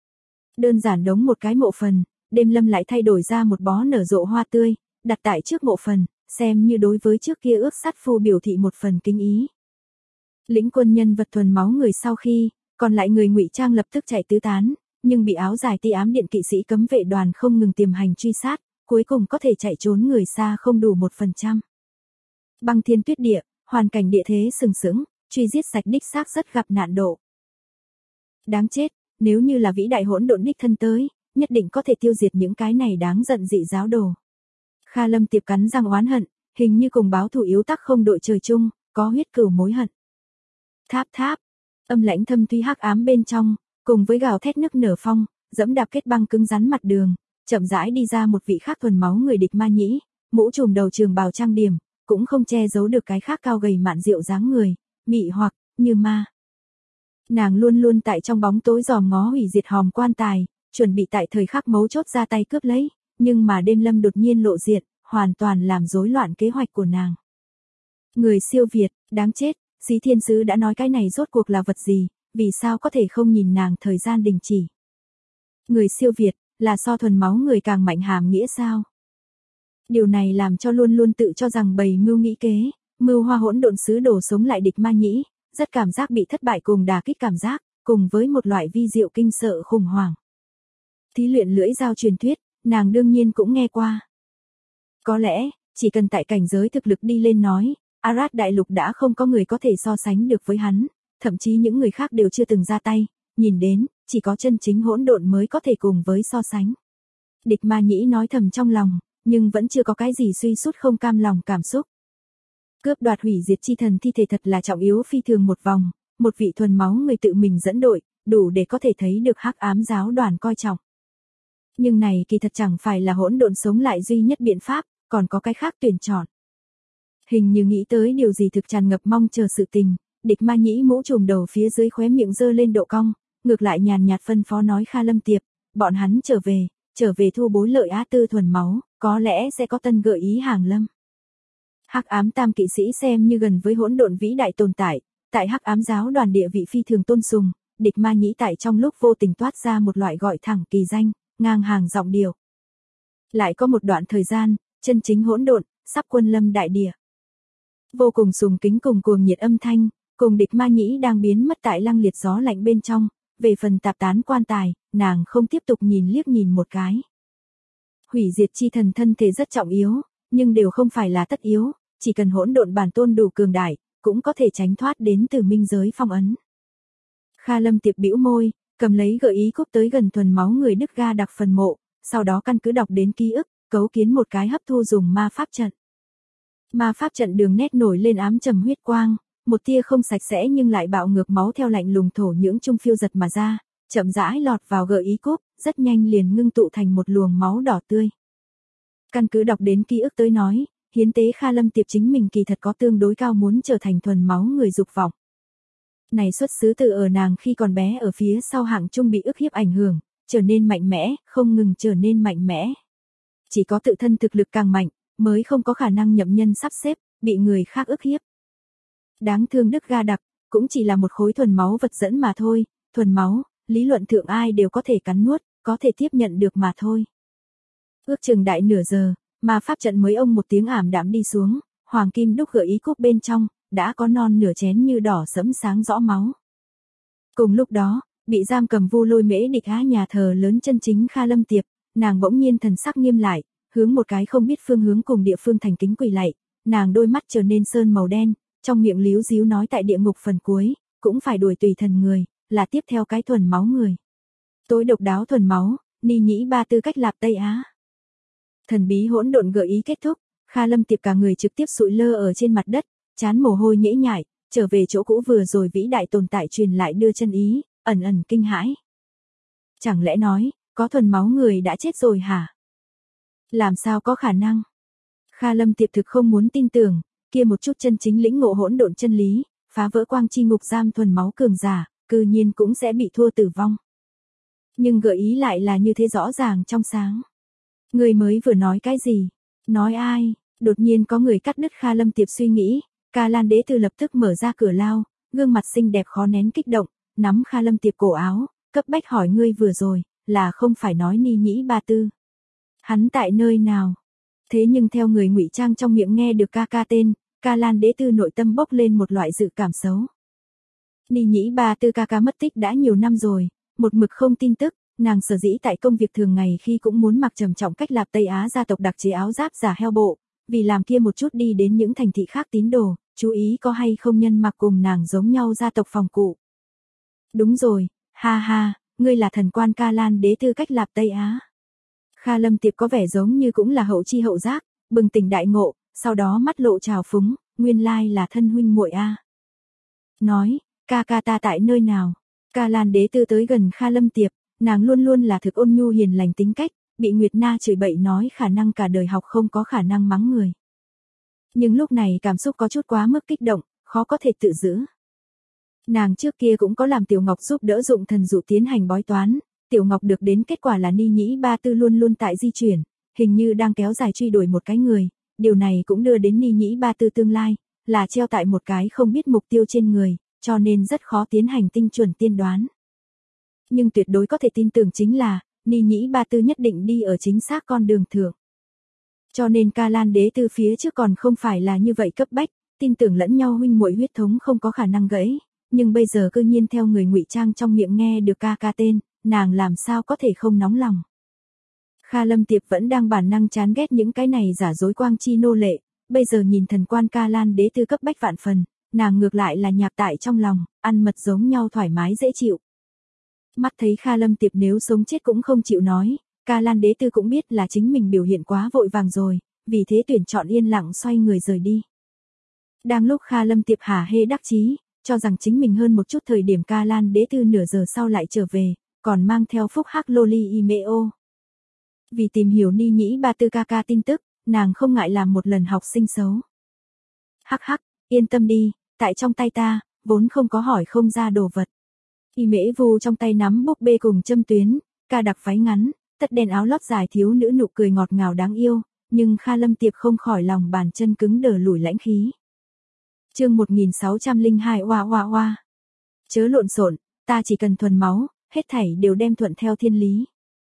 Đơn giản đống một cái mộ phần, đêm lâm lại thay đổi ra một bó nở rộ hoa tươi, đặt tại trước mộ phần, xem như đối với trước kia ước sắt phu biểu thị một phần kính ý. Lĩnh quân nhân vật thuần máu người sau khi, còn lại người ngụy trang lập tức chạy tứ tán, nhưng bị áo dài ti ám điện kỵ sĩ cấm vệ đoàn không ngừng tiềm hành truy sát, cuối cùng có thể chạy trốn người xa không đủ 1%. Băng thiên tuyết địa, hoàn cảnh địa thế sừng sững, truy giết sạch đích xác rất gặp nạn độ. Đáng chết, nếu như là vĩ đại hỗn độn đích thân tới, nhất định có thể tiêu diệt những cái này đáng giận dị giáo đồ. Kha Lâm Tiệp cắn răng oán hận, hình như cùng báo thù yếu tắc không đội trời chung, có huyết cừu mối hận. Tháp tháp, âm lãnh thâm thúy hắc ám bên trong, cùng với gào thét nức nở phong, dẫm đạp kết băng cứng rắn mặt đường, chậm rãi đi ra một vị khác thuần máu người địch ma nhĩ, mũ trùm đầu trường bào trang điểm, cũng không che giấu được cái khác cao gầy mạn rượu dáng người, mị hoặc, như ma. Nàng luôn luôn tại trong bóng tối dòm ngó hủy diệt hòm quan tài, chuẩn bị tại thời khắc mấu chốt ra tay cướp lấy, nhưng mà đêm lâm đột nhiên lộ diện, hoàn toàn làm rối loạn kế hoạch của nàng. Người siêu việt, đáng chết, Xí Thiên Sứ đã nói cái này rốt cuộc là vật gì, vì sao có thể không nhìn nàng thời gian đình chỉ. Người siêu việt, là so thuần máu người càng mạnh hàm nghĩa sao? Điều này làm cho luôn luôn tự cho rằng bầy mưu nghĩ kế, mưu hoa hỗn độn sứ đồ sống lại địch ma nhĩ, rất cảm giác bị thất bại cùng đả kích cảm giác, cùng với một loại vi diệu kinh sợ khủng hoảng. Thí luyện lưỡi dao truyền thuyết, nàng đương nhiên cũng nghe qua. Có lẽ, chỉ cần tại cảnh giới thực lực đi lên nói, Arad đại lục đã không có người có thể so sánh được với hắn, thậm chí những người khác đều chưa từng ra tay, nhìn đến, chỉ có chân chính hỗn độn mới có thể cùng với so sánh. Địch ma nhĩ nói thầm trong lòng, nhưng vẫn chưa có cái gì suy sút không cam lòng cảm xúc. Cướp đoạt hủy diệt chi thần thi thể thật là trọng yếu phi thường một vòng, một vị thuần máu người tự mình dẫn đội, đủ để có thể thấy được hắc ám giáo đoàn coi trọng. Nhưng này kỳ thật chẳng phải là hỗn độn sống lại duy nhất biện pháp, còn có cái khác tuyển chọn. Hình như nghĩ tới điều gì thực tràn ngập mong chờ sự tình, địch ma nhĩ mũ trùm đầu phía dưới khóe miệng giơ lên độ cong, ngược lại nhàn nhạt phân phó nói Kha Lâm Tiệp, bọn hắn trở về thu bối lợi á tư thuần máu, có lẽ sẽ có tân gợi ý hàng lâm. Hắc ám tam kỵ sĩ xem như gần với hỗn độn vĩ đại tồn tại, tại hắc ám giáo đoàn địa vị phi thường tôn sùng, địch ma nhĩ tại trong lúc vô tình toát ra một loại gọi thẳng kỳ danh, ngang hàng giọng điệu. Lại có một đoạn thời gian, chân chính hỗn độn, sắp quân lâm đại địa. Vô cùng sùng kính cùng cuồng nhiệt âm thanh, cùng địch ma nhĩ đang biến mất tại lăng liệt gió lạnh bên trong, về phần tạp tán quan tài, nàng không tiếp tục liếc nhìn một cái. Hủy diệt chi thần thân thể rất trọng yếu, nhưng đều không phải là tất yếu, chỉ cần hỗn độn bản tôn đủ cường đại, cũng có thể tránh thoát đến từ minh giới phong ấn. Kha Lâm Tiệp bĩu môi, cầm lấy gợi ý cúp tới gần thuần máu người Đức Ga đặc phần mộ, sau đó căn cứ đọc đến ký ức, cấu kiến một cái hấp thu dùng ma pháp trận. Ma pháp trận đường nét nổi lên ám trầm huyết quang, một tia không sạch sẽ nhưng lại bạo ngược máu theo lạnh lùng thổ nhưỡng trung phiêu giật mà ra, chậm rãi lọt vào gợi ý cúp, rất nhanh liền ngưng tụ thành một luồng máu đỏ tươi. Căn cứ đọc đến ký ức tới nói, hiến tế Kha Lâm Tiệp chính mình kỳ thật có tương đối cao muốn trở thành thuần máu người dục vọng. Này xuất xứ từ ở nàng khi còn bé ở phía sau hạng trung bị ức hiếp ảnh hưởng, trở nên mạnh mẽ, không ngừng trở nên mạnh mẽ. Chỉ có tự thân thực lực càng mạnh, mới không có khả năng nhậm nhân sắp xếp, bị người khác ức hiếp. Đáng thương Đức Ga đặc, cũng chỉ là một khối thuần máu vật dẫn mà thôi, thuần máu, lý luận thượng ai đều có thể cắn nuốt, có thể tiếp nhận được mà thôi. Ước chừng đại nửa giờ, mà pháp trận mới ông một tiếng ảm đạm đi xuống, hoàng kim đúc gợi ý cúp bên trong, đã có non nửa chén như đỏ sẫm sáng rõ máu. Cùng lúc đó, bị giam cầm Vu Lôi Mễ địch á nhà thờ lớn chân chính Kha Lâm Tiệp, nàng bỗng nhiên thần sắc nghiêm lại, hướng một cái không biết phương hướng cùng địa phương thành kính quỳ lạy, nàng đôi mắt trở nên sơn màu đen, trong miệng líu díu nói tại địa ngục phần cuối, cũng phải đuổi tùy thần người, là tiếp theo cái thuần máu người. Tối độc đáo thuần máu, ni nhĩ ba tư cách lạp Tây Á. Thần bí hỗn độn gợi ý kết thúc, Kha Lâm Tiệp cả người trực tiếp sụi lơ ở trên mặt đất, chán mồ hôi nhễ nhại, trở về chỗ cũ vừa rồi vĩ đại tồn tại truyền lại đưa chân ý, ẩn ẩn kinh hãi. Chẳng lẽ nói, có thuần máu người đã chết rồi hả? Làm sao có khả năng? Kha Lâm Tiệp thực không muốn tin tưởng, kia một chút chân chính lĩnh ngộ hỗn độn chân lý, phá vỡ quang chi ngục giam thuần máu cường giả, cư nhiên cũng sẽ bị thua tử vong. Nhưng gợi ý lại là như thế rõ ràng trong sáng. Người mới vừa nói cái gì? Nói ai? Đột nhiên có người cắt đứt Kha Lâm Tiệp suy nghĩ, Ca Lan Đế Tư lập tức mở ra cửa lao, gương mặt xinh đẹp khó nén kích động, nắm Kha Lâm Tiệp cổ áo, cấp bách hỏi ngươi vừa rồi, là không phải nói ni nhĩ ba tư. Hắn tại nơi nào? Thế nhưng theo người ngụy trang trong miệng nghe được ca ca tên, Ca Lan Đế Tư nội tâm bốc lên một loại dự cảm xấu. Ni nhĩ ba tư ca ca mất tích đã nhiều năm rồi, một mực không tin tức, nàng sở dĩ tại công việc thường ngày khi cũng muốn mặc trầm trọng cách lạp Tây Á gia tộc đặc chế áo giáp giả heo bộ, vì làm kia một chút đi đến những thành thị khác tín đồ, chú ý có hay không nhân mặc cùng nàng giống nhau gia tộc phòng cụ. Đúng rồi, ha ha, ngươi là thần quan Ca Lan Đế Tư cách lạp Tây Á. Kha Lâm Tiệp có vẻ giống như cũng là hậu chi hậu giác, bừng tỉnh đại ngộ, sau đó mắt lộ trào phúng, nguyên lai là thân huynh muội a. Nói, ca ca ta tại nơi nào? Ca Lan Đế Tư tới gần Kha Lâm Tiệp, nàng luôn luôn là thực ôn nhu hiền lành tính cách, bị Nguyệt Na chửi bậy nói khả năng cả đời học không có khả năng mắng người. Nhưng lúc này cảm xúc có chút quá mức kích động, khó có thể tự giữ. Nàng trước kia cũng có làm Tiểu Ngọc giúp đỡ Dụng Thần Dụ tiến hành bói toán, Tiểu Ngọc được đến kết quả là Ni Nhĩ Ba Tư luôn luôn tại di chuyển, hình như đang kéo dài truy đuổi một cái người, điều này cũng đưa đến Ni Nhĩ Ba Tư tương lai, là treo tại một cái không biết mục tiêu trên người, cho nên rất khó tiến hành tinh chuẩn tiên đoán. Nhưng tuyệt đối có thể tin tưởng chính là, Ni Nhĩ Ba Tư nhất định đi ở chính xác con đường thượng. Cho nên Ca Lan Đế Tư phía trước còn không phải là như vậy cấp bách, tin tưởng lẫn nhau huynh muội huyết thống không có khả năng gãy, nhưng bây giờ cư nhiên theo người ngụy trang trong miệng nghe được ca ca tên, nàng làm sao có thể không nóng lòng. Kha Lâm Tiệp vẫn đang bản năng chán ghét những cái này giả dối quang chi nô lệ, bây giờ nhìn thần quan Ca Lan Đế Tư cấp bách vạn phần, nàng ngược lại là nhạc tại trong lòng, ăn mật giống nhau thoải mái dễ chịu. Mắt thấy Kha Lâm Tiệp nếu sống chết cũng không chịu nói, Ca Lan Đế Tư cũng biết là chính mình biểu hiện quá vội vàng rồi, vì thế tuyển chọn yên lặng xoay người rời đi. Đang lúc Kha Lâm Tiệp hả hê đắc chí, cho rằng chính mình hơn một chút thời điểm Ca Lan Đế Tư nửa giờ sau lại trở về, còn mang theo phúc hắc loli Imeo. Vì tìm hiểu Ni Nhĩ Ba Tư ca ca tin tức, nàng không ngại làm một lần học sinh xấu. Hắc hắc, yên tâm đi, tại trong tay ta, vốn không có hỏi không ra đồ vật. Y Mễ Vu trong tay nắm búp bê cùng châm tuyến, ca đặc váy ngắn, tất đen áo lót dài thiếu nữ nụ cười ngọt ngào đáng yêu, nhưng Kha Lâm Tiệp không khỏi lòng bàn chân cứng đờ lùi lãnh khí. Chương 1602 oa oa oa. Chớ lộn xộn, ta chỉ cần thuần máu, hết thảy đều đem thuận theo thiên lý.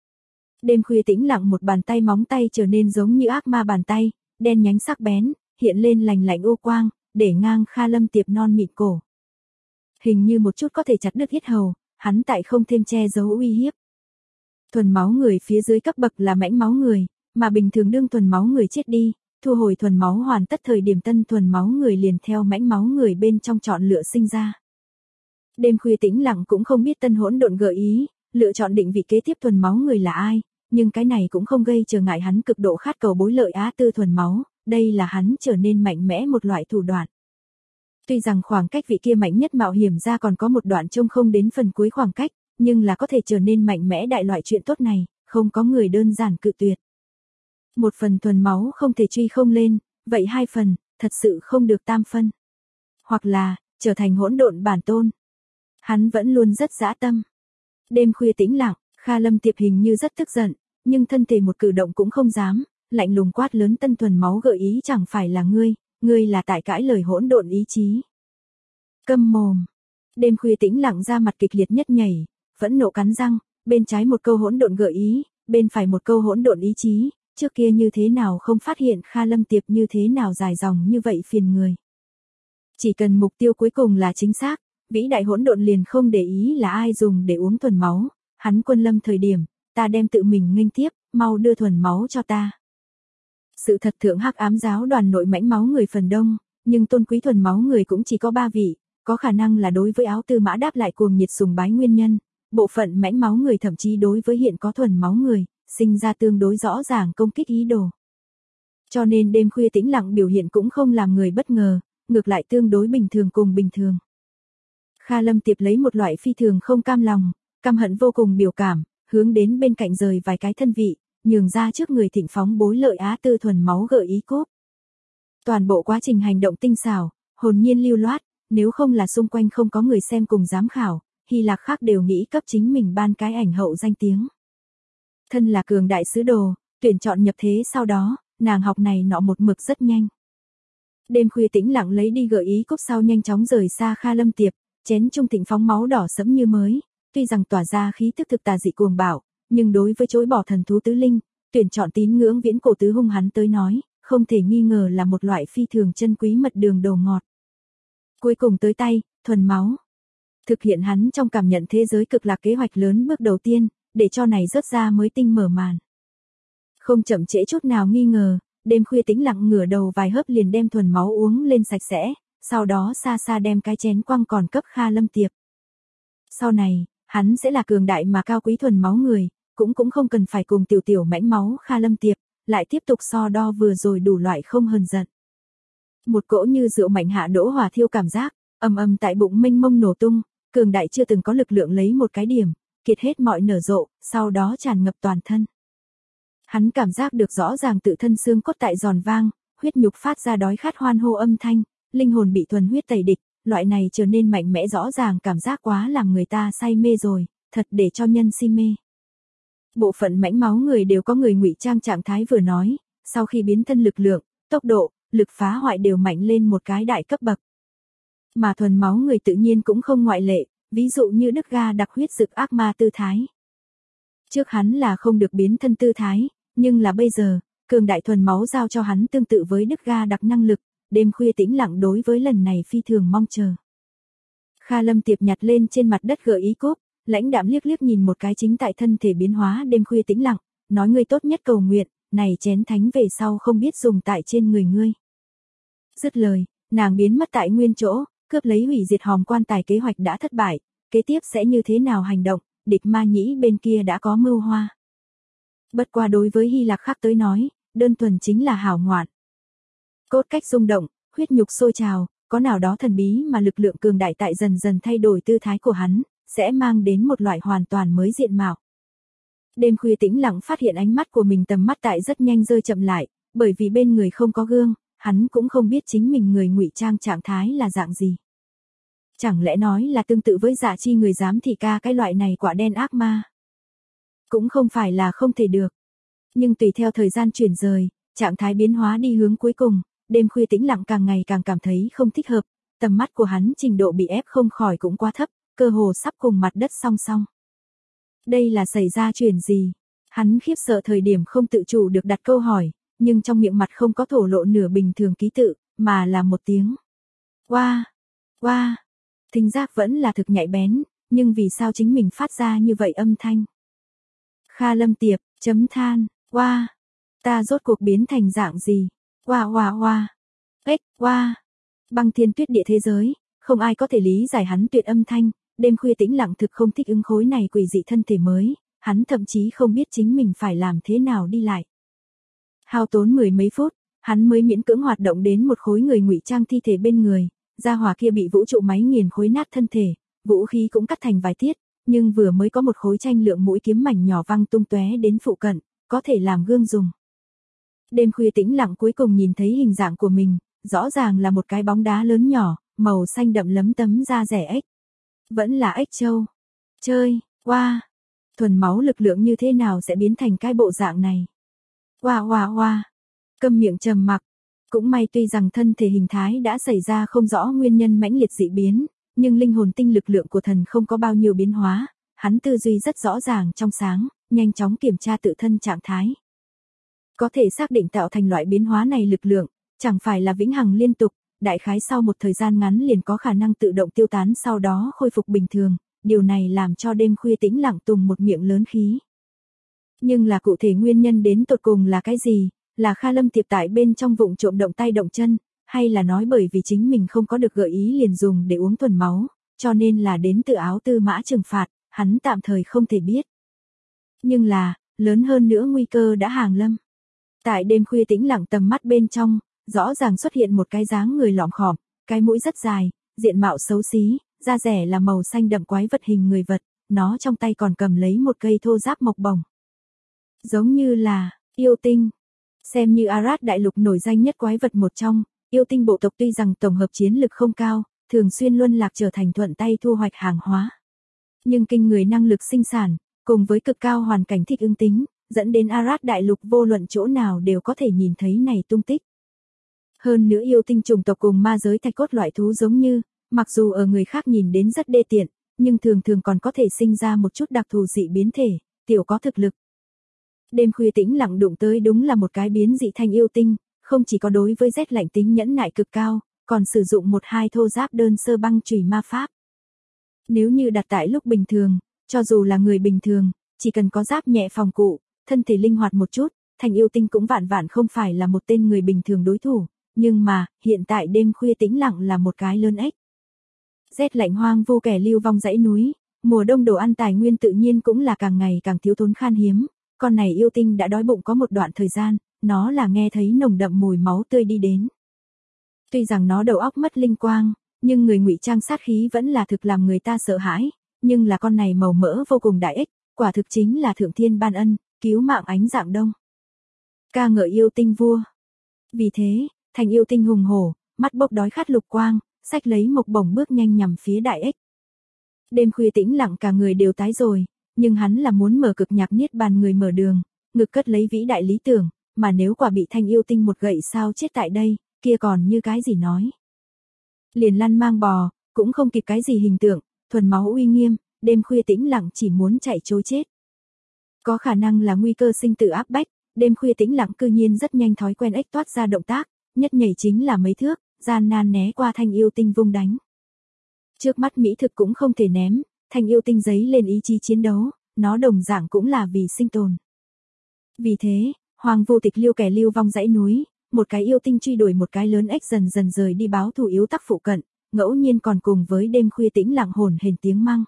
Đêm khuya tĩnh lặng, một bàn tay móng tay trở nên giống như ác ma bàn tay, đen nhánh sắc bén, hiện lên lành lạnh ô quang, để ngang Kha Lâm Tiệp non mịn cổ. Hình như một chút có thể chặt đứt yết hầu, hắn tại không thêm che giấu uy hiếp. Thuần máu người phía dưới cấp bậc là mãnh máu người, mà bình thường đương thuần máu người chết đi, thu hồi thuần máu hoàn tất thời điểm tân thuần máu người liền theo mãnh máu người bên trong chọn lựa sinh ra. Đêm khuya tĩnh lặng cũng không biết tân hỗn độn gợi ý, lựa chọn định vị kế tiếp thuần máu người là ai, nhưng cái này cũng không gây trở ngại hắn cực độ khát cầu bối lợi Á Tư thuần máu, đây là hắn trở nên mạnh mẽ một loại thủ đoạn. Tuy rằng khoảng cách vị kia mạnh nhất mạo hiểm ra còn có một đoạn trông không đến phần cuối khoảng cách, nhưng là có thể trở nên mạnh mẽ đại loại chuyện tốt này, không có người đơn giản cự tuyệt. Một phần thuần máu không thể truy không lên, vậy hai phần, thật sự không được tam phân. Hoặc là, trở thành hỗn độn bản tôn. Hắn vẫn luôn rất dã tâm. Đêm khuya tĩnh lặng, Kha Lâm Tiệp hình như rất tức giận, nhưng thân thể một cử động cũng không dám, lạnh lùng quát lớn tân thuần máu gợi ý chẳng phải là ngươi là tại cãi lời hỗn độn ý chí. Câm mồm. Đêm khuya tĩnh lặng ra mặt kịch liệt nhất nhảy, phẫn nộ cắn răng, bên trái một câu hỗn độn gợi ý, bên phải một câu hỗn độn ý chí, trước kia như thế nào không phát hiện Kha Lâm Tiệp như thế nào dài dòng như vậy phiền người. Chỉ cần mục tiêu cuối cùng là chính xác, vĩ đại hỗn độn liền không để ý là ai dùng để uống thuần máu, hắn quân lâm thời điểm, ta đem tự mình nghênh tiếp, mau đưa thuần máu cho ta. Sự thật thượng hắc ám giáo đoàn nội mãnh máu người phần đông, nhưng tôn quý thuần máu người cũng chỉ có 3 vị, có khả năng là đối với áo tư mã đáp lại cuồng nhiệt sùng bái nguyên nhân, bộ phận mãnh máu người thậm chí đối với hiện có thuần máu người, sinh ra tương đối rõ ràng công kích ý đồ. Cho nên đêm khuya tĩnh lặng biểu hiện cũng không làm người bất ngờ, ngược lại tương đối bình thường cùng bình thường. Kha Lâm Tiệp lấy một loại phi thường không cam lòng, căm hận vô cùng biểu cảm, hướng đến bên cạnh rời vài cái thân vị, nhường ra trước người thịnh phóng bối lợi Á Tư thuần máu gợi ý cốt. Toàn bộ quá trình hành động tinh xảo, hồn nhiên lưu loát, nếu không là xung quanh không có người xem cùng giám khảo, Hy Lạc khác đều nghĩ cấp chính mình ban cái ảnh hậu danh tiếng. Thân là cường đại sứ đồ, tuyển chọn nhập thế sau đó, nàng học này nọ một mực rất nhanh. Đêm khuya tĩnh lặng lấy đi gợi ý cốt sau nhanh chóng rời xa Kha Lâm Tiệp, chén trung thịnh phóng máu đỏ sẫm như mới, tuy rằng tỏa ra khí tức thực tà dị cuồng bạo, nhưng đối với chối bỏ thần thú tứ linh, tuyển chọn tín ngưỡng viễn cổ tứ hung hắn tới nói, không thể nghi ngờ là một loại phi thường chân quý mật đường đồ ngọt. Cuối cùng tới tay, thuần máu. Thực hiện hắn trong cảm nhận thế giới cực lạc kế hoạch lớn bước đầu tiên, để cho này rớt ra mới tinh mở màn. Không chậm trễ chút nào nghi ngờ, đêm khuya tĩnh lặng ngửa đầu vài hớp liền đem thuần máu uống lên sạch sẽ, sau đó xa xa đem cái chén quăng còn cấp Kha Lâm Tiệp. Sau này, hắn sẽ là cường đại mà cao quý thuần máu người, cũng không cần phải cùng tiểu tiểu mãnh máu Kha Lâm Tiệp, lại tiếp tục so đo vừa rồi đủ loại không hờn giận. Một cỗ như rượu mạnh hạ đỗ hỏa thiêu cảm giác, ầm ầm tại bụng mênh mông nổ tung, cường đại chưa từng có lực lượng lấy một cái điểm, kiệt hết mọi nở rộ, sau đó tràn ngập toàn thân. Hắn cảm giác được rõ ràng tự thân xương cốt tại giòn vang, huyết nhục phát ra đói khát hoan hô âm thanh, linh hồn bị thuần huyết tẩy địch, loại này trở nên mạnh mẽ rõ ràng cảm giác quá làm người ta say mê rồi, thật để cho nhân si mê. Bộ phận mãnh máu người đều có người ngụy trang trạng thái vừa nói, sau khi biến thân lực lượng, tốc độ, lực phá hoại đều mạnh lên một cái đại cấp bậc. Mà thuần máu người tự nhiên cũng không ngoại lệ, ví dụ như Đức Ga đặc huyết dực ác ma tư thái. Trước hắn là không được biến thân tư thái, nhưng là bây giờ, cường đại thuần máu giao cho hắn tương tự với Đức Ga đặc năng lực, đêm khuya tĩnh lặng đối với lần này phi thường mong chờ. Kha Lâm Tiệp nhặt lên trên mặt đất gợi ý cúp, lãnh đạm liếc liếc nhìn một cái chính tại thân thể biến hóa đêm khuya tĩnh lặng, nói ngươi tốt nhất cầu nguyện, này chén thánh về sau không biết dùng tại trên người ngươi. Dứt lời, nàng biến mất tại nguyên chỗ, cướp lấy hủy diệt hòm quan tài kế hoạch đã thất bại, kế tiếp sẽ như thế nào hành động, địch ma nhĩ bên kia đã có mưu hoa. Bất qua đối với Hy Lạc Khắc tới nói, đơn thuần chính là hảo ngoạn. Cốt cách rung động, huyết nhục sôi trào, có nào đó thần bí mà lực lượng cường đại tại dần dần thay đổi tư thái của hắn, sẽ mang đến một loại hoàn toàn mới diện mạo. Đêm khuya tĩnh lặng phát hiện ánh mắt của mình tầm mắt tại rất nhanh rơi chậm lại, bởi vì bên người không có gương, hắn cũng không biết chính mình người ngụy trang trạng thái là dạng gì. Chẳng lẽ nói là tương tự với Dạ Chi người giám thị ca cái loại này quả đen ác ma? Cũng không phải là không thể được. Nhưng tùy theo thời gian chuyển rời, trạng thái biến hóa đi hướng cuối cùng, đêm khuya tĩnh lặng càng ngày càng cảm thấy không thích hợp, tầm mắt của hắn trình độ bị ép không khỏi cũng quá thấp, cơ hồ sắp cùng mặt đất song song. Đây là xảy ra chuyện gì? Hắn khiếp sợ thời điểm không tự chủ được đặt câu hỏi, nhưng trong miệng mặt không có thổ lộ nửa bình thường ký tự, mà là một tiếng. Oa, oa, thính giác vẫn là thực nhạy bén, nhưng vì sao chính mình phát ra như vậy âm thanh? Kha Lâm Tiệp, chấm than, oa, ta rốt cuộc biến thành dạng gì? Oa oa oa, ếch, oa, băng thiên tuyết địa thế giới, không ai có thể lý giải hắn tuyệt âm thanh, đêm khuya tĩnh lặng thực không thích ứng khối này quỷ dị thân thể mới, hắn thậm chí không biết chính mình phải làm thế nào đi lại. Hao tốn mười mấy phút, hắn mới miễn cưỡng hoạt động đến một khối người ngụy trang thi thể bên người, gia hỏa kia bị vũ trụ máy nghiền khối nát thân thể, vũ khí cũng cắt thành vài tiết, nhưng vừa mới có một khối tranh lượng mũi kiếm mảnh nhỏ văng tung tóe đến phụ cận, có thể làm gương dùng. Đêm khuya tĩnh lặng cuối cùng nhìn thấy hình dạng của mình, rõ ràng là một cái bóng đá lớn nhỏ, màu xanh đậm lấm tấm da rẻ ếch. Vẫn là ếch châu. Chơi, oa. Thuần máu lực lượng như thế nào sẽ biến thành cái bộ dạng này? Oa oa oa. Câm miệng trầm mặc. Cũng may tuy rằng thân thể hình thái đã xảy ra không rõ nguyên nhân mãnh liệt dị biến, nhưng linh hồn tinh lực lượng của thần không có bao nhiêu biến hóa, hắn tư duy rất rõ ràng trong sáng, nhanh chóng kiểm tra tự thân trạng thái. Có thể xác định tạo thành loại biến hóa này lực lượng, chẳng phải là vĩnh hằng liên tục, đại khái sau một thời gian ngắn liền có khả năng tự động tiêu tán sau đó khôi phục bình thường, điều này làm cho đêm khuya tĩnh lặng tùng một miệng lớn khí. Nhưng là cụ thể nguyên nhân đến tột cùng là cái gì? Là Kha Lâm Tiệp tại bên trong vụng trộm động tay động chân, hay là nói bởi vì chính mình không có được gợi ý liền dùng để uống thuần máu, cho nên là đến từ áo tư mã trừng phạt, hắn tạm thời không thể biết. Nhưng là, lớn hơn nữa nguy cơ đã hàng lâm. Tại đêm khuya tĩnh lặng tầm mắt bên trong, rõ ràng xuất hiện một cái dáng người lọm khòm, cái mũi rất dài, diện mạo xấu xí, da rẻ là màu xanh đậm quái vật hình người vật, nó trong tay còn cầm lấy một cây thô giáp mộc bồng. Giống như là, yêu tinh. Xem như Arad đại lục nổi danh nhất quái vật một trong, yêu tinh bộ tộc tuy rằng tổng hợp chiến lực không cao, thường xuyên luân lạc trở thành thuận tay thu hoạch hàng hóa. Nhưng kinh người năng lực sinh sản, cùng với cực cao hoàn cảnh thích ứng tính, dẫn đến Arad đại lục vô luận chỗ nào đều có thể nhìn thấy này tung tích. Hơn nữa yêu tinh chủng tộc cùng ma giới thạch cốt loại thú giống như, mặc dù ở người khác nhìn đến rất đê tiện, nhưng thường thường còn có thể sinh ra một chút đặc thù dị biến thể, tiểu có thực lực. Đêm khuya tĩnh lặng đụng tới đúng là một cái biến dị thanh yêu tinh, không chỉ có đối với rét lạnh tính nhẫn nại cực cao, còn sử dụng một hai thô giáp đơn sơ băng chùy ma pháp. Nếu như đặt tại lúc bình thường, cho dù là người bình thường, chỉ cần có giáp nhẹ phòng cụ, thân thể linh hoạt một chút, thanh yêu tinh cũng vạn vạn không phải là một tên người bình thường đối thủ, nhưng mà, hiện tại đêm khuya tĩnh lặng là một cái lớn ếch. Rét lạnh hoang vu kẻ lưu vong dãy núi, mùa đông đồ ăn tài nguyên tự nhiên cũng là càng ngày càng thiếu thốn khan hiếm. Con này yêu tinh đã đói bụng có một đoạn thời gian, nó là nghe thấy nồng đậm mùi máu tươi đi đến. Tuy rằng nó đầu óc mất linh quang, nhưng người ngụy trang sát khí vẫn là thực làm người ta sợ hãi, nhưng là con này màu mỡ vô cùng đại ích, quả thực chính là thượng thiên ban ân, cứu mạng ánh dạng đông. Ca ngợi yêu tinh vua. Vì thế, Thanh yêu tinh hùng hổ, mắt bốc đói khát lục quang, xách lấy mộc bổng bước nhanh nhằm phía đại ếch. Đêm khuya tĩnh lặng cả người đều tái rồi, nhưng hắn là muốn mở cực nhạc niết bàn người mở đường, ngực cất lấy vĩ đại lý tưởng, mà nếu quả bị Thanh yêu tinh một gậy sao chết tại đây, kia còn như cái gì nói. Liền lăn mang bò, cũng không kịp cái gì hình tượng, thuần máu uy nghiêm, đêm khuya tĩnh lặng chỉ muốn chạy trối chết. Có khả năng là nguy cơ sinh tử áp bách, đêm khuya tĩnh lặng cư nhiên rất nhanh thói quen ếch toát ra động tác, nhất nhảy chính là mấy thước, gian nan né qua Thanh yêu tinh vung đánh. Trước mắt mỹ thực cũng không thể ném, Thanh yêu tinh giấy lên ý chí chiến đấu, nó đồng dạng cũng là vì sinh tồn. Vì thế, Hoàng Vô Tịch liêu kẻ lưu vong dãy núi, một cái yêu tinh truy đuổi một cái lớn ếch dần dần rời đi báo thù yếu tắc phụ cận, ngẫu nhiên còn cùng với đêm khuya tĩnh lặng hồn hển tiếng măng.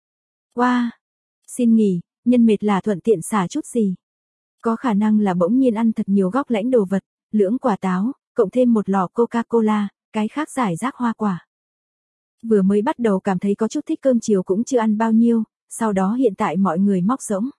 Wow! Xin nghỉ, nhân mệt là thuận tiện xả chút gì. Có khả năng là bỗng nhiên ăn thật nhiều góc lãnh đồ vật, lưỡng quả táo, cộng thêm một lọ Coca-Cola, cái khác giải rác hoa quả. Vừa mới bắt đầu cảm thấy có chút thích cơm chiều cũng chưa ăn bao nhiêu, sau đó hiện tại mọi người móc rỗng.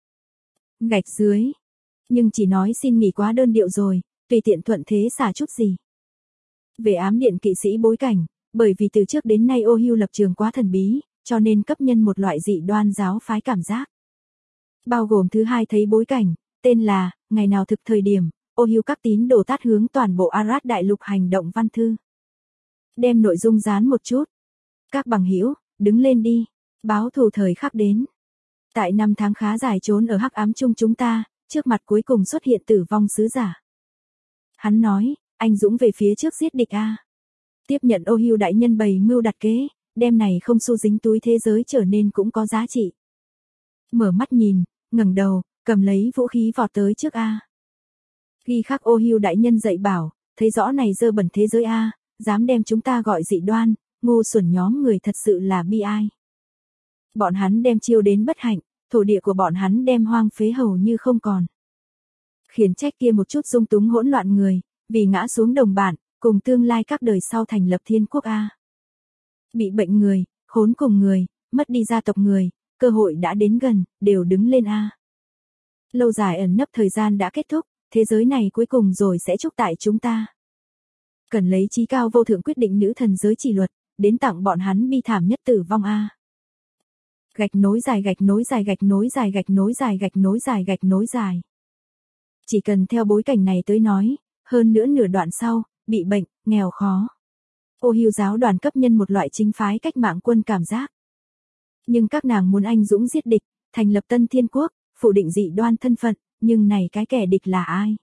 Gạch dưới. Nhưng chỉ nói xin nghỉ quá đơn điệu rồi, tùy tiện thuận thế xả chút gì. Về ám điện kỵ sĩ bối cảnh, bởi vì từ trước đến nay Ô Hưu lập trường quá thần bí, cho nên cấp nhân một loại dị đoan giáo phái cảm giác. Bao gồm thứ hai thấy bối cảnh, tên là, ngày nào thực thời điểm, Ô Hưu các tín đồ tát hướng toàn bộ Arad đại lục hành động văn thư. Đem nội dung dán một chút. Các bằng hữu, đứng lên đi, báo thù thời khắc đến. Tại năm tháng khá dài trốn ở hắc ám chung chúng ta, trước mặt cuối cùng xuất hiện tử vong sứ giả. Hắn nói, anh dũng về phía trước giết địch a. Tiếp nhận Ô Hưu đại nhân bày mưu đặt kế, đem này không xu dính túi thế giới trở nên cũng có giá trị. Mở mắt nhìn, ngẩng đầu, cầm lấy vũ khí vọt tới trước a. Ghi khắc Ô Hưu đại nhân dạy bảo, thấy rõ này dơ bẩn thế giới a, dám đem chúng ta gọi dị đoan, ngu xuẩn nhóm người thật sự là bi ai. Bọn hắn đem chiêu đến bất hạnh, thổ địa của bọn hắn đem hoang phế hầu như không còn. Khiển trách kia một chút dung túng hỗn loạn người, vì ngã xuống đồng bạn, cùng tương lai các đời sau thành lập thiên quốc a. Bị bệnh người, khốn cùng người, mất đi gia tộc người, cơ hội đã đến gần, đều đứng lên a. Lâu dài ẩn nấp thời gian đã kết thúc, thế giới này cuối cùng rồi sẽ chúc tại chúng ta. Cần lấy chí cao vô thượng quyết định nữ thần giới chỉ luật, đến tặng bọn hắn bi thảm nhất tử vong a. Gạch nối dài gạch nối dài gạch nối dài gạch nối dài gạch nối dài gạch nối dài. Chỉ cần theo bối cảnh này tới nói, hơn nữa nửa đoạn sau, bị bệnh, nghèo khó. Ô Hưu giáo đoàn cấp nhân một loại chính phái cách mạng quân cảm giác. Nhưng các nàng muốn anh dũng giết địch, thành lập tân thiên quốc, phủ định dị đoan thân phận, nhưng này cái kẻ địch là ai?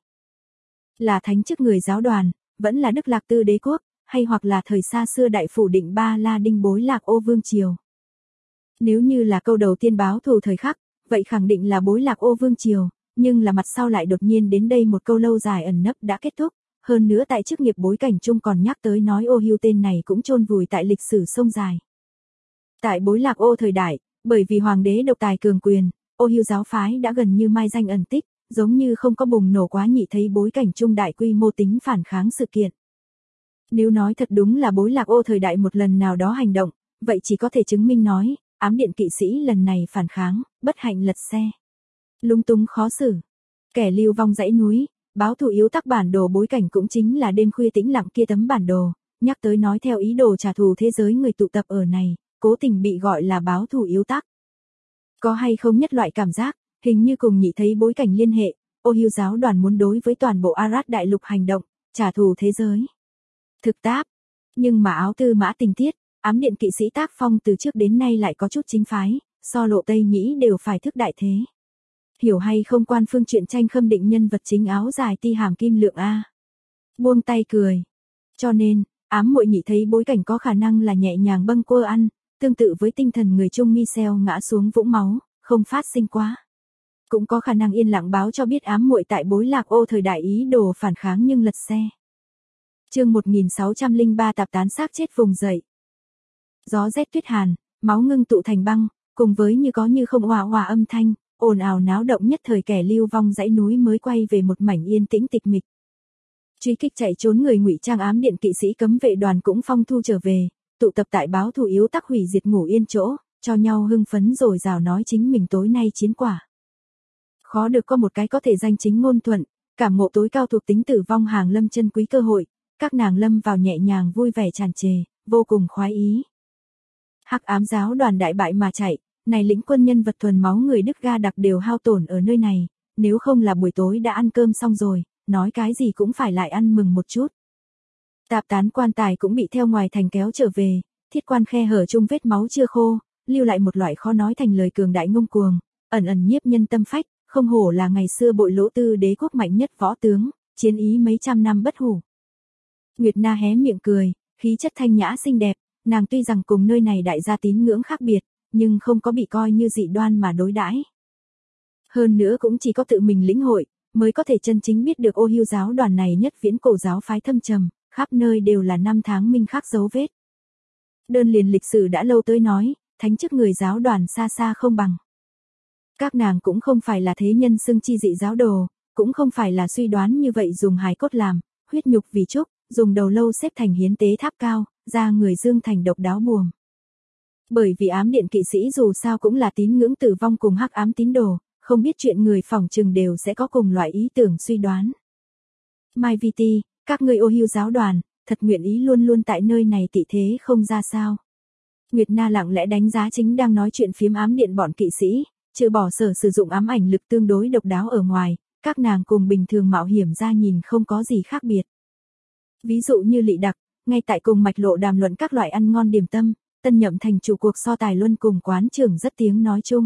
Là thánh chức người giáo đoàn, vẫn là Đức Lạc Tư đế quốc, hay hoặc là thời xa xưa đại phủ định Ba La Đinh bối Lạc Ô vương triều. Nếu như là câu đầu tiên báo thù thời khắc, vậy khẳng định là bối Lạc Ô vương triều, nhưng là mặt sau lại đột nhiên đến đây một câu lâu dài ẩn nấp đã kết thúc, hơn nữa tại chức nghiệp bối cảnh chung còn nhắc tới nói Ô Hưu tên này cũng chôn vùi tại lịch sử sông dài. Tại bối Lạc Ô thời đại, bởi vì hoàng đế độc tài cường quyền, Ô Hưu giáo phái đã gần như mai danh ẩn tích, giống như không có bùng nổ quá nhị thấy bối cảnh chung đại quy mô tính phản kháng sự kiện. Nếu nói thật đúng là bối Lạc Ô thời đại một lần nào đó hành động, vậy chỉ có thể chứng minh nói, ám điện kỵ sĩ lần này phản kháng, bất hạnh lật xe. Lung tung khó xử. Kẻ lưu vong dãy núi, báo thù yếu tắc bản đồ bối cảnh cũng chính là đêm khuya tĩnh lặng kia tấm bản đồ, nhắc tới nói theo ý đồ trả thù thế giới người tụ tập ở này, cố tình bị gọi là báo thù yếu tắc. Có hay không nhất loại cảm giác, hình như cùng nhị thấy bối cảnh liên hệ, Ô Hưu giáo đoàn muốn đối với toàn bộ Arad đại lục hành động, trả thù thế giới. Thực táp. Nhưng mà áo tư mã tình tiết, ám điện kỵ sĩ tác phong từ trước đến nay lại có chút chính phái, so lộ Tây Nhĩ đều phải thức đại thế. Hiểu hay không quan phương truyện tranh khâm định nhân vật chính áo dài ti hàm kim lượng a. Buông tay cười. Cho nên, ám muội nhị thấy bối cảnh có khả năng là nhẹ nhàng bâng quơ ăn, tương tự với tinh thần người Trung Michel ngã xuống vũng máu, không phát sinh quá. Cũng có khả năng yên lặng báo cho biết ám muội tại bối Lạc Ô thời đại ý đồ phản kháng nhưng lật xe. Chương 1603 tạp tán xác chết vùng dậy. Gió rét tuyết hàn, máu ngưng tụ thành băng, cùng với như có như không òa òa âm thanh, ồn ào náo động nhất thời kẻ lưu vong dãy núi mới quay về một mảnh yên tĩnh tịch mịch. Truy kích chạy trốn người ngụy trang ám điện kỵ sĩ cấm vệ đoàn cũng phong thu trở về, tụ tập tại báo thù yếu tắc hủy diệt ngủ yên chỗ, cho nhau hưng phấn rồi rào nói chính mình tối nay chiến quả. Khó được có một cái có thể danh chính ngôn thuận, cảm ngộ tối cao thuộc tính tử vong hàng lâm chân quý cơ hội, các nàng lâm vào nhẹ nhàng vui vẻ tràn trề, vô cùng khoái ý. Hắc ám giáo đoàn đại bại mà chạy, này lĩnh quân nhân vật thuần máu người Đức ga đặc đều hao tổn ở nơi này, nếu không là buổi tối đã ăn cơm xong rồi, nói cái gì cũng phải lại ăn mừng một chút. Tạp tán quan tài cũng bị theo ngoài thành kéo trở về, thiết quan khe hở chung vết máu chưa khô, lưu lại một loại khó nói thành lời cường đại ngông cuồng, ẩn ẩn nhiếp nhân tâm phách, không hổ là ngày xưa bội lỗ tư đế quốc mạnh nhất võ tướng, chiến ý mấy trăm năm bất hủ. Nguyệt Na hé miệng cười, khí chất thanh nhã xinh đẹp, nàng tuy rằng cùng nơi này đại gia tín ngưỡng khác biệt, nhưng không có bị coi như dị đoan mà đối đãi. Hơn nữa cũng chỉ có tự mình lĩnh hội, mới có thể chân chính biết được Ô Hưu giáo đoàn này nhất viễn cổ giáo phái thâm trầm, khắp nơi đều là năm tháng minh khắc dấu vết. Đơn liền lịch sử đã lâu tới nói, thánh chức người giáo đoàn xa xa không bằng. Các nàng cũng không phải là thế nhân xưng chi dị giáo đồ, cũng không phải là suy đoán như vậy dùng hài cốt làm, huyết nhục vì trúc, dùng đầu lâu xếp thành hiến tế tháp cao, ra người dương thành độc đáo buồm. Bởi vì ám điện kỵ sĩ dù sao cũng là tín ngưỡng tử vong cùng hắc ám tín đồ, không biết chuyện người phỏng chừng đều sẽ có cùng loại ý tưởng suy đoán. Mai Viti, các ngươi Ô Hưu giáo đoàn, thật nguyện ý luôn luôn tại nơi này tị thế không ra sao. Nguyệt Na lặng lẽ đánh giá chính đang nói chuyện phiếm ám điện bọn kỵ sĩ, trừ bỏ sở sử dụng ám ảnh lực tương đối độc đáo ở ngoài, các nàng cùng bình thường mạo hiểm ra nhìn không có gì khác biệt. Ví dụ như Lị Đặc, ngay tại cùng mạch lộ đàm luận các loại ăn ngon điểm tâm, tân nhậm thành chủ cuộc so tài luân cùng quán trưởng rất tiếng nói chung.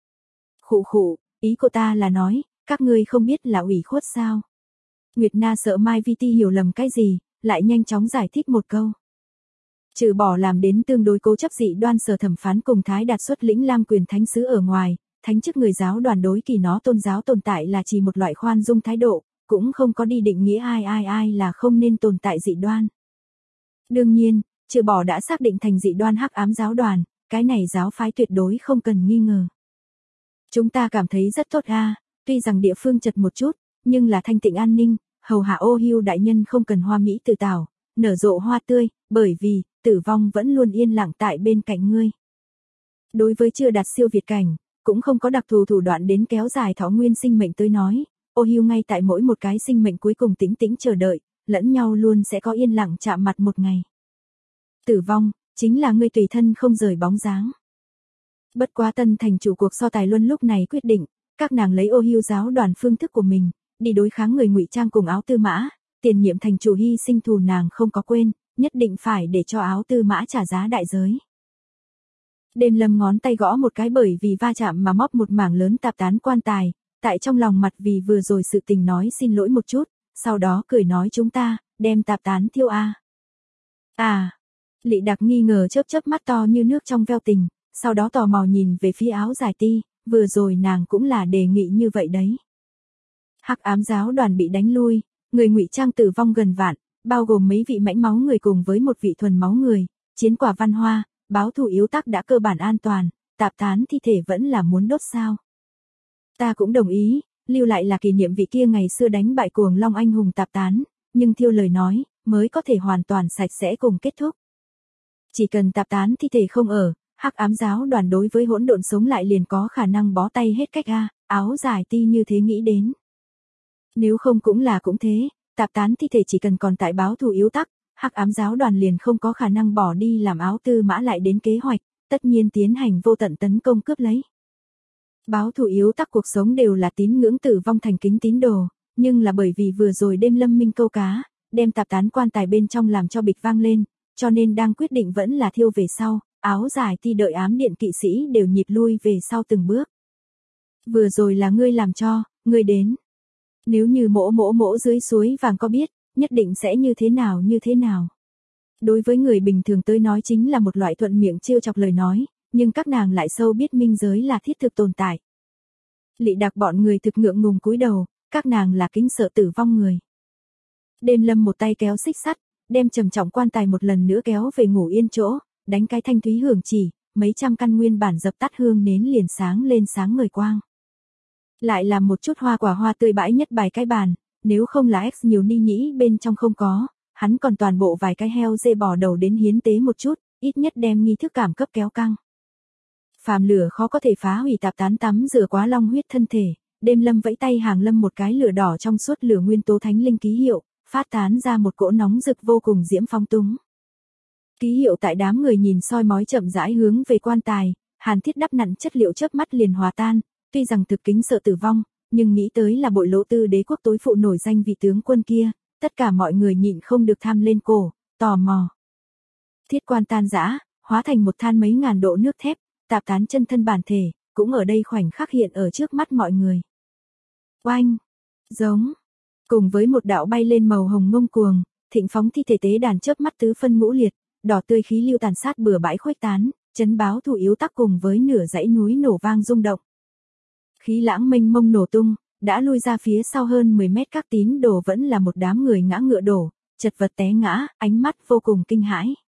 Khụ khụ, ý cô ta là nói, các ngươi không biết là ủy khuất sao. Nguyệt Na sợ Mai Viti hiểu lầm cái gì, lại nhanh chóng giải thích một câu. Trừ bỏ làm đến tương đối cố chấp dị đoan sở thẩm phán cùng Thái Đạt xuất lĩnh Lam quyền thánh sứ ở ngoài, thánh chức người giáo đoàn đối kỳ nó tôn giáo tồn tại là chỉ một loại khoan dung thái độ, cũng không có đi định nghĩa ai là không nên tồn tại dị đoan. Đương nhiên, trừ bỏ đã xác định thành dị đoan hắc ám giáo đoàn, cái này giáo phái tuyệt đối không cần nghi ngờ. Chúng ta cảm thấy rất tốt tuy rằng địa phương chật một chút, nhưng là thanh tịnh an ninh, hầu hạ Ô Hưu đại nhân không cần hoa mỹ tự tảo, nở rộ hoa tươi, bởi vì, tử vong vẫn luôn yên lặng tại bên cạnh ngươi. Đối với chưa đạt siêu việt cảnh, cũng không có đặc thù thủ đoạn đến kéo dài thọ nguyên sinh mệnh tới nói, Ô Hưu ngay tại mỗi một cái sinh mệnh cuối cùng tĩnh tĩnh chờ đợi, lẫn nhau luôn sẽ có yên lặng chạm mặt một ngày. Tử vong, chính là ngươi tùy thân không rời bóng dáng. Bất quá tân thành chủ cuộc so tài luân lúc này quyết định, các nàng lấy Ô Hưu giáo đoàn phương thức của mình, đi đối kháng người ngụy trang cùng Áo Tư Mã, tiền nhiệm thành chủ hy sinh thù nàng không có quên, nhất định phải để cho Áo Tư Mã trả giá đại giới. Đêm Lâm ngón tay gõ một cái bởi vì va chạm mà móp một mảng lớn tạp tán quan tài, tại trong lòng mặt vì vừa rồi sự tình nói xin lỗi một chút, sau đó cười nói chúng ta, đem tạp tán thiêu Lị Đặc nghi ngờ chớp mắt to như nước trong veo tình, sau đó tò mò nhìn về phía Áo Dài Ti, vừa rồi nàng cũng là đề nghị như vậy đấy. Hắc ám giáo đoàn bị đánh lui, người ngụy trang tử vong gần vạn, bao gồm mấy vị mãnh máu người cùng với một vị thuần máu người, chiến quả văn hoa, báo thù yếu tắc đã cơ bản an toàn, tạp tán thi thể vẫn là muốn đốt sao. Ta cũng đồng ý, lưu lại là kỷ niệm vị kia ngày xưa đánh bại cuồng long anh hùng tạp tán, nhưng thiêu lời nói, mới có thể hoàn toàn sạch sẽ cùng kết thúc. Chỉ cần tạp tán thi thể không ở, hắc ám giáo đoàn đối với hỗn độn sống lại liền có khả năng bó tay hết cách Áo Dài Ti như thế nghĩ đến. Nếu không cũng thế, tạp tán thi thể chỉ cần còn tại báo thù yếu tắc, hắc ám giáo đoàn liền không có khả năng bỏ đi làm Áo Tư Mã lại đến kế hoạch, tất nhiên tiến hành vô tận tấn công cướp lấy. Báo thù yếu tắc cuộc sống đều là tín ngưỡng tử vong thành kính tín đồ, nhưng là bởi vì vừa rồi đêm Lâm Minh câu cá, đem tạp tán quan tài bên trong làm cho bịch vang lên, cho nên đang quyết định vẫn là thiêu về sau, Áo Dài Ti đợi ám điện kỵ sĩ đều nhịp lui về sau từng bước. Vừa rồi là ngươi làm cho, ngươi đến. Nếu như mỗ dưới suối vàng có biết, nhất định sẽ như thế nào. Đối với người bình thường tới nói chính là một loại thuận miệng trêu chọc lời nói, nhưng các nàng lại sâu biết minh giới là thiết thực tồn tại. Lị Đặc bọn người thực ngượng ngùng cúi đầu, các nàng là kính sợ tử vong người. Đêm Lâm một tay kéo xích sắt, đem trầm trọng quan tài một lần nữa kéo về ngủ yên chỗ, đánh cái thanh thúy hưởng chỉ, mấy trăm căn nguyên bản dập tắt hương nến liền sáng lên sáng ngời quang. Lại làm một chút hoa quả hoa tươi bãi nhất bài cái bàn, nếu không là X nhiều ni nhĩ bên trong không có, hắn còn toàn bộ vài cái heo dê bò đầu đến hiến tế một chút, ít nhất đem nghi thức cảm cấp kéo căng. Phàm lửa khó có thể phá hủy tạp tán tắm rửa quá long huyết thân thể, Đêm Lâm vẫy tay hàng lâm một cái lửa đỏ trong suốt lửa nguyên tố thánh linh ký hiệu, phát tán ra một cỗ nóng rực vô cùng diễm phong túng. Ký hiệu tại đám người nhìn soi mói chậm rãi hướng về quan tài, Hàn Thiết đắp nặn chất liệu chớp mắt liền hòa tan, tuy rằng thực kính sợ tử vong, nhưng nghĩ tới là Bội Lỗ Tư đế quốc tối phụ nổi danh vị tướng quân kia, tất cả mọi người nhịn không được tham lên cổ, tò mò. Thiết quan tan rã, hóa thành một than mấy ngàn độ nước thép, tạp tán chân thân bản thể, cũng ở đây khoảnh khắc hiện ở trước mắt mọi người. Oanh! Giống! Cùng với một đạo bay lên màu hồng ngông cuồng, thịnh phóng thi thể tế đàn chớp mắt tứ phân ngũ liệt, đỏ tươi khí lưu tàn sát bừa bãi khuếch tán, chấn báo thủ yếu tắc cùng với nửa dãy núi nổ vang rung động. Khí lãng mênh mông nổ tung, đã lui ra phía sau hơn 10 mét các tín đồ vẫn là một đám người ngã ngựa đổ, chật vật té ngã, ánh mắt vô cùng kinh hãi.